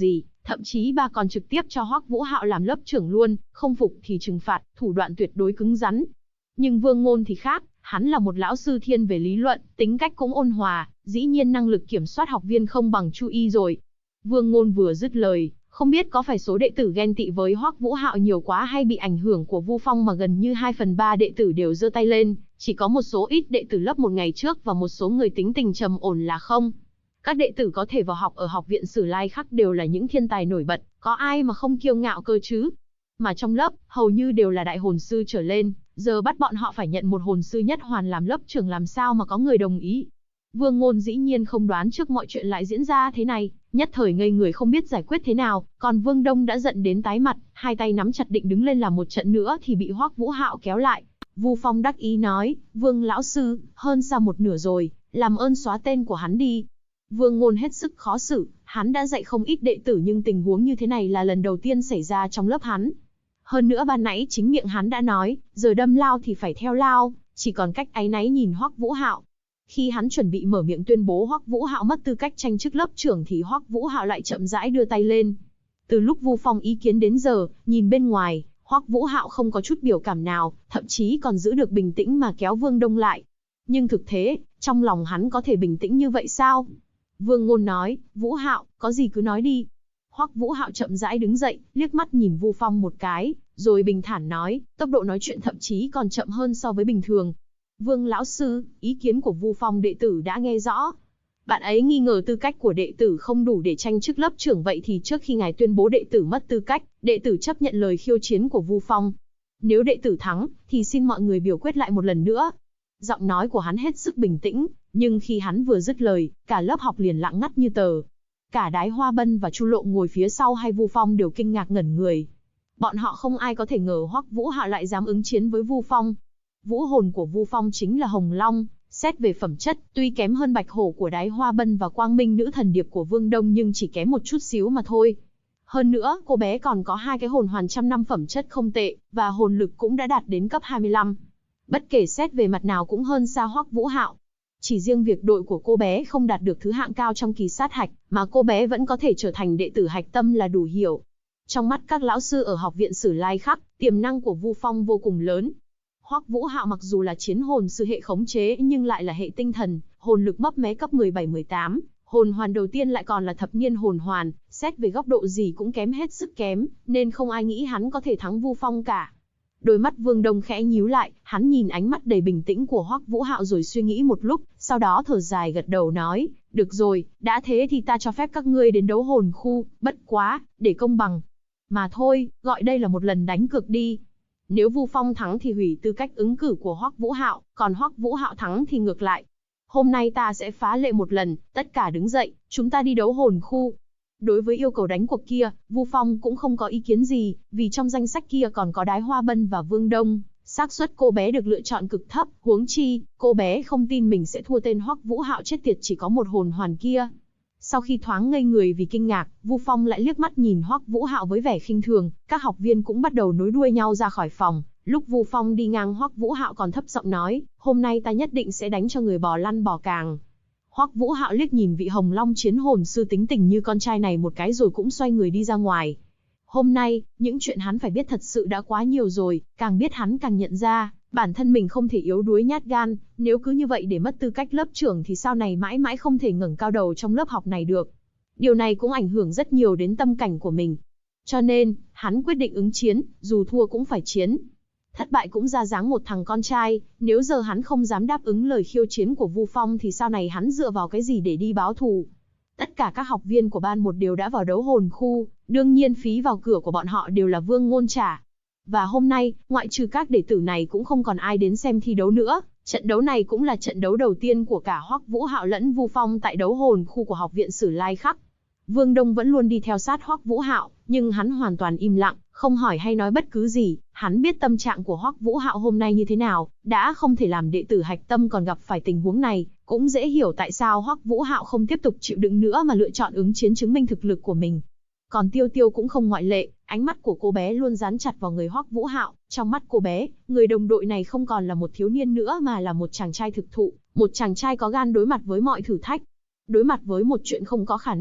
Thậm chí bà còn trực tiếp cho Hoắc Vũ Hạo làm lớp trưởng luôn, không phục thì trừng phạt, thủ đoạn tuyệt đối cứng rắn. Nhưng Vương Ngôn thì khác, hắn là một lão sư thiên về lý luận, tính cách cũng ôn hòa, dĩ nhiên năng lực kiểm soát học viên không bằng Chu Y rồi. Vương Ngôn vừa dứt lời, không biết có phải số đệ tử ghen tị với Hoắc Vũ Hạo nhiều quá hay bị ảnh hưởng của Vu Phong mà gần như 2/3 đệ tử đều giơ tay lên, chỉ có một số ít đệ tử lớp một ngày trước và một số người tính tình trầm ổn là không. Các đệ tử có thể vào học ở học viện Sử Lai Khắc đều là những thiên tài nổi bật, có ai mà không kiêu ngạo cơ chứ? Mà trong lớp, hầu như đều là đại hồn sư trở lên, giờ bắt bọn họ phải nhận một hồn sư nhất hoàn làm lớp trưởng làm sao mà có người đồng ý. Vương Ngôn dĩ nhiên không đoán trước mọi chuyện lại diễn ra thế này, nhất thời ngây người không biết giải quyết thế nào, còn Vương Đông đã giận đến tái mặt, hai tay nắm chặt định đứng lên làm một trận nữa thì bị Hoắc Vũ Hạo kéo lại. Vu Phong đắc ý nói, Vương lão sư, hơn xa một nửa rồi, làm ơn xóa tên của hắn đi. Vương Ngôn hết sức khó xử, hắn đã dạy không ít đệ tử nhưng tình huống như thế này là lần đầu tiên xảy ra trong lớp hắn. Hơn nữa ban nãy chính miệng hắn đã nói, giờ đâm lao thì phải theo lao, chỉ còn cách áy náy nhìn Hoắc Vũ Hạo. Khi hắn chuẩn bị mở miệng tuyên bố Hoắc Vũ Hạo mất tư cách tranh chức lớp trưởng thì Hoắc Vũ Hạo lại chậm rãi đưa tay lên. Từ lúc Vu Phong ý kiến đến giờ, nhìn bên ngoài, Hoắc Vũ Hạo không có chút biểu cảm nào, thậm chí còn giữ được bình tĩnh mà kéo Vương Đông lại. Nhưng thực tế, trong lòng hắn có thể bình tĩnh như vậy sao? Vương Ngôn nói, Vũ Hạo, có gì cứ nói đi. Hoắc Vũ Hạo chậm rãi đứng dậy, liếc mắt nhìn Vu Phong một cái, rồi bình thản nói, tốc độ nói chuyện thậm chí còn chậm hơn so với bình thường. Vương lão sư, ý kiến của Vu Phong đệ tử đã nghe rõ. Bạn ấy nghi ngờ tư cách của đệ tử không đủ để tranh chức lớp trưởng, vậy thì trước khi ngài tuyên bố đệ tử mất tư cách, đệ tử chấp nhận lời khiêu chiến của Vu Phong. Nếu đệ tử thắng, thì xin mọi người biểu quyết lại một lần nữa. Giọng nói của hắn hết sức bình tĩnh, nhưng khi hắn vừa dứt lời, cả lớp học liền lặng ngắt như tờ. Cả Đái Hoa Bân và Chu Lộ ngồi phía sau hay Vu Phong đều kinh ngạc ngẩn người. Bọn họ không ai có thể ngờ Hoắc Vũ Hạo lại dám ứng chiến với Vu Phong. Vũ hồn của Vu Phong chính là Hồng Long, xét về phẩm chất, tuy kém hơn Bạch Hổ của Đái Hoa Bân và Quang Minh Nữ Thần Điệp của Vương Đông nhưng chỉ kém một chút xíu mà thôi. Hơn nữa, cô bé còn có hai cái hồn hoàn trăm năm phẩm chất không tệ, và hồn lực cũng đã đạt đến cấp 25. Bất kể xét về mặt nào cũng hơn xa Hoắc Vũ Hạo. Chỉ riêng việc đội của cô bé không đạt được thứ hạng cao trong kỳ sát hạch, mà cô bé vẫn có thể trở thành đệ tử hạch tâm là đủ hiểu. Trong mắt các lão sư ở học viện Sử Lai Khắc, tiềm năng của Vu Phong vô cùng lớn. Hoắc Vũ Hạo mặc dù là chiến hồn sư hệ khống chế nhưng lại là hệ tinh thần, hồn lực mấp mé cấp 17-18, hồn hoàn đầu tiên lại còn là thập niên hồn hoàn, xét về góc độ gì cũng kém hết sức kém, nên không ai nghĩ hắn có thể thắng Vu Phong cả. Đôi mắt Vương Đông khẽ nhíu lại, hắn nhìn ánh mắt đầy bình tĩnh của Hoắc Vũ Hạo rồi suy nghĩ một lúc, sau đó thở dài gật đầu nói, được rồi, đã thế thì ta cho phép các ngươi đến đấu hồn khu, bất quá, để công bằng. Mà thôi, gọi đây là một lần đánh cược đi. Nếu Vu Phong thắng thì hủy tư cách ứng cử của Hoắc Vũ Hạo, còn Hoắc Vũ Hạo thắng thì ngược lại. Hôm nay ta sẽ phá lệ một lần, tất cả đứng dậy, chúng ta đi đấu hồn khu. Đối với yêu cầu đánh cuộc kia, Vu Phong cũng không có ý kiến gì, vì trong danh sách kia còn có Đái Hoa Bân và Vương Đông, xác suất cô bé được lựa chọn cực thấp, huống chi, cô bé không tin mình sẽ thua tên Hoắc Vũ Hạo chết tiệt chỉ có một hồn hoàn kia. Sau khi thoáng ngây người vì kinh ngạc, Vu Phong lại liếc mắt nhìn Hoắc Vũ Hạo với vẻ khinh thường, các học viên cũng bắt đầu nối đuôi nhau ra khỏi phòng. Lúc Vu Phong đi ngang Hoắc Vũ Hạo còn thấp giọng nói, hôm nay ta nhất định sẽ đánh cho người bò lăn bò càng. Hoắc Vũ Hạo liếc nhìn vị Hồng Long chiến hồn sư tính tình như con trai này một cái rồi cũng xoay người đi ra ngoài. Hôm nay, những chuyện hắn phải biết thật sự đã quá nhiều rồi, càng biết hắn càng nhận ra, bản thân mình không thể yếu đuối nhát gan, nếu cứ như vậy để mất tư cách lớp trưởng thì sau này mãi mãi không thể ngẩng cao đầu trong lớp học này được. Điều này cũng ảnh hưởng rất nhiều đến tâm cảnh của mình. Cho nên, hắn quyết định ứng chiến, dù thua cũng phải chiến. Thất bại cũng ra dáng một thằng con trai, nếu giờ hắn không dám đáp ứng lời khiêu chiến của Vu Phong thì sau này hắn dựa vào cái gì để đi báo thù. Tất cả các học viên của ban một đều đã vào đấu hồn khu, đương nhiên phí vào cửa của bọn họ đều là Vương Ngôn trả. Và hôm nay, ngoại trừ các đệ tử này cũng không còn ai đến xem thi đấu nữa, trận đấu này cũng là trận đấu đầu tiên của cả Hoắc Vũ Hạo lẫn Vu Phong tại đấu hồn khu của học viện Sử Lai Khắc. Vương Đông vẫn luôn đi theo sát Hoắc Vũ Hạo, nhưng hắn hoàn toàn im lặng, không hỏi hay nói bất cứ gì, hắn biết tâm trạng của Hoắc Vũ Hạo hôm nay như thế nào, đã không thể làm đệ tử hạch tâm còn gặp phải tình huống này, cũng dễ hiểu tại sao Hoắc Vũ Hạo không tiếp tục chịu đựng nữa mà lựa chọn ứng chiến chứng minh thực lực của mình. Còn Tiêu Tiêu cũng không ngoại lệ, ánh mắt của cô bé luôn dán chặt vào người Hoắc Vũ Hạo, trong mắt cô bé, người đồng đội này không còn là một thiếu niên nữa mà là một chàng trai thực thụ, một chàng trai có gan đối mặt với mọi thử thách. Đối mặt với một chuyện không có khả năng,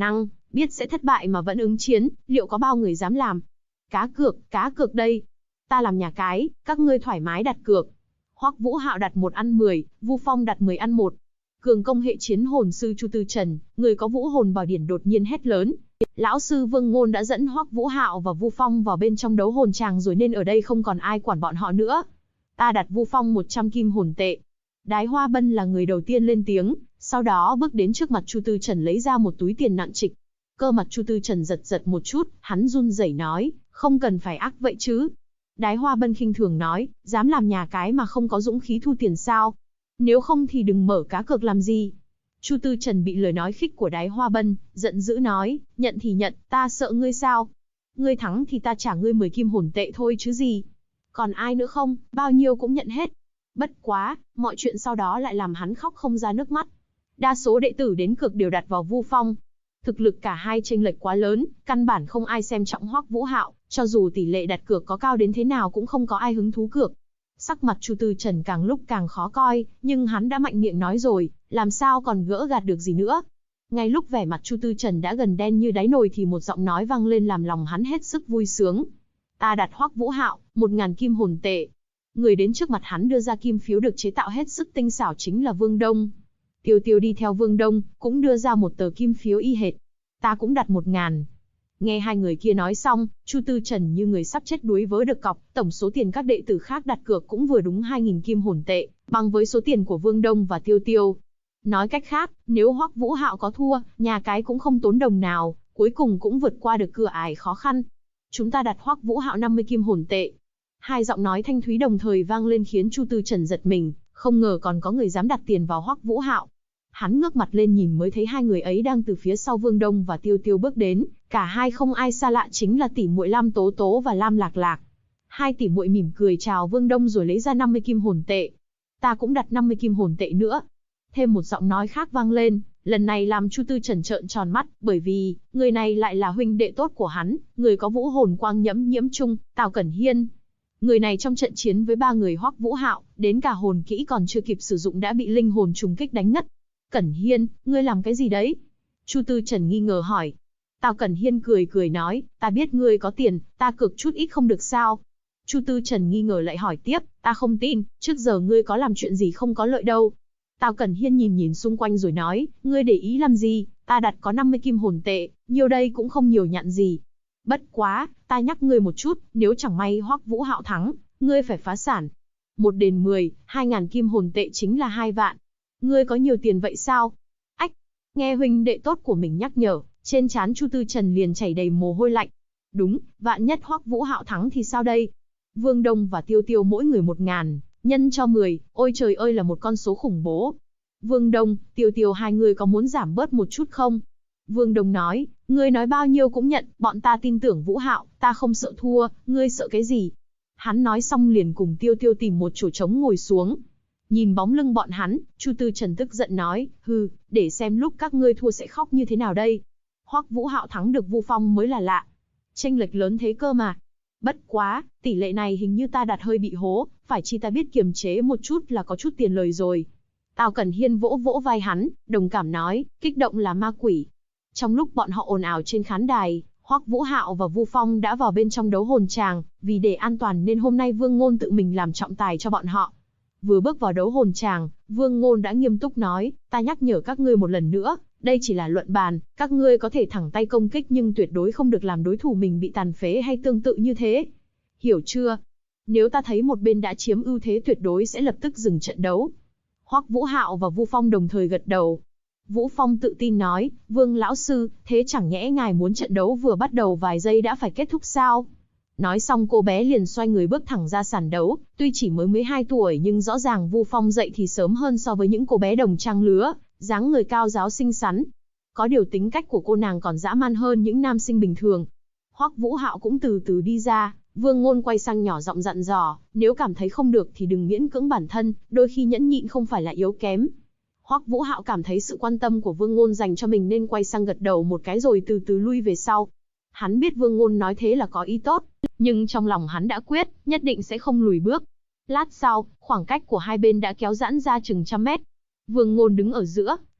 biết sẽ thất bại mà vẫn ứng chiến, liệu có bao người dám làm? Cá cược đây. Ta làm nhà cái, các ngươi thoải mái đặt cược. Hoắc Vũ Hạo đặt 1 ăn 10, Vu Phong đặt 10 ăn 1. Cường công hệ chiến hồn sư Chu Tư Trần, người có vũ hồn bảo điển đột nhiên hét lớn. Lão sư Vương Ngôn đã dẫn Hoắc Vũ Hạo và Vu Phong vào bên trong đấu hồn tràng rồi nên ở đây không còn ai quản bọn họ nữa. Ta đặt Vu Phong 100 kim hồn tệ. Đái Hoa Bân là người đầu tiên lên tiếng, sau đó bước đến trước mặt Chu Tư Trần lấy ra một túi tiền nặng trịch. Cơ mặt Chu Tư Trần giật giật một chút, hắn run rẩy nói, không cần phải ác vậy chứ. Đái Hoa Bân khinh thường nói, dám làm nhà cái mà không có dũng khí thu tiền sao? Nếu không thì đừng mở cá cược làm gì. Chu Tư Trần bị lời nói khích của Đái Hoa Bân, giận dữ nói, nhận thì nhận, ta sợ ngươi sao? Ngươi thắng thì ta trả ngươi 10 kim hồn tệ thôi chứ gì. Còn ai nữa không, bao nhiêu cũng nhận hết. Bất quá, mọi chuyện sau đó lại làm hắn khóc không ra nước mắt. Đa số đệ tử đến cược đều đặt vào Vu Phong. Thực lực cả hai chênh lệch quá lớn, căn bản không ai xem trọng Hoắc Vũ Hạo, cho dù tỷ lệ đặt cược có cao đến thế nào cũng không có ai hứng thú cược. Sắc mặt Chu Tư Trần càng lúc càng khó coi, nhưng hắn đã mạnh miệng nói rồi, làm sao còn gỡ gạt được gì nữa. Ngay lúc vẻ mặt Chu Tư Trần đã gần đen như đáy nồi thì một giọng nói vang lên làm lòng hắn hết sức vui sướng. Ta đặt Hoắc Vũ Hạo, 1000 kim hồn tệ. Người đến trước mặt hắn đưa ra kim phiếu được chế tạo hết sức tinh xảo chính là Vương Đông. Tiêu Tiêu đi theo Vương Đông, cũng đưa ra một tờ kim phiếu y hệt. Ta cũng đặt 1000. Nghe hai người kia nói xong, Chu Tư Trần như người sắp chết đuối vớ được cọc, tổng số tiền các đệ tử khác đặt cược cũng vừa đúng 2000 kim hồn tệ, bằng với số tiền của Vương Đông và Tiêu Tiêu. Nói cách khác, nếu Hoắc Vũ Hạo có thua, nhà cái cũng không tốn đồng nào, cuối cùng cũng vượt qua được cửa ải khó khăn. Chúng ta đặt Hoắc Vũ Hạo 50 kim hồn tệ. Hai giọng nói thanh thúy đồng thời vang lên khiến Chu Tư Trần giật mình, không ngờ còn có người dám đặt tiền vào Hoắc Vũ Hạo. Hắn ngước mặt lên nhìn mới thấy hai người ấy đang từ phía sau Vương Đông và Tiêu Tiêu bước đến, cả hai không ai xa lạ chính là tỷ muội Lam Tố Tố và Lam Lạc Lạc. Hai tỷ muội mỉm cười chào Vương Đông rồi lấy ra 50 kim hồn tệ. Ta cũng đặt 50 kim hồn tệ nữa. Thêm một giọng nói khác vang lên, lần này làm Chu Tư Trần trợn tròn mắt, bởi vì người này lại là huynh đệ tốt của hắn, người có vũ hồn quang nhiễm trung, Tào Cẩn Hiên. Người này trong trận chiến với ba người Hoắc Vũ Hạo, đến cả hồn kỹ còn chưa kịp sử dụng đã bị linh hồn trùng kích đánh ngất. Cẩn Hiên, ngươi làm cái gì đấy? Chu Tư Trần nghi ngờ hỏi. Tào Cẩn Hiên cười nói, ta biết ngươi có tiền, ta cược chút ít không được sao? Chu Tư Trần nghi ngờ lại hỏi tiếp, ta không tin, trước giờ ngươi có làm chuyện gì không có lợi đâu. Tào Cẩn Hiên nhìn xung quanh rồi nói, ngươi để ý làm gì, ta đặt có 50 kim hồn tệ, nhiều đây cũng không nhiều nhặn gì. Bất quá, ta nhắc ngươi một chút, nếu chẳng may Hoắc Vũ Hạo thắng, ngươi phải phá sản. 1 đền 10, 2000 kim hồn tệ chính là 2 vạn. Ngươi có nhiều tiền vậy sao? Ách, nghe huynh đệ tốt của mình nhắc nhở, trên trán Chu Tư Trần liền chảy đầy mồ hôi lạnh. Đúng, vạn nhất Hoắc Vũ Hạo thắng thì sao đây? Vương Đông và Tiêu Tiêu mỗi người 1000, nhân cho 10, ôi trời ơi là một con số khủng bố. Vương Đông, Tiêu Tiêu hai người có muốn giảm bớt một chút không? Vương Đông nói, ngươi nói bao nhiêu cũng nhận, bọn ta tin tưởng Vũ Hạo, ta không sợ thua, ngươi sợ cái gì? Hắn nói xong liền cùng Tiêu Tiêu tìm một chỗ trống ngồi xuống. Nhìn bóng lưng bọn hắn, Chu Tư Trần tức giận nói, hừ, để xem lúc các ngươi thua sẽ khóc như thế nào đây. Hoắc Vũ Hạo thắng được Vu Phong mới là lạ. Chênh lệch lớn thế cơ mà. Bất quá, tỷ lệ này hình như ta đặt hơi bị hố, phải chi ta biết kiềm chế một chút là có chút tiền lời rồi. Tào Cẩn Hiên vỗ vỗ vai hắn, đồng cảm nói, kích động là ma quỷ. Trong lúc bọn họ ồn ào trên khán đài, Hoắc Vũ Hạo và Vu Phong đã vào bên trong đấu hồn tràng, vì để an toàn nên hôm nay Vương Ngôn tự mình làm trọng tài cho bọn họ. Vừa bước vào đấu hồn tràng, Vương Ngôn đã nghiêm túc nói, ta nhắc nhở các ngươi một lần nữa, đây chỉ là luận bàn, các ngươi có thể thẳng tay công kích nhưng tuyệt đối không được làm đối thủ mình bị tàn phế hay tương tự như thế. Hiểu chưa? Nếu ta thấy một bên đã chiếm ưu thế tuyệt đối sẽ lập tức dừng trận đấu. Hoắc Vũ Hạo và Vu Phong đồng thời gật đầu. Vũ Phong tự tin nói, Vương lão sư, thế chẳng nhẽ ngài muốn trận đấu vừa bắt đầu vài giây đã phải kết thúc sao? Nói xong cô bé liền xoay người bước thẳng ra sàn đấu, tuy chỉ mới 12 tuổi nhưng rõ ràng Vu Phong dậy thì sớm hơn so với những cô bé đồng trang lứa, dáng người cao ráo xinh xắn. Có điều tính cách của cô nàng còn dã man hơn những nam sinh bình thường. Hoắc Vũ Hạo cũng từ từ đi ra, Vương Ngôn quay sang nhỏ giọng dặn dò, nếu cảm thấy không được thì đừng miễn cưỡng bản thân, đôi khi nhẫn nhịn không phải là yếu kém. Hoắc Vũ Hạo cảm thấy sự quan tâm của Vương Ngôn dành cho mình nên quay sang gật đầu một cái rồi từ từ lui về sau. Hắn biết Vương Ngôn nói thế là có ý tốt, nhưng trong lòng hắn đã quyết, nhất định sẽ không lùi bước. Lát sau, khoảng cách của hai bên đã kéo giãn ra chừng 100 mét. Vương Ngôn đứng ở giữa,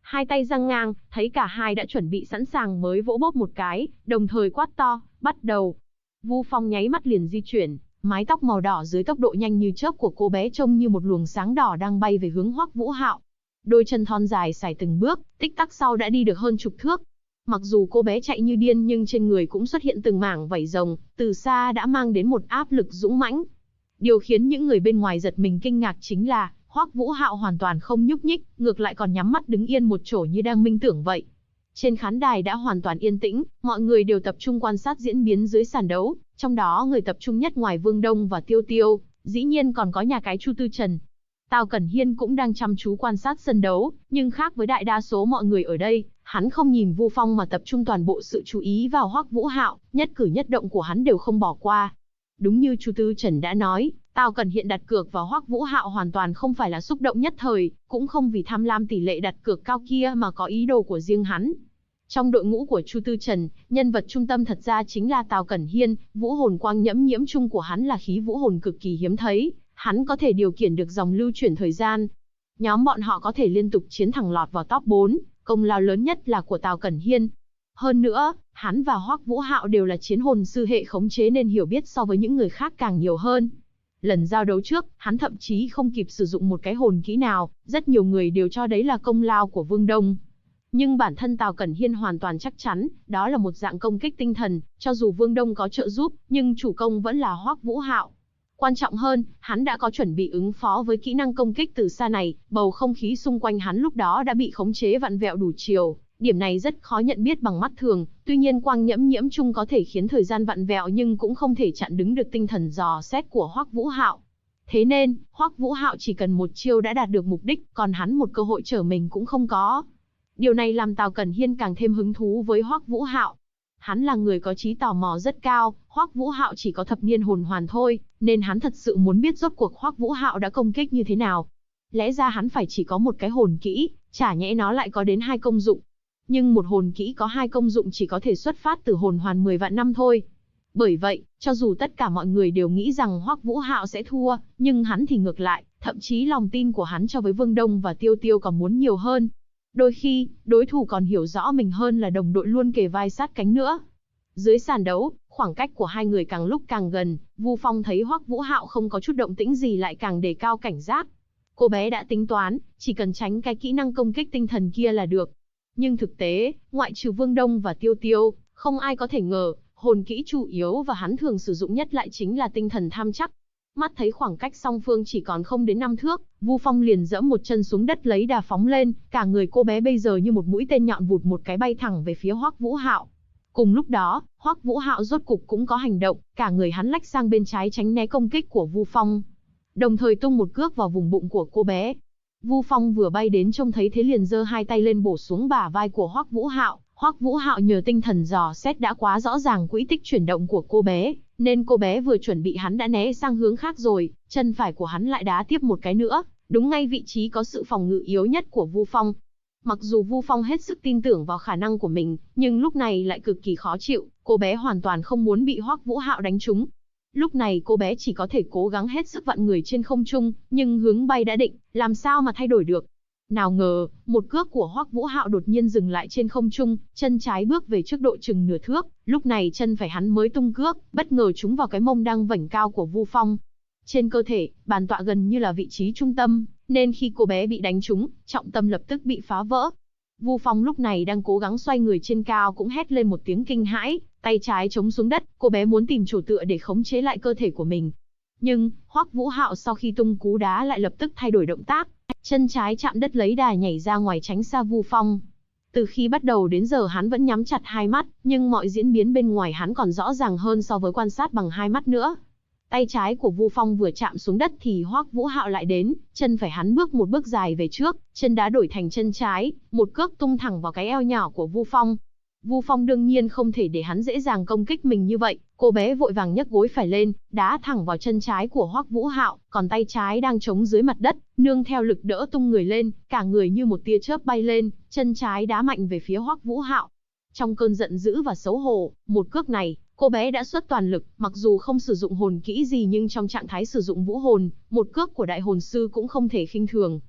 hai tay giang ngang, thấy cả hai đã chuẩn bị sẵn sàng mới vỗ bốp một cái, đồng thời quát to, bắt đầu. Vu Phong nháy mắt liền di chuyển, mái tóc màu đỏ dưới tốc độ nhanh như chớp của cô bé trông như một luồng sáng đỏ đang bay về hướng Hoắc Vũ Hạo. Đôi chân thon dài sải từng bước, tích tắc sau đã đi được hơn chục thước. Mặc dù cô bé chạy như điên nhưng trên người cũng xuất hiện từng mảng vảy rồng, từ xa đã mang đến một áp lực dũng mãnh. Điều khiến những người bên ngoài giật mình kinh ngạc chính là, Hoắc Vũ Hạo hoàn toàn không nhúc nhích, ngược lại còn nhắm mắt đứng yên một chỗ như đang minh tưởng vậy. Trên khán đài đã hoàn toàn yên tĩnh, mọi người đều tập trung quan sát diễn biến dưới sàn đấu, trong đó người tập trung nhất ngoài Vương Đông và Tiêu Tiêu, dĩ nhiên còn có nhà cái Chu Tư Trần. Tào Cẩn Hiên cũng đang chăm chú quan sát sân đấu, nhưng khác với đại đa số mọi người ở đây, hắn không nhìn Vu Phong mà tập trung toàn bộ sự chú ý vào Hoắc Vũ Hạo, nhất cử nhất động của hắn đều không bỏ qua. Đúng như Chu Tư Trần đã nói, Tào Cẩn Hiên đặt cược vào Hoắc Vũ Hạo hoàn toàn không phải là xúc động nhất thời, cũng không vì tham lam tỷ lệ đặt cược cao kia mà có ý đồ của riêng hắn. Trong đội ngũ của Chu Tư Trần, nhân vật trung tâm thật ra chính là Tào Cẩn Hiên, vũ hồn quang nhẫm nhiễm chung của hắn là khí vũ hồn cực kỳ hiếm thấy, hắn có thể điều khiển được dòng lưu chuyển thời gian. Nhóm bọn họ có thể liên tục chiến thẳng lọt vào top 4, công lao lớn nhất là của Tào Cẩn Hiên. Hơn nữa, hắn và Hoắc Vũ Hạo đều là chiến hồn sư hệ khống chế nên hiểu biết so với những người khác càng nhiều hơn. Lần giao đấu trước, hắn thậm chí không kịp sử dụng một cái hồn kỹ nào, rất nhiều người đều cho đấy là công lao của Vương Đông. Nhưng bản thân Tào Cẩn Hiên hoàn toàn chắc chắn, đó là một dạng công kích tinh thần, cho dù Vương Đông có trợ giúp, nhưng chủ công vẫn là Hoắc Vũ Hạo. Quan trọng hơn, hắn đã có chuẩn bị ứng phó với kỹ năng công kích từ xa này, bầu không khí xung quanh hắn lúc đó đã bị khống chế vặn vẹo đủ chiều. Điểm này rất khó nhận biết bằng mắt thường, tuy nhiên quang nhẫm nhiễm chung có thể khiến thời gian vặn vẹo nhưng cũng không thể chặn đứng được tinh thần dò xét của Hoắc Vũ Hạo. Thế nên, Hoắc Vũ Hạo chỉ cần một chiêu đã đạt được mục đích, còn hắn một cơ hội trở mình cũng không có. Điều này làm Tào Cẩn Hiên càng thêm hứng thú với Hoắc Vũ Hạo. Hắn là người có trí tò mò rất cao, Hoắc Vũ Hạo chỉ có thập niên hồn hoàn thôi, nên hắn thật sự muốn biết rốt cuộc Hoắc Vũ Hạo đã công kích như thế nào. Lẽ ra hắn phải chỉ có một cái hồn kỹ, chả nhẽ nó lại có đến 2 công dụng. Nhưng một hồn kỹ có 2 công dụng chỉ có thể xuất phát từ hồn hoàn 10 vạn năm thôi. Bởi vậy, cho dù tất cả mọi người đều nghĩ rằng Hoắc Vũ Hạo sẽ thua, nhưng hắn thì ngược lại, thậm chí lòng tin của hắn cho với Vương Đông và Tiêu Tiêu còn muốn nhiều hơn. Đôi khi, đối thủ còn hiểu rõ mình hơn là đồng đội luôn kề vai sát cánh nữa. Dưới sàn đấu, khoảng cách của hai người càng lúc càng gần, Vu Phong thấy Hoắc Vũ Hạo không có chút động tĩnh gì lại càng đề cao cảnh giác. Cô bé đã tính toán, chỉ cần tránh cái kỹ năng công kích tinh thần kia là được. Nhưng thực tế, ngoại trừ Vương Đông và Tiêu Tiêu, không ai có thể ngờ, hồn kỹ chủ yếu và hắn thường sử dụng nhất lại chính là tinh thần tham chắc. Mắt thấy khoảng cách song phương chỉ còn không đến 5 thước, Vu Phong liền giẫm một chân xuống đất lấy đà phóng lên, cả người cô bé bây giờ như một mũi tên nhọn vụt một cái bay thẳng về phía Hoắc Vũ Hạo. Cùng lúc đó, Hoắc Vũ Hạo rốt cục cũng có hành động, cả người hắn lách sang bên trái tránh né công kích của Vu Phong, đồng thời tung một cước vào vùng bụng của cô bé. Vu Phong vừa bay đến trông thấy thế liền giơ hai tay lên bổ xuống bả vai của Hoắc Vũ Hạo. Hoắc Vũ Hạo nhờ tinh thần dò xét đã quá rõ ràng quỹ tích chuyển động của cô bé, nên cô bé vừa chuẩn bị hắn đã né sang hướng khác rồi, chân phải của hắn lại đá tiếp một cái nữa, đúng ngay vị trí có sự phòng ngự yếu nhất của Vu Phong. Mặc dù Vu Phong hết sức tin tưởng vào khả năng của mình, nhưng lúc này lại cực kỳ khó chịu, cô bé hoàn toàn không muốn bị Hoắc Vũ Hạo đánh trúng. Lúc này cô bé chỉ có thể cố gắng hết sức vặn người trên không trung, nhưng hướng bay đã định, làm sao mà thay đổi được. Nào ngờ, một cước của Hoắc Vũ Hạo đột nhiên dừng lại trên không trung, chân trái bước về trước độ chừng nửa thước, lúc này chân phải hắn mới tung cước, bất ngờ trúng vào cái mông đang vểnh cao của Vu Phong. Trên cơ thể, bàn tọa gần như là vị trí trung tâm, nên khi cô bé bị đánh trúng, trọng tâm lập tức bị phá vỡ. Vu Phong lúc này đang cố gắng xoay người trên cao cũng hét lên một tiếng kinh hãi, tay trái chống xuống đất, cô bé muốn tìm chỗ tựa để khống chế lại cơ thể của mình. Nhưng, Hoắc Vũ Hạo sau khi tung cú đá lại lập tức thay đổi động tác, chân trái chạm đất lấy đà nhảy ra ngoài tránh xa Vu Phong. Từ khi bắt đầu đến giờ hắn vẫn nhắm chặt hai mắt, nhưng mọi diễn biến bên ngoài hắn còn rõ ràng hơn so với quan sát bằng hai mắt nữa. Tay trái của Vu Phong vừa chạm xuống đất thì Hoắc Vũ Hạo lại đến, chân phải hắn bước một bước dài về trước, chân đá đổi thành chân trái, một cước tung thẳng vào cái eo nhỏ của Vu Phong. Vu Phong đương nhiên không thể để hắn dễ dàng công kích mình như vậy, cô bé vội vàng nhấc gối phải lên, đá thẳng vào chân trái của Hoắc Vũ Hạo, còn tay trái đang chống dưới mặt đất, nương theo lực đỡ tung người lên, cả người như một tia chớp bay lên, chân trái đá mạnh về phía Hoắc Vũ Hạo. Trong cơn giận dữ và xấu hổ, một cước này, cô bé đã xuất toàn lực, mặc dù không sử dụng hồn kỹ gì nhưng trong trạng thái sử dụng vũ hồn, một cước của đại hồn sư cũng không thể khinh thường.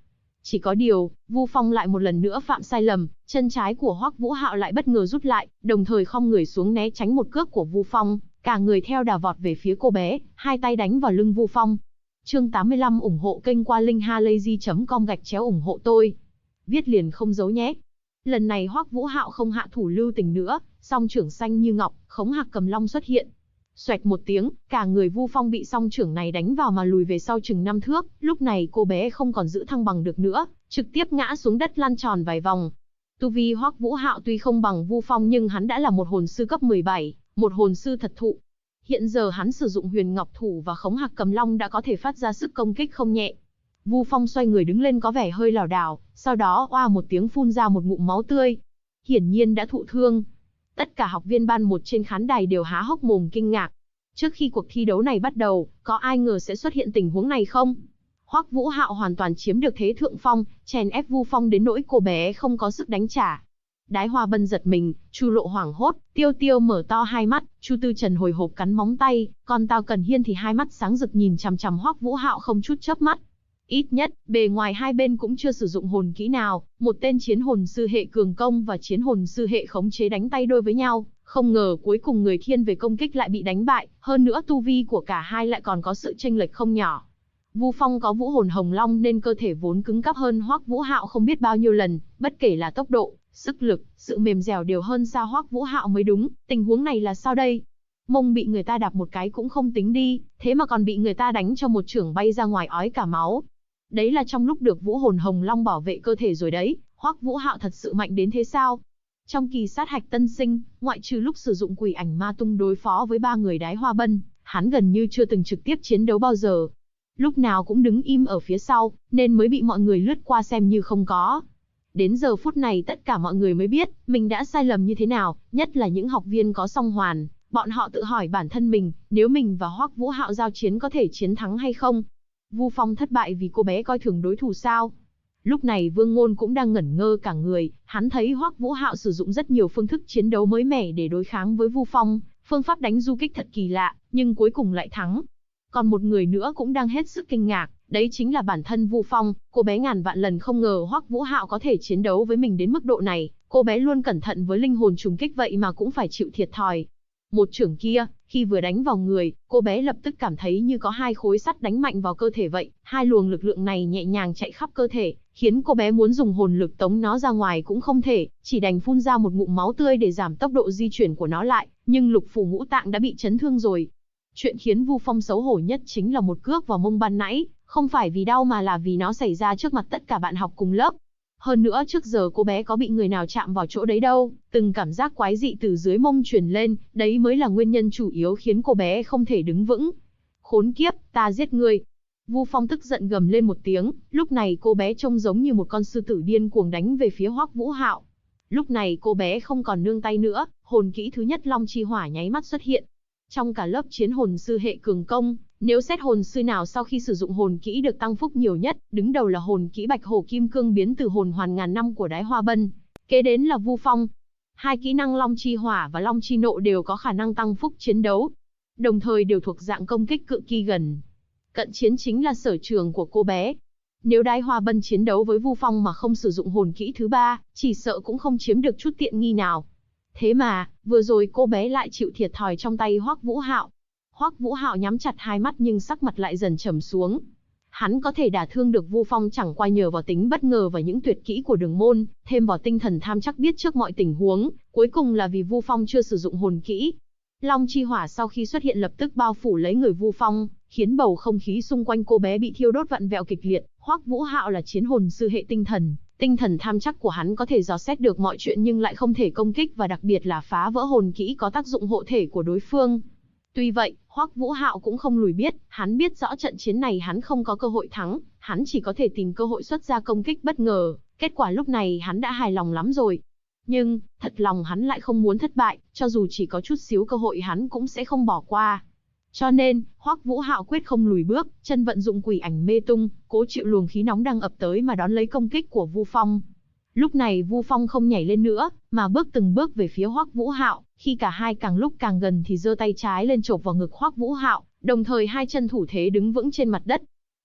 Chỉ có điều, Vu Phong lại một lần nữa phạm sai lầm, chân trái của Hoắc Vũ Hạo lại bất ngờ rút lại, đồng thời khom người xuống né tránh một cước của Vu Phong, cả người theo đà vọt về phía cô bé, hai tay đánh vào lưng Vu Phong. Chương 85 ủng hộ kênh qua linkhalazy.com/ủng hộ tôi. Viết liền không giấu nhé. Lần này Hoắc Vũ Hạo không hạ thủ lưu tình nữa, song trưởng xanh như ngọc, Khống Hạc Cầm Long xuất hiện. Xoẹt một tiếng, cả người Vu Phong bị song trưởng này đánh vào mà lùi về sau chừng 5 thước, lúc này cô bé không còn giữ thăng bằng được nữa, trực tiếp ngã xuống đất lăn tròn vài vòng. Tu vi Hoắc Vũ Hạo tuy không bằng Vu Phong nhưng hắn đã là một hồn sư cấp 17, một hồn sư thật thụ. Hiện giờ hắn sử dụng Huyền Ngọc Thủ và Khống Hạc Cầm Long đã có thể phát ra sức công kích không nhẹ. Vu Phong xoay người đứng lên có vẻ hơi lảo đảo, sau đó oa một tiếng phun ra một ngụm máu tươi. Hiển nhiên đã thụ thương. Tất cả học viên ban 1 trên khán đài đều há hốc mồm kinh ngạc. Trước khi cuộc thi đấu này bắt đầu, có ai ngờ sẽ xuất hiện tình huống này không? Hoắc Vũ Hạo hoàn toàn chiếm được thế thượng phong, chèn ép Vu Phong đến nỗi cô bé không có sức đánh trả. Đái Hoa Bân giật mình, Chu Lộ hoảng hốt, Tiêu Tiêu mở to hai mắt, Chu Tư Trần hồi hộp cắn móng tay, còn Tào Cẩn Hiên thì hai mắt sáng rực nhìn chằm chằm Hoắc Vũ Hạo không chút chớp mắt. Ít nhất, bề ngoài hai bên cũng chưa sử dụng hồn kỹ nào, một tên chiến hồn sư hệ cường công và chiến hồn sư hệ khống chế đánh tay đôi với nhau, không ngờ cuối cùng người thiên về công kích lại bị đánh bại, hơn nữa tu vi của cả hai lại còn có sự chênh lệch không nhỏ. Vu Phong có vũ hồn hồng long nên cơ thể vốn cứng cáp hơn Hoắc Vũ Hạo không biết bao nhiêu lần, bất kể là tốc độ, sức lực, sự mềm dẻo đều hơn xa Hoắc Vũ Hạo mới đúng, tình huống này là sao đây? Mông bị người ta đạp một cái cũng không tính đi, thế mà còn bị người ta đánh cho một chưởng bay ra ngoài ói cả máu. Đấy là trong lúc được vũ hồn hồng long bảo vệ cơ thể rồi đấy, Hoắc Vũ Hạo thật sự mạnh đến thế sao? Trong kỳ sát hạch tân sinh, ngoại trừ lúc sử dụng quỷ ảnh ma tung đối phó với 3 người Đái Hoa Bân, hắn gần như chưa từng trực tiếp chiến đấu bao giờ. Lúc nào cũng đứng im ở phía sau, nên mới bị mọi người lướt qua xem như không có. Đến giờ phút này tất cả mọi người mới biết, mình đã sai lầm như thế nào, nhất là những học viên có song hoàn. Bọn họ tự hỏi bản thân mình, nếu mình và Hoắc Vũ Hạo giao chiến có thể chiến thắng hay không? Vu Phong thất bại vì cô bé coi thường đối thủ sao? Lúc này Vương Ngôn cũng đang ngẩn ngơ cả người, hắn thấy Hoắc Vũ Hạo sử dụng rất nhiều phương thức chiến đấu mới mẻ để đối kháng với Vu Phong, phương pháp đánh du kích thật kỳ lạ, nhưng cuối cùng lại thắng. Còn một người nữa cũng đang hết sức kinh ngạc, đấy chính là bản thân Vu Phong, cô bé ngàn vạn lần không ngờ Hoắc Vũ Hạo có thể chiến đấu với mình đến mức độ này, cô bé luôn cẩn thận với linh hồn trùng kích vậy mà cũng phải chịu thiệt thòi. Một chưởng kia, khi vừa đánh vào người, cô bé lập tức cảm thấy như có 2 khối sắt đánh mạnh vào cơ thể vậy, 2 luồng lực lượng này nhẹ nhàng chạy khắp cơ thể, khiến cô bé muốn dùng hồn lực tống nó ra ngoài cũng không thể, chỉ đành phun ra một ngụm máu tươi để giảm tốc độ di chuyển của nó lại, nhưng lục phủ ngũ tạng đã bị chấn thương rồi. Chuyện khiến Vu Phong xấu hổ nhất chính là một cước vào mông ban nãy, không phải vì đau mà là vì nó xảy ra trước mặt tất cả bạn học cùng lớp. Hơn nữa trước giờ cô bé có bị người nào chạm vào chỗ đấy đâu, từng cảm giác quái dị từ dưới mông truyền lên, đấy mới là nguyên nhân chủ yếu khiến cô bé không thể đứng vững. Khốn kiếp, ta giết ngươi. Vu Phong tức giận gầm lên một tiếng, lúc này cô bé trông giống như một con sư tử điên cuồng đánh về phía Hoắc Vũ Hạo. Lúc này cô bé không còn nương tay nữa, hồn kỹ thứ nhất Long Chi Hỏa nháy mắt xuất hiện. Trong cả lớp chiến hồn sư hệ cường công, nếu xét hồn sư nào sau khi sử dụng hồn kỹ được tăng phúc nhiều nhất, đứng đầu là hồn kỹ Bạch Hổ Kim Cương biến từ hồn hoàn ngàn năm của Đái Hoa Bân, kế đến là Vu Phong. Hai kỹ năng Long Chi Hỏa và Long Chi Nộ đều có khả năng tăng phúc chiến đấu, đồng thời đều thuộc dạng công kích cự kỳ gần. Cận chiến chính là sở trường của cô bé. Nếu Đái Hoa Bân chiến đấu với Vu Phong mà không sử dụng hồn kỹ thứ 3, chỉ sợ cũng không chiếm được chút tiện nghi nào. Thế mà, vừa rồi cô bé lại chịu thiệt thòi trong tay Hoắc Vũ Hạo. Hoắc Vũ Hạo nhắm chặt hai mắt nhưng sắc mặt lại dần trầm xuống. Hắn có thể đả thương được Vu Phong chẳng qua nhờ vào tính bất ngờ và những tuyệt kỹ của Đường Môn, thêm vào tinh thần tham chắc biết trước mọi tình huống, cuối cùng là vì Vu Phong chưa sử dụng hồn kỹ. Long Chi Hỏa sau khi xuất hiện lập tức bao phủ lấy người Vu Phong, khiến bầu không khí xung quanh cô bé bị thiêu đốt vặn vẹo kịch liệt. Hoắc Vũ Hạo là chiến hồn sư hệ tinh thần tham chắc của hắn có thể dò xét được mọi chuyện nhưng lại không thể công kích và đặc biệt là phá vỡ hồn kỹ có tác dụng hộ thể của đối phương. Tuy vậy, Hoắc Vũ Hạo cũng không lùi biết, hắn biết rõ trận chiến này hắn không có cơ hội thắng, hắn chỉ có thể tìm cơ hội xuất ra công kích bất ngờ, kết quả lúc này hắn đã hài lòng lắm rồi. Nhưng, thật lòng hắn lại không muốn thất bại, cho dù chỉ có chút xíu cơ hội hắn cũng sẽ không bỏ qua. Cho nên, Hoắc Vũ Hạo quyết không lùi bước, chân vận dụng quỷ ảnh mê tung, cố chịu luồng khí nóng đang ập tới mà đón lấy công kích của Vu Phong. Lúc này Vu Phong không nhảy lên nữa, mà bước từng bước về phía Hoắc Vũ Hạo, khi cả hai càng lúc càng gần thì giơ tay trái lên chộp vào ngực Hoắc Vũ Hạo, đồng thời hai chân thủ thế đứng vững trên mặt đất.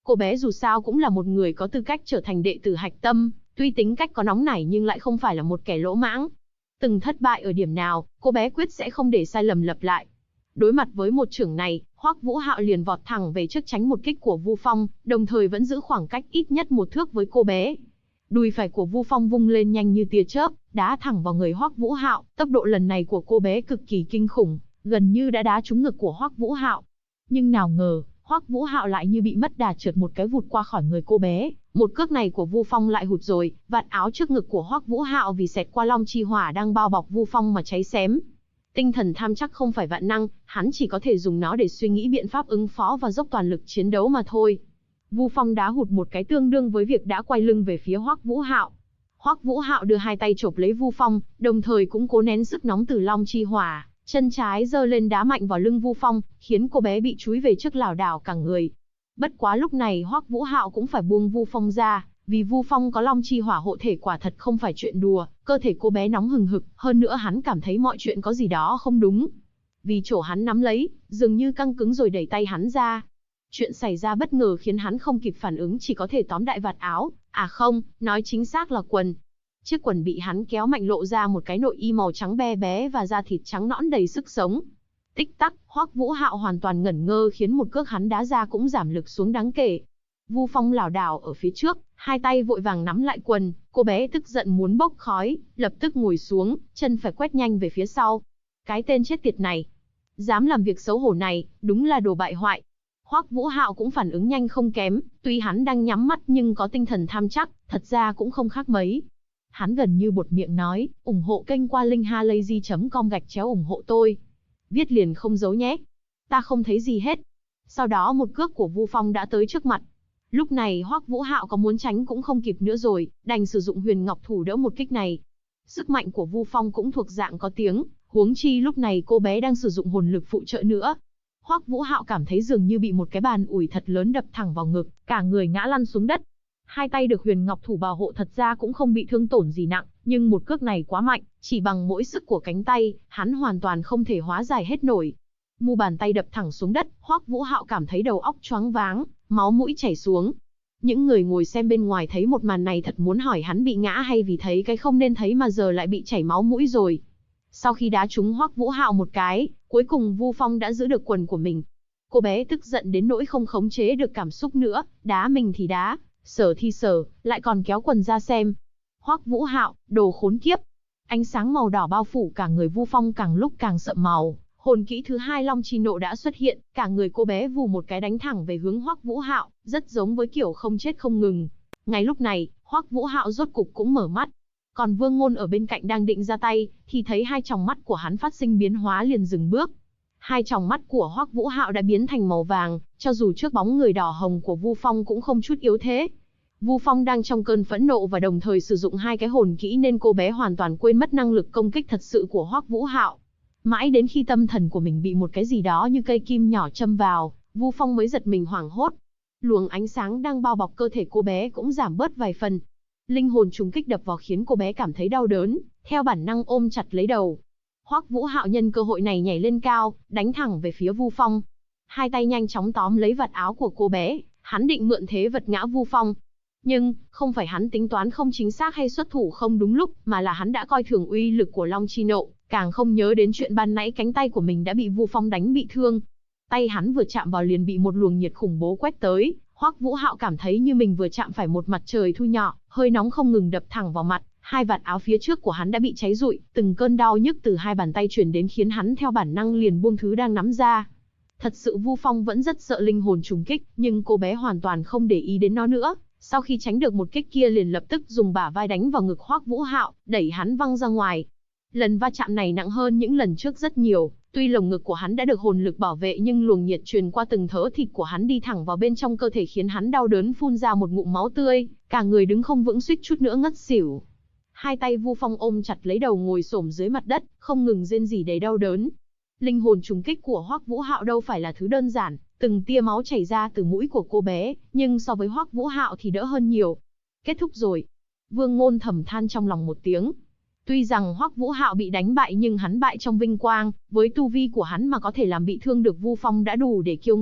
Cô bé dù sao cũng là một người có tư cách trở thành đệ tử hạch tâm, tuy tính cách có nóng nảy nhưng lại không phải là một kẻ lỗ mãng. Từng thất bại ở điểm nào, cô bé quyết sẽ không để sai lầm lặp lại. Đối mặt với một chưởng này, Hoắc Vũ Hạo liền vọt thẳng về trước tránh một kích của Vu Phong, đồng thời vẫn giữ khoảng cách ít nhất 1 thước với cô bé. Đùi phải của Vu Phong vung lên nhanh như tia chớp, đá thẳng vào người Hoắc Vũ Hạo, tốc độ lần này của cô bé cực kỳ kinh khủng, gần như đã đá trúng ngực của Hoắc Vũ Hạo. Nhưng nào ngờ, Hoắc Vũ Hạo lại như bị mất đà trượt một cái vụt qua khỏi người cô bé, một cước này của Vu Phong lại hụt rồi, vạt áo trước ngực của Hoắc Vũ Hạo vì xẹt qua long chi hỏa đang bao bọc Vu Phong mà cháy xém. Tinh thần tham chắc không phải vạn năng, hắn chỉ có thể dùng nó để suy nghĩ biện pháp ứng phó và dốc toàn lực chiến đấu mà thôi. Vu Phong đá hụt một cái tương đương với việc đã quay lưng về phía Hoắc Vũ Hạo. Hoắc Vũ Hạo đưa hai tay chộp lấy Vu Phong, đồng thời cũng cố nén sức nóng từ long chi hỏa, chân trái giơ lên đá mạnh vào lưng Vu Phong, khiến cô bé bị chúi về trước lảo đảo cả người. Bất quá lúc này Hoắc Vũ Hạo cũng phải buông Vu Phong ra, vì Vu Phong có long chi hỏa hộ thể quả thật không phải chuyện đùa, cơ thể cô bé nóng hừng hực, hơn nữa hắn cảm thấy mọi chuyện có gì đó không đúng. Vì chỗ hắn nắm lấy, dường như căng cứng rồi đẩy tay hắn ra. Chuyện xảy ra bất ngờ khiến hắn không kịp phản ứng, chỉ có thể tóm đại vạt áo, à không, nói chính xác là quần. Chiếc quần bị hắn kéo mạnh lộ ra một cái nội y màu trắng be bé và da thịt trắng nõn đầy sức sống. Tích tắc, Hoắc Vũ Hạo hoàn toàn ngẩn ngơ khiến một cước hắn đá ra cũng giảm lực xuống đáng kể. Vu Phong lảo đảo ở phía trước, hai tay vội vàng nắm lại quần, cô bé tức giận muốn bốc khói, lập tức ngồi xuống, chân phải quét nhanh về phía sau. Cái tên chết tiệt này, dám làm việc xấu hổ này, đúng là đồ bại hoại. Hoắc Vũ Hạo cũng phản ứng nhanh không kém, tuy hắn đang nhắm mắt nhưng có tinh thần tham chắc, thật ra cũng không khác mấy. Hắn gần như buột miệng nói, ủng hộ kênh qua link halayzi.com/ủng hộ tôi. Viết liền không giấu nhé. Ta không thấy gì hết. Sau đó một cước của Vu Phong đã tới trước mặt. Lúc này Hoắc Vũ Hạo có muốn tránh cũng không kịp nữa rồi, đành sử dụng huyền ngọc thủ đỡ một kích này. Sức mạnh của Vu Phong cũng thuộc dạng có tiếng, huống chi lúc này cô bé đang sử dụng hồn lực phụ trợ nữa. Hoắc Vũ Hạo cảm thấy dường như bị một cái bàn ủi thật lớn đập thẳng vào ngực, cả người ngã lăn xuống đất. Hai tay được huyền ngọc thủ bảo hộ thật ra cũng không bị thương tổn gì nặng, nhưng một cước này quá mạnh, chỉ bằng mỗi sức của cánh tay, hắn hoàn toàn không thể hóa giải hết nổi. Mu bàn tay đập thẳng xuống đất, Hoắc Vũ Hạo cảm thấy đầu óc choáng váng, máu mũi chảy xuống. Những người ngồi xem bên ngoài thấy một màn này thật muốn hỏi hắn bị ngã hay vì thấy cái không nên thấy mà giờ lại bị chảy máu mũi rồi. Sau khi đá trúng Hoắc Vũ Hạo một cái, cuối cùng Vu Phong đã giữ được quần của mình. Cô bé tức giận đến nỗi không khống chế được cảm xúc nữa, đá mình thì đá, sở thì sở, lại còn kéo quần ra xem. Hoắc Vũ Hạo, đồ khốn kiếp. Ánh sáng màu đỏ bao phủ cả người Vu Phong càng lúc càng sậm màu. Hồn kỹ thứ 2 Long Chi Nộ đã xuất hiện, cả người cô bé vù một cái đánh thẳng về hướng Hoắc Vũ Hạo, rất giống với kiểu không chết không ngừng. Ngay lúc này, Hoắc Vũ Hạo rốt cục cũng mở mắt. Còn Vương Ngôn ở bên cạnh đang định ra tay, thì thấy hai tròng mắt của hắn phát sinh biến hóa liền dừng bước. Hai tròng mắt của Hoắc Vũ Hạo đã biến thành màu vàng, cho dù trước bóng người đỏ hồng của Vu Phong cũng không chút yếu thế. Vu Phong đang trong cơn phẫn nộ và đồng thời sử dụng hai cái hồn kỹ nên cô bé hoàn toàn quên mất năng lực công kích thật sự của Hoắc Vũ Hạo. Mãi đến khi tâm thần của mình bị một cái gì đó như cây kim nhỏ châm vào, Vu Phong mới giật mình hoảng hốt. Luồng ánh sáng đang bao bọc cơ thể cô bé cũng giảm bớt vài phần. Linh hồn trùng kích đập vào khiến cô bé cảm thấy đau đớn, theo bản năng ôm chặt lấy đầu. Hoắc Vũ Hạo nhân cơ hội này nhảy lên cao, đánh thẳng về phía Vu Phong. Hai tay nhanh chóng tóm lấy vạt áo của cô bé, hắn định mượn thế vật ngã Vu Phong. Nhưng, không phải hắn tính toán không chính xác hay xuất thủ không đúng lúc, mà là hắn đã coi thường uy lực của Long Chi Nộ, càng không nhớ đến chuyện ban nãy cánh tay của mình đã bị Vu Phong đánh bị thương. Tay hắn vừa chạm vào liền bị một luồng nhiệt khủng bố quét tới, Hoắc Vũ Hạo cảm thấy như mình vừa chạm phải một mặt trời thu nhỏ, hơi nóng không ngừng đập thẳng vào mặt, hai vạt áo phía trước của hắn đã bị cháy rụi, từng cơn đau nhức từ hai bàn tay truyền đến khiến hắn theo bản năng liền buông thứ đang nắm ra. Thật sự Vu Phong vẫn rất sợ linh hồn trùng kích, nhưng cô bé hoàn toàn không để ý đến nó nữa. Sau khi tránh được một kích kia liền lập tức dùng bả vai đánh vào ngực Hoắc Vũ Hạo, đẩy hắn văng ra ngoài. Lần va chạm này nặng hơn những lần trước rất nhiều, tuy lồng ngực của hắn đã được hồn lực bảo vệ nhưng luồng nhiệt truyền qua từng thớ thịt của hắn đi thẳng vào bên trong cơ thể khiến hắn đau đớn phun ra một ngụm máu tươi, cả người đứng không vững suýt chút nữa ngất xỉu. Hai tay Vu Phong ôm chặt lấy đầu ngồi xổm dưới mặt đất, không ngừng rên rỉ đầy đau đớn. Linh hồn trùng kích của Hoắc Vũ Hạo đâu phải là thứ đơn giản, từng tia máu chảy ra từ mũi của cô bé, nhưng so với Hoắc Vũ Hạo thì đỡ hơn nhiều. Kết thúc rồi. Vương Ngôn thầm than trong lòng một tiếng. Tuy rằng Hoắc Vũ Hạo bị đánh bại nhưng hắn bại trong vinh quang, với tu vi của hắn mà có thể làm bị thương được Vu Phong đã đủ để kiêu ngạo,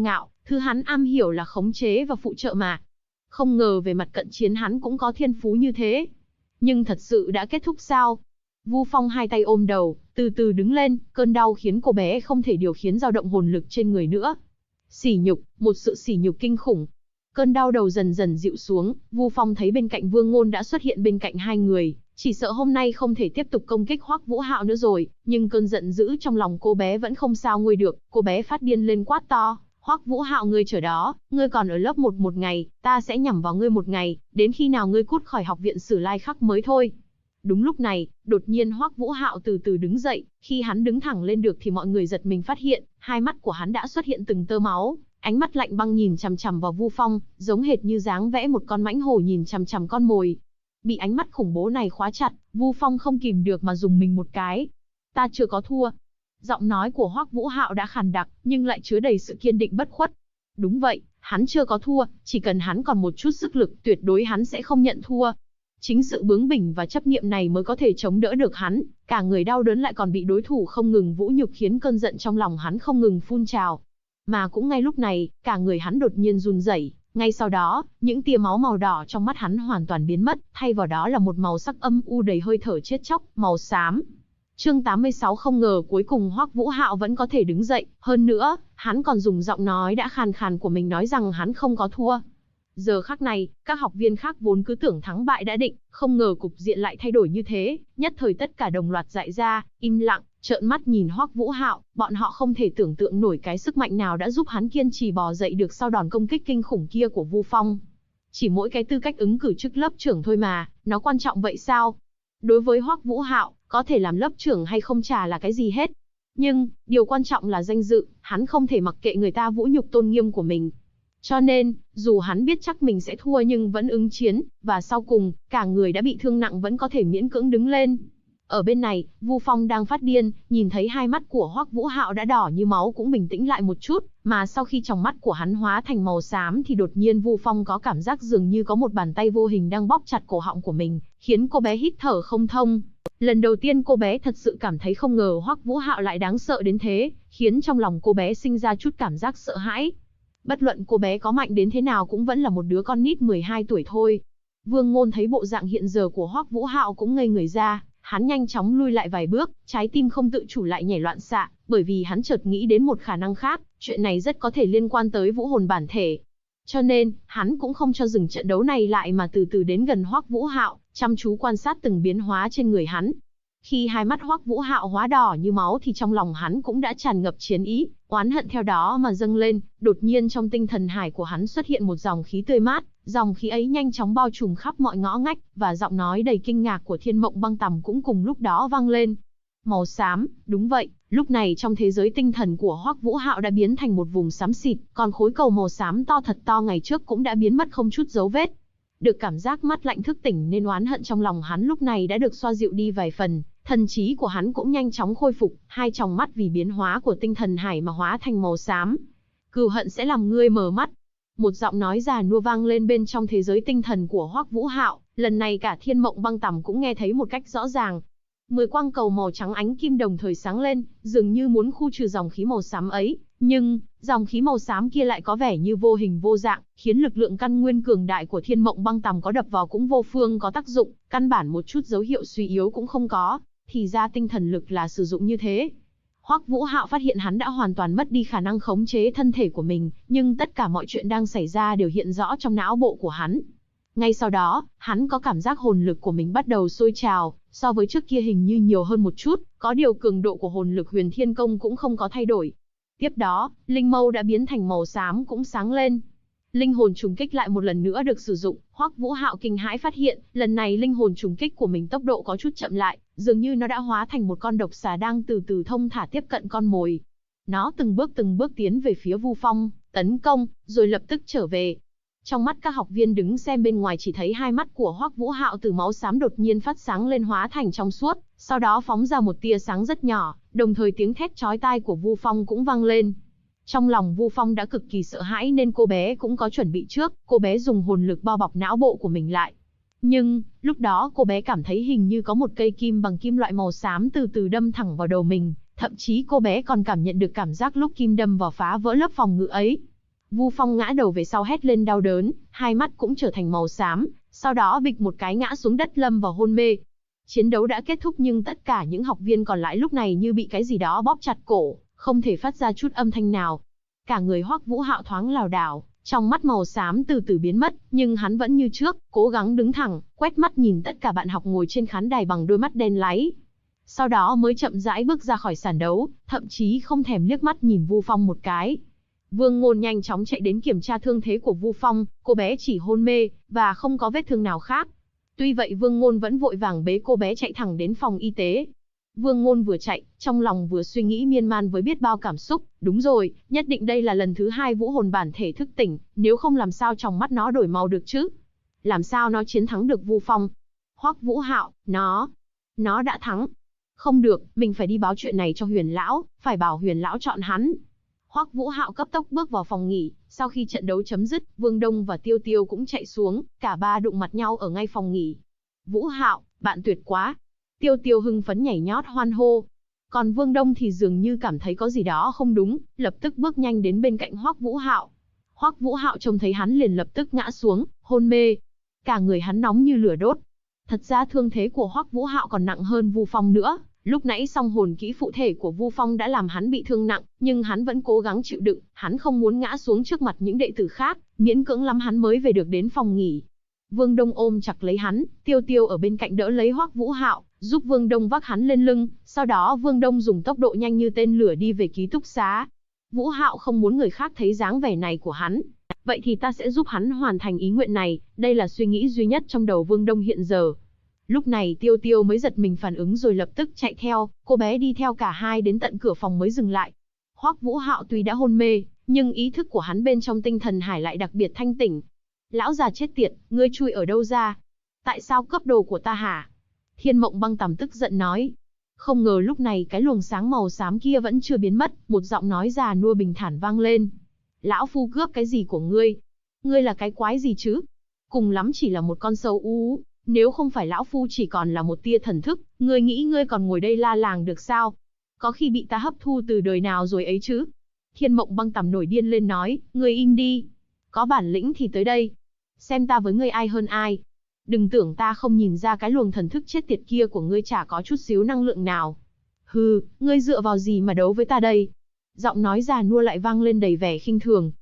Thứ hắn am hiểu là khống chế và phụ trợ mà. Không ngờ về mặt cận chiến hắn cũng có thiên phú như thế. Nhưng thật sự đã kết thúc sao? Vu Phong hai tay ôm đầu, từ từ đứng lên, cơn đau khiến cô bé không thể điều khiển dao động hồn lực trên người nữa. Sỉ nhục, một sự sỉ nhục kinh khủng. Cơn đau đầu dần dần dịu xuống, Vu Phong thấy bên cạnh Vương Ngôn đã xuất hiện bên cạnh hai người, chỉ sợ hôm nay không thể tiếp tục công kích Hoắc Vũ Hạo nữa rồi, nhưng cơn giận dữ trong lòng cô bé vẫn không sao nguôi được, cô bé phát điên lên quát to: "Hoắc Vũ Hạo, ngươi chờ đó, ngươi còn ở lớp 1 một ngày, ta sẽ nhằm vào ngươi một ngày, đến khi nào ngươi cút khỏi học viện Sử Lai Khắc mới thôi." Đúng lúc này, đột nhiên Hoắc Vũ Hạo từ từ đứng dậy, khi hắn đứng thẳng lên được thì mọi người giật mình phát hiện, hai mắt của hắn đã xuất hiện từng tơ máu, ánh mắt lạnh băng nhìn chằm chằm vào Vu Phong, giống hệt như dáng vẽ một con mãnh hổ nhìn chằm chằm con mồi. Bị ánh mắt khủng bố này khóa chặt, Vu Phong không kìm được mà rùng mình một cái. Ta chưa có thua. Giọng nói của Hoắc Vũ Hạo đã khàn đặc, nhưng lại chứa đầy sự kiên định bất khuất. Đúng vậy, hắn chưa có thua, chỉ cần hắn còn một chút sức lực, tuyệt đối hắn sẽ không nhận thua. Chính sự bướng bỉnh và chấp niệm này mới có thể chống đỡ được hắn, cả người đau đớn lại còn bị đối thủ không ngừng vũ nhục khiến cơn giận trong lòng hắn không ngừng phun trào. Mà cũng ngay lúc này, cả người hắn đột nhiên run rẩy, ngay sau đó, những tia máu màu đỏ trong mắt hắn hoàn toàn biến mất, thay vào đó là một màu sắc âm u đầy hơi thở chết chóc, màu xám. Chương 86 không ngờ cuối cùng Hoắc Vũ Hạo vẫn có thể đứng dậy, hơn nữa, hắn còn dùng giọng nói đã khàn khàn của mình nói rằng hắn không có thua. Giờ khắc này, các học viên khác vốn cứ tưởng thắng bại đã định, không ngờ cục diện lại thay đổi như thế, nhất thời tất cả đồng loạt dại ra, im lặng, trợn mắt nhìn Hoắc Vũ Hạo, bọn họ không thể tưởng tượng nổi cái sức mạnh nào đã giúp hắn kiên trì bò dậy được sau đòn công kích kinh khủng kia của Vu Phong. Chỉ mỗi cái tư cách ứng cử chức lớp trưởng thôi mà, nó quan trọng vậy sao? Đối với Hoắc Vũ Hạo, có thể làm lớp trưởng hay không chả là cái gì hết. Nhưng, điều quan trọng là danh dự, hắn không thể mặc kệ người ta vũ nhục tôn nghiêm của mình. Cho nên, dù hắn biết chắc mình sẽ thua nhưng vẫn ứng chiến, và sau cùng, cả người đã bị thương nặng vẫn có thể miễn cưỡng đứng lên. Ở bên này, Vu Phong đang phát điên, nhìn thấy hai mắt của Hoắc Vũ Hạo đã đỏ như máu cũng bình tĩnh lại một chút, mà sau khi tròng mắt của hắn hóa thành màu xám thì đột nhiên Vu Phong có cảm giác dường như có một bàn tay vô hình đang bóp chặt cổ họng của mình, khiến cô bé hít thở không thông. Lần đầu tiên cô bé thật sự cảm thấy không ngờ Hoắc Vũ Hạo lại đáng sợ đến thế, khiến trong lòng cô bé sinh ra chút cảm giác sợ hãi. Bất luận cô bé có mạnh đến thế nào cũng vẫn là một đứa con nít 12 tuổi thôi. Vương Ngôn thấy bộ dạng hiện giờ của Hoắc Vũ Hạo cũng ngây người ra, hắn nhanh chóng lui lại vài bước, trái tim không tự chủ lại nhảy loạn xạ, bởi vì hắn chợt nghĩ đến một khả năng khác, chuyện này rất có thể liên quan tới vũ hồn bản thể. Cho nên, hắn cũng không cho dừng trận đấu này lại mà từ từ đến gần Hoắc Vũ Hạo, chăm chú quan sát từng biến hóa trên người hắn. Khi hai mắt Hoắc Vũ Hạo hóa đỏ như máu thì trong lòng hắn cũng đã tràn ngập chiến ý, oán hận theo đó mà dâng lên, đột nhiên trong tinh thần hải của hắn xuất hiện một dòng khí tươi mát, dòng khí ấy nhanh chóng bao trùm khắp mọi ngõ ngách, và giọng nói đầy kinh ngạc của Thiên Mộng Băng Tầm cũng cùng lúc đó vang lên. Màu xám, đúng vậy, lúc này trong thế giới tinh thần của Hoắc Vũ Hạo đã biến thành một vùng xám xịt, còn khối cầu màu xám to thật to ngày trước cũng đã biến mất không chút dấu vết. Được cảm giác mắt lạnh thức tỉnh nên oán hận trong lòng hắn lúc này đã được xoa dịu đi vài phần, thần trí của hắn cũng nhanh chóng khôi phục, hai tròng mắt vì biến hóa của tinh thần hải mà hóa thành màu xám. Cừu hận sẽ làm ngươi mở mắt. Một giọng nói già nua vang lên bên trong thế giới tinh thần của Hoắc Vũ Hạo, lần này cả Thiên Mộng Băng Tầm cũng nghe thấy một cách rõ ràng. 10 quang cầu màu trắng ánh kim đồng thời sáng lên, dường như muốn khu trừ dòng khí màu xám ấy, nhưng dòng khí màu xám kia lại có vẻ như vô hình vô dạng, khiến lực lượng căn nguyên cường đại của Thiên Mộng Băng Tầm có đập vào cũng vô phương có tác dụng, căn bản một chút dấu hiệu suy yếu cũng không có. Thì ra tinh thần lực là sử dụng như thế. Hoắc Vũ Hạo phát hiện hắn đã hoàn toàn mất đi khả năng khống chế thân thể của mình, nhưng tất cả mọi chuyện đang xảy ra đều hiện rõ trong não bộ của hắn. Ngay sau đó, hắn có cảm giác hồn lực của mình bắt đầu sôi trào, so với trước kia hình như nhiều hơn một chút, có điều cường độ của hồn lực Huyền Thiên Công cũng không có thay đổi. Tiếp đó, linh mâu đã biến thành màu xám cũng sáng lên. Linh hồn trùng kích lại một lần nữa được sử dụng, Hoắc Vũ Hạo kinh hãi phát hiện, lần này linh hồn trùng kích của mình tốc độ có chút chậm lại, dường như nó đã hóa thành một con độc xà đang từ từ thông thả tiếp cận con mồi. Nó từng bước tiến về phía Vu Phong, tấn công, rồi lập tức trở về. Trong mắt các học viên đứng xem bên ngoài chỉ thấy hai mắt của Hoắc Vũ Hạo từ máu xám đột nhiên phát sáng lên hóa thành trong suốt, sau đó phóng ra một tia sáng rất nhỏ, đồng thời tiếng thét chói tai của Vu Phong cũng vang lên. Trong lòng Vu Phong đã cực kỳ sợ hãi nên cô bé cũng có chuẩn bị trước, cô bé dùng hồn lực bao bọc não bộ của mình lại. Nhưng, lúc đó cô bé cảm thấy hình như có một cây kim bằng kim loại màu xám từ từ đâm thẳng vào đầu mình, thậm chí cô bé còn cảm nhận được cảm giác lúc kim đâm vào phá vỡ lớp phòng ngự ấy. Vu Phong ngã đầu về sau hét lên đau đớn, hai mắt cũng trở thành màu xám, sau đó bịch một cái ngã xuống đất lâm vào hôn mê. Chiến đấu đã kết thúc nhưng tất cả những học viên còn lại lúc này như bị cái gì đó bóp chặt cổ, không thể phát ra chút âm thanh nào. Cả người Hoắc Vũ Hạo thoáng lảo đảo, trong mắt màu xám từ từ biến mất, nhưng hắn vẫn như trước, cố gắng đứng thẳng, quét mắt nhìn tất cả bạn học ngồi trên khán đài bằng đôi mắt đen láy. Sau đó mới chậm rãi bước ra khỏi sàn đấu, thậm chí không thèm liếc mắt nhìn Vu Phong một cái. Vương Ngôn nhanh chóng chạy đến kiểm tra thương thế của Vu Phong, cô bé chỉ hôn mê, và không có vết thương nào khác. Tuy vậy Vương Ngôn vẫn vội vàng bế cô bé chạy thẳng đến phòng y tế. Vương Ngôn vừa chạy, trong lòng vừa suy nghĩ miên man với biết bao cảm xúc, đúng rồi, nhất định đây là lần thứ hai vũ hồn bản thể thức tỉnh, nếu không làm sao trong mắt nó đổi màu được chứ? Làm sao nó chiến thắng được Vu Phong? Hoắc Vũ Hạo, nó đã thắng. Không được, mình phải đi báo chuyện này cho Huyền lão, phải bảo Huyền lão chọn hắn. Hoắc Vũ Hạo cấp tốc bước vào phòng nghỉ, sau khi trận đấu chấm dứt, Vương Đông và Tiêu Tiêu cũng chạy xuống, cả ba đụng mặt nhau ở ngay phòng nghỉ. Vũ Hạo, bạn tuyệt quá. Tiêu Tiêu hưng phấn nhảy nhót hoan hô. Còn Vương Đông thì dường như cảm thấy có gì đó không đúng, lập tức bước nhanh đến bên cạnh Hoắc Vũ Hạo. Hoắc Vũ Hạo trông thấy hắn liền lập tức ngã xuống, hôn mê. Cả người hắn nóng như lửa đốt. Thật ra thương thế của Hoắc Vũ Hạo còn nặng hơn Vu Phong nữa. Lúc nãy song hồn kỹ phụ thể của Vu Phong đã làm hắn bị thương nặng, nhưng hắn vẫn cố gắng chịu đựng, hắn không muốn ngã xuống trước mặt những đệ tử khác, miễn cưỡng lắm hắn mới về được đến phòng nghỉ. Vương Đông ôm chặt lấy hắn, Tiêu Tiêu ở bên cạnh đỡ lấy Hoắc Vũ Hạo, giúp Vương Đông vác hắn lên lưng, sau đó Vương Đông dùng tốc độ nhanh như tên lửa đi về ký túc xá. Vũ Hạo không muốn người khác thấy dáng vẻ này của hắn, vậy thì ta sẽ giúp hắn hoàn thành ý nguyện này, đây là suy nghĩ duy nhất trong đầu Vương Đông hiện giờ. Lúc này Tiêu Tiêu mới giật mình phản ứng rồi lập tức chạy theo, cô bé đi theo cả hai đến tận cửa phòng mới dừng lại. Hoắc Vũ Hạo tuy đã hôn mê, nhưng ý thức của hắn bên trong tinh thần hải lại đặc biệt thanh tỉnh. Lão già chết tiệt, ngươi chui ở đâu ra? Tại sao cướp đồ của ta hả? Thiên Mộng Băng Tằm tức giận nói. Không ngờ lúc này cái luồng sáng màu xám kia vẫn chưa biến mất, một giọng nói già nua bình thản vang lên. Lão phu cướp cái gì của ngươi? Ngươi là cái quái gì chứ? Cùng lắm chỉ là một con sâu ú. Nếu không phải lão phu chỉ còn là một tia thần thức, ngươi nghĩ ngươi còn ngồi đây la làng được sao? Có khi bị ta hấp thu từ đời nào rồi ấy chứ? Thiên Mộng Băng Tằm nổi điên lên nói, ngươi im đi. Có bản lĩnh thì tới đây. Xem ta với ngươi ai hơn ai. Đừng tưởng ta không nhìn ra cái luồng thần thức chết tiệt kia của ngươi chả có chút xíu năng lượng nào. Hừ, ngươi dựa vào gì mà đấu với ta đây? Giọng nói già nua lại vang lên đầy vẻ khinh thường.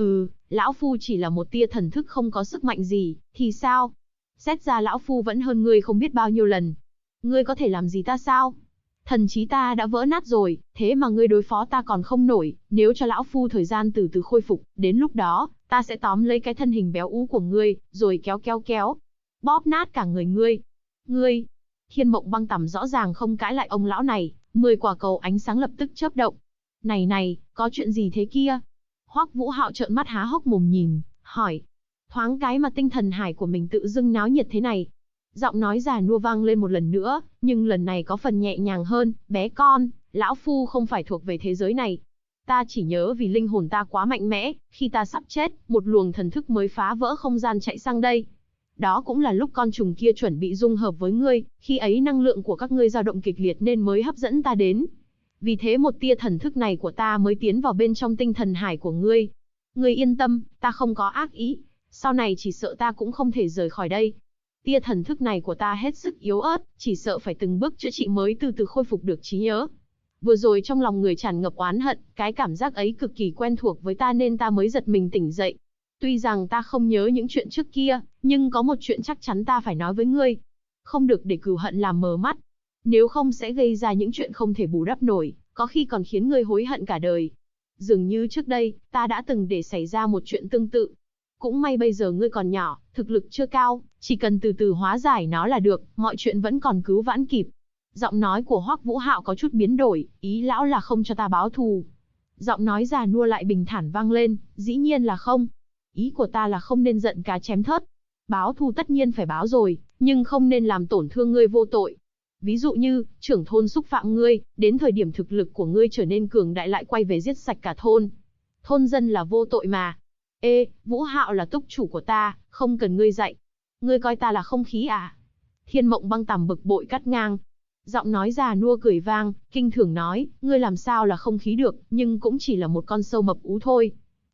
Lão phu chỉ là một tia thần thức không có sức mạnh gì, thì sao? Xét ra lão phu vẫn hơn ngươi không biết bao nhiêu lần. Ngươi có thể làm gì ta sao? Thần trí ta đã vỡ nát rồi, thế mà ngươi đối phó ta còn không nổi, nếu cho lão phu thời gian từ từ khôi phục, đến lúc đó, ta sẽ tóm lấy cái thân hình béo ú của ngươi, rồi kéo, bóp nát cả người ngươi. Ngươi, Thiên Mộng Băng Tằm rõ ràng không cãi lại ông lão này, 10 quả cầu ánh sáng lập tức chớp động. Này, có chuyện gì thế kia? Hoắc Vũ Hạo trợn mắt há hốc mồm nhìn, hỏi. Thoáng cái mà tinh thần hải của mình tự dưng náo nhiệt thế này. Giọng nói già nua vang lên một lần nữa, nhưng lần này có phần nhẹ nhàng hơn, bé con, lão phu không phải thuộc về thế giới này. Ta chỉ nhớ vì linh hồn ta quá mạnh mẽ, khi ta sắp chết, một luồng thần thức mới phá vỡ không gian chạy sang đây. Đó cũng là lúc con trùng kia chuẩn bị dung hợp với ngươi, khi ấy năng lượng của các ngươi dao động kịch liệt nên mới hấp dẫn ta đến. Vì thế một tia thần thức này của ta mới tiến vào bên trong tinh thần hải của ngươi. Ngươi yên tâm, ta không có ác ý. Sau này chỉ sợ ta cũng không thể rời khỏi đây. Tia thần thức này của ta hết sức yếu ớt, chỉ sợ phải từng bước chữa trị mới từ từ khôi phục được trí nhớ. Vừa rồi trong lòng người tràn ngập oán hận, cái cảm giác ấy cực kỳ quen thuộc với ta nên ta mới giật mình tỉnh dậy. Tuy rằng ta không nhớ những chuyện trước kia, nhưng có một chuyện chắc chắn ta phải nói với ngươi. Không được để cừu hận làm mờ mắt. Nếu không sẽ gây ra những chuyện không thể bù đắp nổi, có khi còn khiến ngươi hối hận cả đời. Dường như trước đây, ta đã từng để xảy ra một chuyện tương tự. Cũng may bây giờ ngươi còn nhỏ, thực lực chưa cao, chỉ cần từ từ hóa giải nó là được, mọi chuyện vẫn còn cứu vãn kịp. Giọng nói của Hoắc Vũ Hạo có chút biến đổi, ý lão là không cho ta báo thù. Giọng nói già nua lại bình thản vang lên, dĩ nhiên là không. Ý của ta là không nên giận cá chém thớt. Báo thù tất nhiên phải báo rồi, nhưng không nên làm tổn thương ngươi vô tội. Ví dụ như, trưởng thôn xúc phạm ngươi, đến thời điểm thực lực của ngươi trở nên cường đại lại quay về giết sạch cả thôn. Thôn dân là vô tội mà. Ê, Vũ Hạo là túc chủ của ta, không cần ngươi dạy. Ngươi coi ta là không khí à? Thiên Mộng Băng Tằm bực bội cắt ngang. Giọng nói già nua cười vang, kinh thường nói, ngươi làm sao là không khí được, nhưng cũng chỉ là một con sâu mập ú thôi.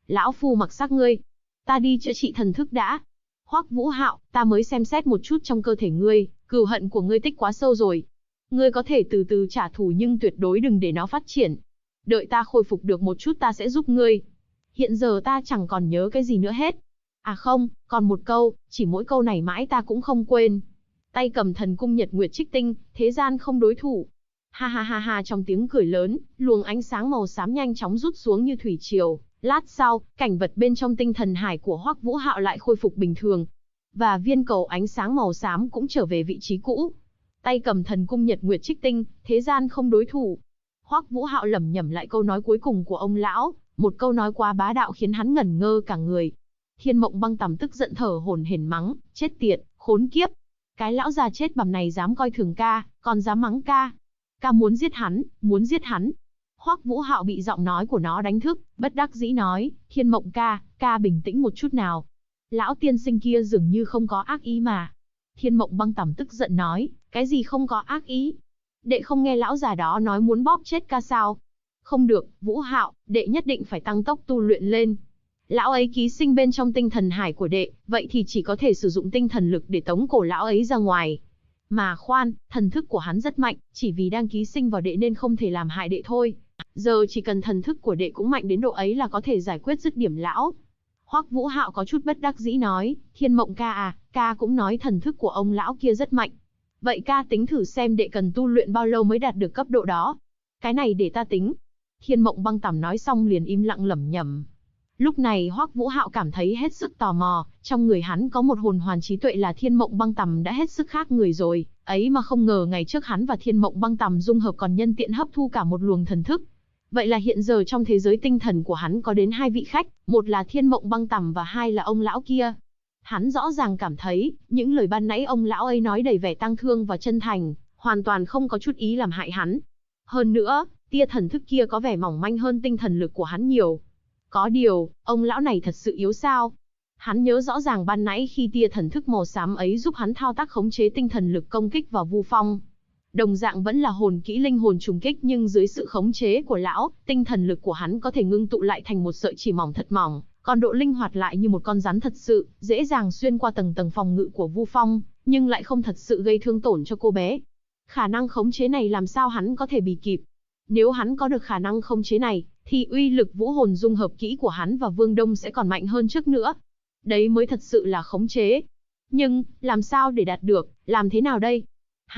Lão phu mặc xác ngươi. Ta đi chữa trị thần thức đã. Hoắc Vũ Hạo, ta mới xem xét một chút trong cơ thể ngươi, cừu hận của ngươi tích quá sâu rồi. Ngươi có thể từ từ trả thù nhưng tuyệt đối đừng để nó phát triển. Đợi ta khôi phục được một chút ta sẽ giúp ngươi. Hiện giờ ta chẳng còn nhớ cái gì nữa hết. À không, còn một câu, chỉ mỗi câu này mãi ta cũng không quên. Tay cầm thần cung Nhật Nguyệt Trích Tinh, thế gian không đối thủ. Ha ha ha ha, trong tiếng cười lớn, luồng ánh sáng màu xám nhanh chóng rút xuống như thủy triều. Lát sau, cảnh vật bên trong tinh thần hải của Hoắc Vũ Hạo lại khôi phục bình thường. Và viên cầu ánh sáng màu xám cũng trở về vị trí cũ. Tay cầm thần cung Nhật Nguyệt Trích Tinh, thế gian không đối thủ. Hoắc Vũ Hạo lẩm nhẩm lại câu nói cuối cùng của ông lão, một câu nói quá bá đạo khiến hắn ngẩn ngơ cả người. Thiên Mộng Băng Tầm tức giận thở hổn hển mắng, chết tiệt, khốn kiếp. Cái lão già chết bầm này dám coi thường ca, còn dám mắng ca. Ca muốn giết hắn, muốn giết hắn. Hoắc Vũ Hạo bị giọng nói của nó đánh thức, bất đắc dĩ nói, Thiên Mộng ca, ca bình tĩnh một chút nào. Lão tiên sinh kia dường như không có ác ý mà. Thiên Mộng Băng Tầm tức giận nói, cái gì không có ác ý? Đệ không nghe lão già đó nói muốn bóp chết ca sao? Không được, Vũ Hạo, đệ nhất định phải tăng tốc tu luyện lên. Lão ấy ký sinh bên trong tinh thần hải của đệ, vậy thì chỉ có thể sử dụng tinh thần lực để tống cổ lão ấy ra ngoài. Mà khoan, thần thức của hắn rất mạnh, chỉ vì đang ký sinh vào đệ nên không thể làm hại đệ thôi. Giờ chỉ cần thần thức của đệ cũng mạnh đến độ ấy là có thể giải quyết dứt điểm lão. Hoắc Vũ Hạo có chút bất đắc dĩ nói, Thiên Mộng ca à, ca cũng nói thần thức của ông lão kia rất mạnh. Vậy ca tính thử xem đệ cần tu luyện bao lâu mới đạt được cấp độ đó. Cái này để ta tính. Thiên Mộng Băng Tầm nói xong liền im lặng lẩm nhẩm. Lúc này Hoắc Vũ Hạo cảm thấy hết sức tò mò, trong người hắn có một hồn hoàn trí tuệ là Thiên Mộng Băng Tầm đã hết sức khác người rồi, ấy mà không ngờ ngày trước hắn và Thiên Mộng Băng Tầm dung hợp còn nhân tiện hấp thu cả một luồng thần thức. Vậy là hiện giờ trong thế giới tinh thần của hắn có đến hai vị khách, một là Thiên Mộng Băng Tầm và hai là ông lão kia. Hắn rõ ràng cảm thấy, những lời ban nãy ông lão ấy nói đầy vẻ tang thương và chân thành, hoàn toàn không có chút ý làm hại hắn. Hơn nữa, tia thần thức kia có vẻ mỏng manh hơn tinh thần lực của hắn nhiều. Có điều, ông lão này thật sự yếu sao? Hắn nhớ rõ ràng ban nãy khi tia thần thức màu xám ấy giúp hắn thao tác khống chế tinh thần lực công kích vào Vu Phong. Đồng dạng vẫn là hồn kỹ linh hồn trùng kích nhưng dưới sự khống chế của lão, tinh thần lực của hắn có thể ngưng tụ lại thành một sợi chỉ mỏng thật mỏng, còn độ linh hoạt lại như một con rắn thật sự, dễ dàng xuyên qua tầng tầng phòng ngự của Vu Phong, nhưng lại không thật sự gây thương tổn cho cô bé. Khả năng khống chế này làm sao hắn có thể bì kịp? Nếu hắn có được khả năng khống chế này, thì uy lực vũ hồn dung hợp kỹ của hắn và Vương Đông sẽ còn mạnh hơn trước nữa. Đấy mới thật sự là khống chế. Nhưng, làm sao để đạt được, làm thế nào đây?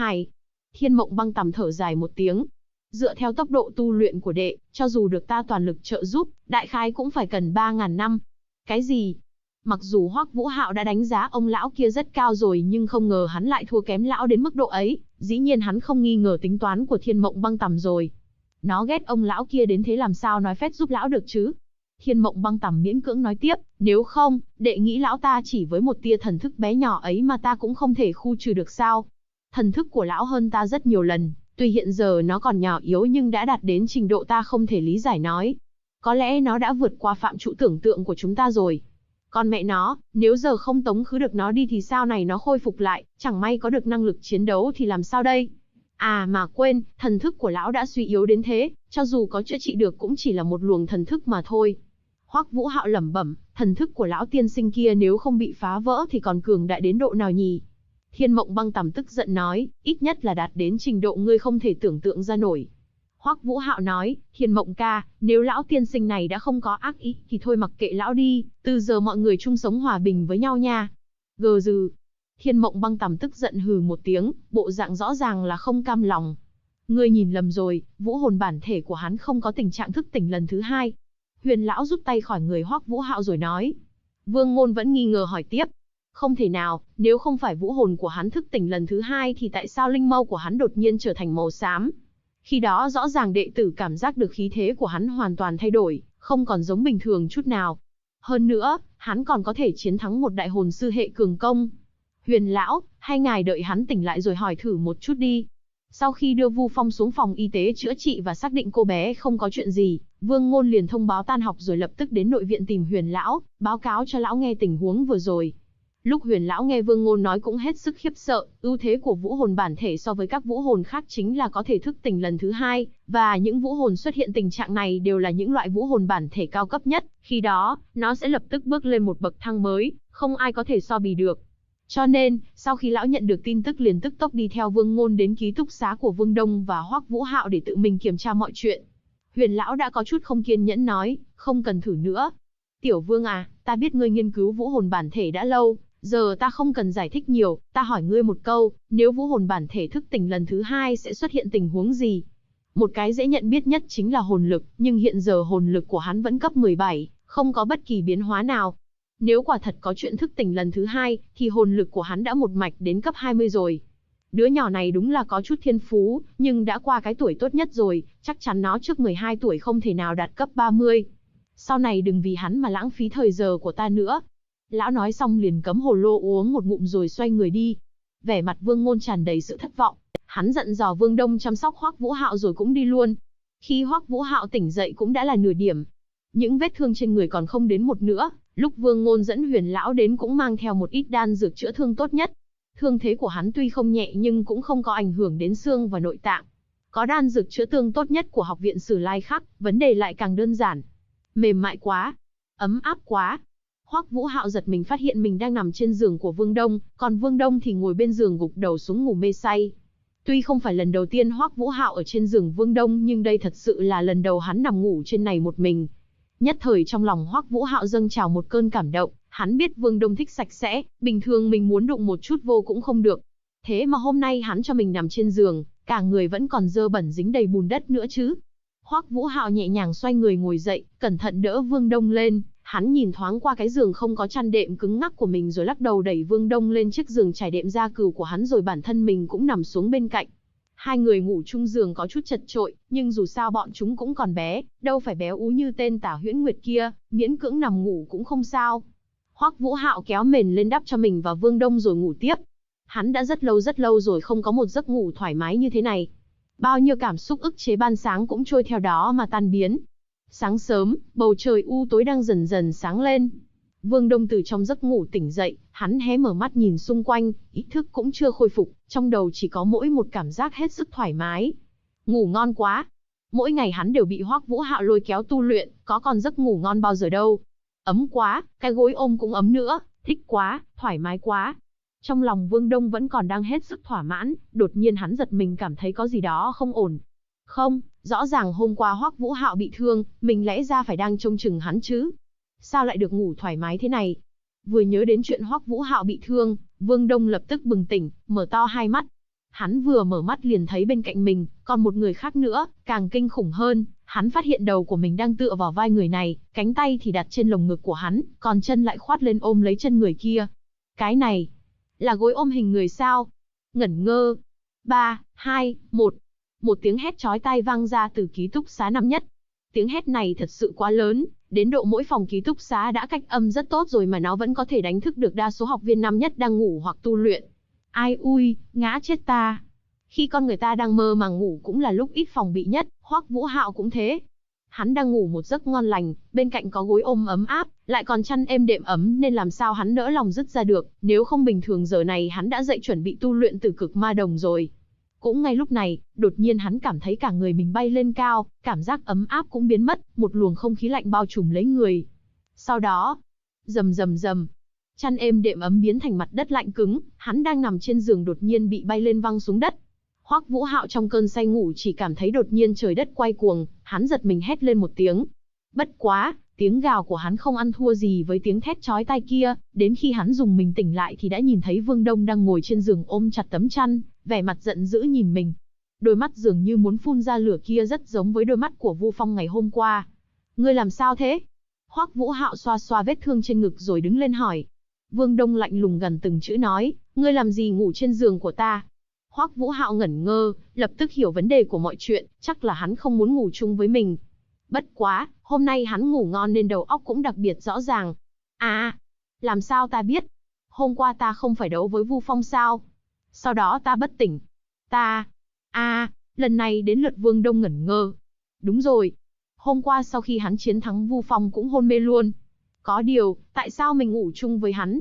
Thiên Mộng Băng Tầm thở dài một tiếng. Dựa theo tốc độ tu luyện của đệ, cho dù được ta toàn lực trợ giúp, đại khái cũng phải cần 3.000 năm. Cái gì? Mặc dù Hoắc Vũ Hạo đã đánh giá ông lão kia rất cao rồi nhưng không ngờ hắn lại thua kém lão đến mức độ ấy. Dĩ nhiên hắn không nghi ngờ tính toán của Thiên Mộng Băng Tầm rồi. Nó ghét ông lão kia đến thế làm sao nói phép giúp lão được chứ? Thiên Mộng Băng Tầm miễn cưỡng nói tiếp, nếu không, đệ nghĩ lão ta chỉ với một tia thần thức bé nhỏ ấy mà ta cũng không thể khu trừ được sao? Thần thức của lão hơn ta rất nhiều lần, tuy hiện giờ nó còn nhỏ yếu nhưng đã đạt đến trình độ ta không thể lý giải nói. Có lẽ nó đã vượt qua phạm trù tưởng tượng của chúng ta rồi. Còn mẹ nó, nếu giờ không tống khứ được nó đi thì sao này nó khôi phục lại, chẳng may có được năng lực chiến đấu thì làm sao đây? À mà quên, thần thức của lão đã suy yếu đến thế, cho dù có chữa trị được cũng chỉ là một luồng thần thức mà thôi. Hoắc Vũ Hạo lẩm bẩm, thần thức của lão tiên sinh kia nếu không bị phá vỡ thì còn cường đại đến độ nào nhỉ? Thiên Mộng Băng Tầm tức giận nói, ít nhất là đạt đến trình độ ngươi không thể tưởng tượng ra nổi. Hoắc Vũ Hạo nói, Thiên Mộng ca, nếu lão tiên sinh này đã không có ác ý thì thôi mặc kệ lão đi, từ giờ mọi người chung sống hòa bình với nhau nha. Gừ dừ. Thiên Mộng Băng Tầm tức giận hừ một tiếng, bộ dạng rõ ràng là không cam lòng. Ngươi nhìn lầm rồi, vũ hồn bản thể của hắn không có tình trạng thức tỉnh lần thứ hai. Huyền lão rút tay khỏi người Hoắc Vũ Hạo rồi nói. Vương Ngôn vẫn nghi ngờ hỏi tiếp. Không thể nào, nếu không phải vũ hồn của hắn thức tỉnh lần thứ hai thì tại sao linh mâu của hắn đột nhiên trở thành màu xám? Khi đó rõ ràng đệ tử cảm giác được khí thế của hắn hoàn toàn thay đổi, không còn giống bình thường chút nào. Hơn nữa, hắn còn có thể chiến thắng một đại hồn sư hệ cường công. Huyền lão, hay ngài đợi hắn tỉnh lại rồi hỏi thử một chút đi. Sau khi đưa Vu Phong xuống phòng y tế chữa trị và xác định cô bé không có chuyện gì, Vương Ngôn liền thông báo tan học rồi lập tức đến nội viện tìm Huyền lão, báo cáo cho lão nghe tình huống vừa rồi. Lúc Huyền lão nghe Vương Ngôn nói cũng hết sức khiếp sợ, ưu thế của vũ hồn bản thể so với các vũ hồn khác chính là có thể thức tỉnh lần thứ hai, và những vũ hồn xuất hiện tình trạng này đều là những loại vũ hồn bản thể cao cấp nhất, khi đó, nó sẽ lập tức bước lên một bậc thang mới, không ai có thể so bì được. Cho nên, sau khi lão nhận được tin tức liền tức tốc đi theo Vương Ngôn đến ký túc xá của Vương Đông và Hoắc Vũ Hạo để tự mình kiểm tra mọi chuyện. Huyền lão đã có chút không kiên nhẫn nói, không cần thử nữa. Tiểu Vương à, ta biết ngươi nghiên cứu vũ hồn bản thể đã lâu, giờ ta không cần giải thích nhiều, ta hỏi ngươi một câu, nếu vũ hồn bản thể thức tỉnh lần thứ hai sẽ xuất hiện tình huống gì? Một cái dễ nhận biết nhất chính là hồn lực, nhưng hiện giờ hồn lực của hắn vẫn cấp 17, không có bất kỳ biến hóa nào. Nếu quả thật có chuyện thức tỉnh lần thứ hai, thì hồn lực của hắn đã một mạch đến cấp 20 rồi. Đứa nhỏ này đúng là có chút thiên phú, nhưng đã qua cái tuổi tốt nhất rồi, chắc chắn nó trước 12 tuổi không thể nào đạt cấp 30. Sau này đừng vì hắn mà lãng phí thời giờ của ta nữa. Lão nói xong liền cấm hồ lô uống một ngụm rồi xoay người đi. Vẻ mặt Vương Ngôn tràn đầy sự thất vọng. Hắn dặn dò Vương Đông chăm sóc Hoắc Vũ Hạo rồi cũng đi luôn. Khi Hoắc Vũ Hạo tỉnh dậy cũng đã là nửa điểm. Những vết thương trên người còn không đến một nữa. Lúc Vương Ngôn dẫn Huyền lão đến cũng mang theo một ít đan dược chữa thương tốt nhất. Thương thế của hắn tuy không nhẹ nhưng cũng không có ảnh hưởng đến xương và nội tạng. Có đan dược chữa thương tốt nhất của học viện Sử Lai Khắc, vấn đề lại càng đơn giản. Mềm mại quá, ấm áp quá. Hoắc Vũ Hạo giật mình phát hiện mình đang nằm trên giường của Vương Đông, còn Vương Đông thì ngồi bên giường gục đầu xuống ngủ mê say. Tuy không phải lần đầu tiên Hoắc Vũ Hạo ở trên giường Vương Đông, nhưng đây thật sự là lần đầu hắn nằm ngủ trên này một mình. Nhất thời trong lòng Hoắc Vũ Hạo dâng trào một cơn cảm động, hắn biết Vương Đông thích sạch sẽ, bình thường mình muốn đụng một chút vô cũng không được. Thế mà hôm nay hắn cho mình nằm trên giường, cả người vẫn còn dơ bẩn dính đầy bùn đất nữa chứ. Hoắc Vũ Hạo nhẹ nhàng xoay người ngồi dậy, cẩn thận đỡ Vương Đông lên, hắn nhìn thoáng qua cái giường không có chăn đệm cứng ngắc của mình rồi lắc đầu đẩy Vương Đông lên chiếc giường trải đệm da cừu của hắn rồi bản thân mình cũng nằm xuống bên cạnh. Hai người ngủ chung giường có chút chật chội, nhưng dù sao bọn chúng cũng còn bé, đâu phải béo ú như tên Tả Huyễn Nguyệt kia, miễn cưỡng nằm ngủ cũng không sao. Hoắc Vũ Hạo kéo mền lên đắp cho mình và Vương Đông rồi ngủ tiếp. Hắn đã rất lâu rồi không có một giấc ngủ thoải mái như thế này. Bao nhiêu cảm xúc ức chế ban sáng cũng trôi theo đó mà tan biến. Sáng sớm, bầu trời u tối đang dần dần sáng lên. Vương Đông từ trong giấc ngủ tỉnh dậy, hắn hé mở mắt nhìn xung quanh, ý thức cũng chưa khôi phục, trong đầu chỉ có mỗi một cảm giác hết sức thoải mái. Ngủ ngon quá. Mỗi ngày hắn đều bị Hoắc Vũ Hạo lôi kéo tu luyện, có còn giấc ngủ ngon bao giờ đâu. Ấm quá, cái gối ôm cũng ấm nữa, thích quá, thoải mái quá. Trong lòng Vương Đông vẫn còn đang hết sức thỏa mãn, đột nhiên hắn giật mình cảm thấy có gì đó không ổn. Không, rõ ràng hôm qua Hoắc Vũ Hạo bị thương, mình lẽ ra phải đang trông chừng hắn chứ. Sao lại được ngủ thoải mái thế này? Vừa nhớ đến chuyện Hoắc Vũ Hạo bị thương, Vương Đông lập tức bừng tỉnh, mở to hai mắt. Hắn vừa mở mắt liền thấy bên cạnh mình, còn một người khác nữa, càng kinh khủng hơn, hắn phát hiện đầu của mình đang tựa vào vai người này, cánh tay thì đặt trên lồng ngực của hắn, còn chân lại khoát lên ôm lấy chân người kia. Cái này, là gối ôm hình người sao? Ngẩn ngơ. 3, 2, 1. Một tiếng hét chói tai vang ra từ ký túc xá năm nhất. Tiếng hét này thật sự quá lớn, đến độ mỗi phòng ký túc xá đã cách âm rất tốt rồi mà nó vẫn có thể đánh thức được đa số học viên năm nhất đang ngủ hoặc tu luyện. Ai ui, ngã chết ta. Khi con người ta đang mơ màng ngủ cũng là lúc ít phòng bị nhất, Hoắc Vũ Hạo cũng thế. Hắn đang ngủ một giấc ngon lành, bên cạnh có gối ôm ấm áp, lại còn chăn êm đệm ấm nên làm sao hắn nỡ lòng dứt ra được, nếu không bình thường giờ này hắn đã dậy chuẩn bị tu luyện Tử Cực Ma Đồng rồi. Cũng ngay lúc này, đột nhiên hắn cảm thấy cả người mình bay lên cao, cảm giác ấm áp cũng biến mất, một luồng không khí lạnh bao trùm lấy người. Sau đó, rầm rầm rầm, chăn êm đệm ấm biến thành mặt đất lạnh cứng, hắn đang nằm trên giường đột nhiên bị bay lên văng xuống đất. Hoắc Vũ Hạo trong cơn say ngủ chỉ cảm thấy đột nhiên trời đất quay cuồng, hắn giật mình hét lên một tiếng. Bất quá, tiếng gào của hắn không ăn thua gì với tiếng thét chói tai kia, đến khi hắn dùng mình tỉnh lại thì đã nhìn thấy Vương Đông đang ngồi trên giường ôm chặt tấm chăn, vẻ mặt giận dữ nhìn mình. Đôi mắt dường như muốn phun ra lửa kia rất giống với đôi mắt của Vu Phong ngày hôm qua. Ngươi làm sao thế? Hoắc Vũ Hạo xoa xoa vết thương trên ngực rồi đứng lên hỏi. Vương Đông lạnh lùng gần từng chữ nói, ngươi làm gì ngủ trên giường của ta? Hoắc Vũ Hạo ngẩn ngơ, lập tức hiểu vấn đề của mọi chuyện, chắc là hắn không muốn ngủ chung với mình. Bất quá, hôm nay hắn ngủ ngon nên đầu óc cũng đặc biệt rõ ràng. À, làm sao ta biết? Hôm qua ta không phải đấu với Vu Phong sao? Sau đó ta bất tỉnh. Lần này đến lượt Vương Đông ngẩn ngơ. Đúng rồi, hôm qua sau khi hắn chiến thắng Vu Phong cũng hôn mê luôn. Có điều, tại sao mình ngủ chung với hắn?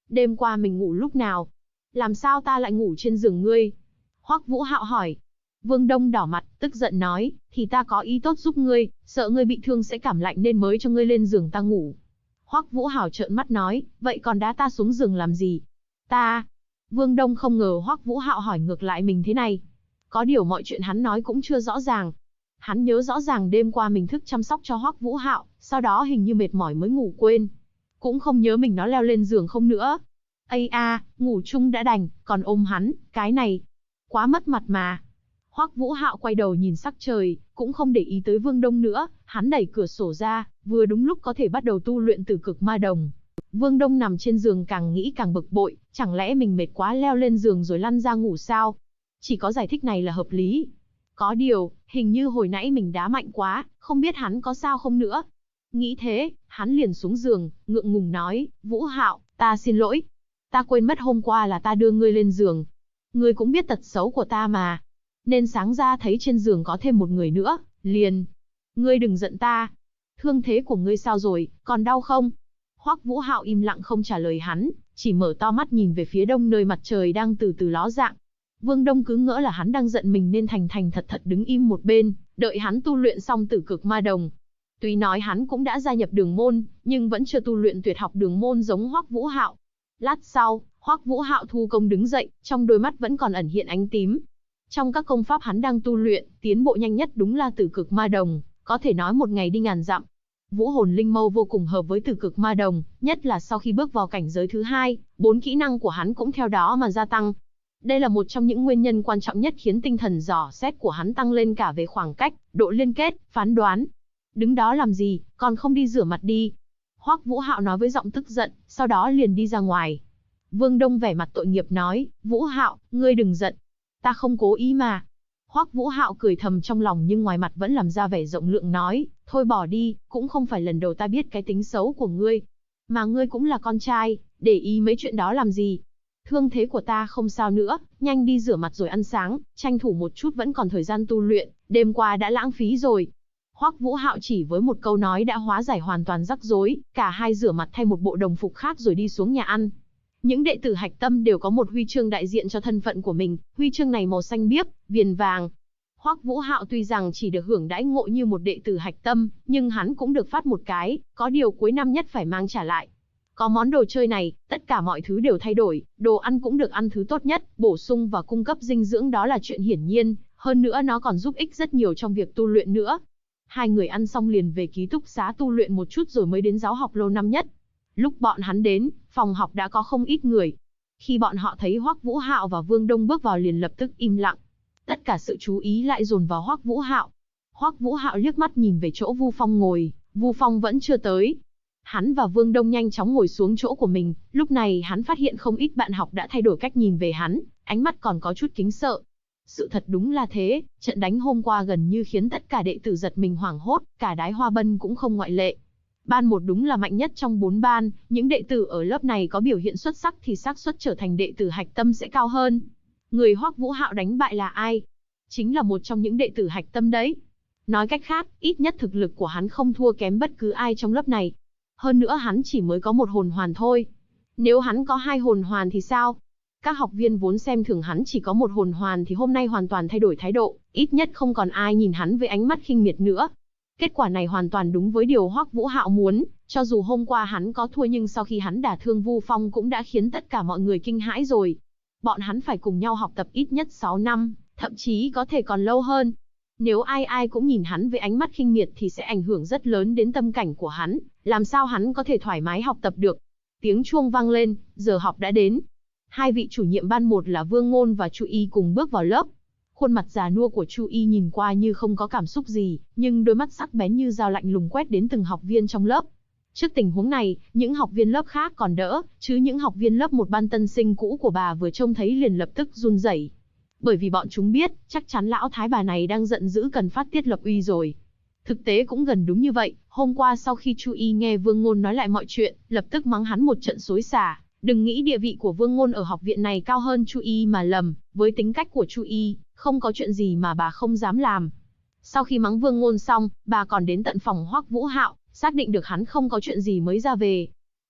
Đêm qua mình ngủ lúc nào? Làm sao ta lại ngủ trên giường ngươi? Hoắc Vũ Hạo hỏi. Vương Đông đỏ mặt, tức giận nói, thì ta có ý tốt giúp ngươi, sợ ngươi bị thương sẽ cảm lạnh nên mới cho ngươi lên giường ta ngủ. Hoắc Vũ Hạo trợn mắt nói, vậy còn đá ta xuống giường làm gì? Ta... Vương Đông không ngờ Hoắc Vũ Hạo hỏi ngược lại mình thế này. Có điều mọi chuyện hắn nói cũng chưa rõ ràng. Hắn nhớ rõ ràng đêm qua mình thức chăm sóc cho Hoắc Vũ Hạo, sau đó hình như mệt mỏi mới ngủ quên. Cũng không nhớ mình nó leo lên giường không nữa. Ây a, ngủ chung đã đành, còn ôm hắn, cái này. Quá mất mặt mà. Hoắc Vũ Hạo quay đầu nhìn sắc trời, cũng không để ý tới Vương Đông nữa, hắn đẩy cửa sổ ra, vừa đúng lúc có thể bắt đầu tu luyện Tử Cực Ma Đồng. Vương Đông nằm trên giường càng nghĩ càng bực bội, chẳng lẽ mình mệt quá leo lên giường rồi lăn ra ngủ sao? Chỉ có giải thích này là hợp lý. Có điều, hình như hồi nãy mình đá mạnh quá, không biết hắn có sao không nữa. Nghĩ thế, hắn liền xuống giường, ngượng ngùng nói, Vũ Hạo, ta xin lỗi. Ta quên mất hôm qua là ta đưa ngươi lên giường. Ngươi cũng biết tật xấu của ta mà. Nên sáng ra thấy trên giường có thêm một người nữa, liền. Ngươi đừng giận ta. Thương thế của ngươi sao rồi, còn đau không? Hoắc Vũ Hạo im lặng không trả lời hắn, chỉ mở to mắt nhìn về phía đông nơi mặt trời đang từ từ ló dạng. Vương Đông cứ ngỡ là hắn đang giận mình nên thành thành thật thật đứng im một bên, đợi hắn tu luyện xong Tử Cực Ma Đồng. Tuy nói hắn cũng đã gia nhập đường môn, nhưng vẫn chưa tu luyện tuyệt học đường môn giống Hoắc Vũ Hạo. Lát sau, Hoắc Vũ Hạo thu công đứng dậy, trong đôi mắt vẫn còn ẩn hiện ánh tím. Trong các công pháp hắn đang tu luyện, tiến bộ nhanh nhất đúng là Tử Cực Ma Đồng, có thể nói một ngày đi ngàn dặm. Vũ hồn linh mâu vô cùng hợp với Tử Cực Ma Đồng, nhất là sau khi bước vào cảnh giới thứ 2, 4 kỹ năng của hắn cũng theo đó mà gia tăng. Đây là một trong những nguyên nhân quan trọng nhất khiến tinh thần dò xét của hắn tăng lên cả về khoảng cách, độ liên kết, phán đoán. Đứng đó làm gì, còn không đi rửa mặt đi. Hoắc Vũ Hạo nói với giọng tức giận, sau đó liền đi ra ngoài. Vương Đông vẻ mặt tội nghiệp nói, Vũ Hạo, ngươi đừng giận. Ta không cố ý mà. Hoắc Vũ Hạo cười thầm trong lòng nhưng ngoài mặt vẫn làm ra vẻ rộng lượng nói, thôi bỏ đi, cũng không phải lần đầu ta biết cái tính xấu của ngươi. Mà ngươi cũng là con trai, để ý mấy chuyện đó làm gì. Thương thế của ta không sao nữa, nhanh đi rửa mặt rồi ăn sáng, tranh thủ một chút vẫn còn thời gian tu luyện, đêm qua đã lãng phí rồi. Hoắc Vũ Hạo chỉ với một câu nói đã hóa giải hoàn toàn rắc rối, cả hai rửa mặt thay một bộ đồng phục khác rồi đi xuống nhà ăn. Những đệ tử Hạch Tâm đều có một huy chương đại diện cho thân phận của mình, huy chương này màu xanh biếc, viền vàng. Hoắc Vũ Hạo tuy rằng chỉ được hưởng đãi ngộ như một đệ tử Hạch Tâm, nhưng hắn cũng được phát một cái, có điều cuối năm nhất phải mang trả lại. Có món đồ chơi này, tất cả mọi thứ đều thay đổi, đồ ăn cũng được ăn thứ tốt nhất, bổ sung và cung cấp dinh dưỡng đó là chuyện hiển nhiên, hơn nữa nó còn giúp ích rất nhiều trong việc tu luyện nữa. Hai người ăn xong liền về ký túc xá tu luyện một chút rồi mới đến giáo học lâu năm nhất. Lúc bọn hắn đến, phòng học đã có không ít người. Khi bọn họ thấy Hoắc Vũ Hạo và Vương Đông bước vào liền lập tức im lặng. Tất cả sự chú ý lại dồn vào Hoắc Vũ Hạo. Hoắc Vũ Hạo liếc mắt nhìn về chỗ Vu Phong ngồi, Vu Phong vẫn chưa tới. Hắn và Vương Đông nhanh chóng ngồi xuống chỗ của mình, lúc này hắn phát hiện không ít bạn học đã thay đổi cách nhìn về hắn, ánh mắt còn có chút kính sợ. Sự thật đúng là thế, trận đánh hôm qua gần như khiến tất cả đệ tử giật mình hoảng hốt, cả Đái Hoa Bân cũng không ngoại lệ. Ban 1 đúng là mạnh nhất trong 4 ban, những đệ tử ở lớp này có biểu hiện xuất sắc thì xác suất trở thành đệ tử Hạch Tâm sẽ cao hơn. Người Hoắc Vũ Hạo đánh bại là ai? Chính là một trong những đệ tử Hạch Tâm đấy. Nói cách khác, ít nhất thực lực của hắn không thua kém bất cứ ai trong lớp này. Hơn nữa hắn chỉ mới có 1 hồn hoàn thôi. Nếu hắn có 2 hồn hoàn thì sao? Các học viên vốn xem thường hắn chỉ có 1 hồn hoàn thì hôm nay hoàn toàn thay đổi thái độ, ít nhất không còn ai nhìn hắn với ánh mắt khinh miệt nữa. Kết quả này hoàn toàn đúng với điều Hoắc Vũ Hạo muốn, cho dù hôm qua hắn có thua nhưng sau khi hắn đả thương Vu Phong cũng đã khiến tất cả mọi người kinh hãi rồi. Bọn hắn phải cùng nhau học tập ít nhất 6 năm, thậm chí có thể còn lâu hơn. Nếu ai ai cũng nhìn hắn với ánh mắt khinh miệt thì sẽ ảnh hưởng rất lớn đến tâm cảnh của hắn, làm sao hắn có thể thoải mái học tập được. Tiếng chuông vang lên, giờ học đã đến. Hai vị chủ nhiệm ban 1 là Vương Ngôn và Chu Y cùng bước vào lớp. Khuôn mặt già nua của Chu Y nhìn qua như không có cảm xúc gì, nhưng đôi mắt sắc bén như dao lạnh lùng quét đến từng học viên trong lớp. Trước tình huống này, những học viên lớp khác còn đỡ, chứ những học viên lớp 1 ban tân sinh cũ của bà vừa trông thấy liền lập tức run rẩy. Bởi vì bọn chúng biết, chắc chắn lão thái bà này đang giận dữ cần phát tiết lập uy rồi. Thực tế cũng gần đúng như vậy, hôm qua sau khi Chu Y nghe Vương Ngôn nói lại mọi chuyện, lập tức mắng hắn một trận xối xả. Đừng nghĩ địa vị của Vương Ngôn ở học viện này cao hơn Chu Y mà lầm, với tính cách của Chu Y, không có chuyện gì mà bà không dám làm. Sau khi mắng Vương Ngôn xong, bà còn đến tận phòng Hoắc Vũ Hạo, xác định được hắn không có chuyện gì mới ra về.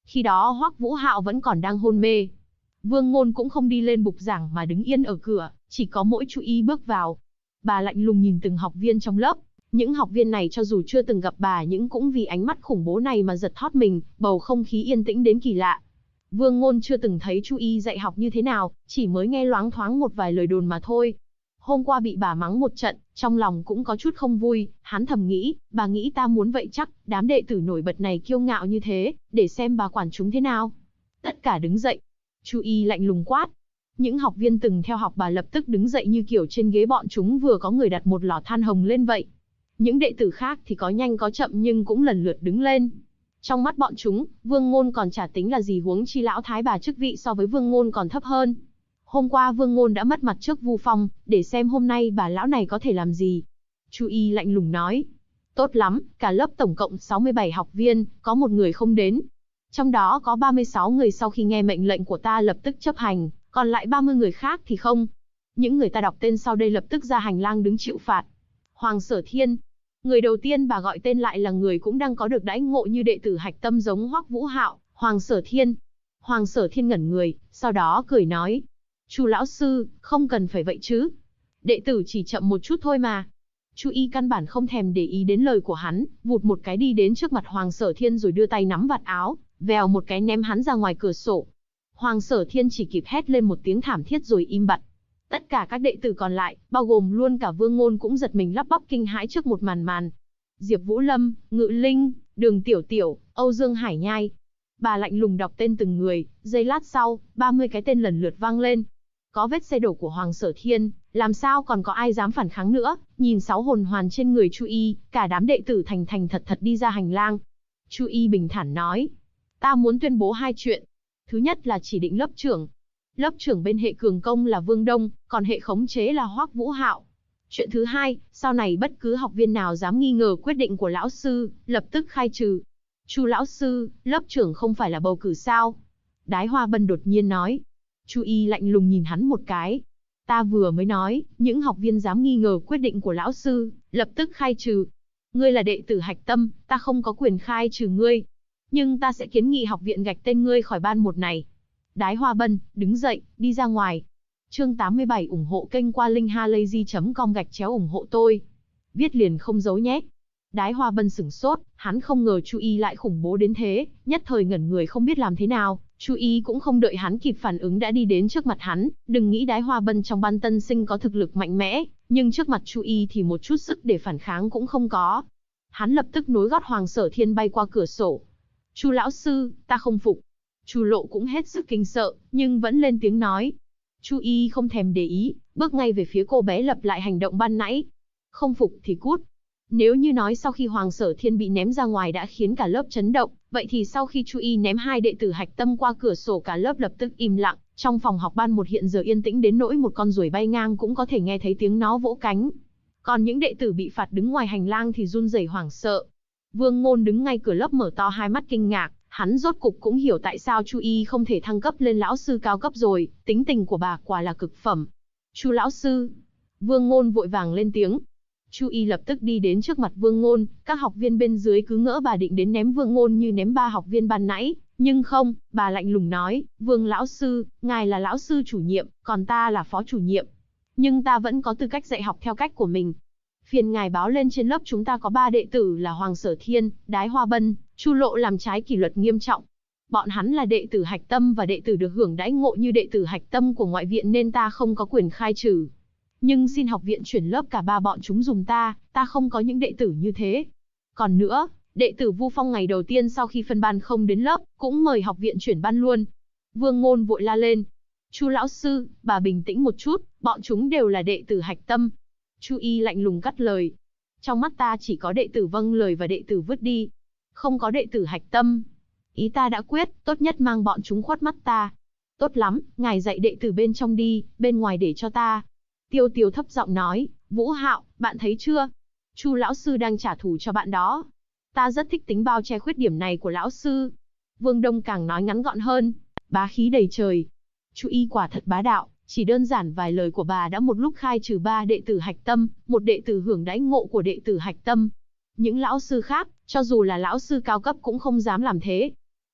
Khi đó Hoắc Vũ Hạo vẫn còn đang hôn mê. Vương Ngôn cũng không đi lên bục giảng mà đứng yên ở cửa, chỉ có mỗi Chu Y bước vào. Bà lạnh lùng nhìn từng học viên trong lớp. Những học viên này cho dù chưa từng gặp bà nhưng cũng vì ánh mắt khủng bố này mà giật thót mình, bầu không khí yên tĩnh đến kỳ lạ. Vương Ngôn chưa từng thấy Chu Y dạy học như thế nào, chỉ mới nghe loáng thoáng một vài lời đồn mà thôi. Hôm qua bị bà mắng một trận, trong lòng cũng có chút không vui, hắn thầm nghĩ, bà nghĩ ta muốn vậy chắc, đám đệ tử nổi bật này kiêu ngạo như thế, để xem bà quản chúng thế nào. Tất cả đứng dậy. Chu Y lạnh lùng quát. Những học viên từng theo học bà lập tức đứng dậy như kiểu trên ghế bọn chúng vừa có người đặt một lò than hồng lên vậy. Những đệ tử khác thì có nhanh có chậm nhưng cũng lần lượt đứng lên. Trong mắt bọn chúng, Vương Ngôn còn chả tính là gì, huống chi lão thái bà chức vị so với Vương Ngôn còn thấp hơn. Hôm qua Vương Ngôn đã mất mặt trước Vu Phong, để xem hôm nay bà lão này có thể làm gì. Chu Y lạnh lùng nói. Tốt lắm, cả lớp tổng cộng 67 học viên, có một người không đến. Trong đó có 36 người sau khi nghe mệnh lệnh của ta lập tức chấp hành, còn lại 30 người khác thì không. Những người ta đọc tên sau đây lập tức ra hành lang đứng chịu phạt. Hoàng Sở Thiên. Người đầu tiên bà gọi tên lại là người cũng đang có được đãi ngộ như đệ tử hạch tâm giống Hoắc Vũ Hạo, Hoàng Sở Thiên. Hoàng Sở Thiên ngẩn người, sau đó cười nói. Chu lão sư, không cần phải vậy chứ. Đệ tử chỉ chậm một chút thôi mà. Chu Y căn bản không thèm để ý đến lời của hắn, vụt một cái đi đến trước mặt Hoàng Sở Thiên rồi đưa tay nắm vạt áo, vèo một cái ném hắn ra ngoài cửa sổ. Hoàng Sở Thiên chỉ kịp hét lên một tiếng thảm thiết rồi im bặt. Tất cả các đệ tử còn lại, bao gồm luôn cả Vương Ngôn cũng giật mình lắp bắp kinh hãi trước một màn. Diệp Vũ Lâm, Ngự Linh, Đường Tiểu Tiểu, Âu Dương Hải Nhai. Bà lạnh lùng đọc tên từng người, giây lát sau, 30 cái tên lần lượt vang lên. Có vết xe đổ của Hoàng Sở Thiên, làm sao còn có ai dám phản kháng nữa, nhìn 6 hồn hoàn trên người Chu Y, cả đám đệ tử thành thành thật thật đi ra hành lang. Chu Y bình thản nói, ta muốn tuyên bố 2 chuyện. Thứ nhất là chỉ định lớp trưởng. Lớp trưởng bên hệ cường công là Vương Đông, còn hệ khống chế là Hoắc Vũ Hạo. Chuyện thứ hai, sau này bất cứ học viên nào dám nghi ngờ quyết định của lão sư, lập tức khai trừ. Chu lão sư, lớp trưởng không phải là bầu cử sao? Đái Hoa Bân đột nhiên nói. Chu Y lạnh lùng nhìn hắn một cái. Ta vừa mới nói, những học viên dám nghi ngờ quyết định của lão sư, lập tức khai trừ. Ngươi là đệ tử hạch tâm, ta không có quyền khai trừ ngươi. Nhưng ta sẽ kiến nghị học viện gạch tên ngươi khỏi ban một này. Đái Hoa Bân, đứng dậy, đi ra ngoài. Chương 87 ủng hộ kênh qua linkhalazy.com/ủng hộ tôi. Viết liền không giấu nhé. Đái Hoa Bân sửng sốt, hắn không ngờ Chu Y lại khủng bố đến thế, nhất thời ngẩn người không biết làm thế nào. Chu Y cũng không đợi hắn kịp phản ứng đã đi đến trước mặt hắn, đừng nghĩ Đái Hoa Bân trong ban tân sinh có thực lực mạnh mẽ, nhưng trước mặt Chu Y thì một chút sức để phản kháng cũng không có. Hắn lập tức nối gót Hoàng Sở Thiên bay qua cửa sổ. Chu lão sư, ta không phục. Chu Lộ cũng hết sức kinh sợ, nhưng vẫn lên tiếng nói. Chu Y không thèm để ý, bước ngay về phía cô bé lập lại hành động ban nãy. Không phục thì cút. Nếu như nói sau khi Hoàng Sở Thiên bị ném ra ngoài đã khiến cả lớp chấn động, vậy thì sau khi Chu Y ném 2 đệ tử hạch tâm qua cửa sổ cả lớp lập tức im lặng, trong phòng học ban một hiện giờ yên tĩnh đến nỗi một con ruồi bay ngang cũng có thể nghe thấy tiếng nó vỗ cánh. Còn những đệ tử bị phạt đứng ngoài hành lang thì run rẩy hoảng sợ. Vương Ngôn đứng ngay cửa lớp mở to hai mắt kinh ngạc, hắn rốt cục cũng hiểu tại sao Chu Y không thể thăng cấp lên lão sư cao cấp rồi, tính tình của bà quả là cực phẩm. Chu lão sư. Vương Ngôn vội vàng lên tiếng. Chu Y lập tức đi đến trước mặt Vương Ngôn, các học viên bên dưới cứ ngỡ bà định đến ném Vương Ngôn như ném 3 học viên ban nãy, nhưng không, bà lạnh lùng nói, Vương lão sư, ngài là lão sư chủ nhiệm, còn ta là phó chủ nhiệm. Nhưng ta vẫn có tư cách dạy học theo cách của mình. Phiền ngài báo lên trên lớp chúng ta có 3 đệ tử là Hoàng Sở Thiên, Đái Hoa Bân, Chu Lộ làm trái kỷ luật nghiêm trọng. Bọn hắn là đệ tử hạch tâm và đệ tử được hưởng đãi ngộ như đệ tử hạch tâm của ngoại viện nên ta không có quyền khai trừ. Nhưng xin học viện chuyển lớp cả 3 bọn chúng dùm ta không có những đệ tử như thế. Còn nữa, đệ tử Vu Phong ngày đầu tiên sau khi phân ban không đến lớp, cũng mời học viện chuyển ban luôn. Vương Ngôn vội la lên. Chu lão sư, bà bình tĩnh một chút, bọn chúng đều là đệ tử hạch tâm. Chu Y lạnh lùng cắt lời. Trong mắt ta chỉ có đệ tử vâng lời và đệ tử vứt đi. Không có đệ tử hạch tâm. Ý ta đã quyết, tốt nhất mang bọn chúng khuất mắt ta. Tốt lắm, ngài dạy đệ tử bên trong đi, bên ngoài để cho ta. Tiêu Tiêu thấp giọng nói, Vũ Hạo, bạn thấy chưa? Chu lão sư đang trả thù cho bạn đó. Ta rất thích tính bao che khuyết điểm này của lão sư. Vương Đông càng nói ngắn gọn hơn, bá khí đầy trời. Chu Y quả thật bá đạo, chỉ đơn giản vài lời của bà đã một lúc khai trừ 3 đệ tử hạch tâm, một đệ tử hưởng đãi ngộ của đệ tử hạch tâm. Những lão sư khác, cho dù là lão sư cao cấp cũng không dám làm thế.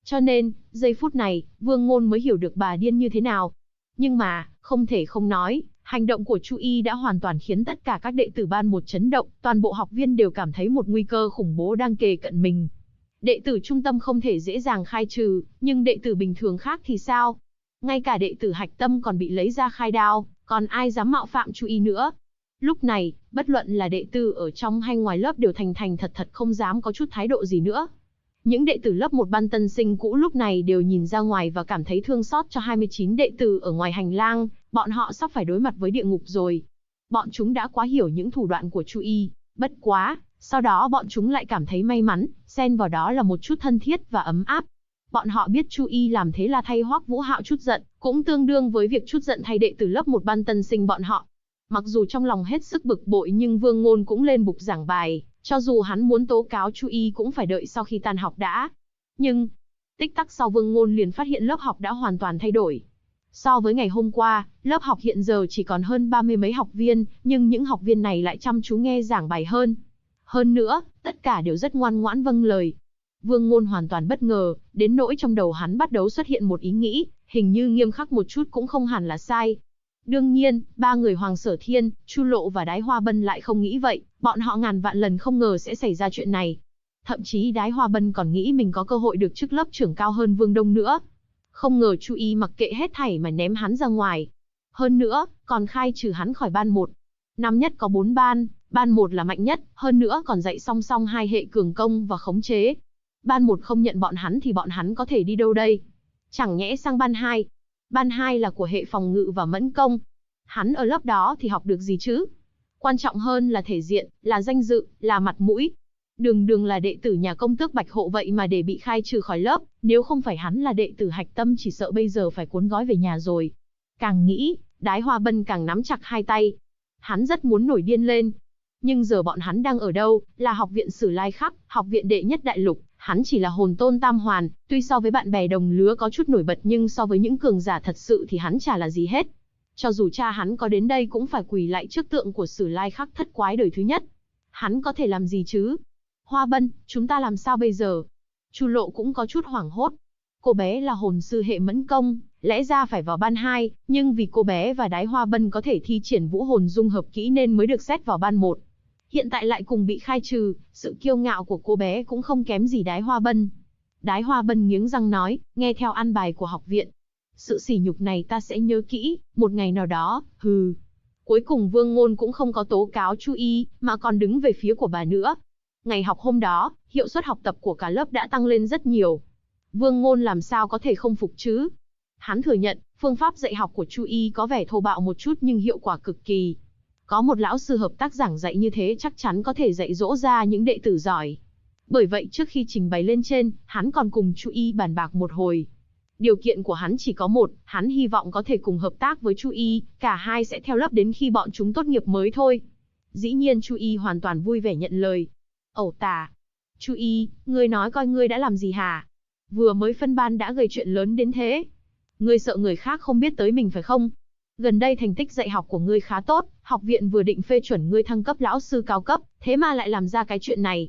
Cho nên, giây phút này, Vương Ngôn mới hiểu được bà điên như thế nào. Nhưng mà, không thể không nói, hành động của Chu Y đã hoàn toàn khiến tất cả các đệ tử ban một chấn động, toàn bộ học viên đều cảm thấy một nguy cơ khủng bố đang kề cận mình. Đệ tử trung tâm không thể dễ dàng khai trừ, nhưng đệ tử bình thường khác thì sao? Ngay cả đệ tử hạch tâm còn bị lấy ra khai đao, còn ai dám mạo phạm Chu Y nữa? Lúc này, bất luận là đệ tử ở trong hay ngoài lớp đều thành thành thật thật không dám có chút thái độ gì nữa. Những đệ tử lớp 1 ban tân sinh cũ lúc này đều nhìn ra ngoài và cảm thấy thương xót cho 29 đệ tử ở ngoài hành lang, bọn họ sắp phải đối mặt với địa ngục rồi. Bọn chúng đã quá hiểu những thủ đoạn của Chu Y, bất quá, sau đó bọn chúng lại cảm thấy may mắn, xen vào đó là một chút thân thiết và ấm áp. Bọn họ biết Chu Y làm thế là thay Hoắc Vũ Hạo chút giận, cũng tương đương với việc chút giận thay đệ tử lớp 1 ban tân sinh bọn họ. Mặc dù trong lòng hết sức bực bội nhưng Vương Ngôn cũng lên bục giảng bài, cho dù hắn muốn tố cáo Chu Y cũng phải đợi sau khi tan học đã. Nhưng, tích tắc sau Vương Ngôn liền phát hiện lớp học đã hoàn toàn thay đổi. So với ngày hôm qua, lớp học hiện giờ chỉ còn hơn 30 mấy học viên, nhưng những học viên này lại chăm chú nghe giảng bài hơn. Hơn nữa, tất cả đều rất ngoan ngoãn vâng lời. Vương Ngôn hoàn toàn bất ngờ, đến nỗi trong đầu hắn bắt đầu xuất hiện một ý nghĩ, hình như nghiêm khắc một chút cũng không hẳn là sai. Đương nhiên, ba người Hoàng Sở Thiên, Chu Lộ và Đái Hoa Bân lại không nghĩ vậy, bọn họ ngàn vạn lần không ngờ sẽ xảy ra chuyện này. Thậm chí Đái Hoa Bân còn nghĩ mình có cơ hội được chức lớp trưởng cao hơn Vương Đông nữa. Không ngờ Chu Y mặc kệ hết thảy mà ném hắn ra ngoài. Hơn nữa, còn khai trừ hắn khỏi ban 1. Năm nhất có 4 ban, ban 1 là mạnh nhất, hơn nữa còn dạy song song hai hệ cường công và khống chế. Ban 1 không nhận bọn hắn thì bọn hắn có thể đi đâu đây? Chẳng nhẽ sang ban 2? Ban 2 là của hệ phòng ngự và mẫn công. Hắn ở lớp đó thì học được gì chứ? Quan trọng hơn là thể diện, là danh dự, là mặt mũi. Đường đường là đệ tử nhà công tước Bạch Hộ vậy mà để bị khai trừ khỏi lớp, nếu không phải hắn là đệ tử hạch tâm chỉ sợ bây giờ phải cuốn gói về nhà rồi. Càng nghĩ, Đái Hoa Bân càng nắm chặt hai tay. Hắn rất muốn nổi điên lên. Nhưng giờ bọn hắn đang ở đâu, là học viện Sử Lai Khắc, học viện đệ nhất đại lục, hắn chỉ là hồn tôn tam hoàn, tuy so với bạn bè đồng lứa có chút nổi bật nhưng so với những cường giả thật sự thì hắn chả là gì hết. Cho dù cha hắn có đến đây cũng phải quỳ lại trước tượng của Sử Lai Khắc thất quái đời thứ nhất. Hắn có thể làm gì chứ? Hoa Bân, chúng ta làm sao bây giờ? Chu Lộ cũng có chút hoảng hốt. Cô bé là hồn sư hệ mẫn công, lẽ ra phải vào ban 2, nhưng vì cô bé và Đái Hoa Bân có thể thi triển vũ hồn dung hợp kỹ nên mới được xét vào ban 1. Hiện tại lại cùng bị khai trừ, sự kiêu ngạo của cô bé cũng không kém gì Đái Hoa Bân. Đái Hoa Bân nghiến răng nói, nghe theo an bài của học viện. Sự sỉ nhục này ta sẽ nhớ kỹ, một ngày nào đó, hừ. Cuối cùng Vương Ngôn cũng không có tố cáo Chu Y, mà còn đứng về phía của bà nữa. Ngày học hôm đó, hiệu suất học tập của cả lớp đã tăng lên rất nhiều. Vương Ngôn làm sao có thể không phục chứ? Hắn thừa nhận, phương pháp dạy học của Chu Y có vẻ thô bạo một chút nhưng hiệu quả cực kỳ. Có một lão sư hợp tác giảng dạy như thế chắc chắn có thể dạy dỗ ra những đệ tử giỏi. Bởi vậy trước khi trình bày lên trên, hắn còn cùng Chu Y bàn bạc một hồi. Điều kiện của hắn chỉ có một, hắn hy vọng có thể cùng hợp tác với Chu Y, cả hai sẽ theo lớp đến khi bọn chúng tốt nghiệp mới thôi. Dĩ nhiên Chu Y hoàn toàn vui vẻ nhận lời. Ẩu tả. Chu Y, ngươi nói coi ngươi đã làm gì hả? Vừa mới phân ban đã gây chuyện lớn đến thế. Ngươi sợ người khác không biết tới mình phải không? Gần đây thành tích dạy học của ngươi khá tốt, học viện vừa định phê chuẩn ngươi thăng cấp lão sư cao cấp, thế mà lại làm ra cái chuyện này,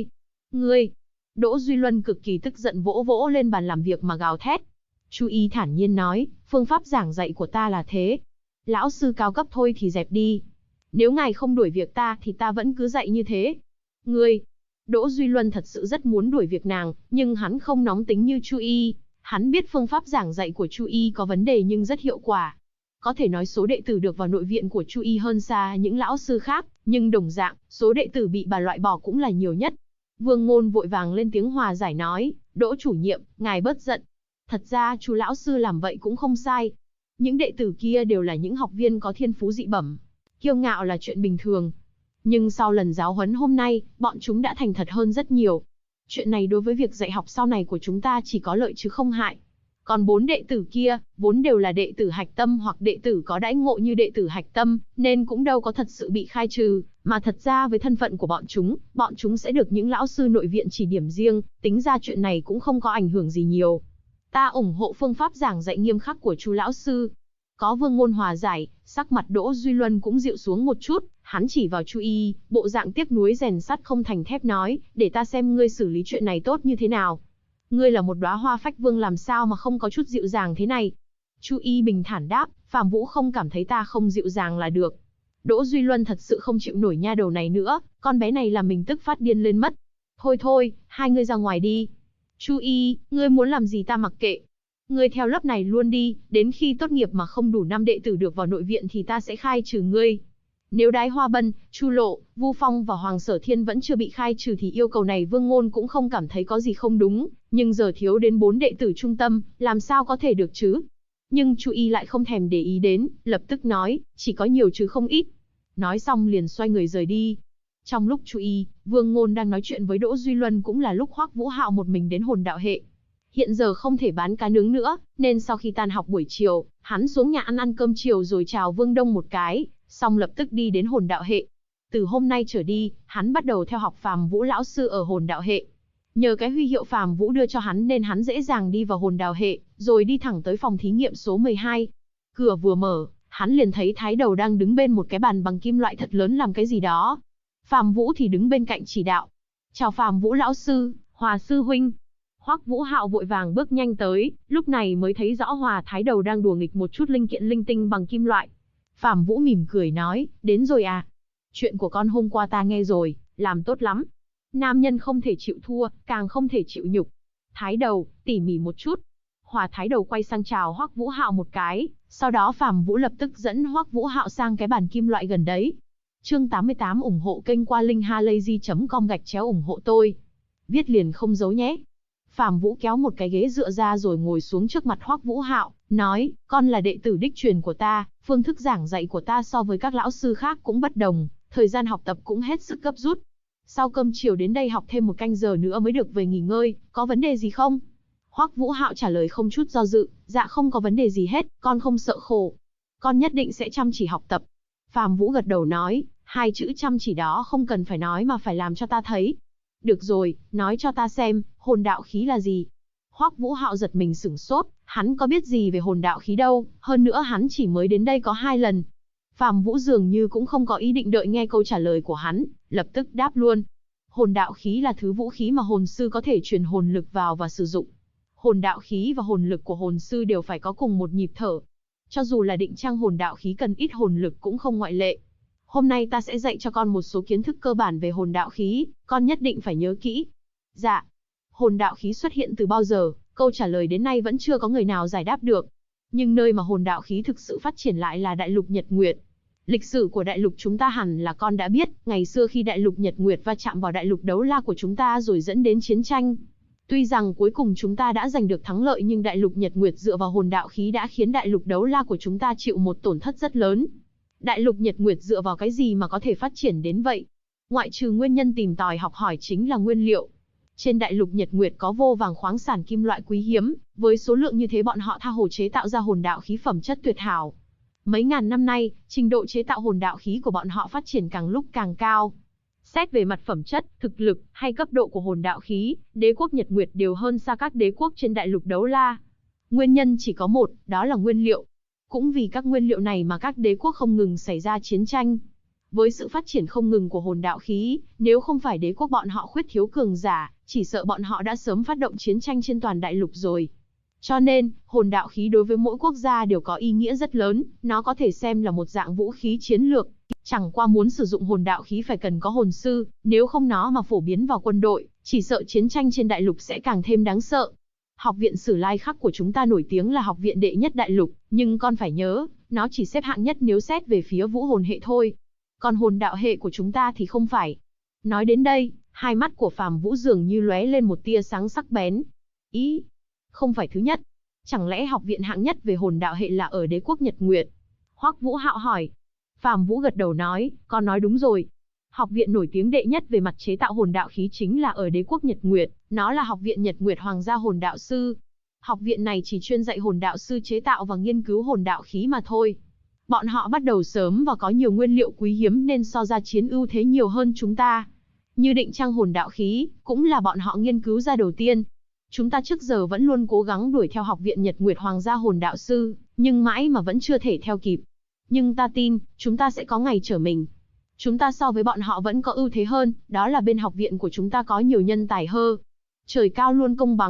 ngươi. Đỗ Duy Luân cực kỳ tức giận vỗ vỗ lên bàn làm việc mà gào thét. Chu Y thản nhiên nói, phương pháp giảng dạy của ta là thế. Lão sư cao cấp thôi thì dẹp đi. Nếu ngài không đuổi việc ta thì ta vẫn cứ dạy như thế. Ngươi. Đỗ Duy Luân thật sự rất muốn đuổi việc nàng, nhưng hắn không nóng tính như Chu Y. Hắn biết phương pháp giảng dạy của Chu Y có vấn đề nhưng rất hiệu quả. Có thể nói số đệ tử được vào nội viện của Chu Y hơn xa những lão sư khác, nhưng đồng dạng, số đệ tử bị bà loại bỏ cũng là nhiều nhất. Vương Ngôn vội vàng lên tiếng hòa giải nói, Đỗ chủ nhiệm, ngài bớt giận. Thật ra Chu lão sư làm vậy cũng không sai. Những đệ tử kia đều là những học viên có thiên phú dị bẩm. Kiêu ngạo là chuyện bình thường. Nhưng sau lần giáo huấn hôm nay, bọn chúng đã thành thật hơn rất nhiều. Chuyện này đối với việc dạy học sau này của chúng ta chỉ có lợi chứ không hại. Còn 4 đệ tử kia, vốn đều là đệ tử hạch tâm hoặc đệ tử có đãi ngộ như đệ tử hạch tâm, nên cũng đâu có thật sự bị khai trừ, mà thật ra với thân phận của bọn chúng sẽ được những lão sư nội viện chỉ điểm riêng, tính ra chuyện này cũng không có ảnh hưởng gì nhiều. Ta ủng hộ phương pháp giảng dạy nghiêm khắc của Chu lão sư. Có Vương Ngôn hòa giải, sắc mặt Đỗ Duy Luân cũng dịu xuống một chút, hắn chỉ vào Chu Y, bộ dạng tiếc nuối rèn sắt không thành thép nói, để ta xem ngươi xử lý chuyện này tốt như thế nào. Ngươi là một đóa hoa phách vương làm sao mà không có chút dịu dàng thế này? Chu Y bình thản đáp, Phạm Vũ không cảm thấy ta không dịu dàng là được. Đỗ Duy Luân thật sự không chịu nổi nha đầu này nữa, con bé này làm mình tức phát điên lên mất. Thôi thôi, hai ngươi ra ngoài đi. Chu Y, ngươi muốn làm gì ta mặc kệ. Ngươi theo lớp này luôn đi, đến khi tốt nghiệp mà không đủ 5 đệ tử được vào nội viện thì ta sẽ khai trừ ngươi. Nếu Đái Hoa Bân, Chu Lộ, Vu Phong và Hoàng Sở Thiên vẫn chưa bị khai trừ thì yêu cầu này Vương Ngôn cũng không cảm thấy có gì không đúng, nhưng giờ thiếu đến 4 đệ tử trung tâm, làm sao có thể được chứ? Nhưng Chu Y lại không thèm để ý đến, lập tức nói, chỉ có nhiều chứ không ít. Nói xong liền xoay người rời đi. Trong lúc Chu Y, Vương Ngôn đang nói chuyện với Đỗ Duy Luân cũng là lúc Hoắc Vũ Hạo một mình đến hồn đạo hệ. Hiện giờ không thể bán cá nướng nữa, nên sau khi tan học buổi chiều, hắn xuống nhà ăn cơm chiều rồi chào Vương Đông một cái, xong lập tức đi đến hồn đạo hệ. Từ hôm nay trở đi, hắn bắt đầu theo học Phàm Vũ lão sư ở hồn đạo hệ. Nhờ cái huy hiệu Phàm Vũ đưa cho hắn nên hắn dễ dàng đi vào hồn đạo hệ, rồi đi thẳng tới phòng thí nghiệm số 12. Cửa vừa mở, hắn liền thấy Thái Đầu đang đứng bên một cái bàn bằng kim loại thật lớn làm cái gì đó. Phàm Vũ thì đứng bên cạnh chỉ đạo. Chào Phàm Vũ lão sư, Hòa sư huynh. Hoắc Vũ Hạo vội vàng bước nhanh tới, lúc này mới thấy rõ Hòa Thái Đầu đang đùa nghịch một chút linh kiện linh tinh bằng kim loại. Phàm Vũ mỉm cười nói, đến rồi à? Chuyện của con hôm qua ta nghe rồi, làm tốt lắm. Nam nhân không thể chịu thua, càng không thể chịu nhục. Thái Đầu, tỉ mỉ một chút. Hòa Thái Đầu quay sang chào Hoắc Vũ Hạo một cái, sau đó Phàm Vũ lập tức dẫn Hoắc Vũ Hạo sang cái bàn kim loại gần đấy. Chương 88 ủng hộ kênh qua linkhalazy.com/ủng hộ tôi. Viết liền không giấu nhé. Phàm Vũ kéo một cái ghế dựa ra rồi ngồi xuống trước mặt Hoắc Vũ Hạo, nói, con là đệ tử đích truyền của ta, phương thức giảng dạy của ta so với các lão sư khác cũng bất đồng, thời gian học tập cũng hết sức gấp rút. Sau cơm chiều đến đây học thêm 1 canh giờ nữa mới được về nghỉ ngơi, có vấn đề gì không? Hoắc Vũ Hạo trả lời không chút do dự, dạ không có vấn đề gì hết, con không sợ khổ. Con nhất định sẽ chăm chỉ học tập. Phàm Vũ gật đầu nói, 2 chữ chăm chỉ đó không cần phải nói mà phải làm cho ta thấy. Được rồi, nói cho ta xem, hồn đạo khí là gì? Hoắc Vũ Hạo giật mình sửng sốt, hắn có biết gì về hồn đạo khí đâu, hơn nữa hắn chỉ mới đến đây có 2 lần. Phàm Vũ dường như cũng không có ý định đợi nghe câu trả lời của hắn, lập tức đáp luôn. Hồn đạo khí là thứ vũ khí mà hồn sư có thể truyền hồn lực vào và sử dụng. Hồn đạo khí và hồn lực của hồn sư đều phải có cùng một nhịp thở. Cho dù là định trang hồn đạo khí cần ít hồn lực cũng không ngoại lệ. Hôm nay ta sẽ dạy cho con một số kiến thức cơ bản về hồn đạo khí, con nhất định phải nhớ kỹ. Dạ. Hồn đạo khí xuất hiện từ bao giờ? Câu trả lời đến nay vẫn chưa có người nào giải đáp được. Nhưng nơi mà hồn đạo khí thực sự phát triển lại là đại lục Nhật Nguyệt. Lịch sử của đại lục chúng ta hẳn là con đã biết, ngày xưa khi đại lục Nhật Nguyệt va chạm vào đại lục đấu la của chúng ta rồi dẫn đến chiến tranh. Tuy rằng cuối cùng chúng ta đã giành được thắng lợi nhưng đại lục Nhật Nguyệt dựa vào hồn đạo khí đã khiến đại lục đấu la của chúng ta chịu một tổn thất rất lớn. Đại lục Nhật Nguyệt dựa vào cái gì mà có thể phát triển đến vậy? Ngoại trừ nguyên nhân tìm tòi học hỏi chính là nguyên liệu. Trên đại lục Nhật Nguyệt có vô vàng khoáng sản kim loại quý hiếm, với số lượng như thế bọn họ tha hồ chế tạo ra hồn đạo khí phẩm chất tuyệt hảo. Mấy ngàn năm nay, trình độ chế tạo hồn đạo khí của bọn họ phát triển càng lúc càng cao. Xét về mặt phẩm chất, thực lực hay cấp độ của hồn đạo khí, đế quốc Nhật Nguyệt đều hơn xa các đế quốc trên đại lục đấu la. Nguyên nhân chỉ có một, đó là nguyên liệu. Cũng vì các nguyên liệu này mà các đế quốc không ngừng xảy ra chiến tranh. Với sự phát triển không ngừng của hồn đạo khí, nếu không phải đế quốc bọn họ khuyết thiếu cường giả, chỉ sợ bọn họ đã sớm phát động chiến tranh trên toàn đại lục rồi. Cho nên, hồn đạo khí đối với mỗi quốc gia đều có ý nghĩa rất lớn, nó có thể xem là một dạng vũ khí chiến lược. Chẳng qua muốn sử dụng hồn đạo khí phải cần có hồn sư, nếu không nó mà phổ biến vào quân đội, chỉ sợ chiến tranh trên đại lục sẽ càng thêm đáng sợ. Học viện Sử Lai Khắc của chúng ta nổi tiếng là học viện đệ nhất đại lục, nhưng con phải nhớ, nó chỉ xếp hạng nhất nếu xét về phía vũ hồn hệ thôi. Còn hồn đạo hệ của chúng ta thì không phải. Nói đến đây, hai mắt của Phàm Vũ dường như lóe lên một tia sáng sắc bén. Ý, không phải thứ nhất. Chẳng lẽ học viện hạng nhất về hồn đạo hệ là ở đế quốc Nhật Nguyệt? Hoắc Vũ Hạo hỏi. Phàm Vũ gật đầu nói, con nói đúng rồi. Học viện nổi tiếng đệ nhất về mặt chế tạo hồn đạo khí chính là ở đế quốc Nhật Nguyệt, nó là học viện Nhật Nguyệt Hoàng gia hồn đạo sư. Học viện này chỉ chuyên dạy hồn đạo sư chế tạo và nghiên cứu hồn đạo khí mà thôi. Bọn họ bắt đầu sớm và có nhiều nguyên liệu quý hiếm nên so ra chiến ưu thế nhiều hơn chúng ta. Như định trang hồn đạo khí, cũng là bọn họ nghiên cứu ra đầu tiên. Chúng ta trước giờ vẫn luôn cố gắng đuổi theo học viện Nhật Nguyệt Hoàng gia hồn đạo sư, nhưng mãi mà vẫn chưa thể theo kịp. Nhưng ta tin, chúng ta sẽ có ngày trở mình. Chúng ta so với bọn họ vẫn có ưu thế hơn, đó là bên học viện của chúng ta có nhiều nhân tài hơn. Trời cao luôn công bằng,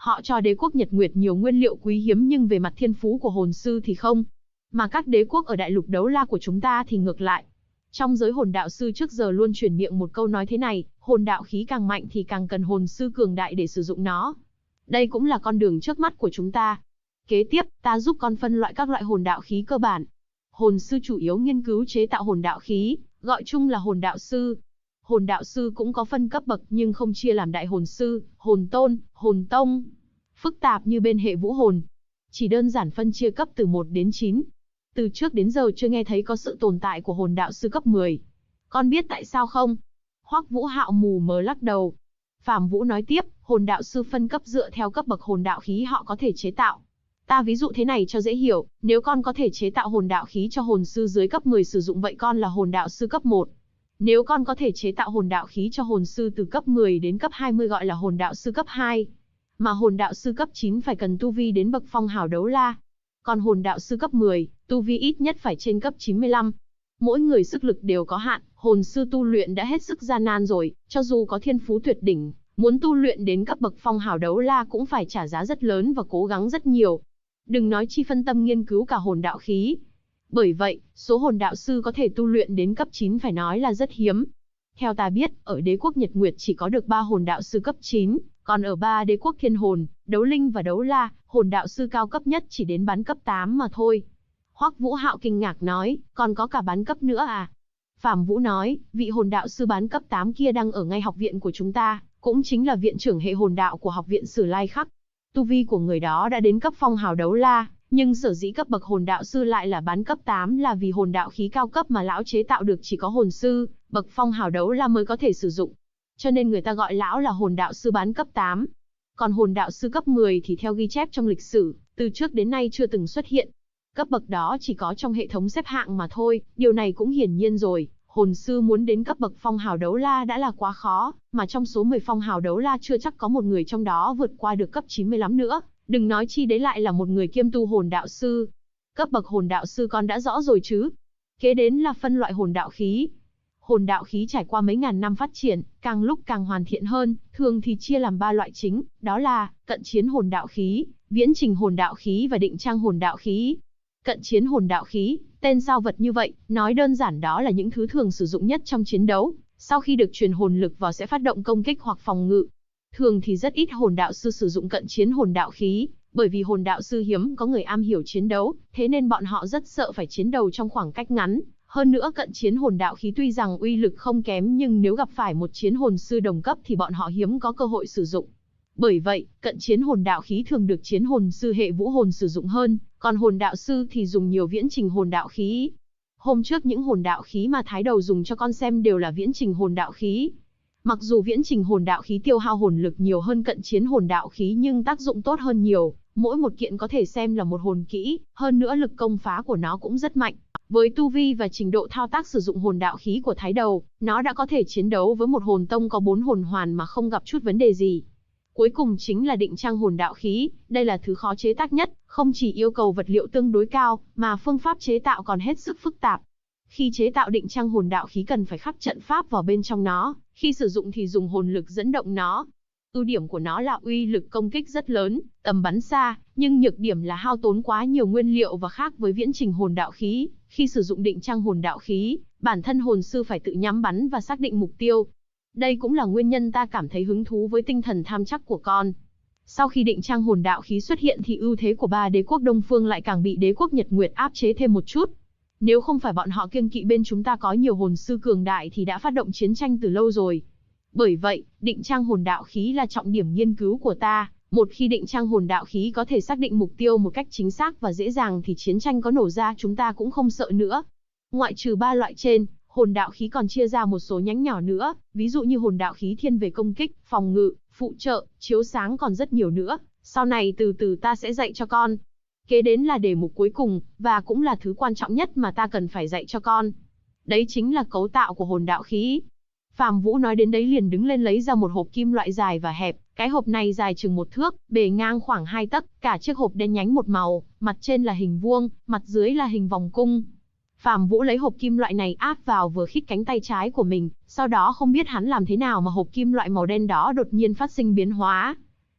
Họ cho đế quốc Nhật Nguyệt nhiều nguyên liệu quý hiếm nhưng về mặt thiên phú của hồn sư thì không. Mà các đế quốc ở đại lục đấu la của chúng ta thì ngược lại. Trong giới hồn đạo sư trước giờ luôn truyền miệng một câu nói thế này, hồn đạo khí càng mạnh thì càng cần hồn sư cường đại để sử dụng nó. Đây cũng là con đường trước mắt của chúng ta. Kế tiếp, ta giúp con phân loại các loại hồn đạo khí cơ bản. Hồn sư chủ yếu nghiên cứu chế tạo hồn đạo khí, gọi chung là hồn đạo sư. Hồn đạo sư cũng có phân cấp bậc nhưng không chia làm đại hồn sư, hồn tôn, hồn tông. Phức tạp như bên hệ vũ hồn. Chỉ đơn giản phân chia cấp từ 1 đến 9. Từ trước đến giờ chưa nghe thấy có sự tồn tại của hồn đạo sư cấp 10. Con biết tại sao không? Hoắc Vũ Hạo mù mờ lắc đầu. Phàm Vũ nói tiếp, hồn đạo sư phân cấp dựa theo cấp bậc hồn đạo khí họ có thể chế tạo. Ta ví dụ thế này cho dễ hiểu, nếu con có thể chế tạo hồn đạo khí cho hồn sư dưới cấp 10 sử dụng vậy con là hồn đạo sư cấp 1. Nếu con có thể chế tạo hồn đạo khí cho hồn sư từ cấp 10 đến cấp 20 gọi là hồn đạo sư cấp 2. Mà hồn đạo sư cấp 9 phải cần tu vi đến bậc phong hào đấu la. Còn hồn đạo sư cấp 10, tu vi ít nhất phải trên cấp 95. Mỗi người sức lực đều có hạn, hồn sư tu luyện đã hết sức gian nan rồi, cho dù có thiên phú tuyệt đỉnh, muốn tu luyện đến cấp bậc phong hào đấu la cũng phải trả giá rất lớn và cố gắng rất nhiều. Đừng nói chi phân tâm nghiên cứu cả hồn đạo khí. Bởi vậy, số hồn đạo sư có thể tu luyện đến cấp 9 phải nói là rất hiếm. Theo ta biết, ở đế quốc Nhật Nguyệt chỉ có được 3 hồn đạo sư cấp 9, còn ở 3 đế quốc Thiên Hồn, Đấu Linh và Đấu La, hồn đạo sư cao cấp nhất chỉ đến bán cấp 8 mà thôi. Hoắc Vũ Hạo kinh ngạc nói, còn có cả bán cấp nữa à? Phàm Vũ nói, vị hồn đạo sư bán cấp 8 kia đang ở ngay học viện của chúng ta, cũng chính là viện trưởng hệ hồn đạo của học viện Sử Lai Khắc. Tu vi của người đó đã đến cấp phong hào đấu la, nhưng sở dĩ cấp bậc hồn đạo sư lại là bán cấp 8 là vì hồn đạo khí cao cấp mà lão chế tạo được chỉ có hồn sư, bậc phong hào đấu la mới có thể sử dụng. Cho nên người ta gọi lão là hồn đạo sư bán cấp 8. Còn hồn đạo sư cấp 10 thì theo ghi chép trong lịch sử, từ trước đến nay chưa từng xuất hiện. Cấp bậc đó chỉ có trong hệ thống xếp hạng mà thôi, điều này cũng hiển nhiên rồi. Hồn sư muốn đến cấp bậc phong hào đấu la đã là quá khó, mà trong số 10 phong hào đấu la chưa chắc có một người trong đó vượt qua được cấp 95 nữa, đừng nói chi đấy lại là một người kiêm tu hồn đạo sư. Cấp bậc hồn đạo sư con đã rõ rồi chứ? Kế đến là phân loại hồn đạo khí. Hồn đạo khí trải qua mấy ngàn năm phát triển, càng lúc càng hoàn thiện hơn, thường thì chia làm 3 loại chính, đó là cận chiến hồn đạo khí, viễn trình hồn đạo khí và định trang hồn đạo khí. Cận chiến hồn đạo khí, tên sao vật như vậy, nói đơn giản đó là những thứ thường sử dụng nhất trong chiến đấu, sau khi được truyền hồn lực vào sẽ phát động công kích hoặc phòng ngự. Thường thì rất ít hồn đạo sư sử dụng cận chiến hồn đạo khí, bởi vì hồn đạo sư hiếm có người am hiểu chiến đấu, thế nên bọn họ rất sợ phải chiến đấu trong khoảng cách ngắn. Hơn nữa cận chiến hồn đạo khí tuy rằng uy lực không kém nhưng nếu gặp phải một chiến hồn sư đồng cấp thì bọn họ hiếm có cơ hội sử dụng. Bởi vậy, cận chiến hồn đạo khí thường được chiến hồn sư hệ vũ hồn sử dụng hơn, còn hồn đạo sư thì dùng nhiều viễn trình hồn đạo khí. Hôm trước những hồn đạo khí mà Thái Đầu dùng cho con xem đều là viễn trình hồn đạo khí. Mặc dù viễn trình hồn đạo khí tiêu hao hồn lực nhiều hơn cận chiến hồn đạo khí nhưng tác dụng tốt hơn nhiều, mỗi một kiện có thể xem là một hồn kỹ, hơn nữa lực công phá của nó cũng rất mạnh. Với tu vi và trình độ thao tác sử dụng hồn đạo khí của Thái Đầu, nó đã có thể chiến đấu với một hồn tông có 4 hồn hoàn mà không gặp chút vấn đề gì. Cuối cùng chính là định trang hồn đạo khí, đây là thứ khó chế tác nhất, không chỉ yêu cầu vật liệu tương đối cao, mà phương pháp chế tạo còn hết sức phức tạp. Khi chế tạo định trang hồn đạo khí cần phải khắc trận pháp vào bên trong nó, khi sử dụng thì dùng hồn lực dẫn động nó. Ưu điểm của nó là uy lực công kích rất lớn, tầm bắn xa, nhưng nhược điểm là hao tốn quá nhiều nguyên liệu và khác với viễn trình hồn đạo khí. Khi sử dụng định trang hồn đạo khí, bản thân hồn sư phải tự nhắm bắn và xác định mục tiêu. Đây cũng là nguyên nhân ta cảm thấy hứng thú với tinh thần tham chắc của con. Sau khi định trang hồn đạo khí xuất hiện thì ưu thế của 3 đế quốc Đông Phương lại càng bị đế quốc Nhật Nguyệt áp chế thêm một chút. Nếu không phải bọn họ kiêng kỵ bên chúng ta có nhiều hồn sư cường đại thì đã phát động chiến tranh từ lâu rồi. Bởi vậy, định trang hồn đạo khí là trọng điểm nghiên cứu của ta. Một khi định trang hồn đạo khí có thể xác định mục tiêu một cách chính xác và dễ dàng thì chiến tranh có nổ ra chúng ta cũng không sợ nữa. Ngoại trừ 3 loại trên, hồn đạo khí còn chia ra một số nhánh nhỏ nữa, ví dụ như hồn đạo khí thiên về công kích, phòng ngự, phụ trợ, chiếu sáng còn rất nhiều nữa. Sau này từ từ ta sẽ dạy cho con. Kế đến là đề mục cuối cùng, và cũng là thứ quan trọng nhất mà ta cần phải dạy cho con. Đấy chính là cấu tạo của hồn đạo khí. Phàm Vũ nói đến đấy liền đứng lên lấy ra một hộp kim loại dài và hẹp. Cái hộp này dài chừng 1 thước, bề ngang khoảng 2 tấc, cả chiếc hộp đen nhánh một màu, mặt trên là hình vuông, mặt dưới là hình vòng cung. Phàm Vũ lấy hộp kim loại này áp vào vừa khít cánh tay trái của mình, sau đó không biết hắn làm thế nào mà hộp kim loại màu đen đó đột nhiên phát sinh biến hóa.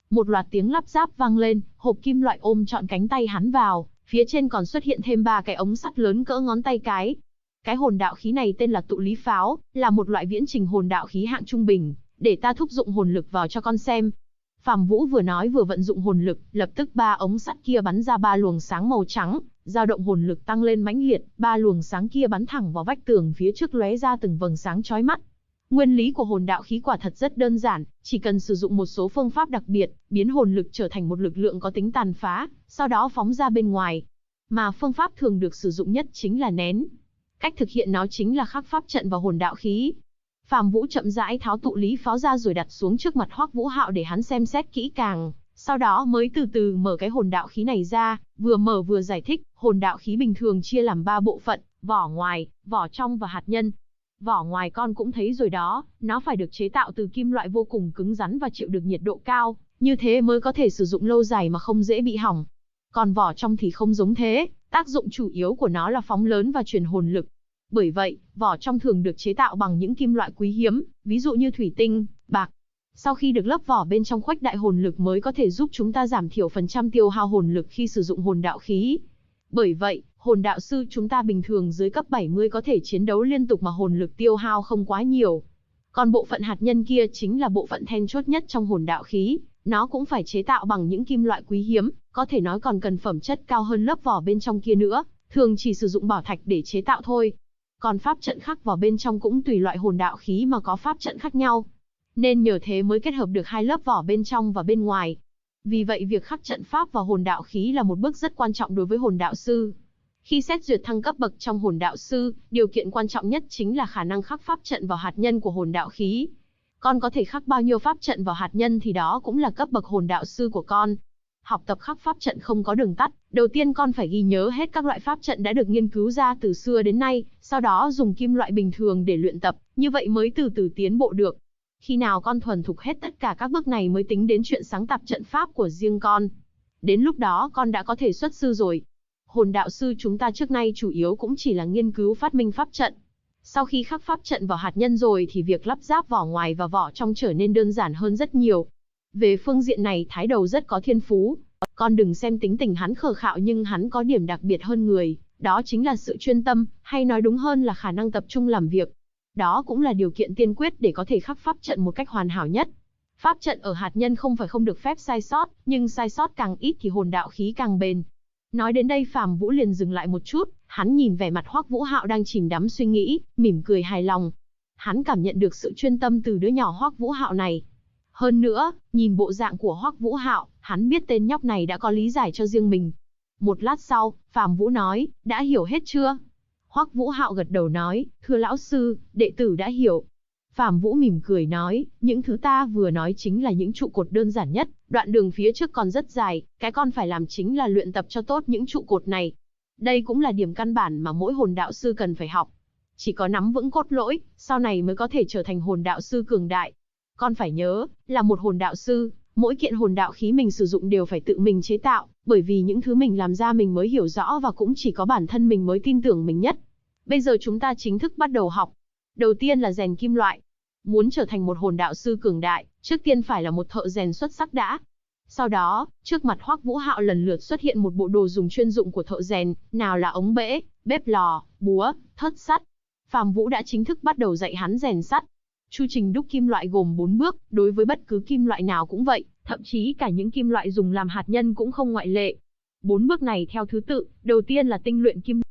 Một loạt tiếng lắp ráp vang lên, hộp kim loại ôm trọn cánh tay hắn vào, phía trên còn xuất hiện thêm 3 cái ống sắt lớn cỡ ngón tay cái. Cái hồn đạo khí này tên là tụ lý pháo, là một loại viễn trình hồn đạo khí hạng trung bình, để ta thúc dụng hồn lực vào cho con xem. Phàm Vũ vừa nói vừa vận dụng hồn lực, lập tức 3 ống sắt kia bắn ra 3 luồng sáng màu trắng, dao động hồn lực tăng lên mãnh liệt, 3 luồng sáng kia bắn thẳng vào vách tường phía trước lóe ra từng vầng sáng chói mắt. Nguyên lý của hồn đạo khí quả thật rất đơn giản, chỉ cần sử dụng một số phương pháp đặc biệt, biến hồn lực trở thành một lực lượng có tính tàn phá, sau đó phóng ra bên ngoài. Mà phương pháp thường được sử dụng nhất chính là nén. Cách thực hiện nó chính là khắc pháp trận vào hồn đạo khí. Phàm Vũ chậm rãi tháo tụ lý pháo ra rồi đặt xuống trước mặt Hoắc Vũ Hạo để hắn xem xét kỹ càng, sau đó mới từ từ mở cái hồn đạo khí này ra, vừa mở vừa giải thích, hồn đạo khí bình thường chia làm 3 bộ phận, vỏ ngoài, vỏ trong và hạt nhân. Vỏ ngoài con cũng thấy rồi đó, nó phải được chế tạo từ kim loại vô cùng cứng rắn và chịu được nhiệt độ cao, như thế mới có thể sử dụng lâu dài mà không dễ bị hỏng. Còn vỏ trong thì không giống thế, tác dụng chủ yếu của nó là phóng lớn và truyền hồn lực. Bởi vậy, vỏ trong thường được chế tạo bằng những kim loại quý hiếm, ví dụ như thủy tinh, bạc. Sau khi được lấp vỏ bên trong khuếch đại hồn lực mới có thể giúp chúng ta giảm thiểu phần trăm tiêu hao hồn lực khi sử dụng hồn đạo khí. Bởi vậy, hồn đạo sư chúng ta bình thường dưới cấp 70 có thể chiến đấu liên tục mà hồn lực tiêu hao không quá nhiều. Còn bộ phận hạt nhân kia chính là bộ phận then chốt nhất trong hồn đạo khí, nó cũng phải chế tạo bằng những kim loại quý hiếm, có thể nói còn cần phẩm chất cao hơn lớp vỏ bên trong kia nữa, thường chỉ sử dụng bảo thạch để chế tạo thôi. Còn pháp trận khắc vào bên trong cũng tùy loại hồn đạo khí mà có pháp trận khác nhau. Nên nhờ thế mới kết hợp được 2 lớp vỏ bên trong và bên ngoài. Vì vậy việc khắc trận pháp vào hồn đạo khí là một bước rất quan trọng đối với hồn đạo sư. Khi xét duyệt thăng cấp bậc trong hồn đạo sư, điều kiện quan trọng nhất chính là khả năng khắc pháp trận vào hạt nhân của hồn đạo khí. Con có thể khắc bao nhiêu pháp trận vào hạt nhân thì đó cũng là cấp bậc hồn đạo sư của con. Học tập khắc pháp trận không có đường tắt, đầu tiên con phải ghi nhớ hết các loại pháp trận đã được nghiên cứu ra từ xưa đến nay, sau đó dùng kim loại bình thường để luyện tập, như vậy mới từ từ tiến bộ được. Khi nào con thuần thục hết tất cả các bước này mới tính đến chuyện sáng tạo trận pháp của riêng con. Đến lúc đó con đã có thể xuất sư rồi. Hồn đạo sư chúng ta trước nay chủ yếu cũng chỉ là nghiên cứu phát minh pháp trận. Sau khi khắc pháp trận vào hạt nhân rồi thì việc lắp ráp vỏ ngoài và vỏ trong trở nên đơn giản hơn rất nhiều. Về phương diện này Thái Đầu rất có thiên phú. Con đừng xem tính tình hắn khờ khạo nhưng hắn có điểm đặc biệt hơn người, đó chính là sự chuyên tâm, hay nói đúng hơn là khả năng tập trung làm việc. Đó cũng là điều kiện tiên quyết để có thể khắc pháp trận một cách hoàn hảo nhất. Pháp trận ở hạt nhân không phải không được phép sai sót, nhưng sai sót càng ít thì hồn đạo khí càng bền. Nói đến đây Phàm Vũ liền dừng lại một chút, hắn nhìn vẻ mặt Hoắc Vũ Hạo đang chìm đắm suy nghĩ, mỉm cười hài lòng. Hắn cảm nhận được sự chuyên tâm từ đứa nhỏ Hoắc Vũ Hạo này. Hơn nữa, nhìn bộ dạng của Hoắc Vũ Hạo, hắn biết tên nhóc này đã có lý giải cho riêng mình. Một lát sau, Phàm Vũ nói, đã hiểu hết chưa? Hoắc Vũ Hạo gật đầu nói, thưa lão sư, đệ tử đã hiểu. Phàm Vũ mỉm cười nói, những thứ ta vừa nói chính là những trụ cột đơn giản nhất, đoạn đường phía trước còn rất dài, cái con phải làm chính là luyện tập cho tốt những trụ cột này. Đây cũng là điểm căn bản mà mỗi hồn đạo sư cần phải học. Chỉ có nắm vững cốt lõi, sau này mới có thể trở thành hồn đạo sư cường đại. Con phải nhớ, là một hồn đạo sư, mỗi kiện hồn đạo khí mình sử dụng đều phải tự mình chế tạo, bởi vì những thứ mình làm ra mình mới hiểu rõ và cũng chỉ có bản thân mình mới tin tưởng mình nhất. Bây giờ chúng ta chính thức bắt đầu học. Đầu tiên là rèn kim loại. Muốn trở thành một hồn đạo sư cường đại, trước tiên phải là một thợ rèn xuất sắc đã. Sau đó, trước mặt Hoắc Vũ Hạo lần lượt xuất hiện một bộ đồ dùng chuyên dụng của thợ rèn, nào là ống bể, bếp lò, búa, thớt sắt. Phàm Vũ đã chính thức bắt đầu dạy hắn rèn sắt. Chu trình đúc kim loại gồm 4 bước, đối với bất cứ kim loại nào cũng vậy, thậm chí cả những kim loại dùng làm hạt nhân cũng không ngoại lệ. 4 bước này theo thứ tự, đầu tiên là tinh luyện kim.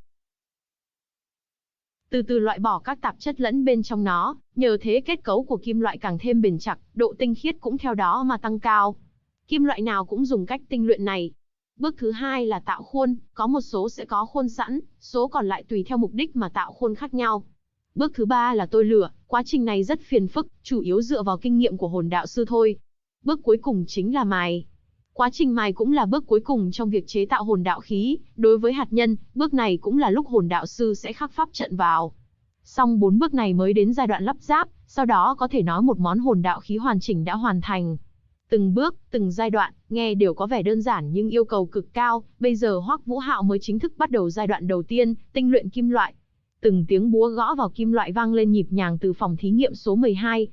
Từ từ loại bỏ các tạp chất lẫn bên trong nó, nhờ thế kết cấu của kim loại càng thêm bền chặt, độ tinh khiết cũng theo đó mà tăng cao. Kim loại nào cũng dùng cách tinh luyện này. Bước thứ hai là tạo khuôn, có một số sẽ có khuôn sẵn, số còn lại tùy theo mục đích mà tạo khuôn khác nhau. Bước thứ ba là tôi lửa, quá trình này rất phiền phức, chủ yếu dựa vào kinh nghiệm của hồn đạo sư thôi. Bước cuối cùng chính là mài. Quá trình mài cũng là bước cuối cùng trong việc chế tạo hồn đạo khí, đối với hạt nhân, bước này cũng là lúc hồn đạo sư sẽ khắc pháp trận vào. Xong 4 bước này mới đến giai đoạn lắp ráp, sau đó có thể nói một món hồn đạo khí hoàn chỉnh đã hoàn thành. Từng bước, từng giai đoạn, nghe đều có vẻ đơn giản nhưng yêu cầu cực cao, bây giờ Hoắc Vũ Hạo mới chính thức bắt đầu giai đoạn đầu tiên, tinh luyện kim loại. Từng tiếng búa gõ vào kim loại vang lên nhịp nhàng từ phòng thí nghiệm số 12.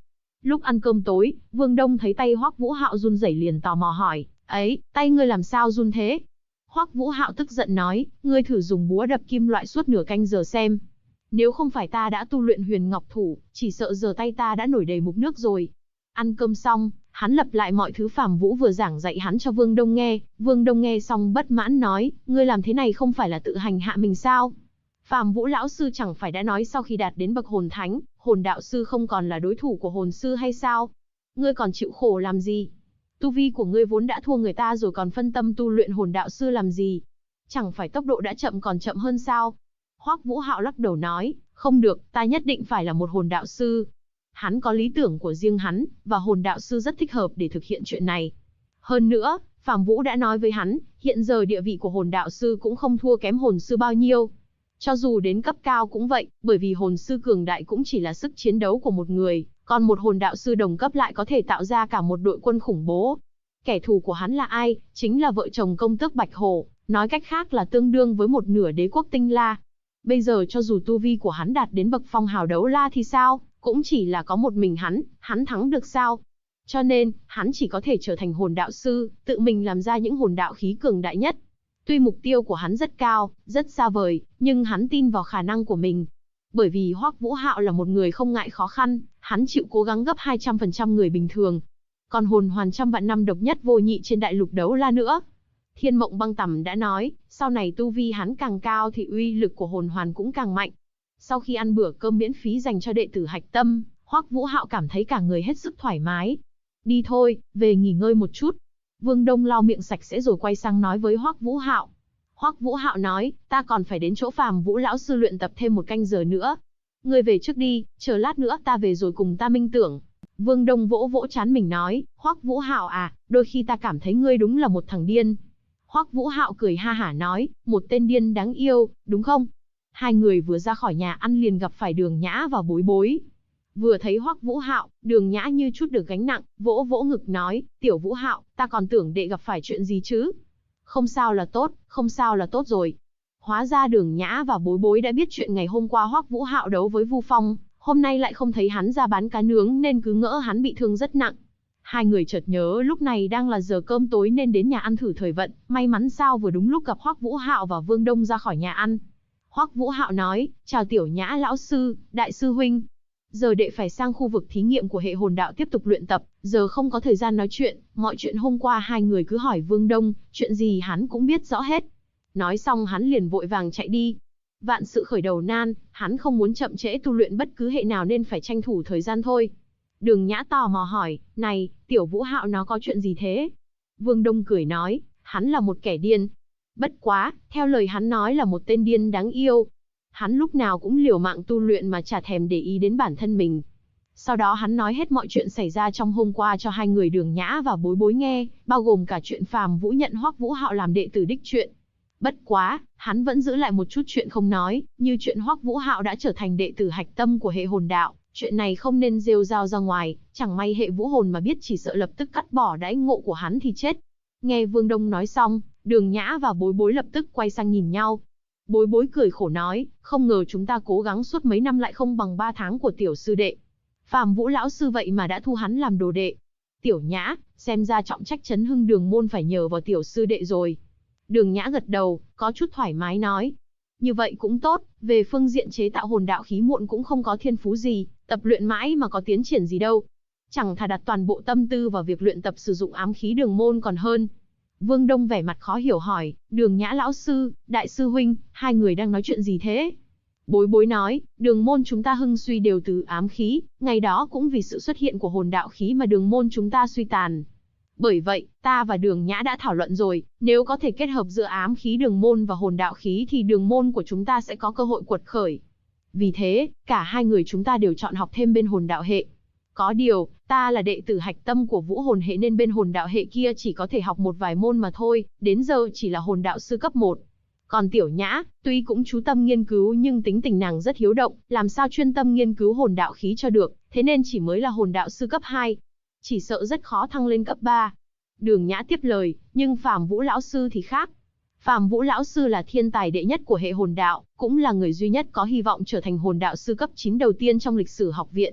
Lúc ăn cơm tối, Vương Đông thấy tay Hoắc Vũ Hạo run rẩy liền tò mò hỏi, ấy, tay ngươi làm sao run thế? Hoắc Vũ Hạo tức giận nói, ngươi thử dùng búa đập kim loại suốt nửa canh giờ xem. Nếu không phải ta đã tu luyện huyền ngọc thủ, chỉ sợ giờ tay ta đã nổi đầy mục nước rồi. Ăn cơm xong, hắn lặp lại mọi thứ Phàm Vũ vừa giảng dạy hắn cho Vương Đông nghe. Vương Đông nghe xong bất mãn nói, ngươi làm thế này không phải là tự hành hạ mình sao? Phàm Vũ lão sư chẳng phải đã nói sau khi đạt đến bậc hồn thánh, hồn đạo sư không còn là đối thủ của hồn sư hay sao? Ngươi còn chịu khổ làm gì? Tu vi của ngươi vốn đã thua người ta rồi còn phân tâm tu luyện hồn đạo sư làm gì? Chẳng phải tốc độ đã chậm còn chậm hơn sao? Hoắc Vũ Hạo lắc đầu nói, không được, ta nhất định phải là một hồn đạo sư. Hắn có lý tưởng của riêng hắn, và hồn đạo sư rất thích hợp để thực hiện chuyện này. Hơn nữa, Phàm Vũ đã nói với hắn, hiện giờ địa vị của hồn đạo sư cũng không thua kém hồn sư bao nhiêu. Cho dù đến cấp cao cũng vậy, bởi vì hồn sư cường đại cũng chỉ là sức chiến đấu của một người, còn một hồn đạo sư đồng cấp lại có thể tạo ra cả một đội quân khủng bố. Kẻ thù của hắn là ai? Chính là vợ chồng công tước Bạch Hổ, nói cách khác là tương đương với một nửa đế quốc Tinh La. Bây giờ cho dù tu vi của hắn đạt đến bậc phong hào đấu la thì sao, cũng chỉ là có một mình hắn thắng được sao? Cho nên, hắn chỉ có thể trở thành hồn đạo sư, tự mình làm ra những hồn đạo khí cường đại nhất. Tuy mục tiêu của hắn rất cao, rất xa vời, nhưng hắn tin vào khả năng của mình. Bởi vì Hoắc Vũ Hạo là một người không ngại khó khăn, hắn chịu cố gắng gấp 200% người bình thường. Còn hồn hoàn trăm vạn năm độc nhất vô nhị trên đại lục đấu la nữa. Thiên Mộng Băng Tầm đã nói, sau này tu vi hắn càng cao thì uy lực của hồn hoàn cũng càng mạnh. Sau khi ăn bữa cơm miễn phí dành cho đệ tử Hạch Tâm, Hoắc Vũ Hạo cảm thấy cả người hết sức thoải mái. Đi thôi, về nghỉ ngơi một chút. Vương Đông lau miệng sạch sẽ rồi quay sang nói với Hoắc Vũ Hạo. Hoắc Vũ Hạo nói, ta còn phải đến chỗ Phàm Vũ lão sư luyện tập thêm một canh giờ nữa. Ngươi về trước đi, chờ lát nữa ta về rồi cùng ta minh tưởng. Vương Đông vỗ vỗ trán mình nói, Hoắc Vũ Hạo à, đôi khi ta cảm thấy ngươi đúng là một thằng điên. Hoắc Vũ Hạo cười ha hả nói, một tên điên đáng yêu, đúng không? Hai người vừa ra khỏi nhà ăn liền gặp phải Đường Nhã và Bối Bối. Vừa thấy Hoắc Vũ Hạo, Đường Nhã như chút được gánh nặng, vỗ vỗ ngực nói, tiểu Vũ Hạo, ta còn tưởng đệ gặp phải chuyện gì chứ. Không sao là tốt, không sao là tốt rồi. Hóa ra Đường Nhã và Bối Bối đã biết chuyện ngày hôm qua Hoắc Vũ Hạo đấu với Vu Phong, hôm nay lại không thấy hắn ra bán cá nướng nên cứ ngỡ hắn bị thương rất nặng. Hai người chợt nhớ lúc này đang là giờ cơm tối nên đến nhà ăn thử thời vận, may mắn sao vừa đúng lúc gặp Hoắc Vũ Hạo và Vương Đông ra khỏi nhà ăn. Hoắc Vũ Hạo nói, chào Tiểu Nhã lão sư, đại sư huynh. Giờ đệ phải sang khu vực thí nghiệm của hệ hồn đạo tiếp tục luyện tập, giờ không có thời gian nói chuyện, mọi chuyện hôm qua hai người cứ hỏi Vương Đông, chuyện gì hắn cũng biết rõ hết. Nói xong hắn liền vội vàng chạy đi. Vạn sự khởi đầu nan, hắn không muốn chậm trễ tu luyện bất cứ hệ nào nên phải tranh thủ thời gian thôi. Đường Nhã tò mò hỏi, này, tiểu Vũ Hạo nó có chuyện gì thế? Vương Đông cười nói, hắn là một kẻ điên. Bất quá, theo lời hắn nói là một tên điên đáng yêu. Hắn lúc nào cũng liều mạng tu luyện mà chả thèm để ý đến bản thân mình. Sau đó hắn nói hết mọi chuyện xảy ra trong hôm qua cho hai người Đường Nhã và Bối Bối nghe, bao gồm cả chuyện Phàm Vũ nhận Hoắc Vũ Hạo làm đệ tử đích chuyện. Bất quá, hắn vẫn giữ lại một chút chuyện không nói, như chuyện Hoắc Vũ Hạo đã trở thành đệ tử Hạch Tâm của hệ hồn đạo. Chuyện này không nên rêu rao ra ngoài, chẳng may hệ vũ hồn mà biết chỉ sợ lập tức cắt bỏ đãi ngộ của hắn thì chết. Nghe Vương Đông nói xong, Đường Nhã và Bối Bối lập tức quay sang nhìn nhau. Bối Bối cười khổ nói, không ngờ chúng ta cố gắng suốt mấy năm lại không bằng 3 tháng của tiểu sư đệ. Phàm Vũ lão sư vậy mà đã thu hắn làm đồ đệ. Tiểu Nhã, xem ra trọng trách trấn hưng đường môn phải nhờ vào tiểu sư đệ rồi. Đường Nhã gật đầu, có chút thoải mái nói. Như vậy cũng tốt, về phương diện chế tạo hồn đạo khí muộn cũng không có thiên phú gì, tập luyện mãi mà có tiến triển gì đâu. Chẳng thà đặt toàn bộ tâm tư vào việc luyện tập sử dụng ám khí đường môn còn hơn. Vương Đông vẻ mặt khó hiểu hỏi, Đường Nhã lão sư, đại sư huynh, hai người đang nói chuyện gì thế? Bối Bối nói, đường môn chúng ta hưng suy đều từ ám khí, ngày đó cũng vì sự xuất hiện của hồn đạo khí mà đường môn chúng ta suy tàn. Bởi vậy, ta và Đường Nhã đã thảo luận rồi, nếu có thể kết hợp giữa ám khí đường môn và hồn đạo khí thì đường môn của chúng ta sẽ có cơ hội quật khởi. Vì thế, cả hai người chúng ta đều chọn học thêm bên hồn đạo hệ. Có điều, ta là đệ tử Hạch Tâm của vũ hồn hệ nên bên hồn đạo hệ kia chỉ có thể học một vài môn mà thôi, đến giờ chỉ là hồn đạo sư cấp 1. Còn Tiểu Nhã, tuy cũng chú tâm nghiên cứu nhưng tính tình nàng rất hiếu động, làm sao chuyên tâm nghiên cứu hồn đạo khí cho được, thế nên chỉ mới là hồn đạo sư cấp 2. Chỉ sợ rất khó thăng lên cấp 3. Đường Nhã tiếp lời, nhưng Phàm Vũ lão sư thì khác. Phàm Vũ lão sư là thiên tài đệ nhất của hệ hồn đạo, cũng là người duy nhất có hy vọng trở thành hồn đạo sư cấp 9 đầu tiên trong lịch sử học viện.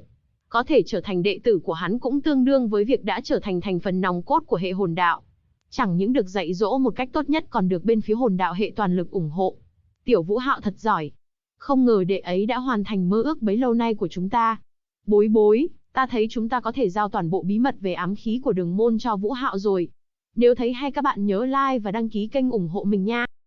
Có thể trở thành đệ tử của hắn cũng tương đương với việc đã trở thành thành phần nòng cốt của hệ hồn đạo. Chẳng những được dạy dỗ một cách tốt nhất còn được bên phía hồn đạo hệ toàn lực ủng hộ. Tiểu Vũ Hạo thật giỏi. Không ngờ đệ ấy đã hoàn thành mơ ước bấy lâu nay của chúng ta. Bối bối, ta thấy chúng ta có thể giao toàn bộ bí mật về ám khí của Đường Môn cho Vũ Hạo rồi. Nếu thấy hay các bạn nhớ like và đăng ký kênh ủng hộ mình nha.